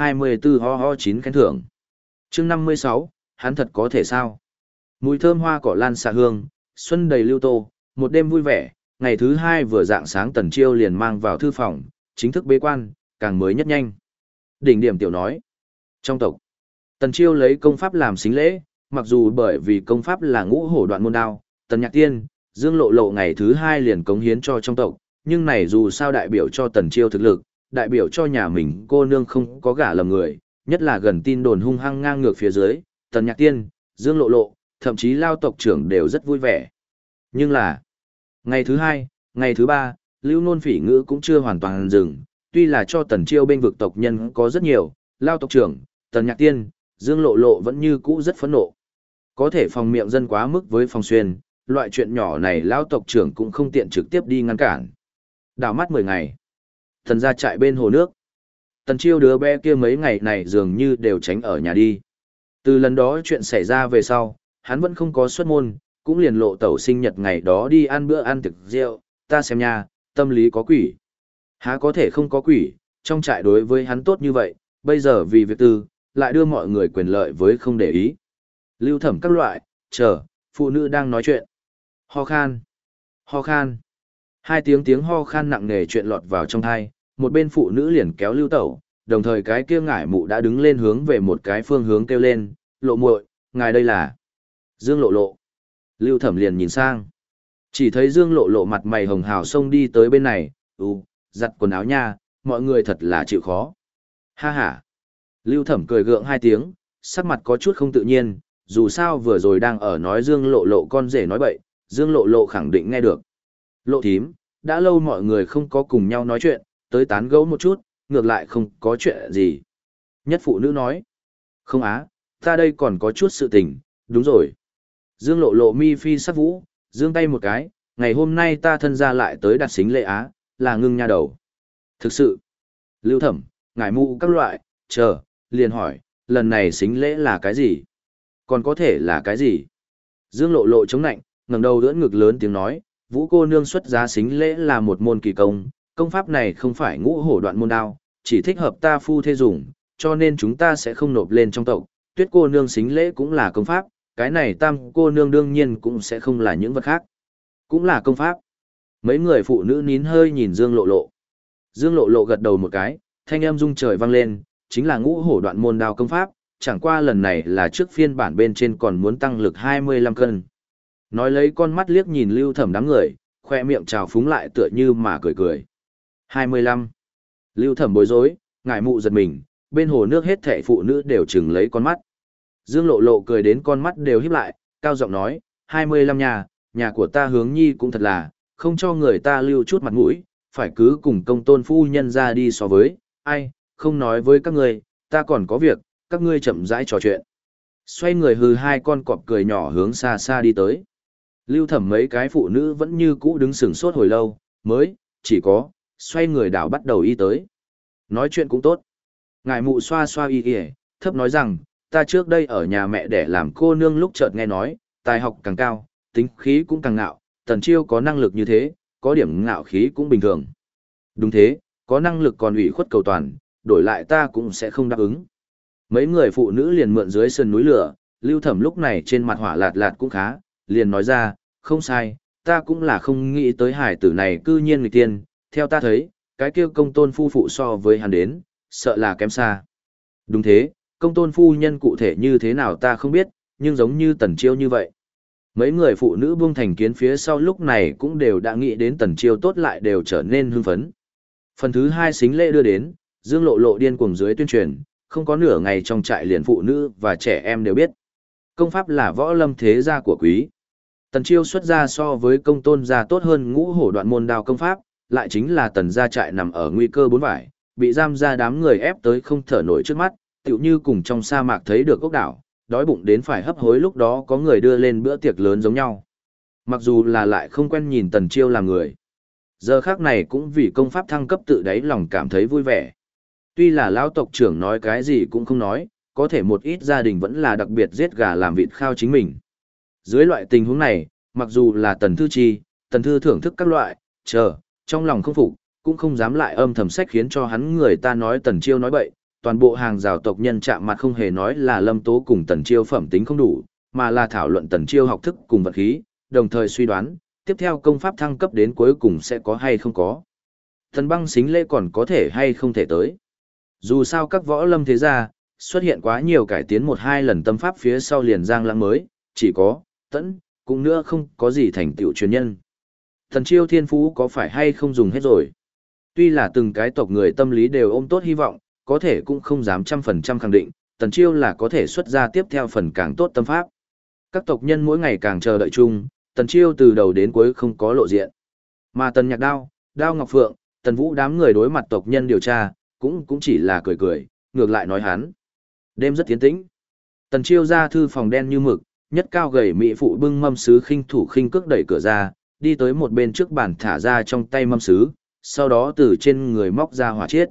824 ho ho 9 khen thưởng. Chương 56, hắn thật có thể sao? Mùi thơm hoa cỏ lan xạ hương, xuân đầy lưu tô, một đêm vui vẻ, ngày thứ 2 vừa dạng sáng Tần Chiêu liền mang vào thư phòng, chính thức bế quan, càng mới nhất nhanh. Đỉnh điểm tiểu nói. Trong tộc, Tần Chiêu lấy công pháp làm xính lễ, mặc dù bởi vì công pháp là Ngũ Hổ Đoạn môn đao, Tần Nhạc Tiên, Dương Lộ Lộ ngày thứ 2 liền cống hiến cho trong tộc, nhưng này dù sao đại biểu cho Tần Chiêu thực lực, đại biểu cho nhà mình cô nương không có gả lầm người, nhất là gần tin đồn hung hăng ngang ngược phía dưới, Tần Nhạc Tiên, Dương Lộ Lộ, thậm chí Lao tộc trưởng đều rất vui vẻ. Nhưng là, ngày thứ 2, ngày thứ 3, Lưu Nôn Phỉ Ngữ cũng chưa hoàn toàn dừng, tuy là cho Tần Chiêu bên vực tộc nhân có rất nhiều, Lao tộc trưởng, Tần Nhạc Tiên, Dương Lộ Lộ vẫn như cũ rất phẫn nộ. Có thể phòng miệng dân quá mức với phòng xuyên, loại chuyện nhỏ này Lao tộc trưởng cũng không tiện trực tiếp đi ngăn cản. Đảo mắt 10 ngày. Tần ra trại bên hồ nước. Tần Chiêu đứa bé kia mấy ngày này dường như đều tránh ở nhà đi. Từ lần đó chuyện xảy ra về sau, hắn vẫn không có xuất môn, cũng liền lộ tẩu sinh nhật ngày đó đi ăn bữa ăn thực rượu, ta xem nha, tâm lý có quỷ. Há có thể không có quỷ, trong trại đối với hắn tốt như vậy, bây giờ vì việc tư, lại đưa mọi người quyền lợi với không để ý. Lưu Thẩm các loại, chờ, phụ nữ đang nói chuyện. Ho khan, ho khan. 2 tiếng ho khan nặng nề chuyện lọt vào trong thai, một bên phụ nữ liền kéo Lưu Tẩu, đồng thời cái kia ngải mụ đã đứng lên hướng về một cái phương hướng kêu lên, lộ muội, ngài đây là Dương Lộ Lộ. Lưu Thẩm liền nhìn sang, chỉ thấy Dương Lộ Lộ mặt mày hồng hào xông đi tới bên này, giặt quần áo nha, mọi người thật là chịu khó. Ha ha. Lưu Thẩm cười gượng 2 tiếng, sắc mặt có chút không tự nhiên, dù sao vừa rồi đang ở nói Dương Lộ Lộ con rể nói bậy, Dương Lộ Lộ khẳng định nghe được. Lộ thím, đã lâu mọi người không có cùng nhau nói chuyện, tới tán gẫu một chút, ngược lại không có chuyện gì. Nhất phụ nữ nói, không á, ta đây còn có chút sự tình, đúng rồi. Dương Lộ Lộ mi phi sắc vũ, giương tay một cái, ngày hôm nay ta thân ra lại tới đặt xính lễ á, là ngưng nha đầu. Thực sự, Lưu Thẩm, ngải mụ các loại, chờ, liền hỏi, lần này xính lễ là cái gì? Còn có thể là cái gì? Dương Lộ Lộ chống nạnh, ngẩng đầu đỡ ngực lớn tiếng nói, Vũ cô nương xuất giá xính lễ là một môn kỳ công, công pháp này không phải Ngũ Hổ Đoạn môn đao, chỉ thích hợp ta phu thê dùng, cho nên chúng ta sẽ không nộp lên trong tộc. Tuyết cô nương xính lễ cũng là công pháp, cái này Tam cô nương đương nhiên cũng sẽ không là những vật khác, cũng là công pháp. Mấy người phụ nữ nín hơi nhìn Dương Lộ Lộ. Dương Lộ Lộ gật đầu một cái, thanh âm rung trời vang lên, chính là Ngũ Hổ Đoạn môn đao công pháp, chẳng qua lần này là trước phiên bản bên trên còn muốn tăng lực 25 cân. Nói lấy con mắt liếc nhìn Lưu Thẩm đám người, khoe miệng trào phúng lại tựa như mà cười cười. 25. Lưu Thẩm bối rối, ngải mụ giật mình, bên hồ nước hết thảy phụ nữ đều chừng lấy con mắt. Dương Lộ Lộ cười đến con mắt đều híp lại, cao giọng nói, 25 nhà của ta hướng nhi cũng thật là, không cho người ta lưu chút mặt mũi, phải cứ cùng công tôn phu nhân ra đi so với, ai, không nói với các ngươi, ta còn có việc, các ngươi chậm rãi trò chuyện. Xoay người hừ hai con cọp cười nhỏ hướng xa xa đi tới. Lưu Thẩm mấy cái phụ nữ vẫn như cũ đứng sừng sốt hồi lâu, mới, chỉ có, xoay người đảo bắt đầu y tới. Nói chuyện cũng tốt. Ngài mụ xoa xoa y y, thấp nói rằng, ta trước đây ở nhà mẹ để làm cô nương lúc chợt nghe nói, tài học càng cao, tính khí cũng càng ngạo, Tần Chiêu có năng lực như thế, có điểm ngạo khí cũng bình thường. Đúng thế, có năng lực còn ủy khuất cầu toàn, đổi lại ta cũng sẽ không đáp ứng. Mấy người phụ nữ liền mượn dưới sườn núi lửa, Lưu Thẩm lúc này trên mặt hỏa lạt lạt cũng khá, liền nói ra, không sai, ta cũng là không nghĩ tới hải tử này cư nhiên nghịch tiên, theo ta thấy, cái kia công tôn phu phụ so với hắn đến, sợ là kém xa. Đúng thế, công tôn phu nhân cụ thể như thế nào ta không biết, nhưng giống như Tần Chiêu như vậy. Mấy người phụ nữ buông thành kiến phía sau lúc này cũng đều đã nghĩ đến Tần Chiêu tốt lại đều trở nên hưng phấn. Phần thứ 2 xính lễ đưa đến, Dương Lộ Lộ điên cuồng dưới tuyên truyền, không có nửa ngày trong trại liền phụ nữ và trẻ em đều biết. Công pháp là võ lâm thế gia của quý. Tần Chiêu xuất ra so với công tôn gia tốt hơn ngũ hổ đoạn môn đao công pháp, lại chính là Tần gia trại nằm ở nguy cơ bốn vải, bị giam ra đám người ép tới không thở nổi trước mắt, tựu như cùng trong sa mạc thấy được ốc đảo, đói bụng đến phải hấp hối lúc đó có người đưa lên bữa tiệc lớn giống nhau. Mặc dù là lại không quen nhìn Tần Chiêu làm người. Giờ khác này cũng vì công pháp thăng cấp tự đáy lòng cảm thấy vui vẻ. Tuy là lão tộc trưởng nói cái gì cũng không nói, có thể một ít gia đình vẫn là đặc biệt giết gà làm vịt khao chính mình. Dưới loại tình huống này, mặc dù là Tần Thư Chi, Tần Thư thưởng thức các loại, trong lòng không phục, cũng không dám lại âm thầm sách khiến cho hắn người ta nói Tần Chiêu nói bậy, toàn bộ hàng rào tộc nhân chạm mặt không hề nói là Lâm Tố cùng Tần Chiêu phẩm tính không đủ, mà là thảo luận Tần Chiêu học thức cùng vật khí, đồng thời suy đoán, tiếp theo công pháp thăng cấp đến cuối cùng sẽ có hay không có. Thần Băng xính lễ còn có thể hay không thể tới. Dù sao các võ lâm thế gia, xuất hiện quá nhiều cải tiến 1-2 lần tâm pháp phía sau liền giang lãng mới, chỉ có, Tẫn, cũng nữa không có gì thành tựu truyền nhân. Thần Chiêu thiên phú có phải hay không dùng hết rồi. Tuy là từng cái tộc người tâm lý đều ôm tốt hy vọng, có thể cũng không dám 100% khẳng định, Tần Chiêu là có thể xuất ra tiếp theo phần càng tốt tâm pháp. Các tộc nhân mỗi ngày càng chờ đợi chung, Tần Chiêu từ đầu đến cuối không có lộ diện. Mà Tần Nhạc Đao, Đao Ngọc Phượng, Tần Vũ đám người đối mặt tộc nhân điều tra, cũng chỉ là cười cười, ngược lại nói hắn. Đêm rất tiến tĩnh. Tần Chiêu ra thư phòng đen như mực, nhất cao gầy mỹ phụ bưng mâm sứ khinh thủ khinh cước đẩy cửa ra, đi tới một bên trước bàn thả ra trong tay mâm sứ, sau đó từ trên người móc ra hỏa chiết.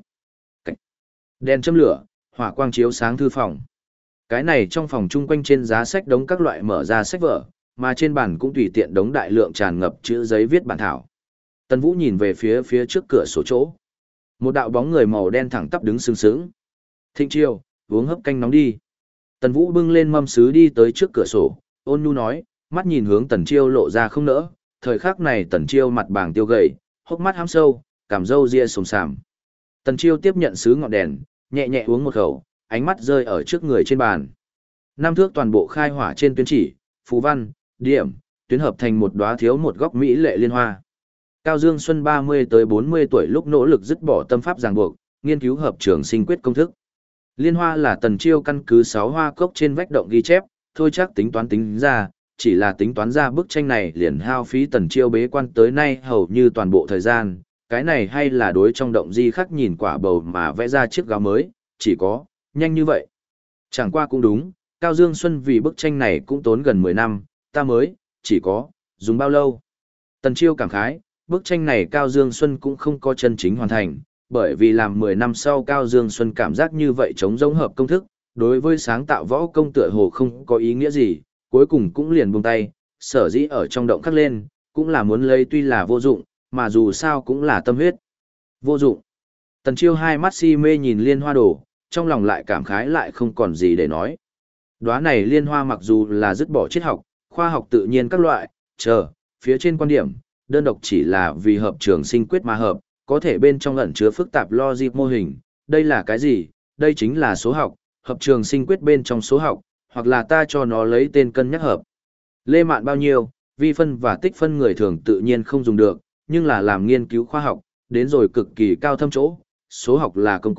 Đèn châm lửa, hỏa quang chiếu sáng thư phòng. Cái này trong phòng chung quanh trên giá sách đống các loại mở ra sách vở, mà trên bàn cũng tùy tiện đống đại lượng tràn ngập chữ giấy viết bản thảo. Tần Vũ nhìn về phía trước cửa sổ chỗ. Một đạo bóng người màu đen thẳng tắp đứng sừng sững. Thịnh Chiêu, uống hấp canh nóng đi. Tần Vũ bưng lên mâm sứ đi tới trước cửa sổ, ôn nhu nói, mắt nhìn hướng Tần Chiêu lộ ra không nỡ. Thời khắc này Tần Chiêu mặt bàng tiêu gầy, hốc mắt hăm sâu, cảm râu ria sồm sàm. Tần Chiêu tiếp nhận sứ ngọn đèn, nhẹ nhẹ uống một khẩu, ánh mắt rơi ở trước người trên bàn. Năm thước toàn bộ khai hỏa trên tuyến chỉ, phù văn, điểm, tuyến hợp thành một đóa thiếu một góc mỹ lệ liên hoa. Cao Dương Xuân 30 tới 40 tuổi lúc nỗ lực dứt bỏ tâm pháp ràng buộc, nghiên cứu hợp trường sinh quyết công thức. Liên hoa là Tần Chiêu căn cứ 6 hoa cốc trên vách động ghi chép, thôi chắc tính toán ra, chỉ là tính toán ra bức tranh này liền hao phí Tần Chiêu bế quan tới nay hầu như toàn bộ thời gian, cái này hay là đối trong động di khắc nhìn quả bầu mà vẽ ra chiếc gáo mới, chỉ có, nhanh như vậy. Chẳng qua cũng đúng, Cao Dương Xuân vì bức tranh này cũng tốn gần 10 năm, ta mới, chỉ có, dùng bao lâu. Tần Chiêu cảm khái, bức tranh này Cao Dương Xuân cũng không có chân chính hoàn thành, bởi vì làm 10 năm sau Cao Dương Xuân cảm giác như vậy chống giống hợp công thức, đối với sáng tạo võ công tựa hồ không có ý nghĩa gì, cuối cùng cũng liền buông tay, sở dĩ ở trong động khắc lên, cũng là muốn lấy tuy là vô dụng, mà dù sao cũng là tâm huyết. Vô dụng. Tần Chiêu hai mắt si mê nhìn liên hoa đồ, trong lòng lại cảm khái lại không còn gì để nói. Đóa này liên hoa mặc dù là dứt bỏ triết học, khoa học tự nhiên các loại, phía trên quan điểm, đơn độc chỉ là vì hợp trường sinh quyết mà hợp, có thể bên trong ẩn chứa phức tạp logic mô hình. Đây là cái gì? Đây chính là số học, hợp trường sinh quyết bên trong số học, hoặc là ta cho nó lấy tên cân nhắc hợp. Lê mạn bao nhiêu, vi phân và tích phân người thường tự nhiên không dùng được, nhưng là làm nghiên cứu khoa học, đến rồi cực kỳ cao thâm chỗ, số học là công cụ,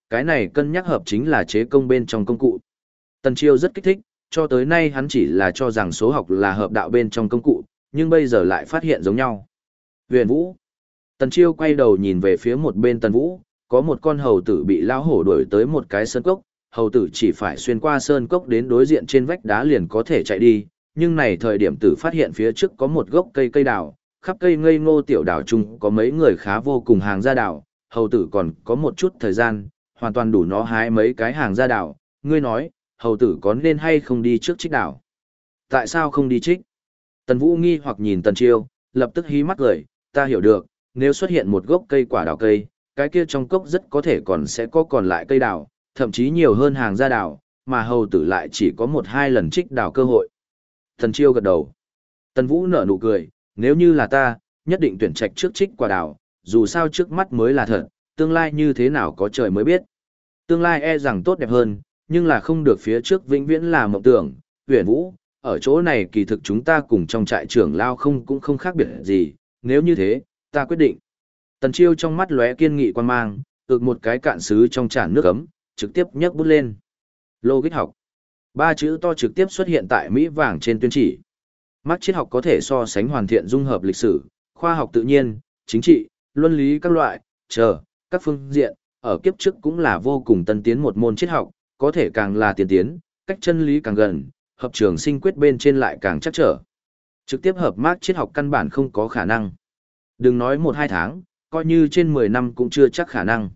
Cái này cân nhắc hợp chính là chế công bên trong công cụ. Tần Chiêu rất kích thích, cho tới nay hắn chỉ là cho rằng số học là hợp đạo bên trong công cụ, nhưng bây giờ lại phát hiện giống nhau. Huyền Vũ. Tần Chiêu quay đầu nhìn về phía một bên Tần Vũ, có một con hầu tử bị lão hổ đuổi tới một cái sơn cốc, hầu tử chỉ phải xuyên qua sơn cốc đến đối diện trên vách đá liền có thể chạy đi, nhưng này thời điểm tử phát hiện phía trước có một gốc cây đào, khắp cây ngây ngô tiểu đào chung có mấy người khá vô cùng hàng ra đào, hầu tử còn có một chút thời gian, hoàn toàn đủ nó hái mấy cái hàng ra đào, ngươi nói, hầu tử có nên hay không đi trước trích đào? Tại sao không đi trích? Tần Vũ nghi hoặc nhìn Tần Chiêu, lập tức hí mắt cười, ta hiểu được, nếu xuất hiện một gốc cây quả đào cây, cái kia trong cốc rất có thể còn sẽ có còn lại cây đào, thậm chí nhiều hơn hàng ra đào, mà hầu tử lại chỉ có 1-2 lần trích đào cơ hội. Tần Chiêu gật đầu. Tần Vũ nở nụ cười, nếu như là ta, nhất định tuyển trạch trước trích quả đào, dù sao trước mắt mới là thật, tương lai như thế nào có trời mới biết. Tương lai e rằng tốt đẹp hơn, nhưng là không được phía trước vĩnh viễn là mộng tưởng. Huyền Vũ, ở chỗ này kỳ thực chúng ta cùng trong trại trưởng lao cũng không khác biệt gì, nếu như thế, ta quyết định. Tần Chiêu trong mắt lóe kiên nghị quan mang, ực một cái cạn sứ trong chản nước ấm, trực tiếp nhấc bút lên. Logic học. 3 chữ to trực tiếp xuất hiện tại Mỹ vàng trên tuyên chỉ. Mác triết học có thể so sánh hoàn thiện dung hợp lịch sử, khoa học tự nhiên, chính trị, luân lý các loại, các phương diện, ở kiếp trước cũng là vô cùng tân tiến một môn triết học, có thể càng là tiên tiến, cách chân lý càng gần, hợp trường sinh quyết bên trên lại càng chắc trở. Trực tiếp hợp mác triết học căn bản không có khả năng. Đừng nói 1-2 tháng, coi như trên 10 năm cũng chưa chắc khả năng.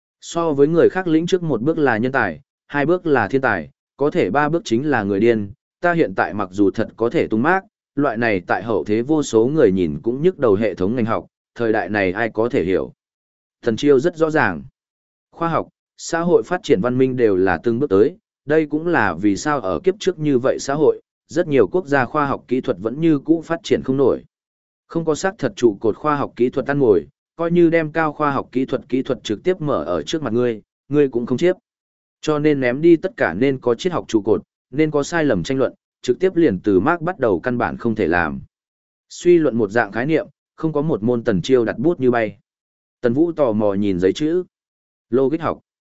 So với người khác lĩnh trước 1 bước là nhân tài, 2 bước là thiên tài, có thể 3 bước chính là người điên, ta hiện tại mặc dù thật có thể tung mác, loại này tại hậu thế vô số người nhìn cũng nhức đầu hệ thống ngành học, thời đại này ai có thể hiểu. Tần Chiêu rất rõ ràng. Khoa học, xã hội phát triển văn minh đều là từng bước tới, đây cũng là vì sao ở kiếp trước như vậy xã hội, rất nhiều quốc gia khoa học kỹ thuật vẫn như cũ phát triển không nổi. Không có xác thật trụ cột khoa học kỹ thuật ăn ngồi, coi như đem cao khoa học kỹ thuật trực tiếp mở ở trước mặt ngươi cũng không chiếp. Cho nên ném đi tất cả nên có triết học trụ cột, nên có sai lầm tranh luận, trực tiếp liền từ Marx bắt đầu căn bản không thể làm. Suy luận một dạng khái niệm, không có một môn Tần Chiêu đặt bút như bay. Tần Vũ tò mò nhìn giấy chữ. Logic học.